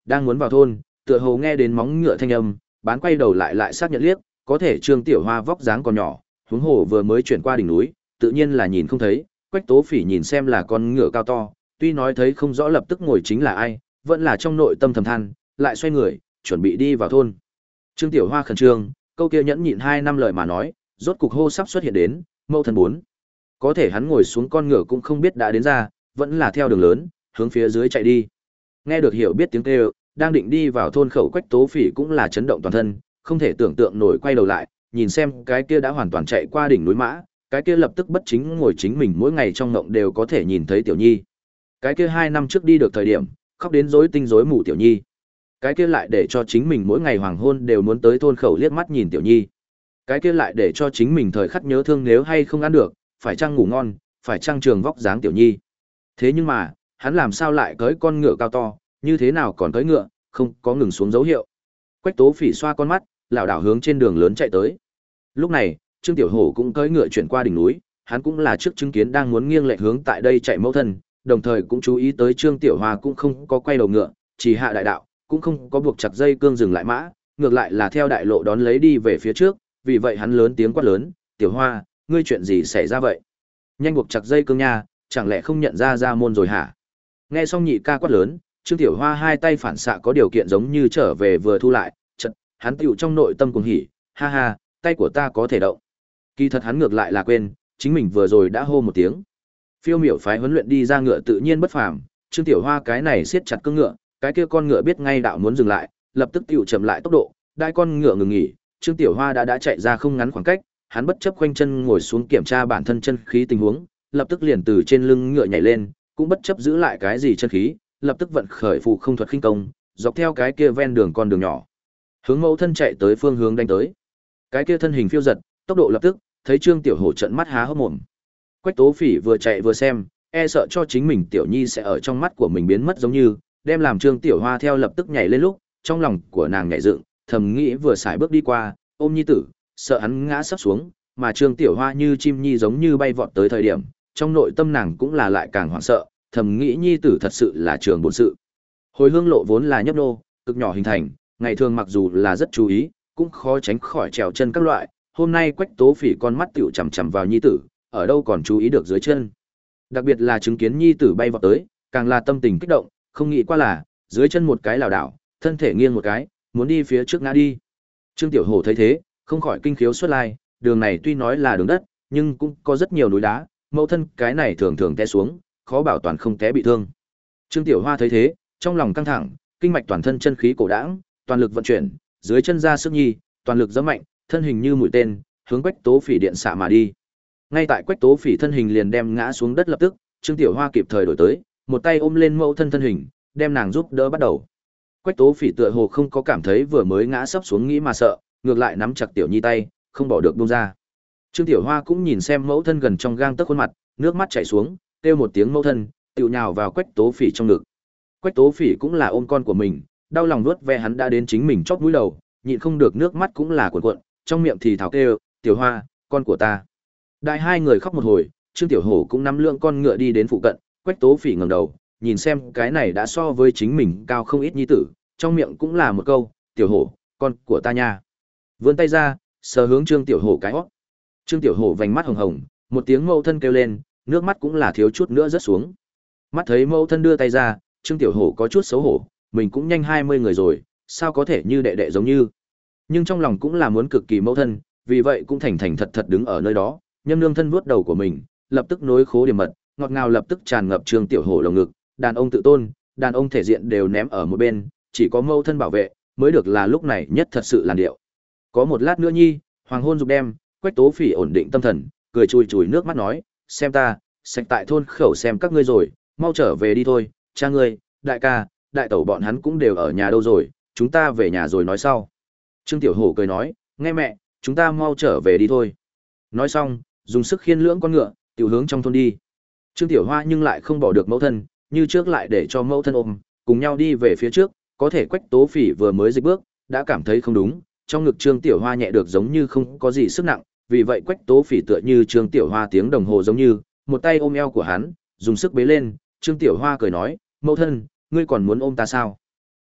đang muốn vào thôn, tựa hồ nghe đến móng ngựa thanh âm, bán quay đầu lại lại xác nhận liếc, có thể Trương Tiểu Hoa vóc dáng còn nhỏ, huống hồ vừa mới chuyển qua đỉnh núi, tự nhiên là nhìn không thấy, Quách Tố Phỉ nhìn xem là con ngựa cao to, tuy nói thấy không rõ lập tức ngồi chính là ai, vẫn là trong nội tâm thầm than, lại xoay người, chuẩn bị đi vào thôn. Trương Tiểu Hoa khẩn trương, câu kia nhẫn nhịn hai năm lời mà nói, rốt cục hô sắp xuất hiện đến, mâu thân bốn. Có thể hắn ngồi xuống con ngựa cũng không biết đã đến ra, vẫn là theo đường lớn, hướng phía dưới chạy đi. Nghe được hiểu biết tiếng kêu, đang định đi vào thôn khẩu Quách Tố Phỉ cũng là chấn động toàn thân, không thể tưởng tượng nổi quay đầu lại, nhìn xem cái kia đã hoàn toàn chạy qua đỉnh núi mã, cái kia lập tức bất chính ngồi chính mình mỗi ngày trong ngộng đều có thể nhìn thấy Tiểu Nhi. Cái kia hai năm trước đi được thời điểm, khóc đến rối tinh rối mù Tiểu Nhi. Cái kia lại để cho chính mình mỗi ngày hoàng hôn đều muốn tới thôn khẩu liếc mắt nhìn Tiểu Nhi. Cái kia lại để cho chính mình thời khắc nhớ thương nếu hay không ăn được, phải chăng ngủ ngon, phải chăng trường vóc dáng Tiểu Nhi. Thế nhưng mà, hắn làm sao lại cưỡi con ngựa cao to, như thế nào còn cưỡi ngựa, không có ngừng xuống dấu hiệu. Quách Tố Phỉ xoa con mắt, lảo đảo hướng trên đường lớn chạy tới. Lúc này, Trương Tiểu Hổ cũng cưỡi ngựa chuyển qua đỉnh núi, hắn cũng là trước chứng kiến đang muốn nghiêng lệch hướng tại đây chạy mẫu thân, đồng thời cũng chú ý tới Trương Tiểu Hoa cũng không có quay đầu ngựa, chỉ hạ đại đạo, cũng không có buộc chặt dây cương dừng lại mã, ngược lại là theo đại lộ đón lấy đi về phía trước, vì vậy hắn lớn tiếng quát lớn, "Tiểu Hoa, ngươi chuyện gì xảy ra vậy? Nhanh buộc chặt dây cương nha, chẳng lẽ không nhận ra ra môn rồi hả?" Nghe xong nhị ca quát lớn, Trương Tiểu Hoa hai tay phản xạ có điều kiện giống như trở về vừa thu lại, chợt, hắn tựu trong nội tâm cuồng hỉ, ha ha, tay của ta có thể động. Kỳ thật hắn ngược lại là quên, chính mình vừa rồi đã hô một tiếng. Phiêu miểu phái huấn luyện đi ra ngựa tự nhiên bất phàm, Trương Tiểu Hoa cái này siết chặt cương ngựa, cái kia con ngựa biết ngay đạo muốn dừng lại, lập tức tựu chậm lại tốc độ, đại con ngựa ngừng nghỉ, Trương Tiểu Hoa đã đã chạy ra không ngắn khoảng cách, hắn bất chấp khoanh chân ngồi xuống kiểm tra bản thân chân khí tình huống, lập tức liền từ trên lưng ngựa nhảy lên, cũng bất chấp giữ lại cái gì chân khí, lập tức vận khởi phụ không thuật khinh công, dọc theo cái kia ven đường con đường nhỏ, hướng mẫu thân chạy tới phương hướng đánh tới. Cái kia thân hình phiêu giật, tốc độ lập tức, thấy Trương Tiểu Hổ trợn mắt há hốc mồm. Quách Tố Phỉ vừa chạy vừa xem, e sợ cho chính mình Tiểu Nhi sẽ ở trong mắt của mình biến mất giống như, đem làm Trương Tiểu Hoa theo lập tức nhảy lên lúc, trong lòng của nàng nhảy dựng, thầm nghĩ vừa xài bước đi qua, ôm nhi tử, sợ hắn ngã sắp xuống, mà Trương Tiểu Hoa như chim nhi giống như bay vọt tới thời điểm, trong nội tâm nàng cũng là lại càng hoảng sợ, thầm nghĩ nhi tử thật sự là trường bổn sự. Hồi hương lộ vốn là nhấp nô, cực nhỏ hình thành, ngày thường mặc dù là rất chú ý, cũng khó tránh khỏi trèo chân các loại, hôm nay Quách Tố Phỉ con mắt tiểu chằm chằm vào nhi tử, ở đâu còn chú ý được dưới chân. Đặc biệt là chứng kiến nhi tử bay vọt tới, càng là tâm tình kích động, không nghĩ qua là, dưới chân một cái lảo đảo, thân thể nghiêng một cái, muốn đi phía trước ngã đi. Trương Tiểu Hổ thấy thế, không khỏi kinh khiếu xuất lai, đường này tuy nói là đường đất, nhưng cũng có rất nhiều núi đá, mẫu thân cái này thường thường té xuống, khó bảo toàn không té bị thương. Trương Tiểu Hoa thấy thế, trong lòng căng thẳng, kinh mạch toàn thân chân khí cổ đãng, toàn lực vận chuyển, dưới chân ra sức nhi, toàn lực giẫm mạnh, thân hình như mũi tên, hướng Quách Tố Phỉ điện xạ mà đi. Ngay tại Quách Tố Phỉ thân hình liền đem ngã xuống đất lập tức, Trương Tiểu Hoa kịp thời đổi tới, một tay ôm lên mẫu thân thân hình, đem nàng giúp đỡ bắt đầu. Quách Tố Phỉ tựa hồ không có cảm thấy vừa mới ngã sấp xuống nghĩ mà sợ, ngược lại nắm chặt Tiểu Nhi tay, không bỏ được buông ra. Trương Tiểu Hoa cũng nhìn xem mẫu thân gần trong gang tấc khuôn mặt, nước mắt chảy xuống, kêu một tiếng mẫu thân, tiểu nhào vào Quách Tố Phỉ trong ngực. Quách Tố Phỉ cũng là ôm con của mình, đau lòng nuốt ve hắn đã đến chính mình chóp mũi đầu, nhịn không được nước mắt cũng là cuộn cuộn, trong miệng thì thào kêu, "Tiểu Hoa, con của ta." Đại hai người khóc một hồi, Trương Tiểu Hổ cũng nắm lượng con ngựa đi đến phụ cận, Quách Tố Phỉ ngẩng đầu, nhìn xem cái này đã so với chính mình cao không ít nhi tử, trong miệng cũng là một câu, "Tiểu Hổ, con của ta nha." Vươn tay ra, sờ hướng Trương Tiểu Hổ cái hót. Trương Tiểu Hổ vành mắt hồng hồng, một tiếng mẫu thân kêu lên, nước mắt cũng là thiếu chút nữa rớt xuống. Mắt thấy mẫu thân đưa tay ra, Trương Tiểu Hổ có chút xấu hổ, mình cũng nhanh hai mươi người rồi, sao có thể như đệ đệ giống như. Nhưng trong lòng cũng là muốn cực kỳ mẫu thân, vì vậy cũng thành thành thật thật đứng ở nơi đó, nhâm nương thân vuốt đầu của mình, lập tức nối khố điểm mật, ngọt ngào lập tức tràn ngập Trương Tiểu Hổ lồng ngực, đàn ông tự tôn, đàn ông thể diện đều ném ở một bên, chỉ có mẫu thân bảo vệ, mới được là lúc này nhất thật sự làn điệu. Có một lát nữa nhi, hoàng hôn dục đem, Quách Tố Phỉ ổn định tâm thần, cười chùi chùi nước mắt nói, xem ta, sạch tại thôn khẩu xem các ngươi rồi, mau trở về đi thôi, cha ngươi, đại ca, đại tẩu bọn hắn cũng đều ở nhà đâu rồi, chúng ta về nhà rồi nói sau. Trương Tiểu Hổ cười nói, nghe mẹ, chúng ta mau trở về đi thôi. Nói xong, dùng sức khiên lưỡng con ngựa, tiểu hướng trong thôn đi. Trương Tiểu Hoa nhưng lại không bỏ được mẫu thân, như trước lại để cho mẫu thân ôm, cùng nhau đi về phía trước, có thể Quách Tố Phỉ vừa mới dịch bước, đã cảm thấy không đúng, trong ngực Trương Tiểu Hoa nhẹ được giống như không có gì sức nặng, vì vậy Quách Tố Phỉ tựa như Trương Tiểu Hoa tiếng đồng hồ giống như, một tay ôm eo của hắn, dùng sức bế lên, Trương Tiểu Hoa cười nói, mẫu thân, ngươi còn muốn ôm ta sao?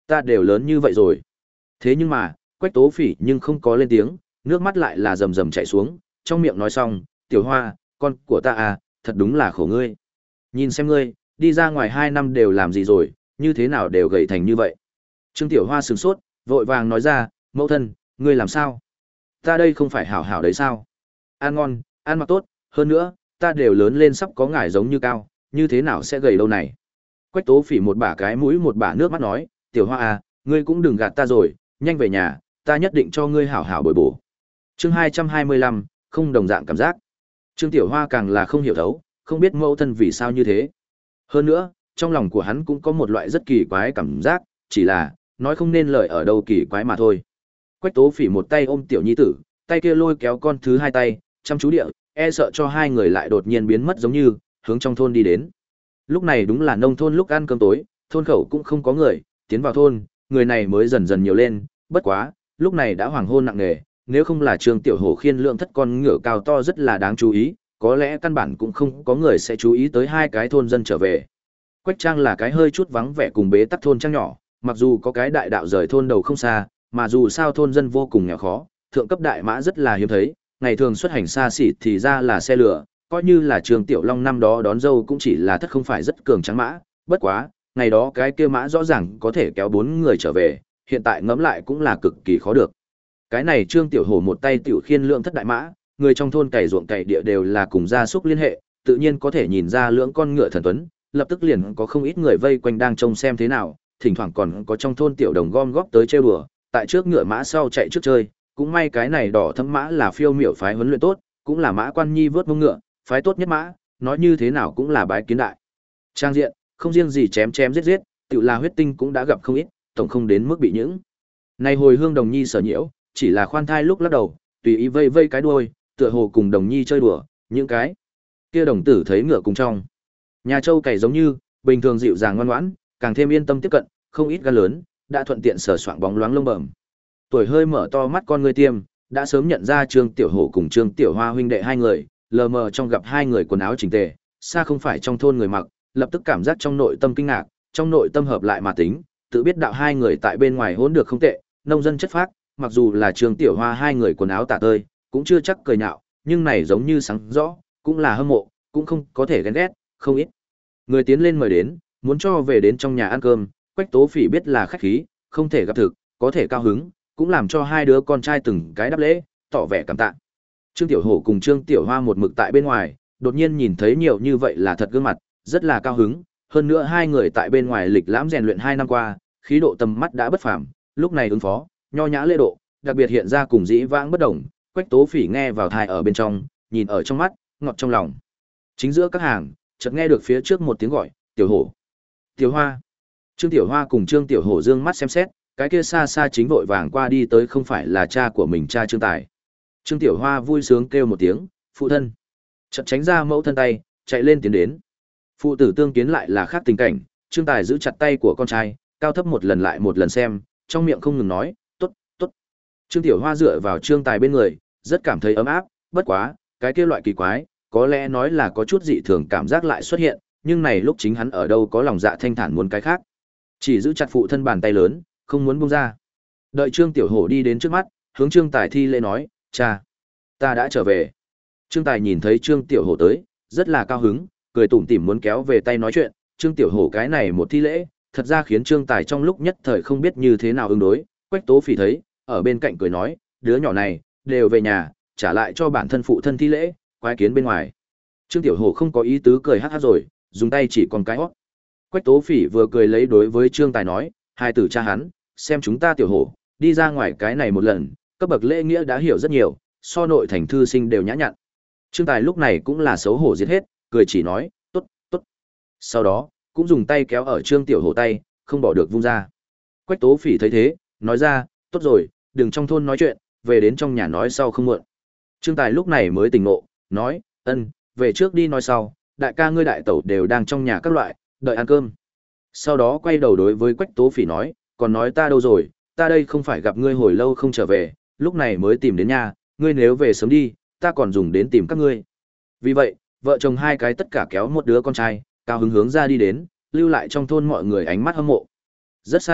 Ta đều lớn như vậy rồi. Thế nhưng mà, Quách Tố Phỉ nhưng không có lên tiếng, nước mắt lại là rầm rầm chảy xuống, trong miệng nói xong, "Tiểu Hoa, con của ta à, thật đúng là khổ ngươi. Nhìn xem ngươi, đi ra ngoài hai năm đều làm gì rồi, như thế nào đều gầy thành như vậy." Trương Tiểu Hoa sửng sốt, vội vàng nói ra, "Mẫu thân, ngươi làm sao? Ta đây không phải hảo hảo đấy sao? Ăn ngon, ăn mặc tốt, hơn nữa, ta đều lớn lên sắp có ngải giống như cao, như thế nào sẽ gầy đâu này?" Quách Tố Phỉ một bả cái mũi một bả nước mắt nói, "Tiểu Hoa à, ngươi cũng đừng gạt ta rồi, nhanh về nhà, ta nhất định cho ngươi hảo hảo bồi bổ." Chương hai trăm hai mươi lăm, không đồng dạng cảm giác. Trương Tiểu Hoa càng là không hiểu thấu, không biết mẫu thân vì sao như thế. Hơn nữa, trong lòng của hắn cũng có một loại rất kỳ quái cảm giác, chỉ là nói không nên lời ở đâu kỳ quái mà thôi. Quách Tố Phỉ một tay ôm tiểu nhi tử, tay kia lôi kéo con thứ hai tay, chăm chú địa, e sợ cho hai người lại đột nhiên biến mất giống như, hướng trong thôn đi đến. Lúc này đúng là nông thôn lúc ăn cơm tối, thôn khẩu cũng không có người, tiến vào thôn, người này mới dần dần nhiều lên, bất quá, lúc này đã hoàng hôn nặng nề, nếu không là Trương Tiểu Hổ khiên lượng thất con ngựa cao to rất là đáng chú ý, có lẽ căn bản cũng không có người sẽ chú ý tới hai cái thôn dân trở về. Quách Trang là cái hơi chút vắng vẻ cùng bế tắc thôn trang nhỏ, mặc dù có cái đại đạo rời thôn đầu không xa, mà dù sao thôn dân vô cùng nghèo khó, thượng cấp đại mã rất là hiếm thấy, ngày thường xuất hành xa xỉ thì ra là xe lửa, coi như là Trương Tiểu Long năm đó đón dâu cũng chỉ là thất không phải rất cường trắng mã, bất quá, ngày đó cái kia mã rõ ràng có thể kéo bốn người trở về, hiện tại ngẫm lại cũng là cực kỳ khó được. Cái này Trương Tiểu Hổ một tay tiểu khiên lượng thất đại mã, người trong thôn cày ruộng cày địa đều là cùng gia súc liên hệ, tự nhiên có thể nhìn ra lưỡng con ngựa thần tuấn, lập tức liền có không ít người vây quanh đang trông xem thế nào, thỉnh thoảng còn có trong thôn tiểu đồng gom góp tới chơi bừa, tại trước ngựa mã sau chạy trước chơi, cũng may cái này đỏ thẫm mã là phiêu miểu phái huấn luyện tốt, cũng là mã quan nhi vớt mông ngựa, phái tốt nhất mã, nói như thế nào cũng là bái kiến đại. Trang diện, không riêng gì chém chém giết giết, tự là huyết tinh cũng đã gặp không ít, tổng không đến mức bị những. Này hồi hương đồng nhi sở nhiễu, chỉ là khoan thai lúc lắc đầu, tùy ý vây vây cái đuôi, tựa hồ cùng đồng nhi chơi đùa, những cái kia đồng tử thấy ngựa cùng trong. Nhà Châu cày giống như, bình thường dịu dàng ngoan ngoãn, càng thêm yên tâm tiếp cận, không ít gan lớn, đã thuận tiện sờ soạng bóng loáng lông bẩm. Tuổi hơi mở to mắt con ngươi tiêm, đã sớm nhận ra Trương Tiểu Hổ cùng Trương Tiểu Hoa huynh đệ hai người, lờ mờ trong gặp hai người quần áo chỉnh tề, xa không phải trong thôn người mặc, lập tức cảm giác trong nội tâm kinh ngạc, trong nội tâm hợp lại mà tính, tự biết đạo hai người tại bên ngoài hỗn được không tệ, nông dân chất phác, mặc dù là Trương Tiểu Hoa hai người quần áo tả tơi, cũng chưa chắc cười nhạo, nhưng này giống như sáng rõ, cũng là hâm mộ, cũng không có thể ghen ghét, không ít. Người tiến lên mời đến, muốn cho về đến trong nhà ăn cơm, Quách Tố Phỉ biết là khách khí, không thể gặp thực, có thể cao hứng, cũng làm cho hai đứa con trai từng cái đáp lễ, tỏ vẻ cảm tạ. Trương Tiểu Hổ cùng Trương Tiểu Hoa một mực tại bên ngoài, đột nhiên nhìn thấy nhiều như vậy là thật gương mặt, rất là cao hứng, hơn nữa hai người tại bên ngoài lịch lãm rèn luyện hai năm qua, khí độ tầm mắt đã bất phàm, lúc này ứng phó, nho nhã lễ độ, đặc biệt hiện ra cùng dĩ vãng bất đồng, Quách Tố Phỉ nghe vào tai ở bên trong, nhìn ở trong mắt, ngọt trong lòng. Chính giữa các hàng, chợt nghe được phía trước một tiếng gọi, "Tiểu Hổ, Tiểu Hoa." Trương Tiểu Hoa cùng Trương Tiểu Hổ dương mắt xem xét, cái kia xa xa chính vội vàng qua đi tới không phải là cha của mình cha Trương Tài. Trương Tiểu Hoa vui sướng kêu một tiếng, "Phụ thân." Chợt tránh ra mẫu thân tay, chạy lên tiến đến. Phụ tử tương kiến lại là khác tình cảnh, Trương Tài giữ chặt tay của con trai, cao thấp một lần lại một lần xem, trong miệng không ngừng nói, "Tốt, tốt." Trương Tiểu Hoa dựa vào Trương Tài bên người, rất cảm thấy ấm áp, bất quá, cái kia loại kỳ quái, có lẽ nói là có chút dị thường cảm giác lại xuất hiện, nhưng này lúc chính hắn ở đâu có lòng dạ thanh thản muốn cái khác. Chỉ giữ chặt phụ thân bàn tay lớn, không muốn buông ra. Đợi Trương Tiểu Hổ đi đến trước mắt, hướng Trương Tài thi lễ nói, "Cha, ta đã trở về." Trương Tài nhìn thấy Trương Tiểu Hổ tới, rất là cao hứng, cười tủm tỉm muốn kéo về tay nói chuyện, Trương Tiểu Hổ cái này một thi lễ, thật ra khiến Trương Tài trong lúc nhất thời không biết như thế nào ứng đối, Quách Tố Phỉ thấy, ở bên cạnh cười nói, "Đứa nhỏ này, đều về nhà, trả lại cho bản thân phụ thân thi lễ, quái kiến bên ngoài." Trương Tiểu Hổ không có ý tứ cười hắc hắc rồi, dùng tay chỉ còn cái hót. Quách Tố Phỉ vừa cười lấy đối với Trương Tài nói, "Hai tử cha hắn, xem chúng ta Tiểu Hổ, đi ra ngoài cái này một lần, cấp bậc lễ nghĩa đã hiểu rất nhiều, so nội thành thư sinh đều nhã nhặn." Trương Tài lúc này cũng là xấu hổ giết hết, cười chỉ nói, "Tốt, tốt." Sau đó, cũng dùng tay kéo ở Trương Tiểu Hổ tay, không bỏ được vung ra. Quách Tố Phỉ thấy thế, nói ra, "Tốt rồi, đừng trong thôn nói chuyện, về đến trong nhà nói sau không muộn." Trương Tài lúc này mới tỉnh ngộ, nói, "Ân, về trước đi nói sau, đại ca ngươi đại tẩu đều đang trong nhà các loại, đợi ăn cơm." Sau đó quay đầu đối với Quách Tố Phỉ nói, "Còn nói ta đâu rồi, ta đây không phải gặp ngươi hồi lâu không trở về, lúc này mới tìm đến nhà, ngươi nếu về sớm đi, ta còn dùng đến tìm các ngươi." Vì vậy, vợ chồng hai cái tất cả kéo một đứa con trai, cao hứng hướng ra đi đến, lưu lại trong thôn mọi người ánh mắt hâm mộ. Rất xa,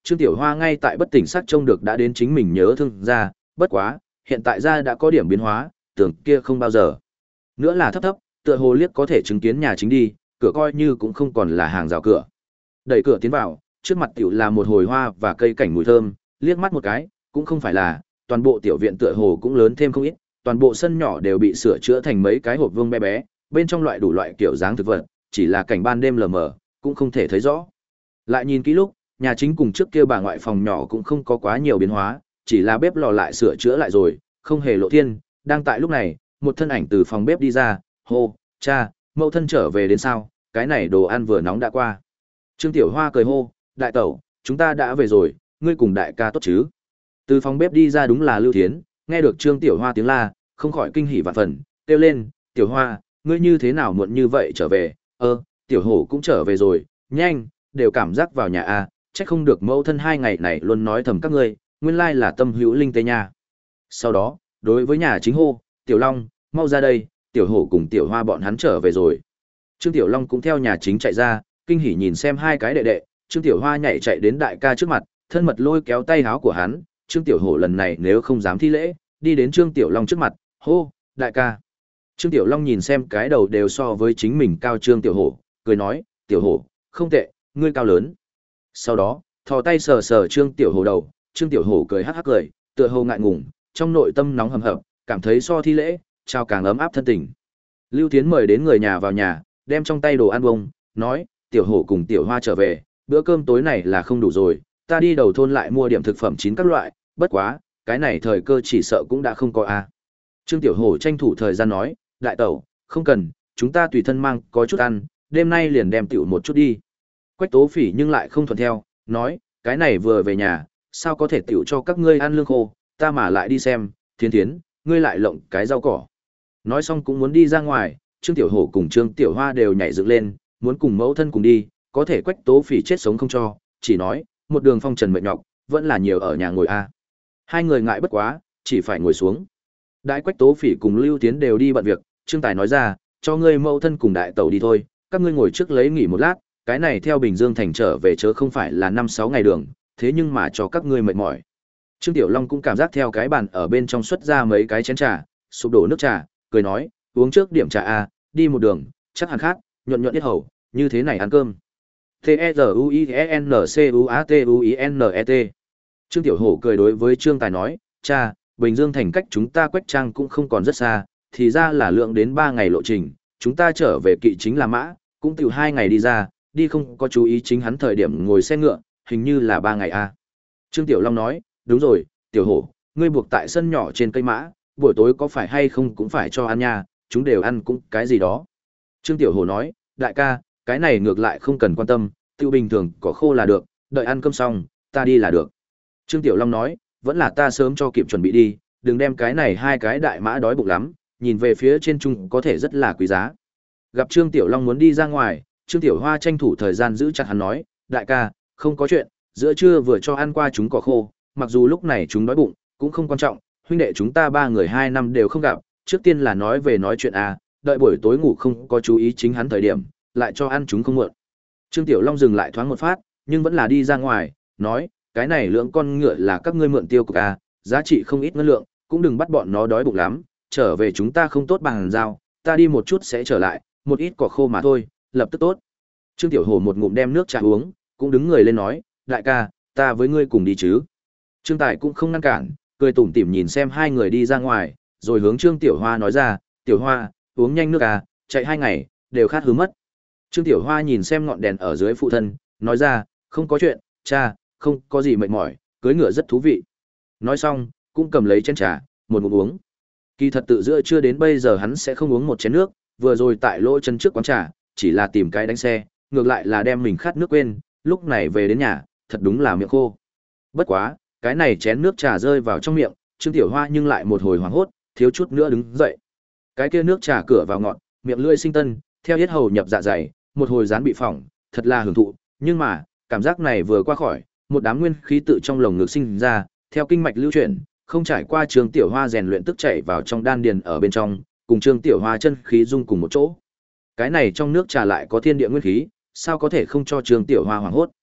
Trương Tiểu Hoa ngay tại bất tỉnh sắc trông được đã đến chính mình nhớ thương ra, bất quá, hiện tại ra đã có điểm biến hóa, tưởng kia không bao giờ. Nữa là thấp thấp, tựa hồ liếc có thể chứng kiến nhà chính đi, cửa coi như cũng không còn là hàng rào cửa. Đẩy cửa tiến vào, trước mặt tiểu là một hồi hoa và cây cảnh mùi thơm, liếc mắt một cái, cũng không phải là, toàn bộ tiểu viện tựa hồ cũng lớn thêm không ít, toàn bộ sân nhỏ đều bị sửa chữa thành mấy cái hộp vuông bé bé, bên trong loại đủ loại kiểu dáng thực vật, chỉ là cảnh ban đêm lờ mờ, cũng không thể thấy rõ. Lại nhìn kỹ lúc, nhà chính cùng trước kia bà ngoại phòng nhỏ cũng không có quá nhiều biến hóa, chỉ là bếp lò lại sửa chữa lại rồi, không hề lộ thiên. Đang tại lúc này, một thân ảnh từ phòng bếp đi ra, hô, cha, mẫu thân trở về đến sao, cái này đồ ăn vừa nóng đã qua. Trương Tiểu Hoa cười hô, đại tẩu, chúng ta đã về rồi, ngươi cùng đại ca tốt chứ. Từ phòng bếp đi ra đúng là Lưu Thiến, nghe được Trương Tiểu Hoa tiếng la, không khỏi kinh hỉ vạn phần, kêu lên, Tiểu Hoa, ngươi như thế nào muộn như vậy trở về, ơ, Tiểu Hổ cũng trở về rồi, nhanh, đều cảm giác vào nhà a, chắc không được mẫu thân hai ngày này luôn nói thầm các ngươi, nguyên lai là tâm hữu linh tê nha. Sau đó, đối với nhà chính hô, Tiểu Long, mau ra đây, Tiểu Hổ cùng Tiểu Hoa bọn hắn trở về rồi. Trương Tiểu Long cũng theo nhà chính chạy ra, kinh hỉ nhìn xem hai cái đệ đệ, Trương Tiểu Hoa nhảy chạy đến đại ca trước mặt, thân mật lôi kéo tay áo của hắn, Trương Tiểu Hổ lần này nếu không dám thi lễ, đi đến Trương Tiểu Long trước mặt, hô, đại ca. Trương Tiểu Long nhìn xem cái đầu đều so với chính mình cao Trương Tiểu Hổ, cười nói, Tiểu Hổ, không tệ, ngươi cao lớn. Sau đó, thò tay sờ sờ Trương Tiểu Hổ đầu, Trương Tiểu Hổ cười hắc hắc cười, tựa hồ ngại ngùng, trong nội tâm nóng hầm hập, cảm thấy so thi lễ, trao càng ấm áp thân tình. Lưu Thiến mời đến người nhà vào nhà, đem trong tay đồ ăn bông, nói, Tiểu Hổ cùng Tiểu Hoa trở về, bữa cơm tối này là không đủ rồi, ta đi đầu thôn lại mua điểm thực phẩm chín các loại, bất quá, cái này thời cơ chỉ sợ cũng đã không có a. Trương Tiểu Hổ tranh thủ thời gian nói, đại tẩu, không cần, chúng ta tùy thân mang có chút ăn, đêm nay liền đem tiểu một chút đi. Quách Tố Phỉ nhưng lại không thuận theo, nói, cái này vừa về nhà, sao có thể tiểu cho các ngươi ăn lương khô, ta mà lại đi xem, Thiến Thiến, ngươi lại lộng cái rau cỏ. Nói xong cũng muốn đi ra ngoài, Trương Tiểu Hổ cùng Trương Tiểu Hoa đều nhảy dựng lên, muốn cùng mẫu thân cùng đi, có thể Quách Tố Phỉ chết sống không cho, chỉ nói, một đường phong trần mệt nhọc, vẫn là nhiều ở nhà ngồi a. Hai người ngại bất quá, chỉ phải ngồi xuống. Đại Quách Tố Phỉ cùng Lưu Tiến đều đi bận việc, Trương Tài nói ra, cho ngươi mẫu thân cùng đại tẩu đi thôi, các ngươi ngồi trước lấy nghỉ một lát, cái này theo Bình Dương thành trở về chớ không phải là năm sáu ngày đường, thế nhưng mà cho các ngươi mệt mỏi. Trương Tiểu Long cũng cảm giác theo cái bàn ở bên trong xuất ra mấy cái chén trà, sụp đổ nước trà, cười nói, uống trước điểm trà a, đi một đường, chắc hẳn khát, nhuận nhuận yết hầu, như thế này ăn cơm. T E Z U I E N C U A T U I N E T. Trương Tiểu Hổ cười đối với Trương Tài nói, cha, Bình Dương thành cách chúng ta Quách Trang cũng không còn rất xa, thì ra là lượng đến ba ngày lộ trình, chúng ta trở về kỵ chính là mã, cũng tiểu hai ngày đi ra, đi không có chú ý chính hắn thời điểm ngồi xe ngựa, hình như là ba ngày a. Trương Tiểu Long nói, đúng rồi, Tiểu Hổ, ngươi buộc tại sân nhỏ trên cây mã, buổi tối có phải hay không cũng phải cho ăn nha, chúng đều ăn cũng cái gì đó. Trương Tiểu Hổ nói, đại ca, cái này ngược lại không cần quan tâm, tiêu bình thường có khô là được, đợi ăn cơm xong, ta đi là được. Trương Tiểu Long nói, vẫn là ta sớm cho kịp chuẩn bị đi, đừng đem cái này hai cái đại mã đói bụng lắm, nhìn về phía trên trung có thể rất là quý giá. Gặp Trương Tiểu Long muốn đi ra ngoài, Trương Tiểu Hoa tranh thủ thời gian giữ chặt hắn nói, đại ca, không có chuyện, giữa trưa vừa cho ăn qua chúng cỏ khô, mặc dù lúc này chúng đói bụng, cũng không quan trọng, huynh đệ chúng ta ba người hai năm đều không gặp, trước tiên là nói về nói chuyện à, đợi buổi tối ngủ không có chú ý chính hắn thời điểm, lại cho ăn chúng không muộn. Trương Tiểu Long dừng lại thoáng một phát, nhưng vẫn là đi ra ngoài, nói, cái này lượng con ngựa là các ngươi mượn tiêu cục à, giá trị không ít ngân lượng, cũng đừng bắt bọn nó đói bụng lắm, trở về chúng ta không tốt bằng giao, ta đi một chút sẽ trở lại, một ít cỏ khô mà thôi, lập tức tốt. Trương Tiểu Hổ một ngụm đem nước trà uống, cũng đứng người lên nói, đại ca, ta với ngươi cùng đi chứ. Trương Tài cũng không ngăn cản, cười tủm tỉm nhìn xem hai người đi ra ngoài, rồi hướng Trương Tiểu Hoa nói ra, Tiểu Hoa, uống nhanh nước à, chạy hai ngày, đều khát hứ mất. Trương Tiểu Hoa nhìn xem ngọn đèn ở dưới phụ thân, nói ra, không có chuyện, cha, không có gì mệt mỏi, cưới ngựa rất thú vị. Nói xong, cũng cầm lấy chén trà, một ngụm uống. Kỳ thật tự giữa chưa đến bây giờ hắn sẽ không uống một chén nước, vừa rồi tại lỗ chân trước quán trà, chỉ là tìm cái đánh xe, ngược lại là đem mình khát nước quên, lúc này về đến nhà, thật đúng là miệng khô. Bất quá, cái này chén nước trà rơi vào trong miệng, Trương Tiểu Hoa nhưng lại một hồi hoảng hốt, thiếu chút nữa đứng dậy. Cái kia nước trà cửa vào ngọt, miệng lưỡi sinh tân, theo yết hầu nhập dạ dày, một hồi rán bị phỏng, thật là hưởng thụ, nhưng mà, cảm giác này vừa qua khỏi, một đám nguyên khí tự trong lồng ngực sinh ra, theo kinh mạch lưu chuyển, không trải qua Trương Tiểu Hoa rèn luyện tức chảy vào trong đan điền ở bên trong, cùng Trương Tiểu Hoa chân khí dung cùng một chỗ. Cái này trong nước trà lại có thiên địa nguyên khí, sao có thể không cho Trương Tiểu Hoa hoảng hốt.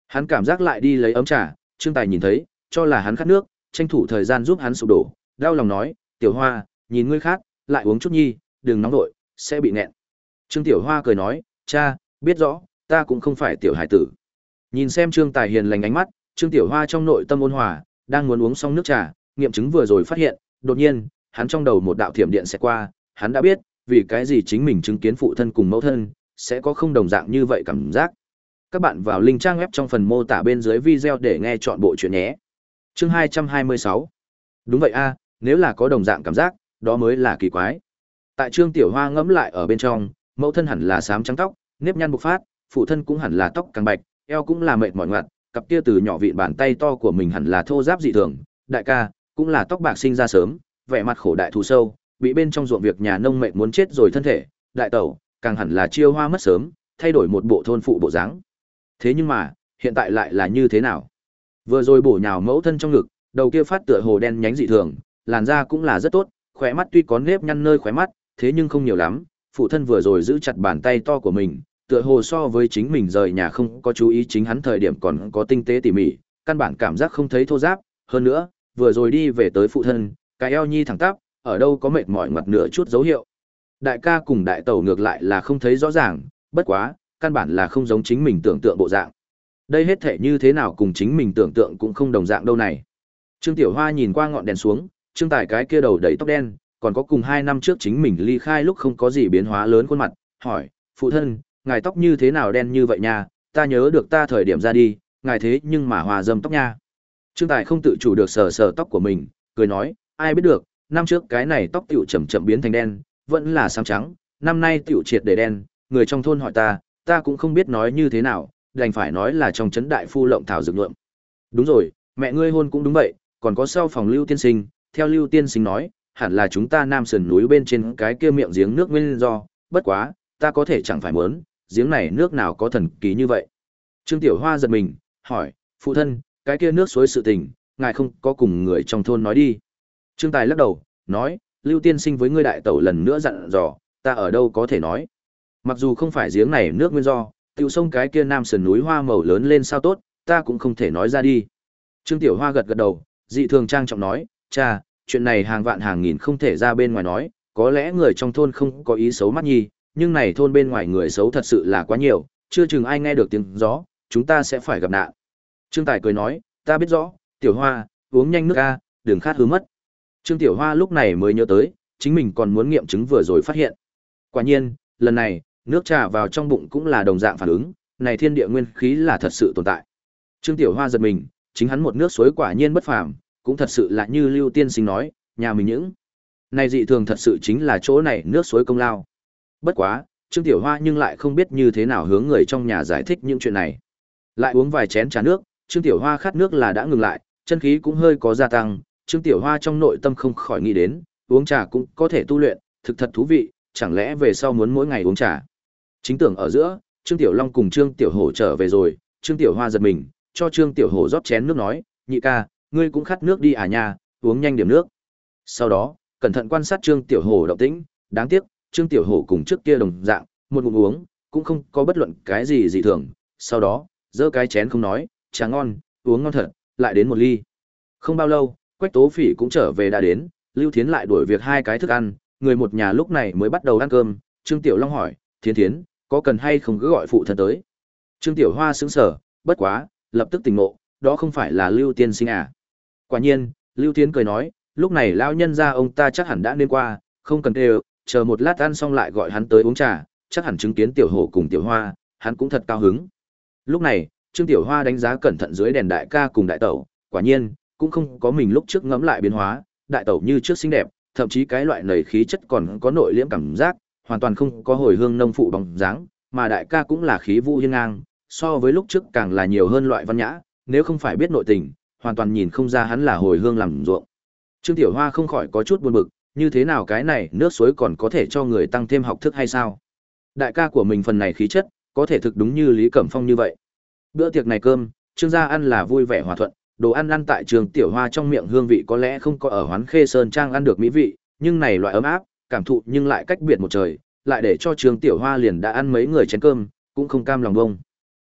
Hắn cảm giác lại đi lấy ấm trà, Trương Tài nhìn thấy, cho là hắn khát nước, tranh thủ thời gian giúp hắn sụp đổ, đau lòng nói, "Tiểu Hoa, nhìn ngươi khát, lại uống chút nhi, đừng nóng vội, sẽ bị nghẹn." Trương Tiểu Hoa cười nói, "Cha, biết rõ, ta cũng không phải tiểu hải tử." Nhìn xem Trương Tài hiền lành ánh mắt, Trương Tiểu Hoa trong nội tâm ôn hòa, đang muốn uống xong nước trà, nghiệm chứng vừa rồi phát hiện, đột nhiên, hắn trong đầu một đạo thiểm điện sẽ qua, hắn đã biết, vì cái gì chính mình chứng kiến phụ thân cùng mẫu thân, sẽ có không đồng dạng như vậy cảm giác. Các bạn vào link trang web trong phần mô tả bên dưới video để nghe chọn bộ chuyện nhé. Chương hai trăm hai mươi sáu. Đúng vậy a, nếu là có đồng dạng cảm giác, đó mới là kỳ quái. Tại Trương Tiểu Hoa ngẫm lại ở bên trong, mẫu thân hẳn là xám trắng tóc, nếp nhăn bộc phát, phụ thân cũng hẳn là tóc càng bạch, eo cũng là mệt mỏi ngoặt, cặp kia từ nhỏ vịn bàn tay to của mình hẳn là thô ráp dị thường, đại ca cũng là tóc bạc sinh ra sớm, vẻ mặt khổ đại thù sâu, bị bên trong ruộng việc nhà nông mệt muốn chết rồi thân thể, đại tẩu càng hẳn là chiêu hoa mất sớm, thay đổi một bộ thôn phụ bộ dáng. Thế nhưng mà, hiện tại lại là như thế nào? Vừa rồi bổ nhào mẫu thân trong ngực, đầu kia phát tựa hồ đen nhánh dị thường, làn da cũng là rất tốt, khóe mắt tuy có nếp nhăn nơi khóe mắt, thế nhưng không nhiều lắm, phụ thân vừa rồi giữ chặt bàn tay to của mình, tựa hồ so với chính mình rời nhà không có chú ý chính hắn thời điểm còn có tinh tế tỉ mỉ, căn bản cảm giác không thấy thô ráp, hơn nữa, vừa rồi đi về tới phụ thân, cái eo nhi thẳng tắp, ở đâu có mệt mỏi ngoặt nửa chút dấu hiệu. Đại ca cùng đại tẩu ngược lại là không thấy rõ ràng, bất quá, căn bản là không giống chính mình tưởng tượng bộ dạng. Đây hết thể như thế nào cùng chính mình tưởng tượng cũng không đồng dạng đâu này. Trương Tiểu Hoa nhìn qua ngọn đèn xuống, Trương Tài cái kia đầu đầy tóc đen, còn có cùng hai năm trước chính mình ly khai lúc không có gì biến hóa lớn khuôn mặt, hỏi, phụ thân, ngài tóc như thế nào đen như vậy nha, ta nhớ được ta thời điểm ra đi, ngài thế nhưng mà hòa dâm tóc nha. Trương Tài không tự chủ được sờ sờ tóc của mình, cười nói, ai biết được, năm trước cái này tóc tiểu chậm chậm biến thành đen, vẫn là xám trắng, năm nay tiểu triệt để đen, người trong thôn hỏi ta, ta cũng không biết nói như thế nào, đành phải nói là trong trấn đại phu lộng thảo dược lượng. Đúng rồi, mẹ ngươi hôn cũng đúng vậy, còn có sau phòng Lưu tiên sinh, theo Lưu tiên sinh nói, hẳn là chúng ta nam sườn núi bên trên cái kia miệng giếng nước nguyên do, bất quá, ta có thể chẳng phải muốn, giếng này nước nào có thần kỳ như vậy. Trương Tiểu Hoa giật mình, hỏi, phụ thân, cái kia nước suối sự tình, ngài không có cùng người trong thôn nói đi. Trương Tài lắc đầu, nói, Lưu tiên sinh với ngươi đại tẩu lần nữa dặn dò, ta ở đâu có thể nói. Mặc dù không phải giếng này nước nguyên do, tiểu sông cái kia nam sườn núi hoa màu lớn lên sao tốt, ta cũng không thể nói ra đi. Trương Tiểu Hoa gật gật đầu, dị thường trang trọng nói, cha, chuyện này hàng vạn hàng nghìn không thể ra bên ngoài nói, có lẽ người trong thôn không có ý xấu mắt nhi, nhưng này thôn bên ngoài người xấu thật sự là quá nhiều, chưa chừng ai nghe được tiếng gió, chúng ta sẽ phải gặp nạn. Trương Tài cười nói, ta biết rõ, Tiểu Hoa, uống nhanh nước a, đừng khát hư mất. Trương Tiểu Hoa lúc này mới nhớ tới, chính mình còn muốn nghiệm chứng vừa rồi phát hiện. Quả nhiên, lần này, nước trà vào trong bụng cũng là đồng dạng phản ứng, này thiên địa nguyên khí là thật sự tồn tại. Trương Tiểu Hoa giật mình, chính hắn một nước suối quả nhiên bất phàm, cũng thật sự là như Lưu tiên sinh nói, nhà mình những này dị thường thật sự chính là chỗ này nước suối công lao. Bất quá, Trương Tiểu Hoa nhưng lại không biết như thế nào hướng người trong nhà giải thích những chuyện này. Lại uống vài chén trà nước, Trương Tiểu Hoa khát nước là đã ngừng lại, chân khí cũng hơi có gia tăng, Trương Tiểu Hoa trong nội tâm không khỏi nghĩ đến, uống trà cũng có thể tu luyện, thực thật thú vị, chẳng lẽ về sau muốn mỗi ngày uống trà. Chính tưởng ở giữa, Trương Tiểu Long cùng Trương Tiểu Hổ trở về rồi, Trương Tiểu Hoa giật mình, cho Trương Tiểu Hổ rót chén nước nói, nhị ca, ngươi cũng khát nước đi à nha, uống nhanh điểm nước. Sau đó, cẩn thận quan sát Trương Tiểu Hổ động tĩnh, đáng tiếc, Trương Tiểu Hổ cùng trước kia đồng dạng, một ngụm uống, cũng không có bất luận cái gì dị thường. Sau đó, giơ cái chén không nói, trà ngon, uống ngon thật, lại đến một ly. Không bao lâu, Quách Tố Phỉ cũng trở về đã đến, Lưu Thiến lại đuổi việc hai cái thức ăn, người một nhà lúc này mới bắt đầu ăn cơm. Trương Tiểu Long hỏi, Thiến Thiến, có cần hay không cứ gọi phụ thân tới? Trương Tiểu Hoa sững sờ, bất quá, lập tức tỉnh ngộ, đó không phải là Lưu tiên sinh à? Quả nhiên, Lưu Thiến cười nói, lúc này lão nhân gia ông ta chắc hẳn đã nên qua, không cần đều, chờ một lát ăn xong lại gọi hắn tới uống trà, chắc hẳn chứng kiến Tiểu Hổ cùng Tiểu Hoa, hắn cũng thật cao hứng. Lúc này, Trương Tiểu Hoa đánh giá cẩn thận dưới đèn đại ca cùng đại tẩu, quả nhiên, cũng không có mình lúc trước ngẫm lại biến hóa, đại tẩu như trước xinh đẹp, thậm chí cái loại nảy khí chất còn có nội liễm cảm giác, hoàn toàn không có hồi hương nông phụ bóng dáng, mà đại ca cũng là khí vũ hiên ngang, so với lúc trước càng là nhiều hơn loại văn nhã, nếu không phải biết nội tình, hoàn toàn nhìn không ra hắn là hồi hương làm ruộng. Trương Tiểu Hoa không khỏi có chút buồn bực, như thế nào cái này nước suối còn có thể cho người tăng thêm học thức hay sao? Đại ca của mình phần này khí chất, có thể thực đúng như Lý Cẩm Phong như vậy. Bữa tiệc này cơm, Trương gia ăn là vui vẻ hòa thuận, đồ ăn ăn tại Trương Tiểu Hoa trong miệng hương vị có lẽ không có ở Hoán Khê Sơn Trang ăn được mỹ vị, nhưng này loại ấm áp, cảm thụ nhưng lại cách biệt một trời, lại để cho Trương Tiểu Hoa liền đã ăn mấy người chén cơm, cũng không cam lòng bông.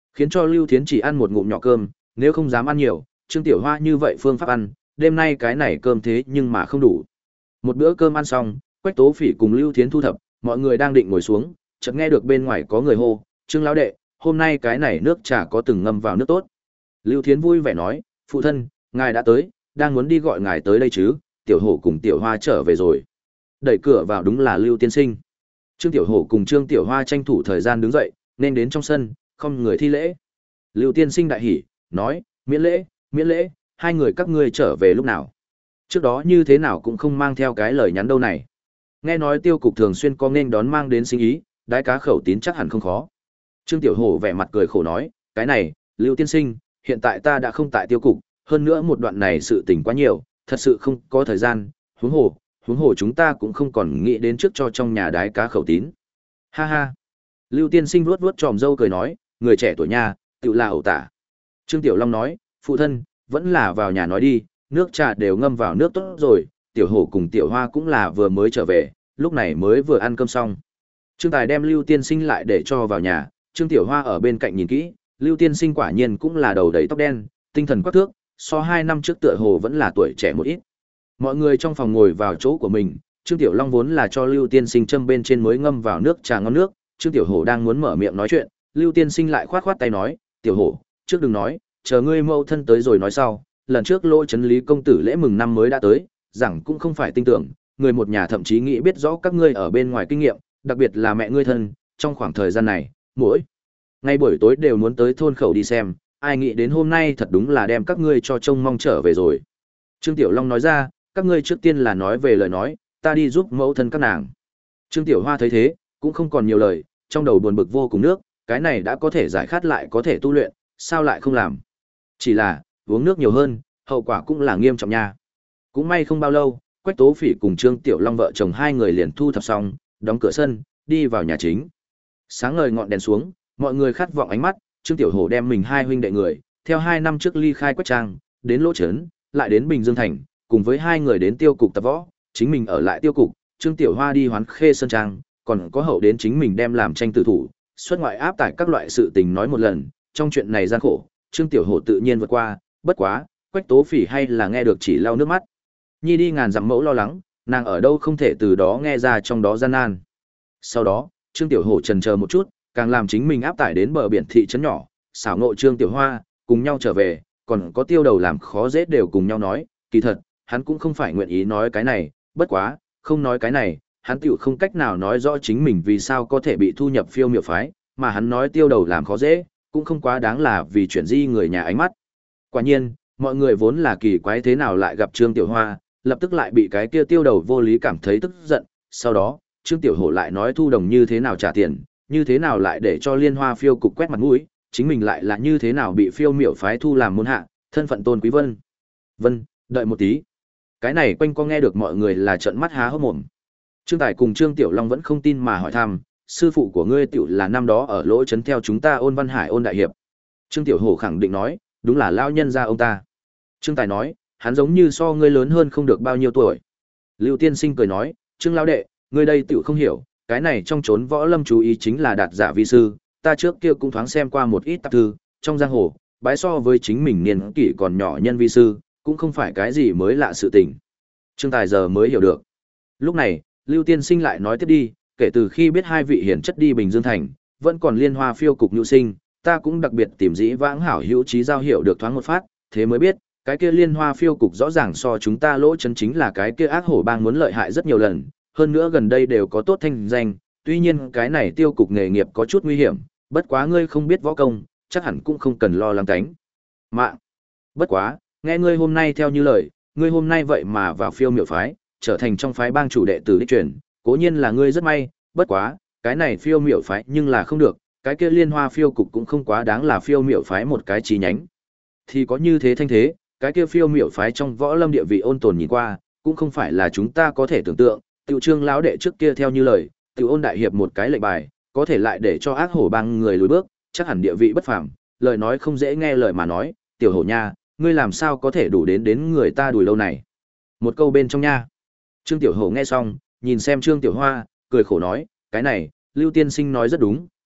Khiến cho Lưu Thiến chỉ ăn một ngụm nhỏ cơm, nếu không dám ăn nhiều, Trương Tiểu Hoa như vậy phương pháp ăn, đêm nay cái này cơm thế nhưng mà không đủ. Một bữa cơm ăn xong, Quách Tố Phỉ cùng Lưu Thiến thu thập, mọi người đang định ngồi xuống, chợt nghe được bên ngoài có người hô, "Trương lão đệ, hôm nay cái này nước trà có từng ngâm vào nước tốt." Lưu Thiến vui vẻ nói, "Phụ thân, ngài đã tới, đang muốn đi gọi ngài tới đây chứ, Tiểu Hổ cùng Tiểu Hoa trở về rồi." Đẩy cửa vào đúng là Lưu tiên sinh. Trương Tiểu Hổ cùng Trương Tiểu Hoa tranh thủ thời gian đứng dậy, nên đến trong sân, không người thi lễ. Lưu tiên sinh đại hỉ, nói, "Miễn lễ, miễn lễ, hai người các ngươi trở về lúc nào? Trước đó như thế nào cũng không mang theo cái lời nhắn đâu này." Nghe nói Tiêu cục thường xuyên có nên đón mang đến sinh ý, đái cá khẩu tín chắc hẳn không khó. Trương Tiểu Hổ vẻ mặt cười khổ nói, "Cái này, Lưu tiên sinh, hiện tại ta đã không tại Tiêu cục, hơn nữa một đoạn này sự tình quá nhiều, thật sự không có thời gian, huống hồ, huống hồ chúng ta cũng không còn nghĩ đến trước cho trong nhà đái cá khẩu tín." Ha ha. Lưu tiên sinh vuốt vuốt tròm râu cười nói, "Người trẻ tuổi nha, tự là ẩu tả." Trương Tiểu Long nói, "Phụ thân, vẫn là vào nhà nói đi, nước trà đều ngâm vào nước tốt rồi." Tiểu Hổ cùng Tiểu Hoa cũng là vừa mới trở về, lúc này mới vừa ăn cơm xong. Trương Tài đem Lưu tiên sinh lại để cho vào nhà, Trương Tiểu Hoa ở bên cạnh nhìn kỹ, Lưu tiên sinh quả nhiên cũng là đầu đầy tóc đen, tinh thần quắc thước, so hai năm trước tựa hồ vẫn là tuổi trẻ một ít. Mọi người trong phòng ngồi vào chỗ của mình, Trương Tiểu Long vốn là cho Lưu tiên sinh châm bên trên mới ngâm vào nước trà ngon nước, Trương Tiểu Hổ đang muốn mở miệng nói chuyện, Lưu tiên sinh lại khoát khoát tay nói, "Tiểu Hổ, trước đừng nói, chờ ngươi mâu thân tới rồi nói sau, lần trước Lỗ Trấn Lý công tử lễ mừng năm mới đã tới, rằng cũng không phải tin tưởng, người một nhà thậm chí nghĩ biết rõ các ngươi ở bên ngoài kinh nghiệm, đặc biệt là mẹ ngươi thân, trong khoảng thời gian này, mỗi ngày buổi tối đều muốn tới thôn khẩu đi xem, ai nghĩ đến hôm nay thật đúng là đem các ngươi cho trông mong trở về rồi." Trương Tiểu Long nói ra, "Các ngươi trước tiên là nói về lời nói, ta đi giúp mẫu thân các nàng." Trương Tiểu Hoa thấy thế, cũng không còn nhiều lời, trong đầu buồn bực vô cùng nước, cái này đã có thể giải khát lại có thể tu luyện, sao lại không làm? Chỉ là, uống nước nhiều hơn, hậu quả cũng là nghiêm trọng nha. Cũng may không bao lâu, Quách Tố Phỉ cùng Trương Tiểu Long vợ chồng hai người liền thu thập xong, đóng cửa sân, đi vào nhà chính. Sáng ngời ngọn đèn xuống, mọi người khát vọng ánh mắt, Trương Tiểu Hổ đem mình hai huynh đệ người, theo hai năm trước ly khai Quách Trang, đến Lỗ Trấn, lại đến Bình Dương Thành, cùng với hai người đến Tiêu cục tập võ, chính mình ở lại Tiêu cục, Trương Tiểu Hoa đi Hoán Khê Sơn Trang, còn có hậu đến chính mình đem làm tranh tử thủ, xuất ngoại áp tải các loại sự tình nói một lần, trong chuyện này gian khổ, Trương Tiểu Hổ tự nhiên vượt qua, bất quá, Quách Tố Phỉ hay là nghe được chỉ lau nước mắt. Nhi đi ngàn dặm mẫu lo lắng, nàng ở đâu không thể từ đó nghe ra trong đó gian nan. Sau đó, Trương Tiểu Hổ chần chờ một chút, càng làm chính mình áp tải đến bờ biển thị trấn nhỏ, xảo ngộ Trương Tiểu Hoa, cùng nhau trở về, còn có Tiêu Đầu làm khó dễ đều cùng nhau nói, kỳ thật, hắn cũng không phải nguyện ý nói cái này, bất quá, không nói cái này, hắn tiểu không cách nào nói rõ chính mình vì sao có thể bị thu nhập Phiêu Miểu phái, mà hắn nói Tiêu Đầu làm khó dễ, cũng không quá đáng là vì chuyện di người nhà ánh mắt. Quả nhiên, mọi người vốn là kỳ quái thế nào lại gặp Trương Tiểu Hoa, lập tức lại bị cái kia Tiêu Đầu vô lý cảm thấy tức giận, sau đó, Trương Tiểu Hổ lại nói Thu Đồng như thế nào trả tiền, như thế nào lại để cho Liên Hoa Phiêu cục quét mặt mũi, chính mình lại là như thế nào bị Phiêu Miểu phái thu làm môn hạ, thân phận Tôn Quý Vân. Vân, đợi một tí. Cái này quanh co nghe được mọi người là trợn mắt há hốc mồm. Trương Tài cùng Trương Tiểu Long vẫn không tin mà hỏi thăm, sư phụ của ngươi tiểu là năm đó ở Lỗ Trấn theo chúng ta Ôn Văn Hải Ôn đại hiệp. Trương Tiểu Hổ khẳng định nói, đúng là lão nhân gia ông ta. Trương Tài nói, hắn giống như so ngươi lớn hơn không được bao nhiêu tuổi. Lưu Tiên Sinh cười nói, Trương lão đệ, ngươi đây tiểu không hiểu, cái này trong chốn võ lâm chú ý chính là đạt giả vi sư, ta trước kia cũng thoáng xem qua một ít tạp thư, trong giang hồ, bái so với chính mình niên kỷ còn nhỏ nhân vi sư, cũng không phải cái gì mới lạ sự tình. Trương Tài giờ mới hiểu được. Lúc này, Lưu Tiên Sinh lại nói tiếp đi, kể từ khi biết hai vị hiển chất đi Bình Dương Thành, vẫn còn Liên Hoa Phiêu cục nhu sinh, ta cũng đặc biệt tìm dĩ vãng hảo hữu trí giao hiểu được thoáng một phát, thế mới biết, cái kia Liên Hoa Phiêu cục rõ ràng so chúng ta Lỗ Trấn chính là cái kia ác hổ bang muốn lợi hại rất nhiều lần, hơn nữa gần đây đều có tốt thanh danh, tuy nhiên cái này tiêu cục nghề nghiệp có chút nguy hiểm, bất quá ngươi không biết võ công, chắc hẳn cũng không cần lo lắng cánh mạng. Bất quá, nghe ngươi hôm nay theo như lời, ngươi hôm nay vậy mà vào Phiêu Miểu phái, trở thành trong phái bang chủ đệ tử đích truyền, cố nhiên là ngươi rất may, bất quá, cái này Phiêu Miểu phái nhưng là không được, cái kia Liên Hoa Phiêu cục cũng không quá đáng là Phiêu Miểu phái một cái chi nhánh. Thì có như thế thanh thế, cái kia Phiêu Miểu phái trong võ lâm địa vị ôn tồn nhìn qua, cũng không phải là chúng ta có thể tưởng tượng, Tiểu Trương lão đệ trước kia theo như lời, Tiểu Ôn đại hiệp một cái lệnh bài, có thể lại để cho ác hổ bang người lùi bước, chắc hẳn địa vị bất phàm, lời nói không dễ nghe lời mà nói, tiểu hổ nha, ngươi làm sao có thể đủ đến đến người ta đùi lâu này. Một câu bên trong nha. Trương Tiểu Hổ nghe xong, nhìn xem Trương Tiểu Hoa, cười khổ nói, cái này, Lưu Tiên Sinh nói rất đúng,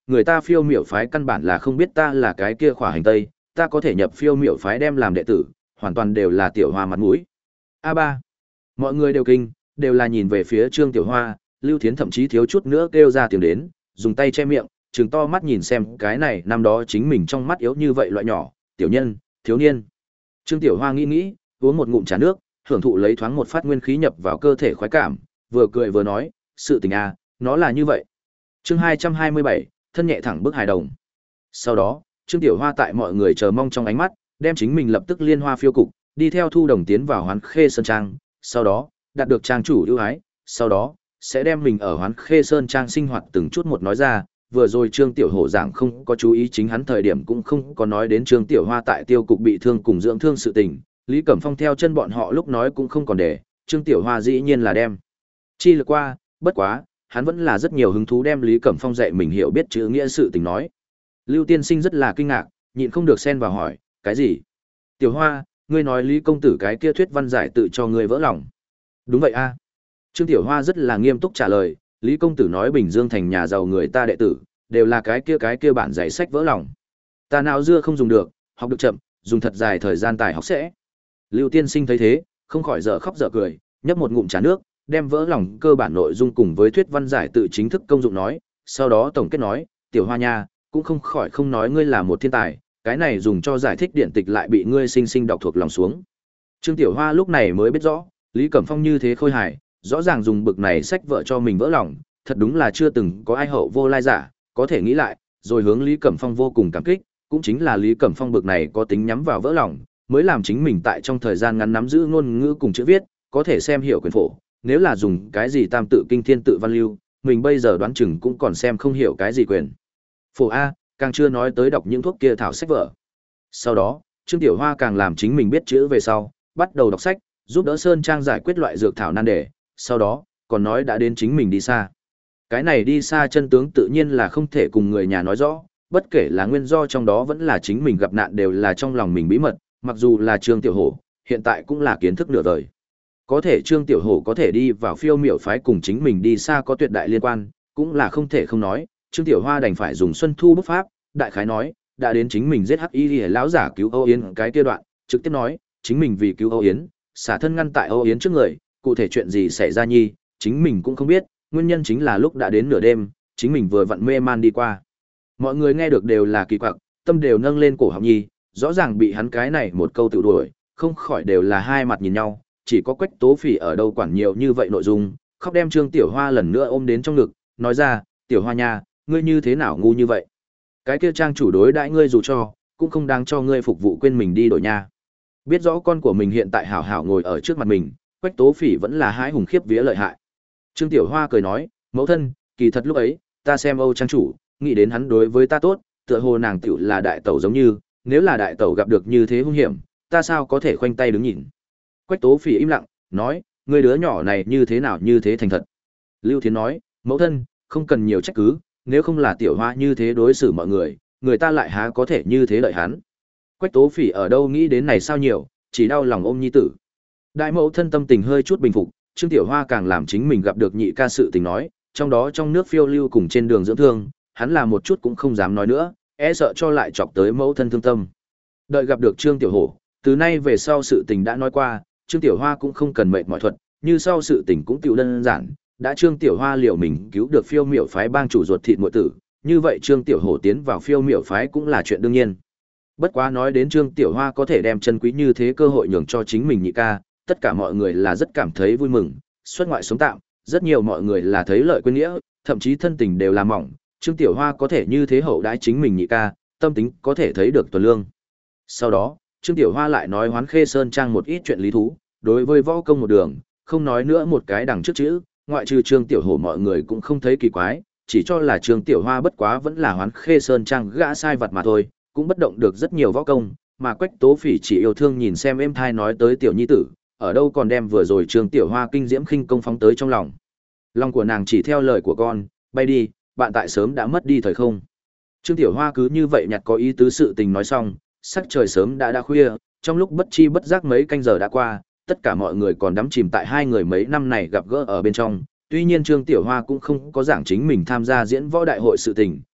người ta phiêu miểu phái căn bản là không biết ta là cái kia khỏa hành tây, ta có thể nhập phiêu miểu phái đem làm đệ tử, hoàn toàn đều là Tiểu Hoa mặt mũi. A ba. Mọi người đều kinh, đều là nhìn về phía Trương Tiểu Hoa, Lưu Thiến thậm chí thiếu chút nữa kêu ra tiếng đến, dùng tay che miệng, trừng to mắt nhìn xem cái này năm đó chính mình trong mắt yếu như vậy loại nhỏ, tiểu nhân, thiếu niên. Trương Tiểu Hoa nghĩ nghĩ, uống một ngụm trà nước, hưởng thụ lấy thoáng một phát nguyên khí nhập vào cơ thể khoái cảm, vừa cười vừa nói, sự tình a, nó là như vậy. Chương hai trăm hai mươi bảy, thân nhẹ thẳng bức hài đồng. Sau đó, Trương Tiểu Hoa tại mọi người chờ mong trong ánh mắt, đem chính mình lập tức liên hoa phiêu cục, đi theo Thu Đồng tiến vào Hoán Khê Sơn Trang, sau đó, đạt được trang chủ ưu ái, sau đó, sẽ đem mình ở Hoán Khê Sơn Trang sinh hoạt từng chút một nói ra, vừa rồi Trương Tiểu Hổ giảng không có chú ý chính hắn thời điểm cũng không có nói đến Trương Tiểu Hoa tại tiêu cục bị thương cùng dưỡng thương sự tình, Lý Cẩm Phong theo chân bọn họ lúc nói cũng không còn để, Trương Tiểu Hoa dĩ nhiên là đem chi lược qua, bất quá, hắn vẫn là rất nhiều hứng thú đem Lý Cẩm Phong dạy mình hiểu biết chữ nghĩa sự tình nói. Lưu Tiên Sinh rất là kinh ngạc, nhịn không được xen vào hỏi, cái gì? Tiểu Hoa, ngươi nói Lý công tử cái kia thuyết văn giải tự cho ngươi vỡ lòng. Đúng vậy a. Trương Tiểu Hoa rất là nghiêm túc trả lời, Lý công tử nói Bình Dương thành nhà giàu người ta đệ tử, đều là cái kia cái kia bản dạy sách vỡ lòng. Ta nào dưa không dùng được, học được chậm, dùng thật dài thời gian tài học sẽ. Lưu Tiên Sinh thấy thế, không khỏi dở khóc dở cười, nhấp một ngụm trà nước, đem vỡ lòng cơ bản nội dung cùng với thuyết văn giải tự chính thức công dụng nói, sau đó tổng kết nói, Tiểu Hoa nha, cũng không khỏi không nói ngươi là một thiên tài, cái này dùng cho giải thích điện tịch lại bị ngươi sinh sinh đọc thuộc lòng xuống. Trương Tiểu Hoa lúc này mới biết rõ, Lý Cẩm Phong như thế khôi hài, rõ ràng dùng bực này sách vợ cho mình vỡ lòng, thật đúng là chưa từng có ai hậu vô lai giả, có thể nghĩ lại, rồi hướng Lý Cẩm Phong vô cùng cảm kích, cũng chính là Lý Cẩm Phong bực này có tính nhắm vào vỡ lòng, mới làm chính mình tại trong thời gian ngắn nắm giữ ngôn ngữ cùng chữ viết, có thể xem hiểu quyền phổ, nếu là dùng cái gì tam tự kinh thiên tự văn lưu, mình bây giờ đoán chừng cũng còn xem không hiểu cái gì quyền phổ a, càng chưa nói tới đọc những thuốc kia thảo sách vở. Sau đó, Trương Tiểu Hoa càng làm chính mình biết chữ về sau, bắt đầu đọc sách, giúp đỡ Sơn Trang giải quyết loại dược thảo nan đề, sau đó, còn nói đã đến chính mình đi xa. Cái này đi xa chân tướng tự nhiên là không thể cùng người nhà nói rõ, bất kể là nguyên do trong đó vẫn là chính mình gặp nạn đều là trong lòng mình bí mật, mặc dù là Trương Tiểu Hổ, hiện tại cũng là kiến thức nửa đời. Có thể Trương Tiểu Hổ có thể đi vào phiêu miểu phái cùng chính mình đi xa có tuyệt đại liên quan, cũng là không thể không nói, Trương Tiểu Hoa đành phải dùng Xuân Thu bút pháp, đại khái nói, đã đến chính mình giết Hắc Y Liễu lão giả cứu Âu Yến cái kia đoạn, trực tiếp nói, chính mình vì cứu Âu Yến, xả thân ngăn tại Âu Yến trước người, cụ thể chuyện gì xảy ra nhi, chính mình cũng không biết, nguyên nhân chính là lúc đã đến nửa đêm, chính mình vừa vặn mê man đi qua. Mọi người nghe được đều là kỳ quặc, tâm đều nâng lên cổ họng nhi, rõ ràng bị hắn cái này một câu tự đuổi, không khỏi đều là hai mặt nhìn nhau, chỉ có Quách Tố Phỉ ở đâu quản nhiều như vậy nội dung, khóc đem Trương Tiểu Hoa lần nữa ôm đến trong ngực, nói ra, Tiểu Hoa nha, ngươi như thế nào ngu như vậy? Cái kia trang chủ đối đãi ngươi dù cho, cũng không đáng cho ngươi phục vụ quên mình đi đổi nha. Biết rõ con của mình hiện tại hảo hảo ngồi ở trước mặt mình, Quách Tố Phỉ vẫn là hái hùng khiếp vía lợi hại. Trương Tiểu Hoa cười nói, mẫu thân, kỳ thật lúc ấy, ta xem Âu trang chủ, nghĩ đến hắn đối với ta tốt, tựa hồ nàng tiểu là đại tẩu giống như, nếu là đại tẩu gặp được như thế hung hiểm, ta sao có thể khoanh tay đứng nhìn. Quách Tố Phỉ im lặng, nói, người đứa nhỏ này như thế nào như thế thành thật. Lưu Thiến nói, mẫu thân, không cần nhiều trách cứ, nếu không là Tiểu Hoa như thế đối xử mọi người, người ta lại há có thể như thế lợi hắn. Quách Tố Phỉ ở đâu nghĩ đến này sao nhiều, chỉ đau lòng ôm nhi tử. Đại mẫu thân tâm tình hơi chút bình phục, Trương Tiểu Hoa càng làm chính mình gặp được nhị ca sự tình nói, trong đó trong nước phiêu lưu cùng trên đường dưỡng thương, hắn là một chút cũng không dám nói nữa, e sợ cho lại chọc tới mẫu thân thương tâm. Đợi gặp được Trương Tiểu Hổ, từ nay về sau sự tình đã nói qua, Trương Tiểu Hoa cũng không cần mệt mỏi thuật, như sau sự tình cũng tiểu đơn giản, đã Trương Tiểu Hoa liệu mình cứu được phiêu miểu phái bang chủ ruột thịt muội tử, như vậy Trương Tiểu Hổ tiến vào phiêu miểu phái cũng là chuyện đương nhiên. Bất quá nói đến Trương Tiểu Hoa có thể đem chân quý như thế cơ hội nhường cho chính mình nhị ca, tất cả mọi người là rất cảm thấy vui mừng, xuất ngoại sống tạm, rất nhiều mọi người là thấy lợi quên nghĩa, thậm chí thân tình đều là mỏng, Trương Tiểu Hoa có thể như thế hậu đãi chính mình nhị ca, tâm tính có thể thấy được tuần lương. Sau đó, Trương Tiểu Hoa lại nói Hoán Khê Sơn Trang một ít chuyện lý thú, đối với võ công một đường, không nói nữa một cái đằng trước chữ, ngoại trừ Trương Tiểu Hổ mọi người cũng không thấy kỳ quái, chỉ cho là Trương Tiểu Hoa bất quá vẫn là Hoán Khê Sơn Trang gã sai vật mà thôi, cũng bất động được rất nhiều võ công, mà Quách Tố Phỉ chỉ yêu thương nhìn xem êm thai nói tới tiểu nhi tử, ở đâu còn đem vừa rồi Trương Tiểu Hoa kinh diễm khinh công phóng tới trong lòng. Lòng của nàng chỉ theo lời của con, bay đi, bạn tại sớm đã mất đi thời không. Trương Tiểu Hoa cứ như vậy nhặt có ý tứ sự tình nói xong, sắc trời sớm đã đã khuya, trong lúc bất chi bất giác mấy canh giờ đã qua, tất cả mọi người còn đắm chìm tại hai người mấy năm này gặp gỡ ở bên trong. Tuy nhiên Trương Tiểu Hoa cũng không có giảng chính mình tham gia diễn võ đại hội sự tình,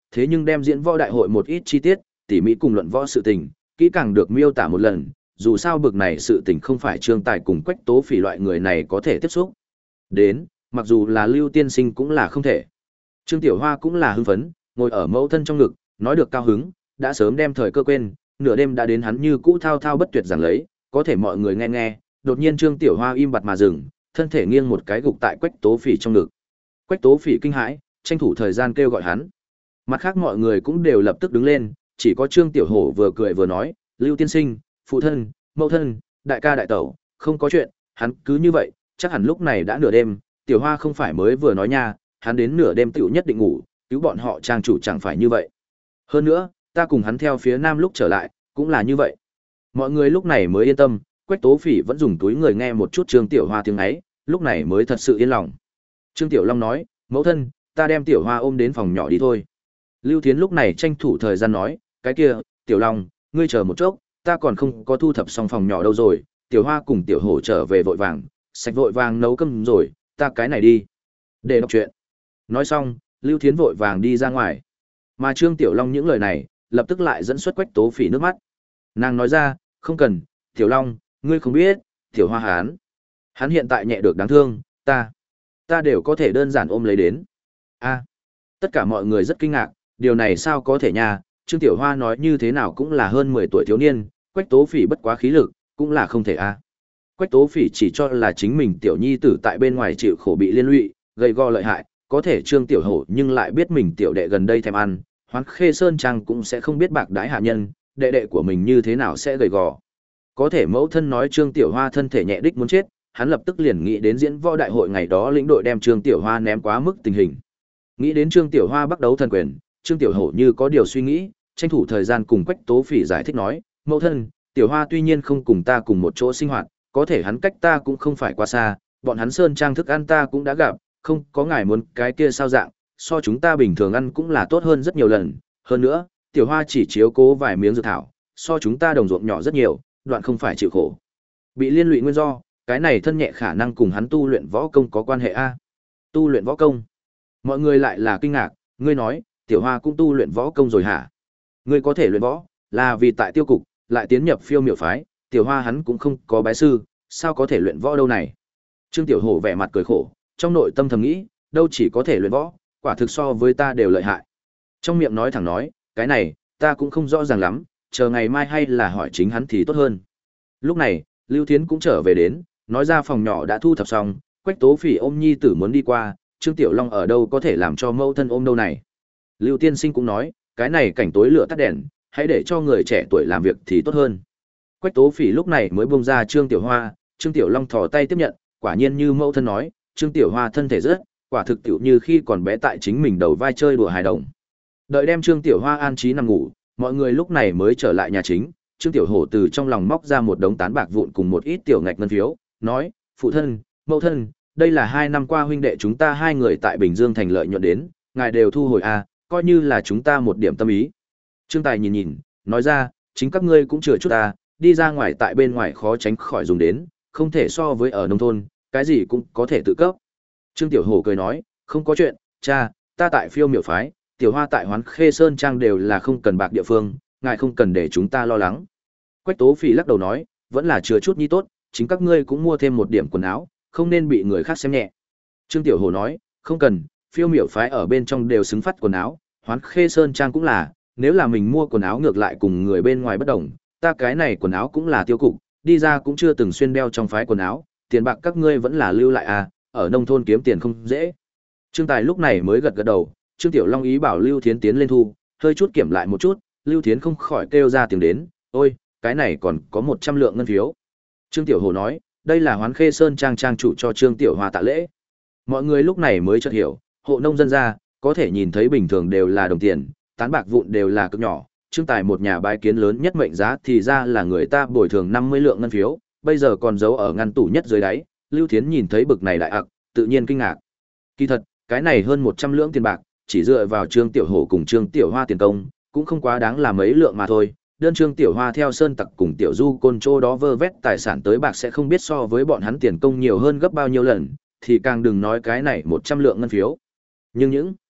thế nhưng đem diễn võ đại hội một ít chi tiết, tỉ mỉ cùng luận võ sự tình, kỹ càng được miêu tả một lần, dù sao bực này sự tình không phải Trương Tài cùng Quách Tố Phỉ loại người này có thể tiếp xúc. Đến, mặc dù là Lưu Tiên Sinh cũng là không thể. Trương Tiểu Hoa cũng là hưng phấn, ngồi ở mẫu thân trong ngực, nói được cao hứng, đã sớm đem thời cơ quên, nửa đêm đã đến hắn như cũ thao thao bất tuyệt giảng lấy, có thể mọi người nghe nghe, đột nhiên Trương Tiểu Hoa im bặt mà dừng, thân thể nghiêng một cái gục tại Quách Tố Phỉ trong ngực. Quách Tố Phỉ kinh hãi, tranh thủ thời gian kêu gọi hắn. Mặt khác mọi người cũng đều lập tức đứng lên, chỉ có Trương Tiểu Hổ vừa cười vừa nói, Lưu Tiên Sinh, phụ thân, mẫu thân, đại ca đại tẩu, không có chuyện, hắn cứ như vậy, chắc hẳn lúc này đã nửa đêm, Tiểu Hoa không phải mới vừa nói nha, hắn đến nửa đêm tiểu nhất định ngủ, cứu bọn họ trang chủ chẳng phải như vậy. Hơn nữa, ta cùng hắn theo phía nam lúc trở lại, cũng là như vậy. Mọi người lúc này mới yên tâm, Quách Tố Phỉ vẫn dùng túi người nghe một chút Trương Tiểu Hoa tiếng ấy, lúc này mới thật sự yên lòng. Trương Tiểu Long nói, mẫu thân, ta đem Tiểu Hoa ôm đến phòng nhỏ đi thôi. Lưu Thiến lúc này tranh thủ thời gian nói, cái kia, Tiểu Long, ngươi chờ một chốc, ta còn không có thu thập xong phòng nhỏ đâu rồi, Tiểu Hoa cùng Tiểu Hổ trở về vội vàng, sạch vội vàng nấu cơm rồi, ta cái này đi. Để đọc chuyện. Nói xong, Lưu Thiến vội vàng đi ra ngoài. Mà Trương Tiểu Long những lời này, lập tức lại dẫn xuất Quách Tố Phỉ nước mắt. Nàng nói ra, không cần, Tiểu Long, ngươi không biết, Tiểu Hoa hắn. Hắn hiện tại nhẹ được đáng thương, ta, ta đều có thể đơn giản ôm lấy đến. A, tất cả mọi người rất kinh ngạc, điều này sao có thể nha, Trương Tiểu Hoa nói như thế nào cũng là hơn mười tuổi thiếu niên, Quách Tố Phỉ bất quá khí lực, cũng là không thể a. Quách Tố Phỉ chỉ cho là chính mình tiểu nhi tử tại bên ngoài chịu khổ bị liên lụy, gây go lợi hại, có thể Trương Tiểu Hổ nhưng lại biết mình tiểu đệ gần đây thèm ăn, Hoán Khê Sơn Trang cũng sẽ không biết bạc đãi hạ nhân, đệ đệ của mình như thế nào sẽ gầy gò. Có thể mẫu thân nói Trương Tiểu Hoa thân thể nhẹ đích muốn chết, hắn lập tức liền nghĩ đến diễn võ đại hội ngày đó lĩnh đội đem Trương Tiểu Hoa ném quá mức tình hình. Nghĩ đến Trương Tiểu Hoa bắt đấu thần quyền, Trương Tiểu Hổ như có điều suy nghĩ, tranh thủ thời gian cùng Quách Tố Phỉ giải thích nói, mẫu thân, Tiểu Hoa tuy nhiên không cùng ta cùng một chỗ sinh hoạt, có thể hắn cách ta cũng không phải quá xa, bọn hắn Sơn Trang thức ăn ta cũng đã gặp, không có ngài muốn cái kia sao dạng, so chúng ta bình thường ăn cũng là tốt hơn rất nhiều lần, hơn nữa, Tiểu Hoa chỉ chiếu cố vài miếng dược thảo, so chúng ta đồng ruộng nhỏ rất nhiều, đoạn không phải chịu khổ. Bị liên lụy nguyên do, cái này thân nhẹ khả năng cùng hắn tu luyện võ công có quan hệ a. Tu luyện võ công? Mọi người lại là kinh ngạc, ngươi nói, Tiểu Hoa cũng tu luyện võ công rồi hả? Ngươi có thể luyện võ, là vì tại tiêu cục, lại tiến nhập phiêu miểu phái, Tiểu Hoa hắn cũng không có bái sư, sao có thể luyện võ đâu này? Trương Tiểu Hổ vẻ mặt cười khổ, trong nội tâm thầm nghĩ, đâu chỉ có thể luyện võ, quả thực so với ta đều lợi hại. Trong miệng nói thẳng nói, cái này, ta cũng không rõ ràng lắm, chờ ngày mai hay là hỏi chính hắn thì tốt hơn. Lúc này, Lưu Thiến cũng trở về đến, nói ra phòng nhỏ đã thu thập xong, Quách Tố Phỉ ôm nhi tử muốn đi qua, Trương Tiểu Long ở đâu có thể làm cho mẫu thân ôm đâu này. Lưu Tiên Sinh cũng nói, cái này cảnh tối lửa tắt đèn, hãy để cho người trẻ tuổi làm việc thì tốt hơn. Quách Tố Phỉ lúc này mới buông ra Trương Tiểu Hoa, Trương Tiểu Long thò tay tiếp nhận, quả nhiên như mẫu thân nói, Trương Tiểu Hoa thân thể rất, quả thực tiểu như khi còn bé tại chính mình đầu vai chơi đùa hài đồng. Đợi đem Trương Tiểu Hoa an trí nằm ngủ, mọi người lúc này mới trở lại nhà chính, Trương Tiểu Hổ từ trong lòng móc ra một đống tán bạc vụn cùng một ít tiểu ngạch ngân phiếu, nói, phụ thân, mẫu thân, đây là hai năm qua huynh đệ chúng ta hai người tại Bình Dương thành lợi nhuận đến, ngài đều thu hồi à, coi như là chúng ta một điểm tâm ý. Trương Tài nhìn nhìn, nói ra, chính các ngươi cũng chừa chút à, đi ra ngoài tại bên ngoài khó tránh khỏi dùng đến, không thể so với ở nông thôn, cái gì cũng có thể tự cấp. Trương Tiểu Hổ cười nói, không có chuyện, cha, ta tại phiêu miểu phái, Tiểu Hoa tại Hoán Khê Sơn Trang đều là không cần bạc địa phương, ngài không cần để chúng ta lo lắng. Quách Tố Phỉ lắc đầu nói, vẫn là chừa chút nhi tốt, chính các ngươi cũng mua thêm một điểm quần áo, không nên bị người khác xem nhẹ. Trương Tiểu Hổ nói, không cần, phiêu miểu phái ở bên trong đều xứng phát quần áo, Hoán Khê Sơn Trang cũng là, nếu là mình mua quần áo ngược lại cùng người bên ngoài bất đồng, ta cái này quần áo cũng là tiêu cục, đi ra cũng chưa từng xuyên đeo trong phái quần áo, tiền bạc các ngươi vẫn là lưu lại à, ở nông thôn kiếm tiền không dễ. Trương Tài lúc này mới gật gật đầu, Trương Tiểu Long ý bảo Lưu Thiến tiến lên thu, hơi chút kiểm lại một chút, Lưu Thiến không khỏi kêu ra tiếng đến, ôi, cái này còn có một trăm lượng ngân phiếu. Trương Tiểu Hồ nói, đây là Hoán Khê Sơn Trang trang chủ cho Trương Tiểu Hoa tạ lễ. Mọi người lúc này mới chợt hiểu, hộ nông dân ra, có thể nhìn thấy bình thường đều là đồng tiền, tán bạc vụn đều là cực nhỏ, Trương Tài một nhà bái kiến lớn nhất mệnh giá thì ra là người ta bồi thường năm mươi lượng ngân phiếu, bây giờ còn giấu ở ngăn tủ nhất dưới đáy, Lưu Thiến nhìn thấy bực này đại ặc, tự nhiên kinh ngạc. Kỳ thật, cái này hơn một trăm lượng tiền bạc, chỉ dựa vào Trương Tiểu Hổ cùng Trương Tiểu Hoa tiền công, cũng không quá đáng là mấy lượng mà thôi. Đơn Trương Tiểu Hoa theo Sơn Tặc cùng Tiểu Du Côn Trô đó vơ vét tài sản tới bạc sẽ không biết so với bọn hắn tiền công nhiều hơn gấp bao nhiêu lần, thì càng đừng nói cái này một trăm lượng ngân phiếu. Nhưng những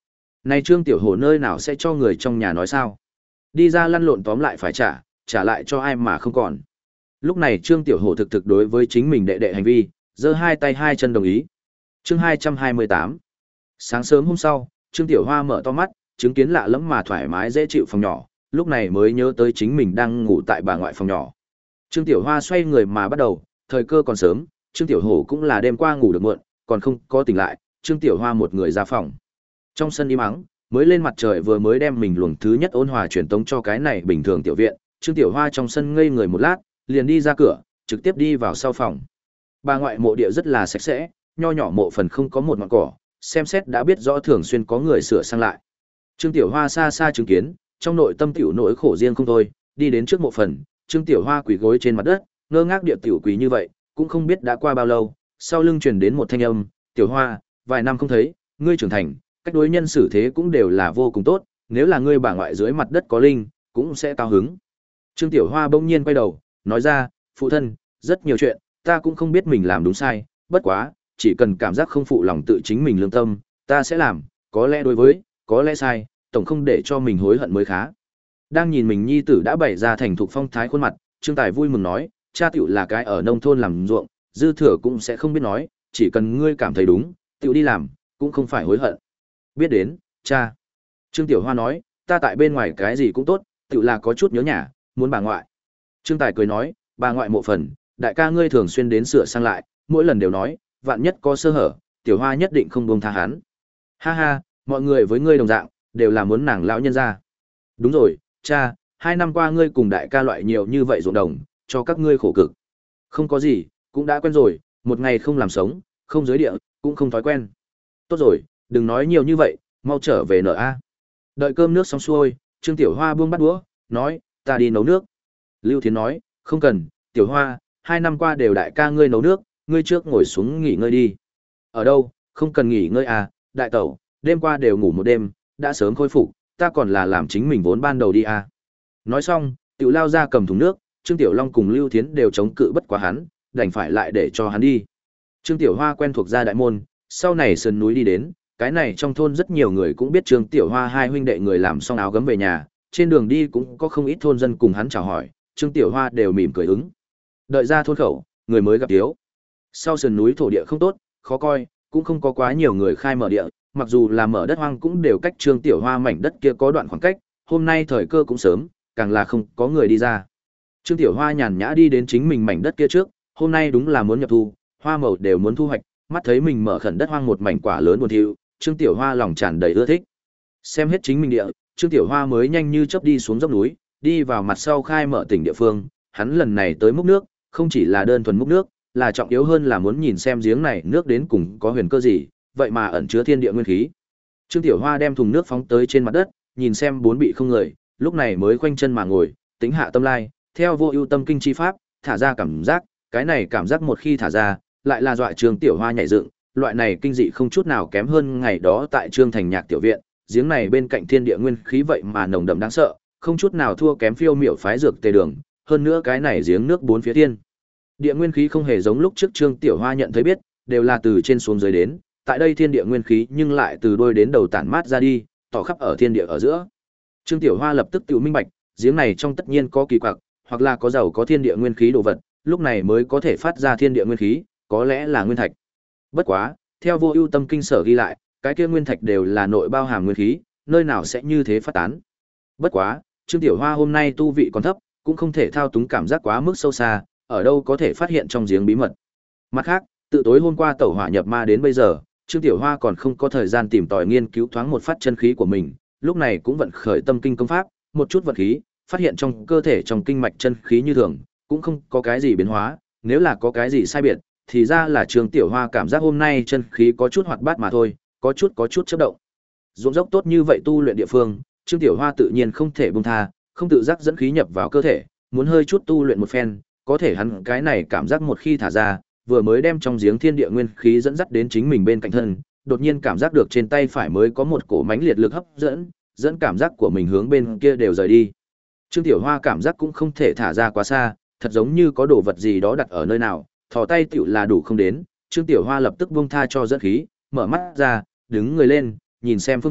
Này Trương Tiểu Hổ nơi nào sẽ cho người trong nhà nói sao? Đi ra lăn lộn tóm lại phải trả, trả lại cho ai mà không còn. Lúc này Trương Tiểu Hổ thực thực đối với chính mình đệ đệ hành vi, giơ hai tay hai chân đồng ý. Chương hai trăm hai mươi tám. Sáng sớm hôm sau, Trương Tiểu Hoa mở to mắt, chứng kiến lạ lẫm mà thoải mái dễ chịu phòng nhỏ, lúc này mới nhớ tới chính mình đang ngủ tại bà ngoại phòng nhỏ. Trương Tiểu Hoa xoay người mà bắt đầu, thời cơ còn sớm, Trương Tiểu Hổ cũng là đêm qua ngủ được muộn, còn không có tỉnh lại, Trương Tiểu Hoa một người ra phòng. Trong sân im ắng, mới lên mặt trời vừa mới đem mình luồng thứ nhất ôn hòa truyền tống cho cái này bình thường tiểu viện, Trương Tiểu Hoa trong sân ngây người một lát, liền đi ra cửa, trực tiếp đi vào sau phòng. Bà ngoại mộ địa rất là sạch sẽ, nho nhỏ mộ phần không có một ngọn cỏ, xem xét đã biết rõ thường xuyên có người sửa sang lại. Trương Tiểu Hoa xa xa chứng kiến, trong nội tâm tiểu nỗi khổ riêng không thôi, đi đến trước mộ phần, Trương Tiểu Hoa quỳ gối trên mặt đất, ngơ ngác địa tiểu quỳ như vậy, cũng không biết đã qua bao lâu, sau lưng truyền đến một thanh âm, "Tiểu Hoa, vài năm không thấy, ngươi trưởng thành, cách đối nhân xử thế cũng đều là vô cùng tốt, nếu là ngươi bà ngoại dưới mặt đất có linh, cũng sẽ cao hứng." Trương Tiểu Hoa bỗng nhiên quay đầu, nói ra, "Phụ thân, rất nhiều chuyện, ta cũng không biết mình làm đúng sai, bất quá, chỉ cần cảm giác không phụ lòng tự chính mình lương tâm, ta sẽ làm, có lẽ đối với, có lẽ sai, tổng không để cho mình hối hận mới khá." Đang nhìn mình nhi tử đã bày ra thành thục phong thái khuôn mặt, Trương Tài vui mừng nói, "Cha tiểu là cái ở nông thôn làm ruộng, dư thừa cũng sẽ không biết nói, chỉ cần ngươi cảm thấy đúng, tiểu đi làm, cũng không phải hối hận." "Biết đến, cha." Trương Tiểu Hoa nói, "Ta tại bên ngoài cái gì cũng tốt, tiểu là có chút nhớ nhà, muốn bà ngoại." Trương Tài cười nói, "Bà ngoại mộ phần, đại ca ngươi thường xuyên đến sửa sang lại, mỗi lần đều nói, vạn nhất có sơ hở, Tiểu Hoa nhất định không buông tha hắn." "Ha ha, mọi người với ngươi đồng dạng, đều là muốn nàng lão nhân ra." "Đúng rồi, cha, hai năm qua ngươi cùng đại ca loại nhiều như vậy ruộng đồng, cho các ngươi khổ cực." "Không có gì, cũng đã quen rồi, một ngày không làm sống, không giới địa, cũng không thói quen." "Tốt rồi, đừng nói nhiều như vậy, mau trở về nợ a." Đợi cơm nước xong xuôi, Trương Tiểu Hoa buông bát đũa, nói, "Ta đi nấu nước." Lưu Thiến nói, "Không cần, Tiểu Hoa, hai năm qua đều đại ca ngươi nấu nước, ngươi trước ngồi xuống nghỉ ngơi đi." "Ở đâu, không cần nghỉ ngơi à, đại tẩu, đêm qua đều ngủ một đêm, đã sớm khôi phục, ta còn là làm chính mình vốn ban đầu đi à." Nói xong, Tiểu lao ra cầm thùng nước, Trương Tiểu Long cùng Lưu Thiến đều chống cự bất quá hắn, đành phải lại để cho hắn đi. Trương Tiểu Hoa quen thuộc ra đại môn, sau này sườn núi đi đến, cái này trong thôn rất nhiều người cũng biết Trương Tiểu Hoa hai huynh đệ người làm xong áo gấm về nhà, trên đường đi cũng có không ít thôn dân cùng hắn chào hỏi, Trương Tiểu Hoa đều mỉm cười ứng. Đợi ra thôn khẩu, người mới gặp thiếu. Sau sườn núi thổ địa không tốt, khó coi, cũng không có quá nhiều người khai mở địa, mặc dù là mở đất hoang cũng đều cách Trương Tiểu Hoa mảnh đất kia có đoạn khoảng cách, hôm nay thời cơ cũng sớm, càng là không có người đi ra. Trương Tiểu Hoa nhàn nhã đi đến chính mình mảnh đất kia trước, hôm nay đúng là muốn nhập thu, hoa màu đều muốn thu hoạch, mắt thấy mình mở khẩn đất hoang một mảnh quả lớn buồn thiu, Trương Tiểu Hoa lòng tràn đầy ưa thích. Xem hết chính mình địa, Trương Tiểu Hoa mới nhanh như chớp đi xuống dốc núi, đi vào mặt sau khai mở tỉnh địa phương, hắn lần này tới múc nước, không chỉ là đơn thuần múc nước, là trọng yếu hơn là muốn nhìn xem giếng này nước đến cùng có huyền cơ gì, vậy mà ẩn chứa thiên địa nguyên khí. Trương Tiểu Hoa đem thùng nước phóng tới trên mặt đất, nhìn xem bốn bị không người, lúc này mới khoanh chân mà ngồi, tính hạ tâm lai, theo vô ưu tâm kinh chi pháp, thả ra cảm giác, cái này cảm giác một khi thả ra, lại là dọa Trương Tiểu Hoa nhảy dựng, loại này kinh dị không chút nào kém hơn ngày đó tại Trương Thành Nhạc tiểu viện, giếng này bên cạnh thiên địa nguyên khí vậy mà nồng đậm đáng sợ, không chút nào thua kém phiêu miểu phái dược tề đường, hơn nữa cái này giếng nước bốn phía thiên. Địa nguyên khí không hề giống lúc trước Trương Tiểu Hoa nhận thấy biết, đều là từ trên xuống dưới đến, tại đây thiên địa nguyên khí nhưng lại từ đôi đến đầu tản mát ra đi, tỏ khắp ở thiên địa ở giữa. Trương Tiểu Hoa lập tức tự minh bạch, giếng này trong tất nhiên có kỳ quặc, hoặc là có giàu có thiên địa nguyên khí đồ vật, lúc này mới có thể phát ra thiên địa nguyên khí, có lẽ là nguyên thạch. Bất quá, theo vô ưu tâm kinh sở ghi lại, cái kia nguyên thạch đều là nội bao hàm nguyên khí, nơi nào sẽ như thế phát tán. Bất quá, Trương Tiểu Hoa hôm nay tu vị còn thấp, cũng không thể thao túng cảm giác quá mức sâu xa, ở đâu có thể phát hiện trong giếng bí mật. Mặt khác, từ tối hôm qua tẩu hỏa nhập ma đến bây giờ, Trương Tiểu Hoa còn không có thời gian tìm tòi nghiên cứu thoáng một phát chân khí của mình, lúc này cũng vận khởi tâm kinh công pháp, một chút vật khí, phát hiện trong cơ thể trong kinh mạch chân khí như thường, cũng không có cái gì biến hóa, nếu là có cái gì sai biệt, thì ra là Trương Tiểu Hoa cảm giác hôm nay chân khí có chút hoạt bát mà thôi, có chút có chút chớp động. Ruộng dốc tốt như vậy tu luyện địa phương, Trương Tiểu Hoa tự nhiên không thể buông tha, không tự giác dẫn khí nhập vào cơ thể, muốn hơi chút tu luyện một phen, có thể hắn cái này cảm giác một khi thả ra, vừa mới đem trong giếng thiên địa nguyên khí dẫn dắt đến chính mình bên cạnh thân, đột nhiên cảm giác được trên tay phải mới có một cổ mãnh liệt lực hấp dẫn, dẫn cảm giác của mình hướng bên kia đều rời đi. Trương Tiểu Hoa cảm giác cũng không thể thả ra quá xa, thật giống như có đồ vật gì đó đặt ở nơi nào, thò tay tiểu là đủ không đến, Trương Tiểu Hoa lập tức buông tha cho dẫn khí, mở mắt ra, đứng người lên, nhìn xem phương vị,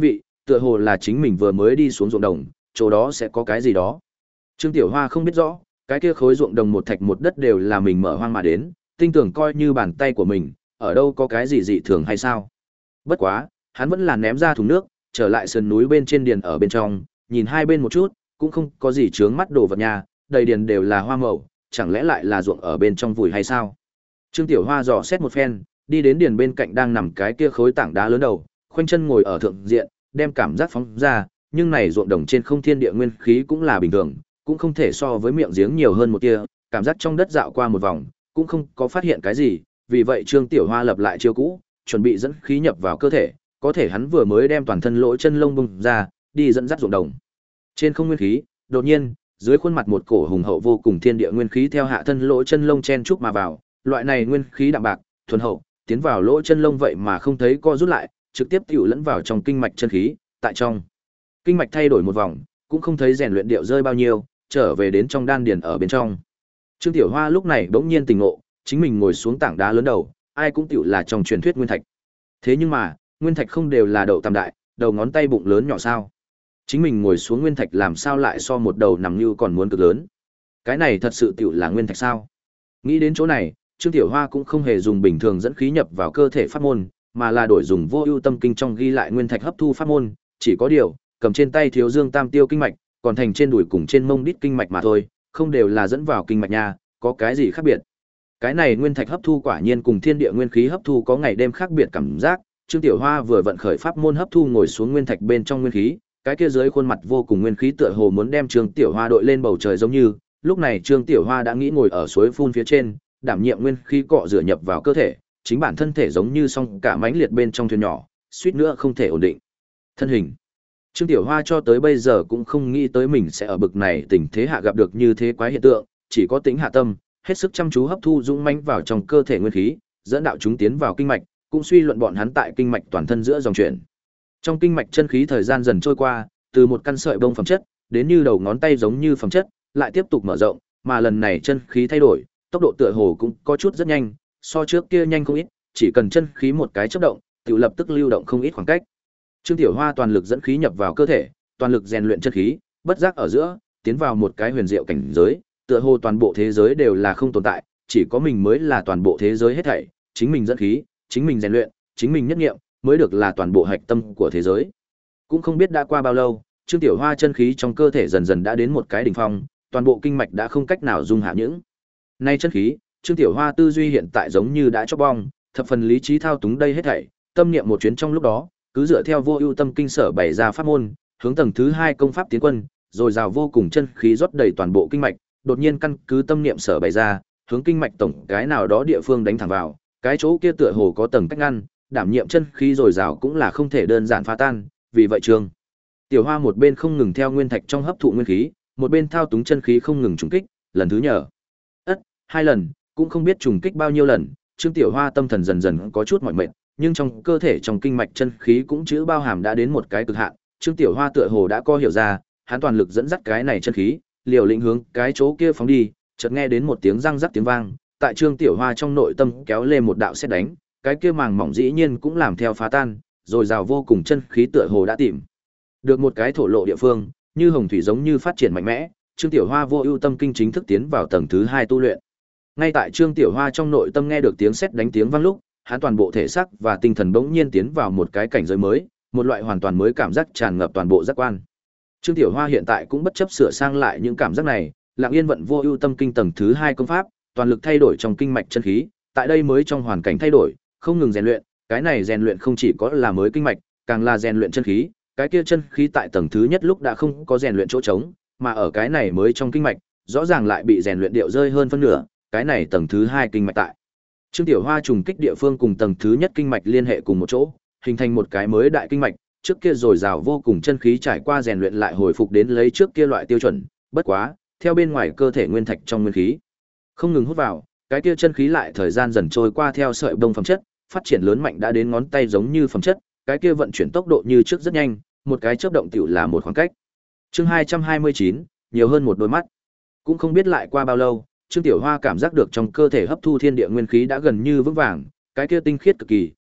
Tựa hồ là chính mình vừa mới đi xuống ruộng đồng, chỗ đó sẽ có cái gì đó. Trương Tiểu Hoa không biết rõ, cái kia khối ruộng đồng một thạch một đất đều là mình mở hoang mà đến, tinh tưởng coi như bàn tay của mình, ở đâu có cái gì dị thường hay sao. Bất quá, hắn vẫn là ném ra thùng nước, trở lại sườn núi bên trên điền ở bên trong, nhìn hai bên một chút, cũng không có gì chướng mắt đồ vật nhà, đầy điền đều là hoa màu, chẳng lẽ lại là ruộng ở bên trong vùi hay sao? Trương Tiểu Hoa dò xét một phen, đi đến điền bên cạnh đang nằm cái kia khối tảng đá lớn đầu, khoanh chân ngồi ở thượng diện, đem cảm giác phóng ra, nhưng này ruộng đồng trên không thiên địa nguyên khí cũng là bình thường, cũng không thể so với miệng giếng nhiều hơn một tia, cảm giác trong đất dạo qua một vòng, cũng không có phát hiện cái gì, vì vậy Trương Tiểu Hoa lập lại chiêu cũ, chuẩn bị dẫn khí nhập vào cơ thể, có thể hắn vừa mới đem toàn thân lỗ chân lông bung ra, đi dẫn dắt ruộng đồng. Trên không nguyên khí, đột nhiên, dưới khuôn mặt một cổ hùng hậu vô cùng thiên địa nguyên khí theo hạ thân lỗ chân lông chen chúc mà vào, loại này nguyên khí đạm bạc, thuần hậu, tiến vào lỗ chân lông vậy mà không thấy co rút lại, trực tiếp tiểu lẫn vào trong kinh mạch chân khí, tại trong kinh mạch thay đổi một vòng, cũng không thấy rèn luyện điệu rơi bao nhiêu, trở về đến trong đan điền ở bên trong. Trương Tiểu Hoa lúc này bỗng nhiên tỉnh ngộ, chính mình ngồi xuống tảng đá lớn đầu, ai cũng tiểu là trong truyền thuyết nguyên thạch. Thế nhưng mà, nguyên thạch không đều là đậu tam đại, đầu ngón tay bụng lớn nhỏ sao? Chính mình ngồi xuống nguyên thạch làm sao lại so một đầu nằm như còn muốn cực lớn? Cái này thật sự tiểu là nguyên thạch sao? Nghĩ đến chỗ này, Trương Tiểu Hoa cũng không hề dùng bình thường dẫn khí nhập vào cơ thể pháp môn, mà là đổi dùng vô ưu tâm kinh trong ghi lại nguyên thạch hấp thu pháp môn, chỉ có điều, cầm trên tay thiếu dương tam tiêu kinh mạch, còn thành trên đùi cùng trên mông đít kinh mạch mà thôi, không đều là dẫn vào kinh mạch nha, có cái gì khác biệt? Cái này nguyên thạch hấp thu quả nhiên cùng thiên địa nguyên khí hấp thu có ngày đêm khác biệt cảm giác, Trương Tiểu Hoa vừa vận khởi pháp môn hấp thu ngồi xuống nguyên thạch bên trong nguyên khí, cái kia dưới khuôn mặt vô cùng nguyên khí tựa hồ muốn đem Trương Tiểu Hoa đội lên bầu trời giống như, lúc này Trương Tiểu Hoa đã nghĩ ngồi ở suối phun phía trên, đảm nhiệm nguyên khí cọ rửa nhập vào cơ thể, chính bản thân thể giống như song cả mãnh liệt bên trong thuyền nhỏ, suýt nữa không thể ổn định thân hình. Trương Tiểu Hoa cho tới bây giờ cũng không nghĩ tới mình sẽ ở bực này tình thế hạ gặp được như thế quái hiện tượng, chỉ có tính hạ tâm, hết sức chăm chú hấp thu dũng mãnh vào trong cơ thể nguyên khí, dẫn đạo chúng tiến vào kinh mạch, cũng suy luận bọn hắn tại kinh mạch toàn thân giữa dòng chuyển. Trong kinh mạch chân khí thời gian dần trôi qua, từ một căn sợi bông phẩm chất, đến như đầu ngón tay giống như phẩm chất, lại tiếp tục mở rộng, mà lần này chân khí thay đổi, tốc độ tựa hồ cũng có chút rất nhanh, so trước kia nhanh không ít, chỉ cần chân khí một cái chớp động, tự lập tức lưu động không ít khoảng cách. Trương Tiểu Hoa toàn lực dẫn khí nhập vào cơ thể, toàn lực rèn luyện chân khí, bất giác ở giữa, tiến vào một cái huyền diệu cảnh giới, tựa hồ toàn bộ thế giới đều là không tồn tại, chỉ có mình mới là toàn bộ thế giới hết thảy, chính mình dẫn khí, chính mình rèn luyện, chính mình nhất nghiệm, mới được là toàn bộ hạch tâm của thế giới. Cũng không biết đã qua bao lâu, Trương Tiểu Hoa chân khí trong cơ thể dần dần đã đến một cái đỉnh phong, toàn bộ kinh mạch đã không cách nào dung hạ những. Nay chân khí, Trương Tiểu Hoa tư duy hiện tại giống như đã chóc bong, thập phần lý trí thao túng đây hết thảy, tâm niệm một chuyến trong lúc đó, cứ dựa theo vô ưu tâm kinh sở bày ra pháp môn, hướng tầng thứ hai công pháp tiến quân, rồi rào vô cùng chân khí rót đầy toàn bộ kinh mạch, đột nhiên căn cứ tâm niệm sở bày ra, hướng kinh mạch tổng cái nào đó địa phương đánh thẳng vào, cái chỗ kia tựa hồ có tầng cách ngăn, đảm nhiệm chân khí rồi rào cũng là không thể đơn giản phá tan, vì vậy Trương Tiểu Hoa một bên không ngừng theo nguyên thạch trong hấp thụ nguyên khí, một bên thao túng chân khí không ngừng trùng kích, lần thứ nhờ ất hai lần, cũng không biết trùng kích bao nhiêu lần, Trương Tiểu Hoa tâm thần dần dần có chút mỏi mệt, nhưng trong cơ thể trong kinh mạch chân khí cũng chứa bao hàm đã đến một cái cực hạn, Trương Tiểu Hoa tựa hồ đã có hiểu ra, hắn toàn lực dẫn dắt cái này chân khí, liều lĩnh hướng cái chỗ kia phóng đi, chợt nghe đến một tiếng răng rắc tiếng vang, tại Trương Tiểu Hoa trong nội tâm kéo lên một đạo sét đánh, cái kia màng mỏng dĩ nhiên cũng làm theo phá tan, rồi rào vô cùng chân khí tựa hồ đã tìm được một cái thổ lộ địa phương, như hồng thủy giống như phát triển mạnh mẽ, Trương Tiểu Hoa vô ưu tâm kinh chính thức tiến vào tầng thứ hai tu luyện. Ngay tại Trương Tiểu Hoa trong nội tâm nghe được tiếng sét đánh tiếng vang lúc, hắn toàn bộ thể xác và tinh thần bỗng nhiên tiến vào một cái cảnh giới mới, một loại hoàn toàn mới cảm giác tràn ngập toàn bộ giác quan. Trương Tiểu Hoa hiện tại cũng bất chấp sửa sang lại những cảm giác này, lặng yên vận vô ưu tâm kinh tầng thứ hai công pháp, toàn lực thay đổi trong kinh mạch chân khí, tại đây mới trong hoàn cảnh thay đổi, không ngừng rèn luyện, cái này rèn luyện không chỉ có là mới kinh mạch, càng là rèn luyện chân khí, cái kia chân khí tại tầng thứ nhất lúc đã không có rèn luyện chỗ trống, mà ở cái này mới trong kinh mạch, rõ ràng lại bị rèn luyện điệu rơi hơn phân nửa, cái này tầng thứ hai kinh mạch tại Trương Tiểu Hoa trùng kích địa phương cùng tầng thứ nhất kinh mạch liên hệ cùng một chỗ, hình thành một cái mới đại kinh mạch, trước kia dồi dào vô cùng chân khí trải qua rèn luyện lại hồi phục đến lấy trước kia loại tiêu chuẩn, bất quá, theo bên ngoài cơ thể nguyên thạch trong nguyên khí, không ngừng hút vào, cái kia chân khí lại thời gian dần trôi qua theo sợi bông phẩm chất, phát triển lớn mạnh đã đến ngón tay giống như phẩm chất, cái kia vận chuyển tốc độ như trước rất nhanh, một cái chớp động tiểu là một khoảng cách. Chương hai trăm hai mươi chín, nhiều hơn một đôi mắt. Cũng không biết lại qua bao lâu, Trương Tiểu Hoa cảm giác được trong cơ thể hấp thu thiên địa nguyên khí đã gần như vững vàng, cái kia tinh khiết cực kỳ,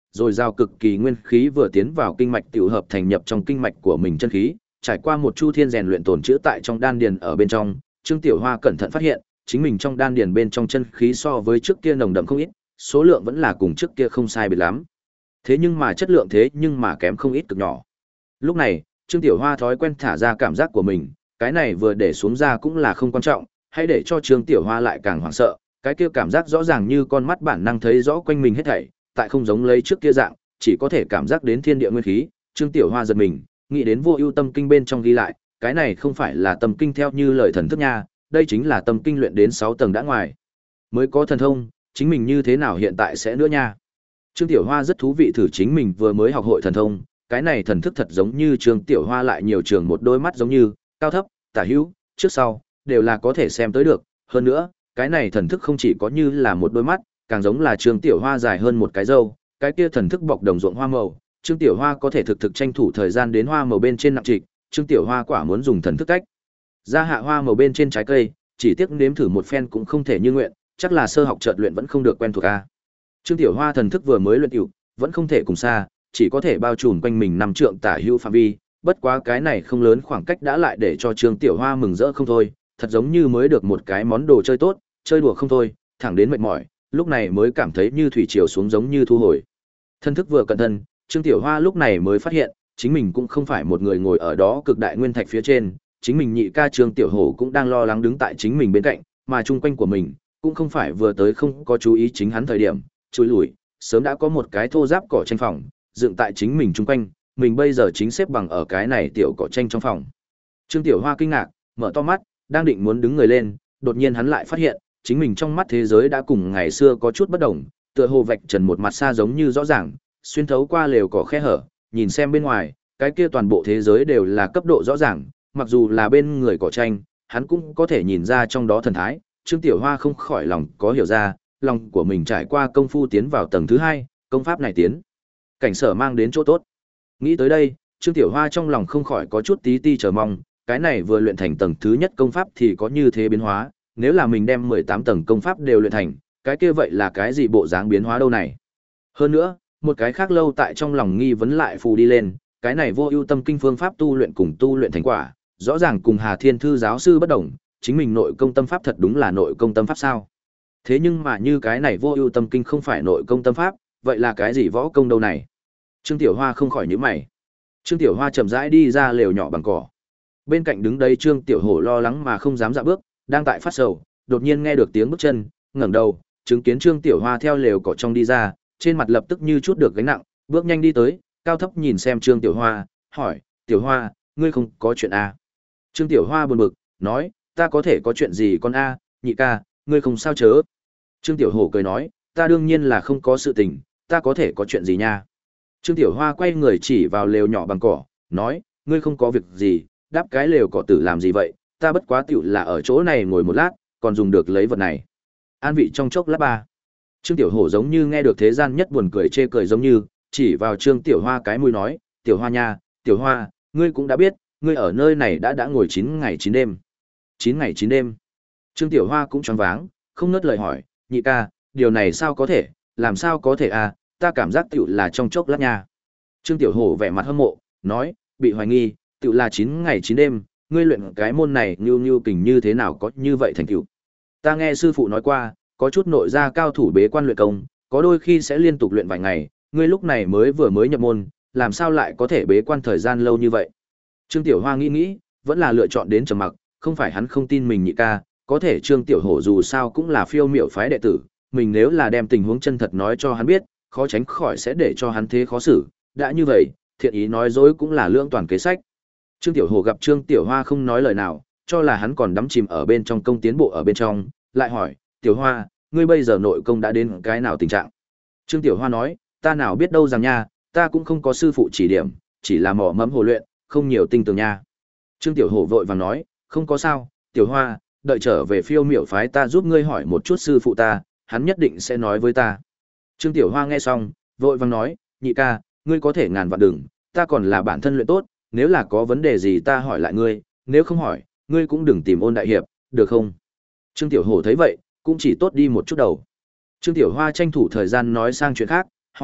rồi giao cực kỳ nguyên khí vừa tiến vào kinh mạch tiểu hợp thành nhập trong kinh mạch của mình chân khí, trải qua một chu thiên rèn luyện tồn trữ tại trong đan điền ở bên trong, Trương Tiểu Hoa cẩn thận phát hiện, chính mình trong đan điền bên trong chân khí so với trước kia nồng đậm không ít, số lượng vẫn là cùng trước kia không sai biệt lắm. Thế nhưng mà chất lượng thế nhưng mà kém không ít cực nhỏ. Lúc này, Trương Tiểu Hoa thói quen thả ra cảm giác của mình, cái này vừa để xuống ra cũng là không quan trọng, hãy để cho Trương Tiểu Hoa lại càng hoảng sợ, cái kia cảm giác rõ ràng như con mắt bản năng thấy rõ quanh mình hết thảy, tại không giống lấy trước kia dạng, chỉ có thể cảm giác đến thiên địa nguyên khí, Trương Tiểu Hoa giật mình, nghĩ đến Vô Ưu Tâm Kinh bên trong ghi lại, cái này không phải là tâm kinh theo như lời thần thức nha, đây chính là tâm kinh luyện đến sáu tầng đã ngoài, mới có thần thông, chính mình như thế nào hiện tại sẽ nữa nha. Trương Tiểu Hoa rất thú vị thử chính mình vừa mới học hội thần thông, cái này thần thức thật giống như Trương Tiểu Hoa lại nhiều trường một đôi mắt giống như, cao thấp, tả hữu, trước sau, đều là có thể xem tới được, hơn nữa, cái này thần thức không chỉ có như là một đôi mắt, càng giống là Trương Tiểu Hoa dài hơn một cái râu, cái kia thần thức bọc đồng ruộng hoa màu, Trương Tiểu Hoa có thể thực thực tranh thủ thời gian đến hoa màu bên trên nặng trịch, Trương Tiểu Hoa quả muốn dùng thần thức tách ra hạ hoa màu bên trên trái cây, chỉ tiếc nếm thử một phen cũng không thể như nguyện, chắc là sơ học chợt luyện vẫn không được quen thuộc a. Trương Tiểu Hoa thần thức vừa mới luyện hữu, vẫn không thể cùng xa, chỉ có thể bao trùm quanh mình năm trượng tả hữu phạm vi, bất quá cái này không lớn khoảng cách đã lại để cho Trương Tiểu Hoa mừng rỡ không thôi, thật giống như mới được một cái món đồ chơi tốt, chơi đùa không thôi, thẳng đến mệt mỏi, lúc này mới cảm thấy như thủy triều xuống giống như thu hồi. Thân thức vừa cẩn thận, Trương Tiểu Hoa lúc này mới phát hiện, chính mình cũng không phải một người ngồi ở đó cực đại nguyên thạch phía trên, chính mình nhị ca Trương Tiểu Hổ cũng đang lo lắng đứng tại chính mình bên cạnh, mà chung quanh của mình cũng không phải vừa tới không có chú ý chính hắn thời điểm, chui lùi, sớm đã có một cái thô giáp cỏ tranh phòng, dựng tại chính mình chung quanh, mình bây giờ chính xếp bằng ở cái này tiểu cỏ tranh trong phòng. Trương Tiểu Hoa kinh ngạc, mở to mắt, đang định muốn đứng người lên, đột nhiên hắn lại phát hiện, chính mình trong mắt thế giới đã cùng ngày xưa có chút bất đồng, tựa hồ vạch trần một mặt xa giống như rõ ràng, xuyên thấu qua lều cỏ khe hở, nhìn xem bên ngoài, cái kia toàn bộ thế giới đều là cấp độ rõ ràng, mặc dù là bên người cỏ tranh, hắn cũng có thể nhìn ra trong đó thần thái. Trương Tiểu Hoa không khỏi lòng có hiểu ra, lòng của mình trải qua công phu tiến vào tầng thứ hai, công pháp này tiến cảnh sở mang đến chỗ tốt. Nghĩ tới đây, Trương Tiểu Hoa trong lòng không khỏi có chút tí ti chờ mong, cái này vừa luyện thành tầng thứ nhất công pháp thì có như thế biến hóa, nếu là mình đem mười tám tầng công pháp đều luyện thành, cái kia vậy là cái gì bộ dáng biến hóa đâu này. Hơn nữa, một cái khác lâu tại trong lòng nghi vấn lại phù đi lên, cái này Vô Ưu Tâm Kinh phương pháp tu luyện cùng tu luyện thành quả, rõ ràng cùng Hà Thiên Thư giáo sư bất đồng, chính mình nội công tâm pháp thật đúng là nội công tâm pháp sao? Thế nhưng mà như cái này Vô Ưu Tâm Kinh không phải nội công tâm pháp, vậy là cái gì võ công đâu này? Trương Tiểu Hoa không khỏi nhíu mày. Trương Tiểu Hoa chậm rãi đi ra lều nhỏ bằng cỏ. Bên cạnh đứng đây Trương Tiểu Hổ lo lắng mà không dám dạo bước, đang tại phát sầu, đột nhiên nghe được tiếng bước chân, ngẩng đầu, chứng kiến Trương Tiểu Hoa theo lều cỏ trong đi ra, trên mặt lập tức như chút được gánh nặng, bước nhanh đi tới, cao thấp nhìn xem Trương Tiểu Hoa, hỏi: "Tiểu Hoa, ngươi không có chuyện à?" Trương Tiểu Hoa buồn bực, nói: "Ta có thể có chuyện gì con a, nhị ca, ngươi không sao chớ?" Trương Tiểu Hổ cười nói: "Ta đương nhiên là không có sự tình, ta có thể có chuyện gì nha?" Trương Tiểu Hoa quay người chỉ vào lều nhỏ bằng cỏ, nói: "Ngươi không có việc gì, đáp cái lều cỏ tử làm gì vậy, ta bất quá tiểu là ở chỗ này ngồi một lát, còn dùng được lấy vật này. An vị trong chốc lát ba." Trương Tiểu Hổ giống như nghe được thế gian nhất buồn cười chê cười giống như, chỉ vào Trương Tiểu Hoa cái mũi nói: "Tiểu Hoa nha, Tiểu Hoa, ngươi cũng đã biết, ngươi ở nơi này đã đã ngồi chín ngày chín đêm." chín ngày chín đêm. Trương Tiểu Hoa cũng choáng váng, không ngớt lời hỏi: "Nhị ca, điều này sao có thể, làm sao có thể à, ta cảm giác tiểu là trong chốc lát nha." Trương Tiểu Hổ vẻ mặt hâm mộ, nói: "Bị hoài nghi, tiểu là chín ngày chín đêm, ngươi luyện cái môn này nhu nhu kình như thế nào có như vậy thành tựu. Ta nghe sư phụ nói qua, có chút nội gia cao thủ bế quan luyện công, có đôi khi sẽ liên tục luyện vài ngày, ngươi lúc này mới vừa mới nhập môn, làm sao lại có thể bế quan thời gian lâu như vậy?" Trương Tiểu Hoa nghĩ nghĩ, vẫn là lựa chọn đến trầm mặc, không phải hắn không tin mình nhị ca, có thể Trương Tiểu Hổ dù sao cũng là phiêu miểu phái đệ tử, mình nếu là đem tình huống chân thật nói cho hắn biết, khó tránh khỏi sẽ để cho hắn thế khó xử, đã như vậy, thiện ý nói dối cũng là lưỡng toàn kế sách. Trương Tiểu Hổ gặp Trương Tiểu Hoa không nói lời nào, cho là hắn còn đắm chìm ở bên trong công tiến bộ ở bên trong, lại hỏi: "Tiểu Hoa, ngươi bây giờ nội công đã đến cái nào tình trạng?" Trương Tiểu Hoa nói: "Ta nào biết đâu rằng nha, ta cũng không có sư phụ chỉ điểm, chỉ là mỏ mẫm hồ luyện, không nhiều tinh tường nha." Trương Tiểu Hổ vội vàng nói: "Không có sao, Tiểu Hoa, đợi trở về phiêu miểu phái ta giúp ngươi hỏi một chút sư phụ ta, hắn nhất định sẽ nói với ta." Trương Tiểu Hoa nghe xong, vội vàng nói: "Nhị ca, ngươi có thể ngàn vạn đừng, ta còn là bản thân luyện tốt, nếu là có vấn đề gì ta hỏi lại ngươi, nếu không hỏi, ngươi cũng đừng tìm Ôn đại hiệp, được không?" Trương Tiểu Hổ thấy vậy, cũng chỉ tốt đi một chút đầu. Trương Tiểu Hoa tranh thủ thời gian nói sang chuyện khác, hỏi: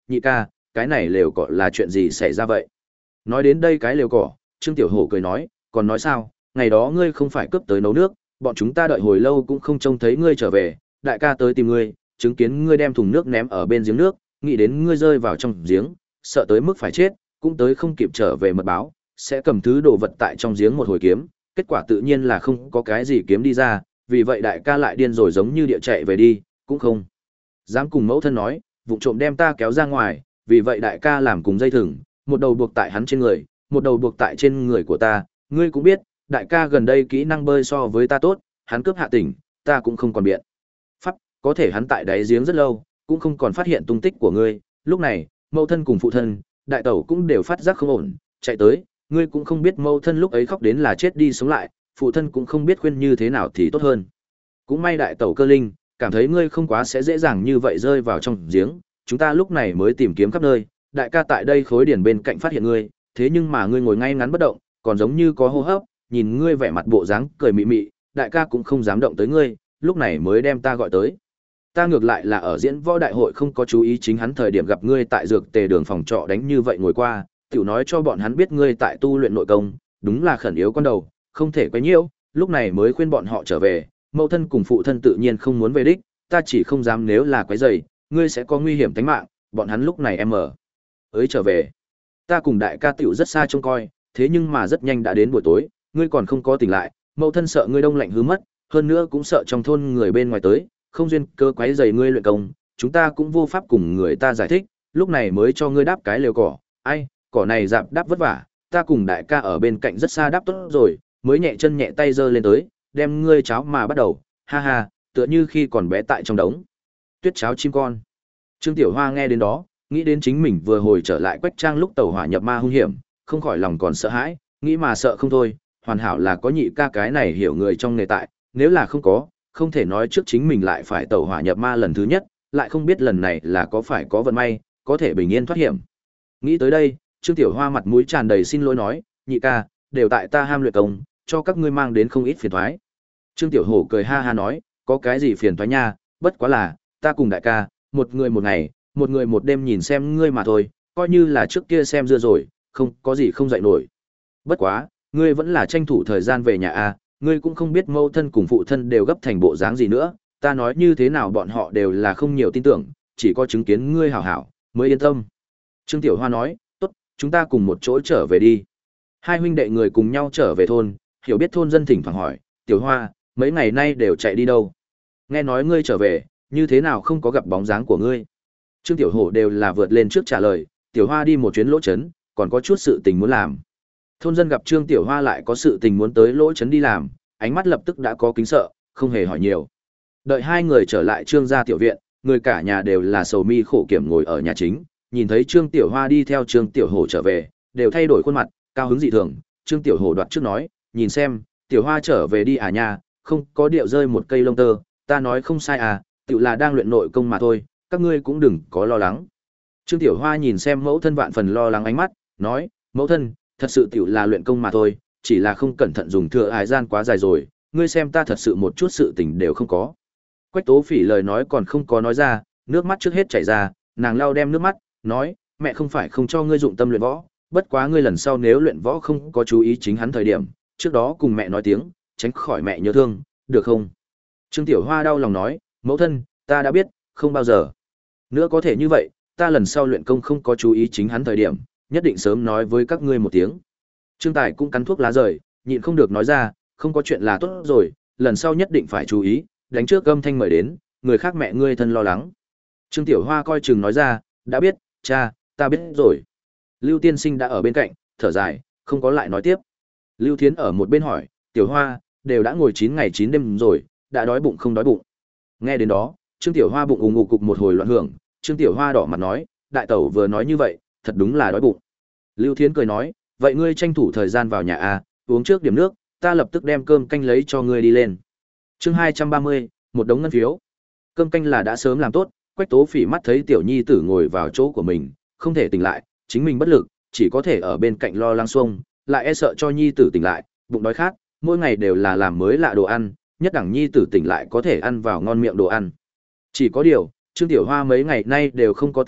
nhị ca, cái này lều cỏ là chuyện gì xảy ra vậy? Nói đến đây cái lều cỏ, Trương Tiểu Hổ cười nói, còn nói sao, ngày đó ngươi không phải cướp tới nấu nước, bọn chúng ta đợi hồi lâu cũng không trông thấy ngươi trở về, đại ca tới tìm ngươi, chứng kiến ngươi đem thùng nước ném ở bên giếng nước, nghĩ đến ngươi rơi vào trong giếng, sợ tới mức phải chết, cũng tới không kịp trở về mật báo, sẽ cầm thứ đồ vật tại trong giếng một hồi kiếm, kết quả tự nhiên là không có cái gì kiếm đi ra, vì vậy đại ca lại điên rồi giống như địa chạy về đi, cũng không dám cùng mẫu thân nói, vụng trộm đem ta kéo ra ngoài, vì vậy đại ca làm cùng dây thừng, một đầu buộc tại hắn trên người, một đầu buộc tại trên người của ta, ngươi cũng biết, đại ca gần đây kỹ năng bơi so với ta tốt, hắn cướp hạ tỉnh, ta cũng không còn biện pháp, có thể hắn tại đáy giếng rất lâu, cũng không còn phát hiện tung tích của ngươi, lúc này, mẫu thân cùng phụ thân, đại tẩu cũng đều phát giác không ổn, chạy tới, ngươi cũng không biết mẫu thân lúc ấy khóc đến là chết đi sống lại, phụ thân cũng không biết khuyên như thế nào thì tốt hơn. Cũng may đại tẩu Cơ Linh, cảm thấy ngươi không quá sẽ dễ dàng như vậy rơi vào trong giếng, chúng ta lúc này mới tìm kiếm khắp nơi, đại ca tại đây khối điển bên cạnh phát hiện ngươi, thế nhưng mà ngươi ngồi ngay ngắn bất động, còn giống như có hô hấp, nhìn ngươi vẻ mặt bộ dáng cười mị mị, đại ca cũng không dám động tới ngươi, lúc này mới đem ta gọi tới. Ta ngược lại là ở diễn võ đại hội không có chú ý chính hắn thời điểm gặp ngươi tại dược tề đường phòng trọ đánh như vậy ngồi qua, tiểu nói cho bọn hắn biết ngươi tại tu luyện nội công, đúng là khẩn yếu con đầu, không thể quấy nhiễu, lúc này mới khuyên bọn họ trở về, mẫu thân cùng phụ thân tự nhiên không muốn về đích, ta chỉ không dám nếu là quấy rầy, ngươi sẽ có nguy hiểm tính mạng, bọn hắn lúc này em ở ới trở về. Ta cùng đại ca tiểu rất xa trông coi, thế nhưng mà rất nhanh đã đến buổi tối, ngươi còn không có tỉnh lại, mẫu thân sợ ngươi đông lạnh hư mất, hơn nữa cũng sợ trong thôn người bên ngoài tới, không duyên cơ quấy rầy ngươi luyện công, chúng ta cũng vô pháp cùng người ta giải thích, lúc này mới cho ngươi đáp cái lều cỏ, ai, cỏ này dạp đáp vất vả, ta cùng đại ca ở bên cạnh rất xa đáp tốt rồi, mới nhẹ chân nhẹ tay giơ lên tới, đem ngươi cháo mà bắt đầu, ha ha, tựa như khi còn bé tại trong đống tuyết cháo chim con. Trương Tiểu Hoa nghe đến đó, nghĩ đến chính mình vừa hồi trở lại Quách Trang lúc tàu hỏa nhập ma hung hiểm, không khỏi lòng còn sợ hãi, nghĩ mà sợ không thôi, hoàn hảo là có nhị ca cái này hiểu người trong nghề tại, nếu là không có, không thể nói trước chính mình lại phải tàu hỏa nhập ma lần thứ nhất, lại không biết lần này là có phải có vận may, có thể bình yên thoát hiểm. Nghĩ tới đây, Trương Tiểu Hoa mặt mũi tràn đầy xin lỗi nói, nhị ca, đều tại ta ham luyện công, cho các ngươi mang đến không ít phiền toái. Trương Tiểu Hổ cười ha ha nói, có cái gì phiền toái nha, bất quá là, ta cùng đại ca, một người một ngày, một người một đêm nhìn xem ngươi mà thôi, coi như là trước kia xem dưa rồi, không có gì không dạy nổi. Bất quá, ngươi vẫn là tranh thủ thời gian về nhà a, ngươi cũng không biết mẫu thân cùng phụ thân đều gấp thành bộ dáng gì nữa, ta nói như thế nào bọn họ đều là không nhiều tin tưởng, chỉ có chứng kiến ngươi hảo hảo, mới yên tâm. Trương Tiểu Hoa nói, tốt, chúng ta cùng một chỗ trở về đi. Hai huynh đệ người cùng nhau trở về thôn, hiểu biết thôn dân thỉnh thoảng hỏi, Tiểu Hoa, mấy ngày nay đều chạy đi đâu? Nghe nói ngươi trở về, như thế nào không có gặp bóng dáng của ngươi? Trương Tiểu Hổ đều là vượt lên trước trả lời, Tiểu Hoa đi một chuyến lỗ trấn, còn có chút sự tình muốn làm. Thôn dân gặp Trương Tiểu Hoa lại có sự tình muốn tới lỗ trấn đi làm, ánh mắt lập tức đã có kính sợ, không hề hỏi nhiều. Đợi hai người trở lại Trương gia tiểu viện, người cả nhà đều là sầu mi khổ kiểm ngồi ở nhà chính, nhìn thấy Trương Tiểu Hoa đi theo Trương Tiểu Hổ trở về, đều thay đổi khuôn mặt, cao hứng dị thường. Trương Tiểu Hổ đoạt trước nói, nhìn xem, Tiểu Hoa trở về đi à nha, không có điệu rơi một cây lông tơ, ta nói không sai à, tự là đang luyện nội công mà thôi, các ngươi cũng đừng có lo lắng. Trương Tiểu Hoa nhìn xem mẫu thân vạn phần lo lắng ánh mắt, nói, mẫu thân, thật sự tiểu là luyện công mà thôi, chỉ là không cẩn thận dùng thừa hải gian quá dài rồi, ngươi xem ta thật sự một chút sự tình đều không có. Quách Tố Phỉ lời nói còn không có nói ra, nước mắt trước hết chảy ra, nàng lau đem nước mắt, nói, mẹ không phải không cho ngươi dụng tâm luyện võ, bất quá ngươi lần sau nếu luyện võ không có chú ý chính hắn thời điểm, trước đó cùng mẹ nói tiếng, tránh khỏi mẹ nhớ thương, được không? Trương Tiểu Hoa đau lòng nói, mẫu thân, ta đã biết, không bao giờ nữa có thể như vậy, ta lần sau luyện công không có chú ý chính hắn thời điểm, nhất định sớm nói với các ngươi một tiếng. Trương Tài cũng cắn thuốc lá rời, nhịn không được nói ra, không có chuyện là tốt rồi, lần sau nhất định phải chú ý, đánh trước âm thanh mời đến, người khác mẹ ngươi thân lo lắng. Trương Tiểu Hoa coi chừng nói ra, đã biết, cha, ta biết rồi. Lưu Tiên Sinh đã ở bên cạnh, thở dài, không có lại nói tiếp. Lưu Thiến ở một bên hỏi, Tiểu Hoa, đều đã ngồi chín ngày chín đêm rồi, đã đói bụng không đói bụng. Nghe đến đó, Trương Tiểu Hoa bụng ù ngục cục một hồi loạn hưởng, Trương Tiểu Hoa đỏ mặt nói, đại tẩu vừa nói như vậy, thật đúng là đói bụng. Lưu Thiến cười nói, vậy ngươi tranh thủ thời gian vào nhà a, uống trước điểm nước, ta lập tức đem cơm canh lấy cho ngươi đi lên. Chương hai trăm ba mươi, một đống ngân phiếu. Cơm canh là đã sớm làm tốt, Quách Tố Phỉ mắt thấy tiểu nhi tử ngồi vào chỗ của mình, không thể tỉnh lại, chính mình bất lực, chỉ có thể ở bên cạnh lo lắng xuông, lại e sợ cho nhi tử tỉnh lại, bụng đói khát, mỗi ngày đều là làm mới lạ đồ ăn, nhất đẳng nhi tử tỉnh lại có thể ăn vào ngon miệng đồ ăn. Chỉ có điều, Trương Tiểu Hoa mấy ngày nay đều không có tỉnh,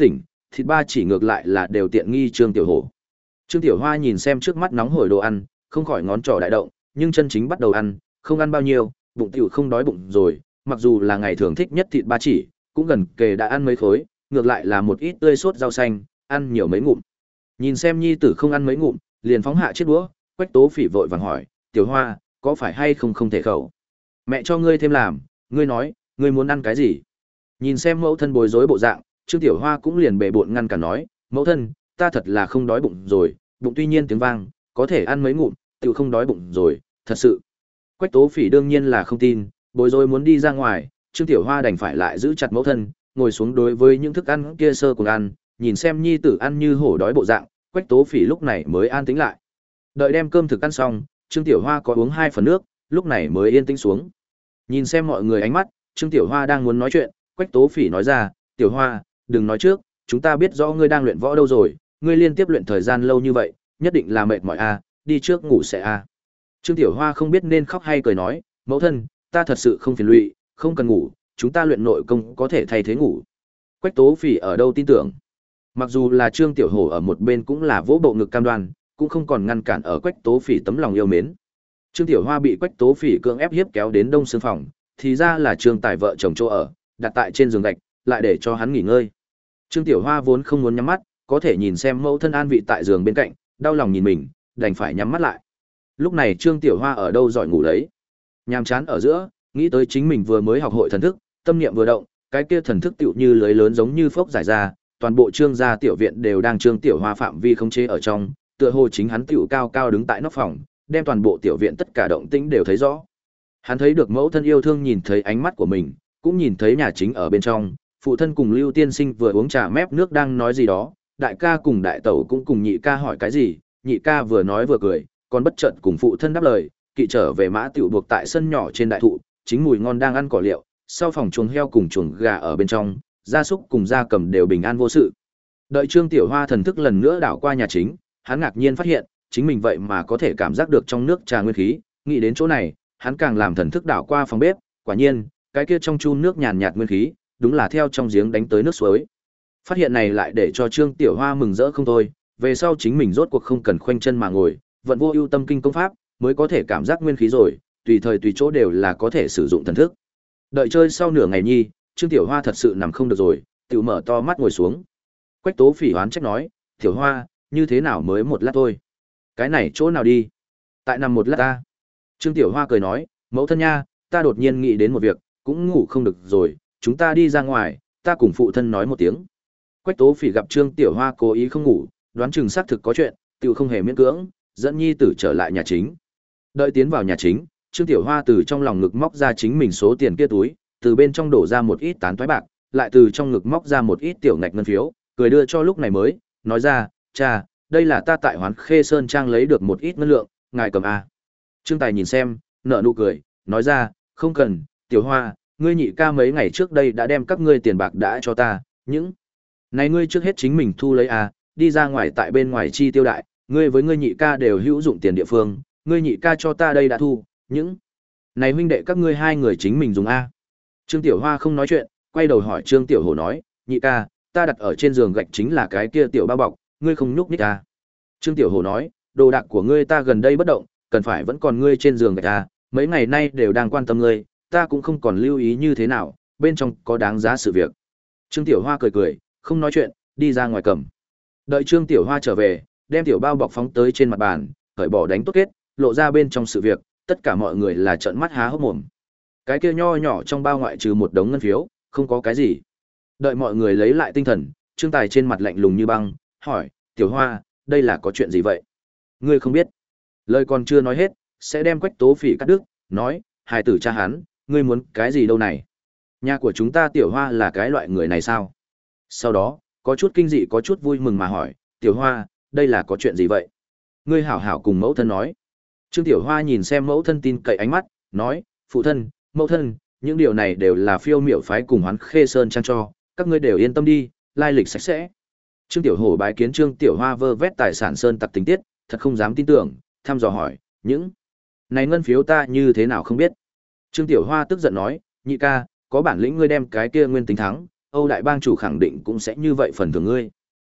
thịt ba chỉ ngược lại là đều tiện nghi Trương Tiểu Hổ. Trương Tiểu Hoa nhìn xem trước mắt nóng hổi đồ ăn, không khỏi ngón trỏ đại động, nhưng chân chính bắt đầu ăn, không ăn bao nhiêu, bụng tiểu không đói bụng rồi, mặc dù là ngày thường thích nhất thịt ba chỉ, cũng gần kề đã ăn mấy khối, ngược lại là một ít tươi sốt rau xanh, ăn nhiều mấy ngụm. Nhìn xem nhi tử không ăn mấy ngụm, liền phóng hạ chiếc đũa, Quách Tố Phỉ vội vàng hỏi, "Tiểu Hoa, có phải hay không không thể khẩu? Mẹ cho ngươi thêm làm, ngươi nói, ngươi muốn ăn cái gì?" Nhìn xem mẫu thân bối rối bộ dạng, Trương Tiểu Hoa cũng liền bệ bội ngăn cản nói, "Mẫu thân, ta thật là không đói bụng rồi, bụng tuy nhiên tiếng vang, có thể ăn mấy ngụm, tiểu không đói bụng rồi, thật sự." Quách Tố Phỉ đương nhiên là không tin, bối rối muốn đi ra ngoài, Trương Tiểu Hoa đành phải lại giữ chặt mẫu thân, ngồi xuống đối với những thức ăn kia sơ cùng ăn, nhìn xem nhi tử ăn như hổ đói bộ dạng, Quách Tố Phỉ lúc này mới an tĩnh lại. Đợi đem cơm thực ăn xong, Trương Tiểu Hoa có uống hai phần nước, lúc này mới yên tĩnh xuống. Nhìn xem mọi người ánh mắt, Trương Tiểu Hoa đang muốn nói chuyện, Quách Tố Phỉ nói ra, "Tiểu Hoa, đừng nói trước, chúng ta biết rõ ngươi đang luyện võ đâu rồi, ngươi liên tiếp luyện thời gian lâu như vậy, nhất định là mệt mỏi a, à, đi trước ngủ sẽ a." À. Trương Tiểu Hoa không biết nên khóc hay cười nói, "Mẫu thân, ta thật sự không phiền lụy, không cần ngủ, chúng ta luyện nội công có thể thay thế ngủ." Quách Tố Phỉ ở đâu tin tưởng. Mặc dù là Trương Tiểu Hổ ở một bên cũng là vỗ bộ ngực cam đoan, cũng không còn ngăn cản ở Quách Tố Phỉ tấm lòng yêu mến. Trương Tiểu Hoa bị Quách Tố Phỉ cưỡng ép hiếp kéo đến đông xương phòng, thì ra là Trương Tài vợ chồng chỗ ở, đặt tại trên giường gạch, lại để cho hắn nghỉ ngơi. Trương Tiểu Hoa vốn không muốn nhắm mắt, có thể nhìn xem mẫu thân an vị tại giường bên cạnh, đau lòng nhìn mình, đành phải nhắm mắt lại. Lúc này Trương Tiểu Hoa ở đâu giỏi ngủ đấy. Nhàm chán ở giữa, nghĩ tới chính mình vừa mới học hội thần thức, tâm niệm vừa động, cái kia thần thức tựu như lưới lớn giống như phốc giải ra, toàn bộ Trương gia tiểu viện đều đang Trương Tiểu Hoa phạm vi khống chế ở trong, tựa hồ chính hắn tựu cao cao đứng tại nóc phòng, đem toàn bộ tiểu viện tất cả động tĩnh đều thấy rõ. Hắn thấy được mẫu thân yêu thương nhìn thấy ánh mắt của mình, cũng nhìn thấy nhà chính ở bên trong, phụ thân cùng Lưu Tiên Sinh vừa uống trà mép nước đang nói gì đó, đại ca cùng đại tẩu cũng cùng nhị ca hỏi cái gì, nhị ca vừa nói vừa cười, còn bất chợt cùng phụ thân đáp lời, kỵ trở về mã tiểu buộc tại sân nhỏ trên đại thụ, chính mùi ngon đang ăn cỏ liệu, sau phòng chuồng heo cùng chuồng gà ở bên trong, gia súc cùng gia cầm đều bình an vô sự. Đợi Trương Tiểu Hoa thần thức lần nữa đảo qua nhà chính, hắn ngạc nhiên phát hiện, chính mình vậy mà có thể cảm giác được trong nước trà nguyên khí, nghĩ đến chỗ này, hắn càng làm thần thức đảo qua phòng bếp, quả nhiên, cái kia trong chun nước nhàn nhạt nguyên khí, đúng là theo trong giếng đánh tới nước suối. Phát hiện này lại để cho Trương Tiểu Hoa mừng rỡ không thôi, về sau chính mình rốt cuộc không cần khoanh chân mà ngồi, vận vô ưu tâm kinh công pháp, mới có thể cảm giác nguyên khí rồi, tùy thời tùy chỗ đều là có thể sử dụng thần thức. Đợi chơi sau nửa ngày nhi, Trương Tiểu Hoa thật sự nằm không được rồi, tự mở to mắt ngồi xuống. Quách Tố Phỉ oán trách nói, "Tiểu Hoa, như thế nào mới một lát thôi? Cái này chỗ nào đi? Tại nằm một lát ta." Trương Tiểu Hoa cười nói, "Mẫu thân nha, ta đột nhiên nghĩ đến một việc, cũng ngủ không được rồi, chúng ta đi ra ngoài, ta cùng phụ thân nói một tiếng." Quách Tố Phỉ gặp Trương Tiểu Hoa cố ý không ngủ, đoán chừng xác thực có chuyện, tiểu không hề miễn cưỡng, dẫn nhi tử trở lại nhà chính. Đợi tiến vào nhà chính, Trương Tiểu Hoa từ trong lòng ngực móc ra chính mình số tiền kia túi, từ bên trong đổ ra một ít tán toái bạc, lại từ trong ngực móc ra một ít tiểu ngạch ngân phiếu, cười đưa cho lúc này mới, nói ra, "Cha, đây là ta tại Hoán Khê Sơn Trang lấy được một ít ngân lượng, ngài cầm a." Trương Tài nhìn xem, nở nụ cười, nói ra, "Không cần, Tiểu Hoa, ngươi nhị ca mấy ngày trước đây đã đem các ngươi tiền bạc đã cho ta, những này ngươi trước hết chính mình thu lấy a, đi ra ngoài tại bên ngoài chi tiêu đại, ngươi với ngươi nhị ca đều hữu dụng tiền địa phương, ngươi nhị ca cho ta đây đã thu, những này huynh đệ các ngươi hai người chính mình dùng a." Trương Tiểu Hoa không nói chuyện, quay đầu hỏi Trương Tiểu Hổ nói, "Nhị ca, ta đặt ở trên giường gạch chính là cái kia tiểu bao bọc, ngươi không nhúc nhích à?" Trương Tiểu Hổ nói, "Đồ đạc của ngươi ta gần đây bất động, cần phải vẫn còn ngươi trên giường gạch à, mấy ngày nay đều đang quan tâm ngươi, ta cũng không còn lưu ý như thế nào, bên trong có đáng giá sự việc." Trương Tiểu Hoa cười cười, không nói chuyện, đi ra ngoài cầm. Đợi Trương Tiểu Hoa trở về, đem tiểu bao bọc phóng tới trên mặt bàn, cởi bỏ đánh tốt kết, lộ ra bên trong sự việc, tất cả mọi người là trợn mắt há hốc mồm. Cái kia nho nhỏ trong bao ngoại trừ một đống ngân phiếu, không có cái gì. Đợi mọi người lấy lại tinh thần, Trương Tài trên mặt lạnh lùng như băng, hỏi, "Tiểu Hoa, đây là có chuyện gì vậy?" "Ngươi không biết." Lời còn chưa nói hết, sẽ đem Quách Tố Phỉ cắt đứt, nói, "Hài tử cha hắn, ngươi muốn cái gì đâu này? Nhà của chúng ta Tiểu Hoa là cái loại người này sao?" Sau đó, có chút kinh dị có chút vui mừng mà hỏi, "Tiểu Hoa, đây là có chuyện gì vậy? Ngươi hảo hảo cùng mẫu thân nói." Trương Tiểu Hoa nhìn xem mẫu thân tin cậy ánh mắt, nói, "Phụ thân, mẫu thân, những điều này đều là Phiêu Miểu phái cùng Hoán Khê Sơn Trang cho, các ngươi đều yên tâm đi, lai lịch sạch sẽ." Trương Tiểu Hổ bái kiến Trương Tiểu Hoa vơ vét tài sản sơn tặc tình tiết, thật không dám tin tưởng, thăm dò hỏi, "Những này ngân phiếu ta như thế nào không biết?" Trương Tiểu Hoa tức giận nói, "Nhị ca, có bản lĩnh ngươi đem cái kia nguyên tính thắng, Âu đại bang chủ khẳng định cũng sẽ như vậy phần thưởng ngươi."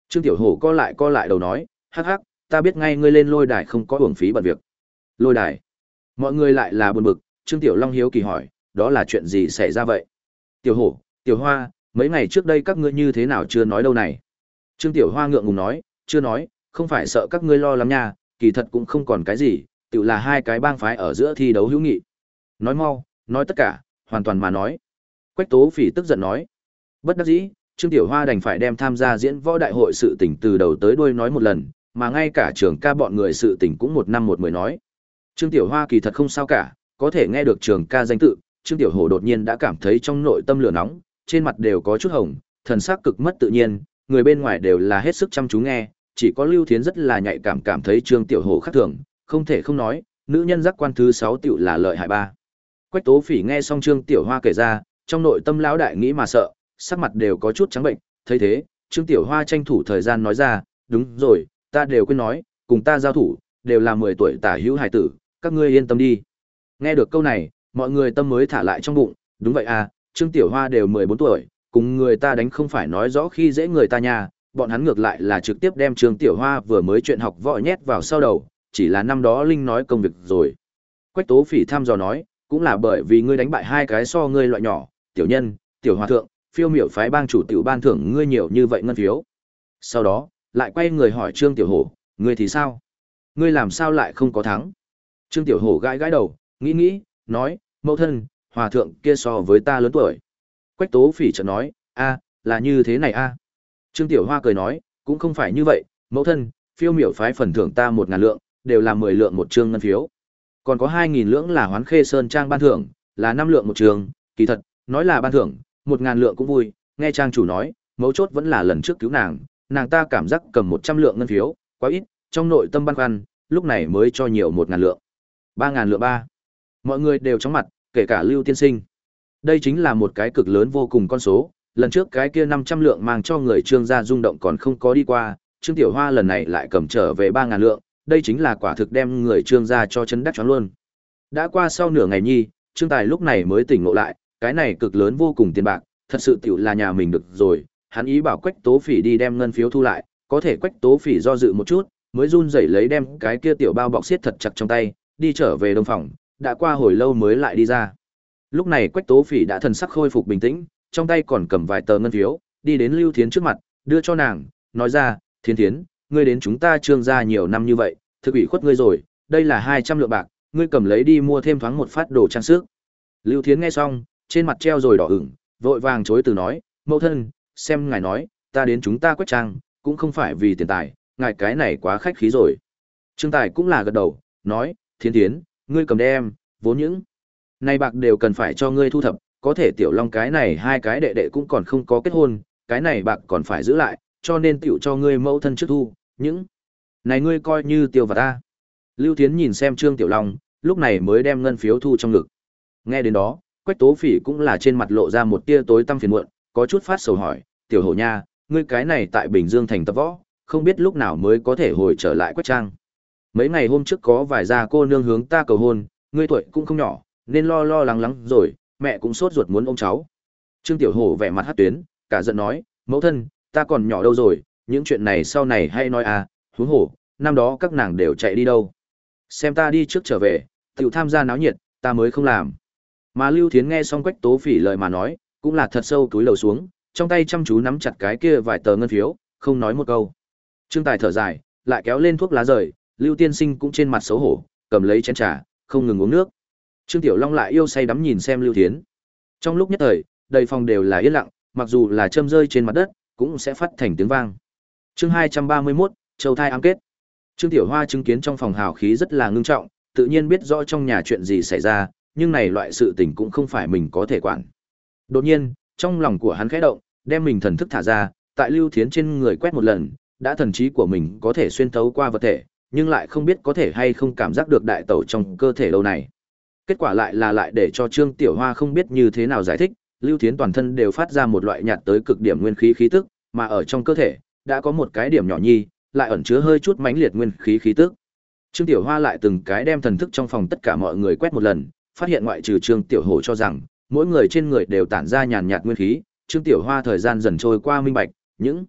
Trương Tiểu Hổ co lại co lại đầu nói, hắc hắc, ta biết ngay ngươi lên lôi đài không có uổng phí bận việc. Lôi đài. Mọi người lại là buồn bực, Trương Tiểu Long hiếu kỳ hỏi, đó là chuyện gì xảy ra vậy? Tiểu Hổ, Tiểu Hoa, mấy ngày trước đây các ngươi như thế nào chưa nói đâu này? Trương Tiểu Hoa ngượng ngùng nói, chưa nói, không phải sợ các ngươi lo lắm nha, kỳ thật cũng không còn cái gì, tự là hai cái bang phái ở giữa thi đấu hữu nghị. Nói mau, nói tất cả, hoàn toàn mà nói. Quách Tố Phỉ tức giận nói. Bất đắc dĩ, Trương Tiểu Hoa đành phải đem tham gia diễn võ đại hội sự tình từ đầu tới đuôi nói một lần, mà ngay cả trường ca bọn người sự tình cũng một năm một mười nói. Trương Tiểu Hoa kỳ thật không sao cả, có thể nghe được trường ca danh tự, Trương Tiểu Hổ đột nhiên đã cảm thấy trong nội tâm lửa nóng, trên mặt đều có chút hồng, thần sắc cực mất tự nhiên, người bên ngoài đều là hết sức chăm chú nghe, chỉ có Lưu Thiến rất là nhạy cảm cảm thấy Trương Tiểu Hổ khác thường, không thể không nói, nữ nhân giác quan thứ sáu tiểu là lợi hại ba. Quách Tố Phỉ nghe xong Trương Tiểu Hoa kể ra, trong nội tâm lão đại nghĩ mà sợ, sắc mặt đều có chút trắng bệnh, thấy thế, Trương Tiểu Hoa tranh thủ thời gian nói ra, đúng rồi, ta đều quên nói, cùng ta giao thủ, đều là mười tuổi tả hữu hài tử, các ngươi yên tâm đi. Nghe được câu này, mọi người tâm mới thả lại trong bụng, đúng vậy à, Trương Tiểu Hoa đều mười bốn tuổi, cùng người ta đánh không phải nói rõ khi dễ người ta nha, bọn hắn ngược lại là trực tiếp đem Trương Tiểu Hoa vừa mới chuyện học võ nhét vào sau đầu, chỉ là năm đó Linh nói công việc rồi. Quách Tố Phỉ thăm dò nói, cũng là bởi vì ngươi đánh bại hai cái so ngươi loại nhỏ, tiểu nhân, tiểu hòa thượng, phiêu miểu phái bang chủ tiểu ban thưởng ngươi nhiều như vậy ngân phiếu. Sau đó, lại quay người hỏi Trương Tiểu Hổ, ngươi thì sao? Ngươi làm sao lại không có thắng? Trương Tiểu Hổ gãi gãi đầu, nghĩ nghĩ, nói, mẫu thân, hòa thượng kia so với ta lớn tuổi. Quách Tố Phỉ chợt nói, a, là như thế này a. Trương Tiểu Hoa cười nói, cũng không phải như vậy, mẫu thân, phiêu miểu phái phần thưởng ta một ngàn lượng, đều là mười lượng một trương ngân phiếu. Còn có hai nghìn lượng là Hoán Khê Sơn trang ban thưởng, là năm lượng một trường, kỳ thật, nói là ban thưởng, một ngàn lượng cũng vui, nghe trang chủ nói, mấu chốt vẫn là lần trước cứu nàng, nàng ta cảm giác cầm một trăm lượng ngân phiếu, quá ít, trong nội tâm băn khoăn, lúc này mới cho nhiều một ngàn lượng. Ba ngàn lượng ba. Mọi người đều chóng mặt, kể cả Lưu tiên sinh. Đây chính là một cái cực lớn vô cùng con số, lần trước cái kia năm trăm lượng mang cho người Trương gia rung động còn không có đi qua, Trương Tiểu Hoa lần này lại cầm trở về ba ngàn lượng, đây chính là quả thực đem người Trương gia cho chấn đắc choáng luôn. Đã qua sau nửa ngày nhi, Trương Tài lúc này mới tỉnh ngộ lại, cái này cực lớn vô cùng tiền bạc, thật sự tiểu là nhà mình được rồi, hắn ý bảo Quách Tố Phỉ đi đem ngân phiếu thu lại, có thể Quách Tố Phỉ do dự một chút, mới run rẩy lấy đem cái kia tiểu bao bọc siết thật chặt trong tay, đi trở về đông phòng, đã qua hồi lâu mới lại đi ra. Lúc này Quách Tố Phỉ đã thần sắc khôi phục bình tĩnh, trong tay còn cầm vài tờ ngân phiếu, đi đến Lưu Thiến trước mặt, đưa cho nàng, nói ra, Thiến Thiến, ngươi đến chúng ta Trương gia nhiều năm như vậy, thực ủy khuất ngươi rồi, đây là hai trăm lượng bạc, ngươi cầm lấy đi mua thêm thoáng một phát đồ trang sức. Lưu Thiến nghe xong, trên mặt treo rồi đỏ ửng, vội vàng chối từ nói, mẫu thân, xem ngài nói, ta đến chúng ta Quách trang, cũng không phải vì tiền tài, ngài cái này quá khách khí rồi. Trương Tài cũng là gật đầu, nói, Thiến Thiến, ngươi cầm đem, vốn những này bạc đều cần phải cho ngươi thu thập, có thể Tiểu Long cái này hai cái đệ đệ cũng còn không có kết hôn, cái này bạc còn phải giữ lại, cho nên tiểu cho ngươi mẫu thân trước thu, những này ngươi coi như tiêu vặt ta. Lưu Thiến nhìn xem Trương Tiểu Long, lúc này mới đem ngân phiếu thu trong ngực. Nghe đến đó, Quách Tố Phỉ cũng là trên mặt lộ ra một tia tối tăm phiền muộn, có chút phát sầu hỏi, Tiểu Hổ nha, ngươi cái này tại Bình Dương thành tập võ, không biết lúc nào mới có thể hồi trở lại Quách trang. Mấy ngày hôm trước có vài gia cô nương hướng ta cầu hôn, ngươi tuổi cũng không nhỏ, nên lo lo lắng lắng rồi, mẹ cũng sốt ruột muốn ôm cháu. Trương Tiểu Hổ vẻ mặt hất tuyến, cả giận nói, mẫu thân, ta còn nhỏ đâu rồi, những chuyện này sau này hay nói à, huống hổ, năm đó các nàng đều chạy đi đâu. Xem ta đi trước trở về, tiểu tham gia náo nhiệt, ta mới không làm. Mà Lưu Thiến nghe xong Quách Tố Phỉ lời mà nói, cũng là thật sâu túi lầu xuống, trong tay chăm chú nắm chặt cái kia vài tờ ngân phiếu, không nói một câu. Trương Tài thở dài, lại kéo lên thuốc lá rời, Lưu Tiên Sinh cũng trên mặt xấu hổ, cầm lấy chén trà, không ngừng uống nước. Trương Tiểu Long lại yêu say đắm nhìn xem Lưu Thiến. Trong lúc nhất thời, đầy phòng đều là yên lặng, mặc dù là châm rơi trên mặt đất, cũng sẽ phát thành tiếng vang. Chương hai trăm ba mươi mốt, Châu thai ám kết. Trương Tiểu Hoa chứng kiến trong phòng hào khí rất là ngưng trọng, tự nhiên biết rõ trong nhà chuyện gì xảy ra, nhưng này loại sự tình cũng không phải mình có thể quản. Đột nhiên, trong lòng của hắn khẽ động, đem mình thần thức thả ra, tại Lưu Thiến trên người quét một lần, đã thần trí của mình có thể xuyên thấu qua vật thể, nhưng lại không biết có thể hay không cảm giác được đại tẩu trong cơ thể lâu này. Kết quả lại là lại để cho Trương Tiểu Hoa không biết như thế nào giải thích, Lưu Thiến toàn thân đều phát ra một loại nhạt tới cực điểm nguyên khí khí tức, mà ở trong cơ thể đã có một cái điểm nhỏ nhi, lại ẩn chứa hơi chút mãnh liệt nguyên khí khí tức. Trương Tiểu Hoa lại từng cái đem thần thức trong phòng tất cả mọi người quét một lần, phát hiện ngoại trừ Trương Tiểu Hổ cho rằng mỗi người trên người đều tản ra nhàn nhạt nguyên khí, Trương Tiểu Hoa thời gian dần trôi qua minh bạch, những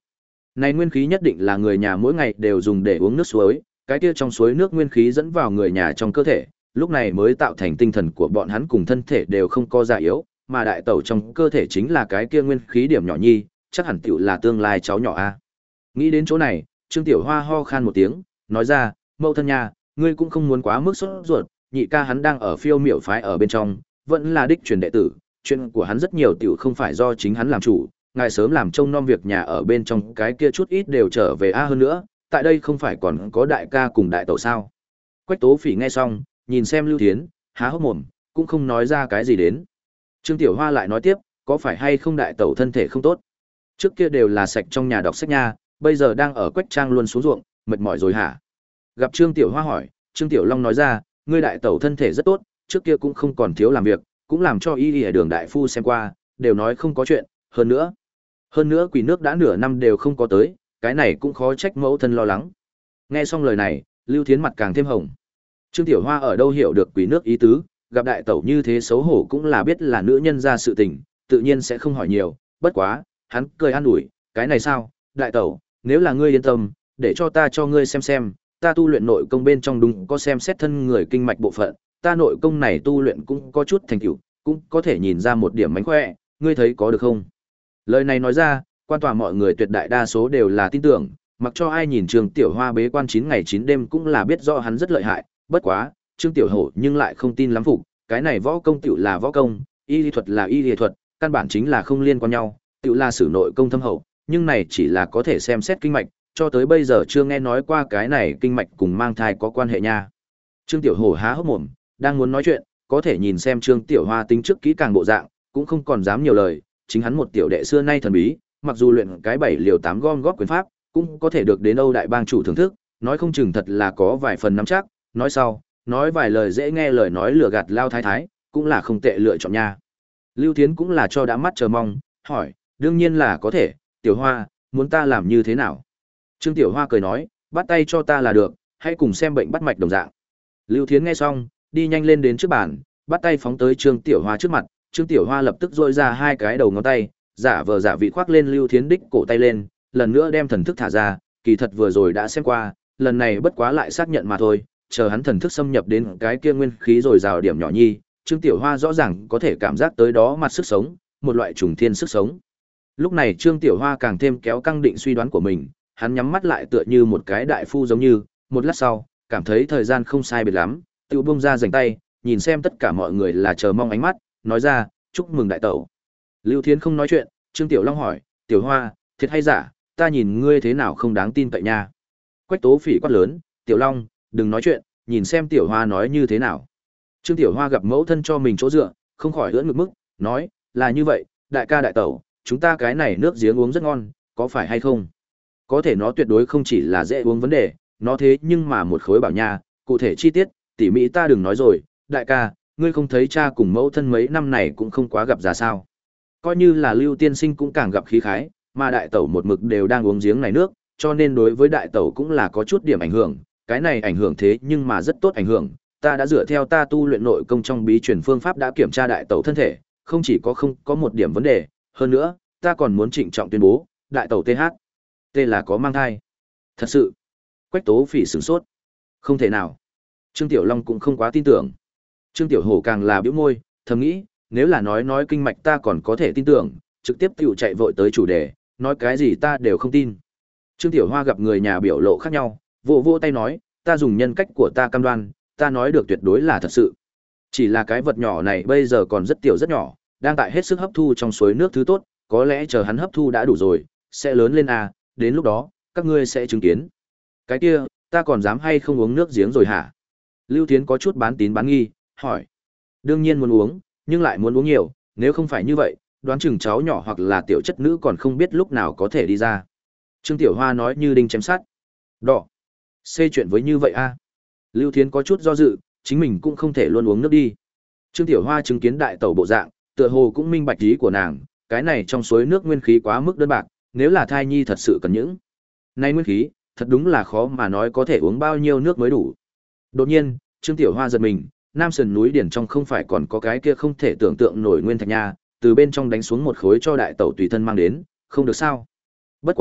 Này nguyên khí nhất định là người nhà mỗi ngày đều dùng để uống nước suối, cái kia trong suối nước nguyên khí dẫn vào người nhà trong cơ thể, lúc này mới tạo thành tinh thần của bọn hắn cùng thân thể đều không có già yếu, mà đại tẩu trong cơ thể chính là cái kia nguyên khí điểm nhỏ nhi, chắc hẳn tiểu là tương lai cháu nhỏ a. Nghĩ đến chỗ này, Trương Tiểu Hoa ho khan một tiếng, nói ra, mẫu thân nha, ngươi cũng không muốn quá mức sốt ruột, nhị ca hắn đang ở phiêu miểu phái ở bên trong, vẫn là đích truyền đệ tử, chuyện của hắn rất nhiều tiểu không phải do chính hắn làm chủ, ngài sớm làm trông nom việc nhà ở bên trong cái kia chút ít đều trở về a hơn nữa, tại đây không phải còn có đại ca cùng đại tẩu sao. Quách Tố Phỉ nghe xong, nhìn xem Lưu Thiến, há hốc mồm, cũng không nói ra cái gì đến. Trương Tiểu Hoa lại nói tiếp, có phải hay không đại tẩu thân thể không tốt? Trước kia đều là sạch trong nhà đọc sách nha, bây giờ đang ở Quách Trang luôn xuống ruộng, mệt mỏi rồi hả? Gặp Trương Tiểu Hoa hỏi, Trương Tiểu Long nói ra, ngươi đại tẩu thân thể rất tốt, trước kia cũng không còn thiếu làm việc, cũng làm cho y y đường đại phu xem qua, đều nói không có chuyện, hơn nữa. Hơn nữa quỷ nước đã nửa năm đều không có tới, cái này cũng khó trách mẫu thân lo lắng. Nghe xong lời này, Lưu Thiến mặt càng thêm hồng. Trương Tiểu Hoa ở đâu hiểu được quỷ nước ý tứ, gặp đại tẩu như thế xấu hổ cũng là biết là nữ nhân ra sự tình, tự nhiên sẽ không hỏi nhiều, bất quá, hắn cười an ủi, cái này sao, đại tẩu, nếu là ngươi yên tâm, để cho ta cho ngươi xem xem, ta tu luyện nội công bên trong đúng có xem xét thân người kinh mạch bộ phận, ta nội công này tu luyện cũng có chút thành tựu, cũng có thể nhìn ra một điểm mánh khỏe, ngươi thấy có được không? Lời này nói ra, quan tòa mọi người tuyệt đại đa số đều là tin tưởng, mặc cho ai nhìn Trương Tiểu Hoa bế quan chín ngày chín đêm cũng là biết rõ hắn rất lợi hại, bất quá, Trương Tiểu Hổ nhưng lại không tin lắm phục, cái này võ công tiểu là võ công, y lý thuật là y lý thuật, căn bản chính là không liên quan nhau, tiểu là sử nội công thâm hậu, nhưng này chỉ là có thể xem xét kinh mạch, cho tới bây giờ chưa nghe nói qua cái này kinh mạch cùng mang thai có quan hệ nha. Trương Tiểu Hổ há hốc mồm, đang muốn nói chuyện, có thể nhìn xem Trương Tiểu Hoa tính trước kỹ càng bộ dạng, cũng không còn dám nhiều lời, chính hắn một tiểu đệ xưa nay thần bí, mặc dù luyện cái bảy liều tám gom góp quyền pháp, cũng có thể được đến Âu đại bang chủ thưởng thức, nói không chừng thật là có vài phần nắm chắc, nói sau, nói vài lời dễ nghe lời nói lừa gạt lao thái thái, cũng là không tệ lựa chọn nha. Lưu Thiến cũng là cho đã mắt chờ mong, hỏi, đương nhiên là có thể, Tiểu Hoa, muốn ta làm như thế nào? Trương Tiểu Hoa cười nói, bắt tay cho ta là được, hãy cùng xem bệnh bắt mạch đồng dạng. Lưu Thiến nghe xong, đi nhanh lên đến trước bàn, bắt tay phóng tới Trương Tiểu Hoa trước mặt, Trương Tiểu Hoa lập tức rôi ra hai cái đầu ngón tay, giả vờ giả vị khoác lên Lưu Thiến đích cổ tay lên, lần nữa đem thần thức thả ra, kỳ thật vừa rồi đã xem qua, lần này bất quá lại xác nhận mà thôi, chờ hắn thần thức xâm nhập đến cái kia nguyên khí rồi rào điểm nhỏ nhi, Trương Tiểu Hoa rõ ràng có thể cảm giác tới đó mặt sức sống, một loại trùng thiên sức sống. Lúc này Trương Tiểu Hoa càng thêm kéo căng định suy đoán của mình, hắn nhắm mắt lại tựa như một cái đại phu giống như, một lát sau, cảm thấy thời gian không sai biệt lắm, tự buông ra giành tay, nhìn xem tất cả mọi người là chờ mong ánh mắt, nói ra, chúc mừng đại tẩu. Lưu Thiến không nói chuyện, Trương Tiểu Long hỏi, Tiểu Hoa, thiệt hay giả, ta nhìn ngươi thế nào không đáng tin cậy nha. Quách Tố Phỉ quát lớn, Tiểu Long, đừng nói chuyện, nhìn xem Tiểu Hoa nói như thế nào. Trương Tiểu Hoa gặp mẫu thân cho mình chỗ dựa, không khỏi ưỡn ngực mức, nói, là như vậy, đại ca đại tẩu, chúng ta cái này nước giếng uống rất ngon, có phải hay không? Có thể nó tuyệt đối không chỉ là dễ uống vấn đề, nó thế nhưng mà một khối bảo nha, cụ thể chi tiết, tỉ mỹ ta đừng nói rồi, đại ca, ngươi không thấy cha cùng mẫu thân mấy năm này cũng không quá gặp ra sao. Coi như là Lưu tiên sinh cũng càng gặp khí khái, mà đại tẩu một mực đều đang uống giếng này nước, cho nên đối với đại tẩu cũng là có chút điểm ảnh hưởng, cái này ảnh hưởng thế nhưng mà rất tốt ảnh hưởng, ta đã dựa theo ta tu luyện nội công trong bí truyền phương pháp đã kiểm tra đại tẩu thân thể, không chỉ có không có một điểm vấn đề, hơn nữa, ta còn muốn trịnh trọng tuyên bố, đại tẩu tê hát, T là có mang thai. Thật sự. Quách Tố Phỉ sửng sốt. Không thể nào. Trương Tiểu Long cũng không quá tin tưởng. Trương Tiểu Hổ càng là bĩu môi, thầm nghĩ, nếu là nói nói kinh mạch ta còn có thể tin tưởng, trực tiếp tiểu chạy vội tới chủ đề, nói cái gì ta đều không tin. Trương Tiểu Hoa gặp người nhà biểu lộ khác nhau, vỗ vỗ tay nói, ta dùng nhân cách của ta cam đoan, ta nói được tuyệt đối là thật sự. Chỉ là cái vật nhỏ này bây giờ còn rất tiểu rất nhỏ, đang tại hết sức hấp thu trong suối nước thứ tốt, có lẽ chờ hắn hấp thu đã đủ rồi, sẽ lớn lên à, đến lúc đó, các ngươi sẽ chứng kiến. Cái kia, ta còn dám hay không uống nước giếng rồi hả? Lưu Thiến có chút bán tín bán nghi, hỏi. Đương nhiên muốn uống, nhưng lại muốn uống nhiều, nếu không phải như vậy, đoán chừng cháu nhỏ hoặc là tiểu chất nữ còn không biết lúc nào có thể đi ra. Trương Tiểu Hoa nói như đinh chém sắt. Đỏ. Xê chuyện với như vậy a à? Lưu Thiến có chút do dự, chính mình cũng không thể luôn uống nước đi. Trương Tiểu Hoa chứng kiến đại tẩu bộ dạng, tựa hồ cũng minh bạch ý của nàng, cái này trong suối nước nguyên khí quá mức đơn bạc, nếu là thai nhi thật sự cần những nay nguyên khí, thật đúng là khó mà nói có thể uống bao nhiêu nước mới đủ. Đột nhiên, Trương Tiểu Hoa giật mình, Nam Sườn núi điển trong không phải còn có cái kia không thể tưởng tượng nổi nguyên thạch nha, từ bên trong đánh xuống một khối cho đại tẩu tùy thân mang đến, không được sao? Bất quá,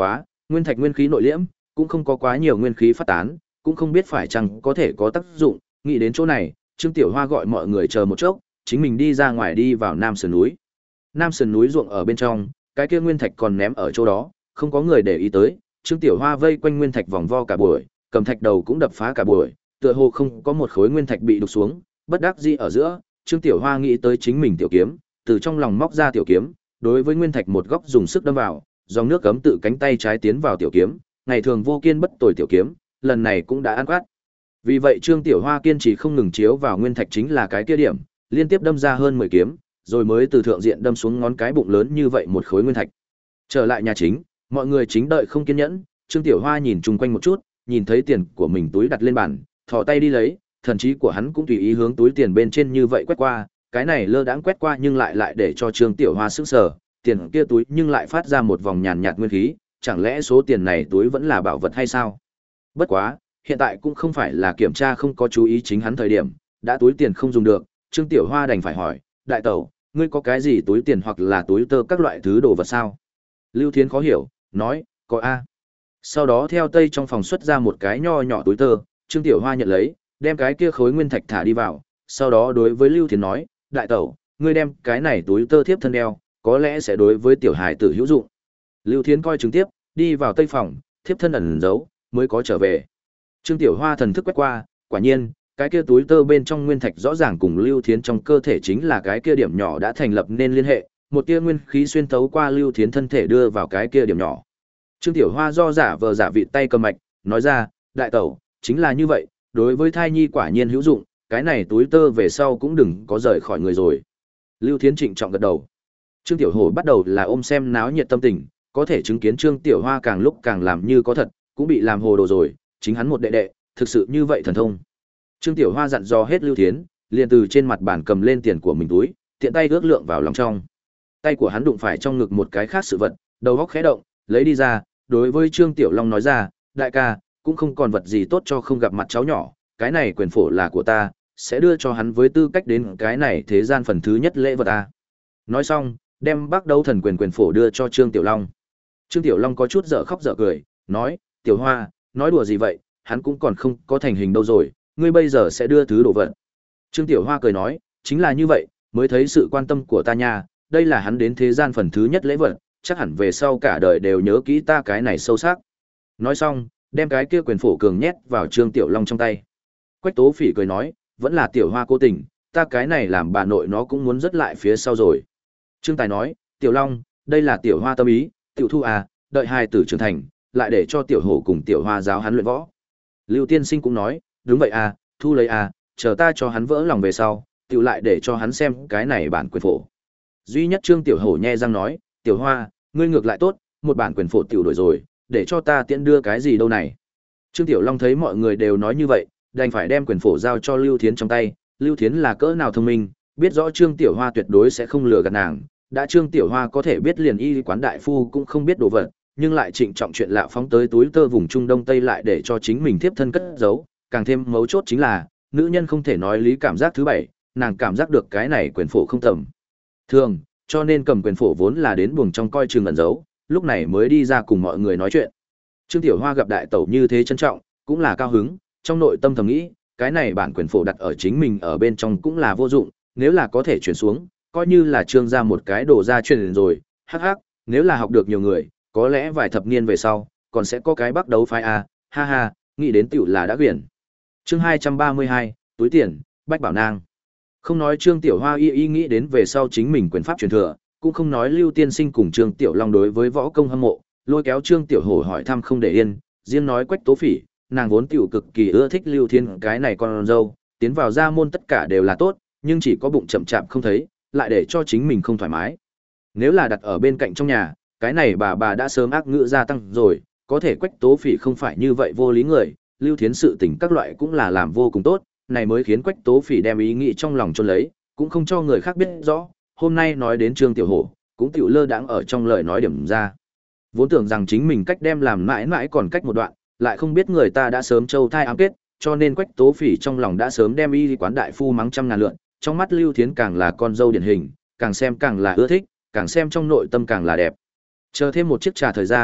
Nguyên thạch nguyên khí nội liễm, cũng không có quá nhiều nguyên khí phát tán, cũng không biết phải chăng có thể có tác dụng, nghĩ đến chỗ này, Trương Tiểu Hoa gọi mọi người chờ một chốc, chính mình đi ra ngoài đi vào Nam sườn núi. Nam sườn núi ruộng ở bên trong, cái kia nguyên thạch còn ném ở chỗ đó, không có người để ý tới, Trương Tiểu Hoa vây quanh nguyên thạch vòng vo cả buổi, cầm thạch đầu cũng đập phá cả buổi, tựa hồ không có một khối nguyên thạch bị đục xuống, bất đắc dĩ ở giữa, Trương Tiểu Hoa nghĩ tới chính mình tiểu kiếm, từ trong lòng móc ra tiểu kiếm, đối với nguyên thạch một góc dùng sức đâm vào, dòng nước cấm tự cánh tay trái tiến vào tiểu kiếm, ngày thường vô kiên bất tồi tiểu kiếm, lần này cũng đã ăn quát. Vì vậy Trương Tiểu Hoa kiên trì không ngừng chiếu vào nguyên thạch chính là cái kia điểm, liên tiếp đâm ra hơn mười kiếm, rồi mới từ thượng diện đâm xuống ngón cái bụng lớn như vậy một khối nguyên thạch. Trở lại nhà chính, mọi người chính đợi không kiên nhẫn, Trương Tiểu Hoa nhìn chung quanh một chút, nhìn thấy tiền của mình túi đặt lên bàn, thò tay đi lấy, thần trí của hắn cũng tùy ý hướng túi tiền bên trên như vậy quét qua, cái này lơ đãng quét qua nhưng lại lại để cho Trương Tiểu Hoa sững sờ, tiền kia túi nhưng lại phát ra một vòng nhàn nhạt nguyên khí, chẳng lẽ số tiền này túi vẫn là bảo vật hay sao? Bất quá, hiện tại cũng không phải là kiểm tra không có chú ý chính hắn thời điểm, đã túi tiền không dùng được, Trương Tiểu Hoa đành phải hỏi, đại tẩu, ngươi có cái gì túi tiền hoặc là túi tơ các loại thứ đồ vật sao? Lưu Thiến khó hiểu, nói, có a. Sau đó theo tây trong phòng xuất ra một cái nho nhỏ túi tơ, Trương Tiểu Hoa nhận lấy, đem cái kia khối nguyên thạch thả đi vào, sau đó đối với Lưu Thiến nói, đại tẩu, ngươi đem cái này túi tơ thiếp thân đeo, có lẽ sẽ đối với tiểu hài tử hữu dụng. Lưu Thiến coi chứng tiếp, đi vào tây phòng, thiếp thân ẩn giấu, mới có trở về. Trương Tiểu Hoa thần thức quét qua, quả nhiên, cái kia túi tơ bên trong nguyên thạch rõ ràng cùng Lưu Thiến trong cơ thể chính là cái kia điểm nhỏ đã thành lập nên liên hệ, một tia nguyên khí xuyên thấu qua Lưu Thiến thân thể đưa vào cái kia điểm nhỏ. Trương Tiểu Hoa do giả vờ giả vị tay cầm mạch, nói ra, đại tẩu, chính là như vậy, đối với thai nhi quả nhiên hữu dụng, cái này túi tơ về sau cũng đừng có rời khỏi người rồi. Lưu Thiến trịnh trọng gật đầu. Trương Tiểu Hổ bắt đầu là ôm xem náo nhiệt tâm tình, có thể chứng kiến Trương Tiểu Hoa càng lúc càng làm như có thật, cũng bị làm hồ đồ rồi, chính hắn một đệ đệ, thực sự như vậy thần thông. Trương Tiểu Hoa dặn dò hết Lưu Thiến, liền từ trên mặt bàn cầm lên tiền của mình túi, tiện tay ước lượng vào lòng trong. Tay của hắn đụng phải trong ngực một cái khác sự vật, đầu óc khẽ động, lấy đi ra, đối với Trương Tiểu Long nói ra, đại ca, cũng không còn vật gì tốt cho không gặp mặt cháu nhỏ, cái này quyền phổ là của ta, sẽ đưa cho hắn với tư cách đến cái này thế gian phần thứ nhất lễ vật ta. Nói xong, đem Bắc Đấu Thần quyền quyền phổ đưa cho Trương Tiểu Long. Trương Tiểu Long có chút dở khóc dở cười, nói, Tiểu Hoa, nói đùa gì vậy, hắn cũng còn không có thành hình đâu rồi, ngươi bây giờ sẽ đưa thứ đồ vật. Trương Tiểu Hoa cười nói, chính là như vậy, mới thấy sự quan tâm của ta nha, đây là hắn đến thế gian phần thứ nhất lễ vật, chắc hẳn về sau cả đời đều nhớ kỹ ta cái này sâu sắc. Nói xong, đem cái kia quyền phổ cường nhét vào Trương Tiểu Long trong tay. Quách Tố Phỉ cười nói, vẫn là Tiểu Hoa cố tình, ta cái này làm bà nội nó cũng muốn dứt lại phía sau rồi. Trương Tài nói, Tiểu Long, đây là Tiểu Hoa tâm ý, Tiểu Thu à, đợi hai tử trưởng thành, lại để cho Tiểu Hổ cùng Tiểu Hoa giáo hắn luyện võ. Lưu Tiên Sinh cũng nói, đúng vậy à, thu lấy à, chờ ta cho hắn vỡ lòng về sau, Tiểu lại để cho hắn xem cái này bản quyền phổ. Duy nhất Trương Tiểu Hổ nhe răng nói, Tiểu Hoa, ngươi ngược lại tốt, một bản quyền phổ Tiểu đổi rồi, để cho ta tiện đưa cái gì đâu này. Trương Tiểu Long thấy mọi người đều nói như vậy, đành phải đem quyền phổ giao cho Lưu Thiến trong tay. Lưu Thiến là cỡ nào thông minh, biết rõ Trương Tiểu Hoa tuyệt đối sẽ không lừa gạt nàng, đã Trương Tiểu Hoa có thể biết liền y quán đại phu cũng không biết đồ vật, nhưng lại trịnh trọng chuyện lạ phóng tới túi tơ vùng Trung Đông Tây lại để cho chính mình tiếp thân cất giấu, càng thêm mấu chốt chính là, nữ nhân không thể nói lý cảm giác thứ bảy, nàng cảm giác được cái này quyền phổ không tầm thường, cho nên cầm quyền phổ vốn là đến buồng trong coi chừng ẩn giấu, lúc này mới đi ra cùng mọi người nói chuyện. Trương Tiểu Hoa gặp đại tẩu như thế trân trọng, cũng là cao hứng, trong nội tâm thầm nghĩ, cái này bản quyền phổ đặt ở chính mình ở bên trong cũng là vô dụng, nếu là có thể chuyển xuống, coi như là Trương ra một cái đồ ra truyền rồi, hắc hắc, nếu là học được nhiều người, có lẽ vài thập niên về sau, còn sẽ có cái Bắc Đấu phái a, ha ha, nghĩ đến tiểu là đã quyển. Chương hai trăm ba mươi hai, túi tiền, Bách Bảo Nang. Không nói Trương Tiểu Hoa y y nghĩ đến về sau chính mình quyền pháp truyền thừa, cũng không nói Lưu Tiên Sinh cùng Trương Tiểu Long đối với võ công hâm mộ, lôi kéo Trương Tiểu Hổ hỏi thăm không để yên, riêng nói Quách Tố Phỉ, nàng vốn tiểu cực kỳ ưa thích Lưu Thiên cái này con dâu, tiến vào gia môn tất cả đều là tốt, nhưng chỉ có bụng chậm chạp không thấy, lại để cho chính mình không thoải mái. Nếu là đặt ở bên cạnh trong nhà, cái này bà bà đã sớm ác ngữ gia tăng rồi, có thể Quách Tố Phỉ không phải như vậy vô lý người, Lưu Thiến sự tình các loại cũng là làm vô cùng tốt, này mới khiến Quách Tố Phỉ đem ý nghĩ trong lòng chôn lấy, cũng không cho người khác biết rõ. Hôm nay nói đến Trương Tiểu Hổ, cũng tiểu lơ đãng ở trong lời nói điểm ra. Vốn tưởng rằng chính mình cách đem làm mãi mãi còn cách một đoạn, lại không biết người ta đã sớm châu thai ám kết, cho nên Quách Tố Phỉ trong lòng đã sớm đem y quán đại phu mắng trăm ngàn lượn, trong mắt Lưu Thiến càng là con dâu điển hình, càng xem càng là ưa thích, càng xem trong nội tâm càng là đẹp. Chờ thêm một chiếc trà thời gian,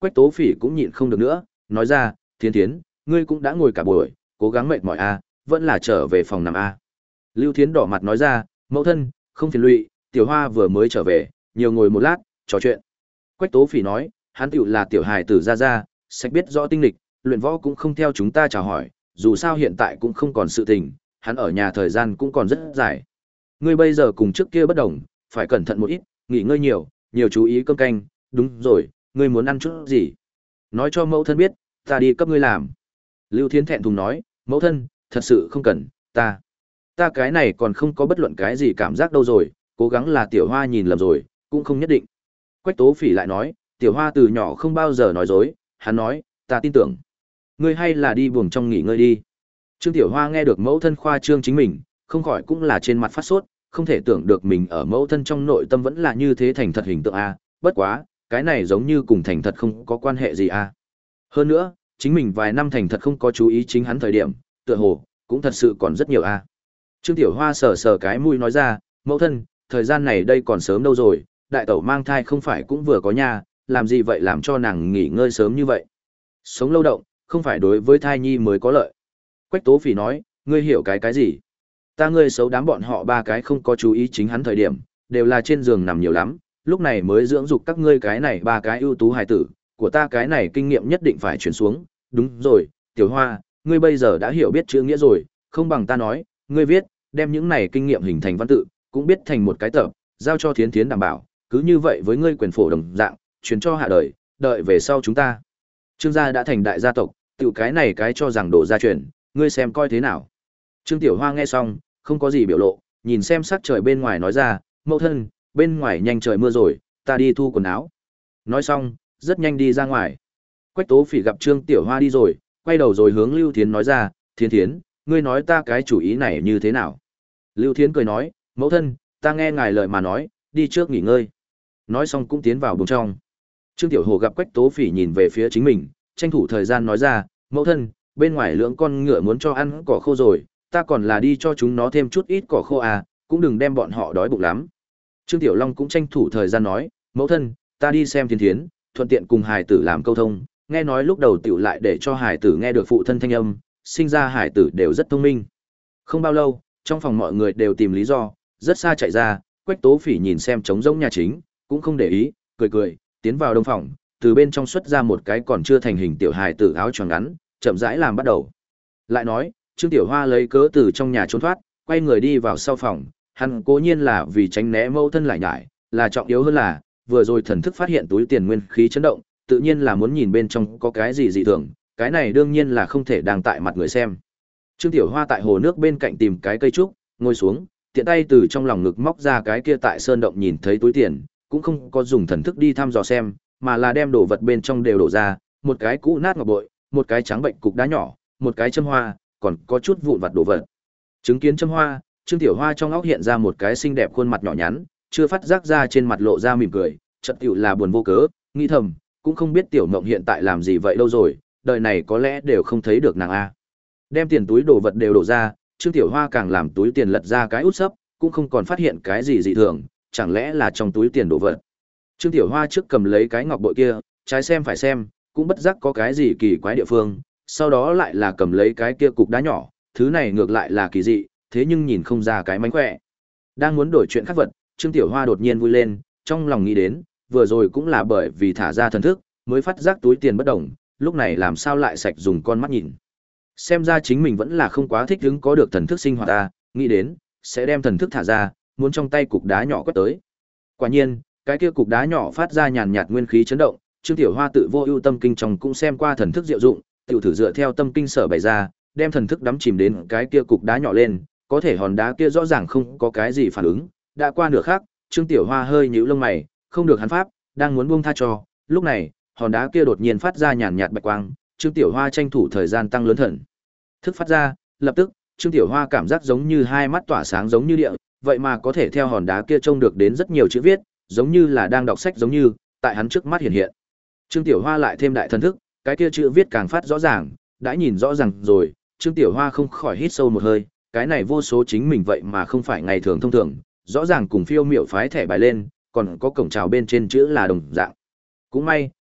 Quách Tố Phỉ cũng nhịn không được nữa, nói ra, Thiến Thiến, ngươi cũng đã ngồi cả buổi, cố gắng mệt mỏi a, vẫn là trở về phòng nằm a. Lưu Thiến đỏ mặt nói ra, mẫu thân, không phiền lụy, Tiểu Hoa vừa mới trở về, nhiều ngồi một lát, trò chuyện. Quách Tố Phỉ nói, hắn tiểu là tiểu hài tử ra ra, sạch biết rõ tinh lịch, luyện võ cũng không theo chúng ta chào hỏi, dù sao hiện tại cũng không còn sự tình, hắn ở nhà thời gian cũng còn rất dài. Ngươi bây giờ cùng trước kia bất đồng, phải cẩn thận một ít, nghỉ ngơi nhiều, nhiều chú ý cơm canh, đúng rồi, ngươi muốn ăn chút gì? Nói cho mẫu thân biết, ta đi cấp ngươi làm. Lưu Thiến thẹn thùng nói, mẫu thân, thật sự không cần, ta. Ta cái này còn không có bất luận cái gì cảm giác đâu rồi, cố gắng là Tiểu Hoa nhìn lầm rồi, cũng không nhất định. Quách Tố Phỉ lại nói, Tiểu Hoa từ nhỏ không bao giờ nói dối, hắn nói, ta tin tưởng. Ngươi hay là đi buồng trong nghỉ ngơi đi. Trương Tiểu Hoa nghe được mẫu thân khoa trương chính mình, không khỏi cũng là trên mặt phát sốt, không thể tưởng được mình ở mẫu thân trong nội tâm vẫn là như thế thành thật hình tượng a, bất quá, cái này giống như cùng thành thật không có quan hệ gì a. Hơn nữa, chính mình vài năm thành thật không có chú ý chính hắn thời điểm, tựa hồ cũng thật sự còn rất nhiều a. Trương Tiểu Hoa sờ sờ cái mũi nói ra, mẫu thân, thời gian này đây còn sớm đâu rồi, đại tẩu mang thai không phải cũng vừa có nhà, làm gì vậy làm cho nàng nghỉ ngơi sớm như vậy. Sống lâu động, không phải đối với thai nhi mới có lợi. Quách Tố Phỉ nói, ngươi hiểu cái cái gì? Ta ngươi xấu đám bọn họ ba cái không có chú ý chính hắn thời điểm, đều là trên giường nằm nhiều lắm, lúc này mới dưỡng dục các ngươi cái này ba cái ưu tú hài tử, của ta cái này kinh nghiệm nhất định phải chuyển xuống. Đúng rồi, Tiểu Hoa, ngươi bây giờ đã hiểu biết chữ nghĩa rồi, không bằng ta nói, ngươi viết, đem những này kinh nghiệm hình thành văn tự, cũng biết thành một cái tập, giao cho Thiến Thiến đảm bảo, cứ như vậy với ngươi quyền phổ đồng dạng, truyền cho hạ đời, đợi về sau chúng ta. Trương gia đã thành đại gia tộc, tiểu cái này cái cho rằng đổ gia truyền, ngươi xem coi thế nào. Trương Tiểu Hoa nghe xong, không có gì biểu lộ, nhìn xem sắc trời bên ngoài nói ra, mẫu thân, bên ngoài nhanh trời mưa rồi, ta đi thu quần áo. Nói xong, rất nhanh đi ra ngoài. Quách Tố Phỉ gặp Trương Tiểu Hoa đi rồi, quay đầu rồi hướng Lưu Thiến nói ra, Thiến Thiến, ngươi nói ta cái chủ ý này như thế nào? Lưu Thiến cười nói, mẫu thân, ta nghe ngài lời mà nói, đi trước nghỉ ngơi. Nói xong cũng tiến vào buồng trong. Trương Tiểu Hồ gặp Quách Tố Phỉ nhìn về phía chính mình, tranh thủ thời gian nói ra, mẫu thân, bên ngoài lưỡng con ngựa muốn cho ăn cỏ khô rồi, ta còn là đi cho chúng nó thêm chút ít cỏ khô à, cũng đừng đem bọn họ đói bụng lắm. Trương Tiểu Long cũng tranh thủ thời gian nói, mẫu thân, ta đi xem Thiên Thiến, thuận tiện cùng hải tử làm câu thông, nghe nói lúc đầu tiểu lại để cho hải tử nghe được phụ thân thanh âm, sinh ra hải tử đều rất thông minh. Không bao lâu, trong phòng mọi người đều tìm lý do, rất xa chạy ra, Quách Tố Phỉ nhìn xem trống rỗng nhà chính, cũng không để ý, cười cười, tiến vào đông phòng, từ bên trong xuất ra một cái còn chưa thành hình tiểu hài tử áo choàng ngắn, chậm rãi làm bắt đầu. Lại nói, Trương Tiểu Hoa lấy cớ từ trong nhà trốn thoát, quay người đi vào sau phòng, hắn cố nhiên là vì tránh né mâu thân lại nhải, là trọng yếu hơn là, vừa rồi thần thức phát hiện túi tiền nguyên khí chấn động, tự nhiên là muốn nhìn bên trong có cái gì dị thường, cái này đương nhiên là không thể đang tại mặt người xem. Trương Tiểu Hoa tại hồ nước bên cạnh tìm cái cây trúc, ngồi xuống, tiện tay từ trong lòng ngực móc ra cái kia tại sơn động nhìn thấy túi tiền, cũng không có dùng thần thức đi thăm dò xem, mà là đem đồ vật bên trong đều đổ ra, một cái cũ nát ngọc bội, một cái trắng bệnh cục đá nhỏ, một cái châm hoa, còn có chút vụn vặt đồ vật. Chứng kiến châm hoa, Trương Tiểu Hoa trong óc hiện ra một cái xinh đẹp khuôn mặt nhỏ nhắn, chưa phát giác ra trên mặt lộ ra mỉm cười, chợt tiểu là buồn vô cớ, nghĩ thầm, cũng không biết Tiểu Mộng hiện tại làm gì vậy đâu rồi, đời này có lẽ đều không thấy được nàng a. Đem tiền túi đồ vật đều đổ ra, Trương Tiểu Hoa càng làm túi tiền lật ra cái út sấp, cũng không còn phát hiện cái gì dị thường, chẳng lẽ là trong túi tiền đồ vật. Trương Tiểu Hoa trước cầm lấy cái ngọc bội kia, trái xem phải xem, cũng bất giác có cái gì kỳ quái địa phương, sau đó lại là cầm lấy cái kia cục đá nhỏ, thứ này ngược lại là kỳ dị, thế nhưng nhìn không ra cái mánh khỏe. Đang muốn đổi chuyện khác vật, Trương Tiểu Hoa đột nhiên vui lên, trong lòng nghĩ đến, vừa rồi cũng là bởi vì thả ra thần thức, mới phát giác túi tiền bất động, lúc này làm sao lại sạch dùng con mắt nhìn. Xem ra chính mình vẫn là không quá thích hứng có được thần thức sinh hoạt ta, nghĩ đến, sẽ đem thần thức thả ra, muốn trong tay cục đá nhỏ quét tới. Quả nhiên, cái kia cục đá nhỏ phát ra nhàn nhạt nguyên khí chấn động, Trương Tiểu Hoa tự vô ưu tâm kinh trong cũng xem qua thần thức diệu dụng, tiểu thử dựa theo tâm kinh sở bày ra, đem thần thức đắm chìm đến cái kia cục đá nhỏ lên, có thể hòn đá kia rõ ràng không có cái gì phản ứng, đã qua nửa khắc, Trương Tiểu Hoa hơi nhíu lông mày, không được hắn pháp, đang muốn buông tha cho, lúc này, hòn đá kia đột nhiên phát ra nhàn nhạt bạch quang, Trương Tiểu Hoa tranh thủ thời gian tăng lớn thần thức phát ra, lập tức, Trương Tiểu Hoa cảm giác giống như hai mắt tỏa sáng giống như địa, vậy mà có thể theo hòn đá kia trông được đến rất nhiều chữ viết, giống như là đang đọc sách giống như, tại hắn trước mắt hiện hiện. Trương Tiểu Hoa lại thêm đại thần thức, cái kia chữ viết càng phát rõ ràng, đã nhìn rõ ràng rồi, Trương Tiểu Hoa không khỏi hít sâu một hơi, cái này vô số chính mình vậy mà không phải ngày thường thông thường, rõ ràng cùng phiêu miểu phái thẻ bài lên, còn có cổng chào bên trên chữ là đồng dạng. Cũng may,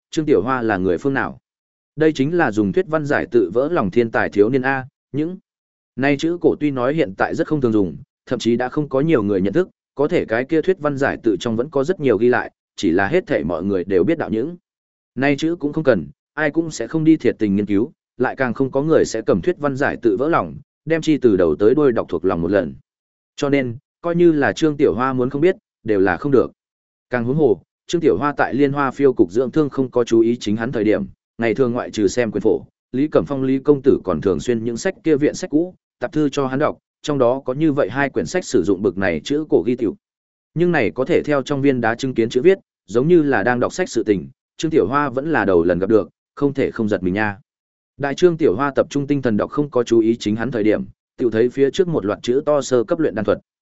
Trương Tiểu Hoa là người phương nào? Đây chính là dùng thuyết văn giải tự vỡ lòng thiên tài thiếu niên A, những nay chữ cổ tuy nói hiện tại rất không thường dùng, thậm chí đã không có nhiều người nhận thức, có thể cái kia thuyết văn giải tự trong vẫn có rất nhiều ghi lại, chỉ là hết thể mọi người đều biết đạo những. Nay chữ cũng không cần, ai cũng sẽ không đi thiệt tình nghiên cứu, lại càng không có người sẽ cầm thuyết văn giải tự vỡ lòng, đem chi từ đầu tới đuôi đọc thuộc lòng một lần. Cho nên, coi như là Trương Tiểu Hoa muốn không biết, đều là không được. Càng huống hồ, Trương Tiểu Hoa tại Liên Hoa Phiêu cục dưỡng thương không có chú ý chính hắn thời điểm, ngày thường ngoại trừ xem quyền phổ, Lý Cẩm Phong Lý công tử còn thường xuyên những sách kia viện sách cũ, tạp thư cho hắn đọc, trong đó có như vậy hai quyển sách sử dụng bực này chữ cổ ghi tiểu. Nhưng này có thể theo trong viên đá chứng kiến chữ viết, giống như là đang đọc sách sự tình, Trương Tiểu Hoa vẫn là đầu lần gặp được, không thể không giật mình nha. Đại Trương Tiểu Hoa tập trung tinh thần đọc không có chú ý chính hắn thời điểm, tiểu thấy phía trước một loạt chữ to sơ cấp luyện đan thuật.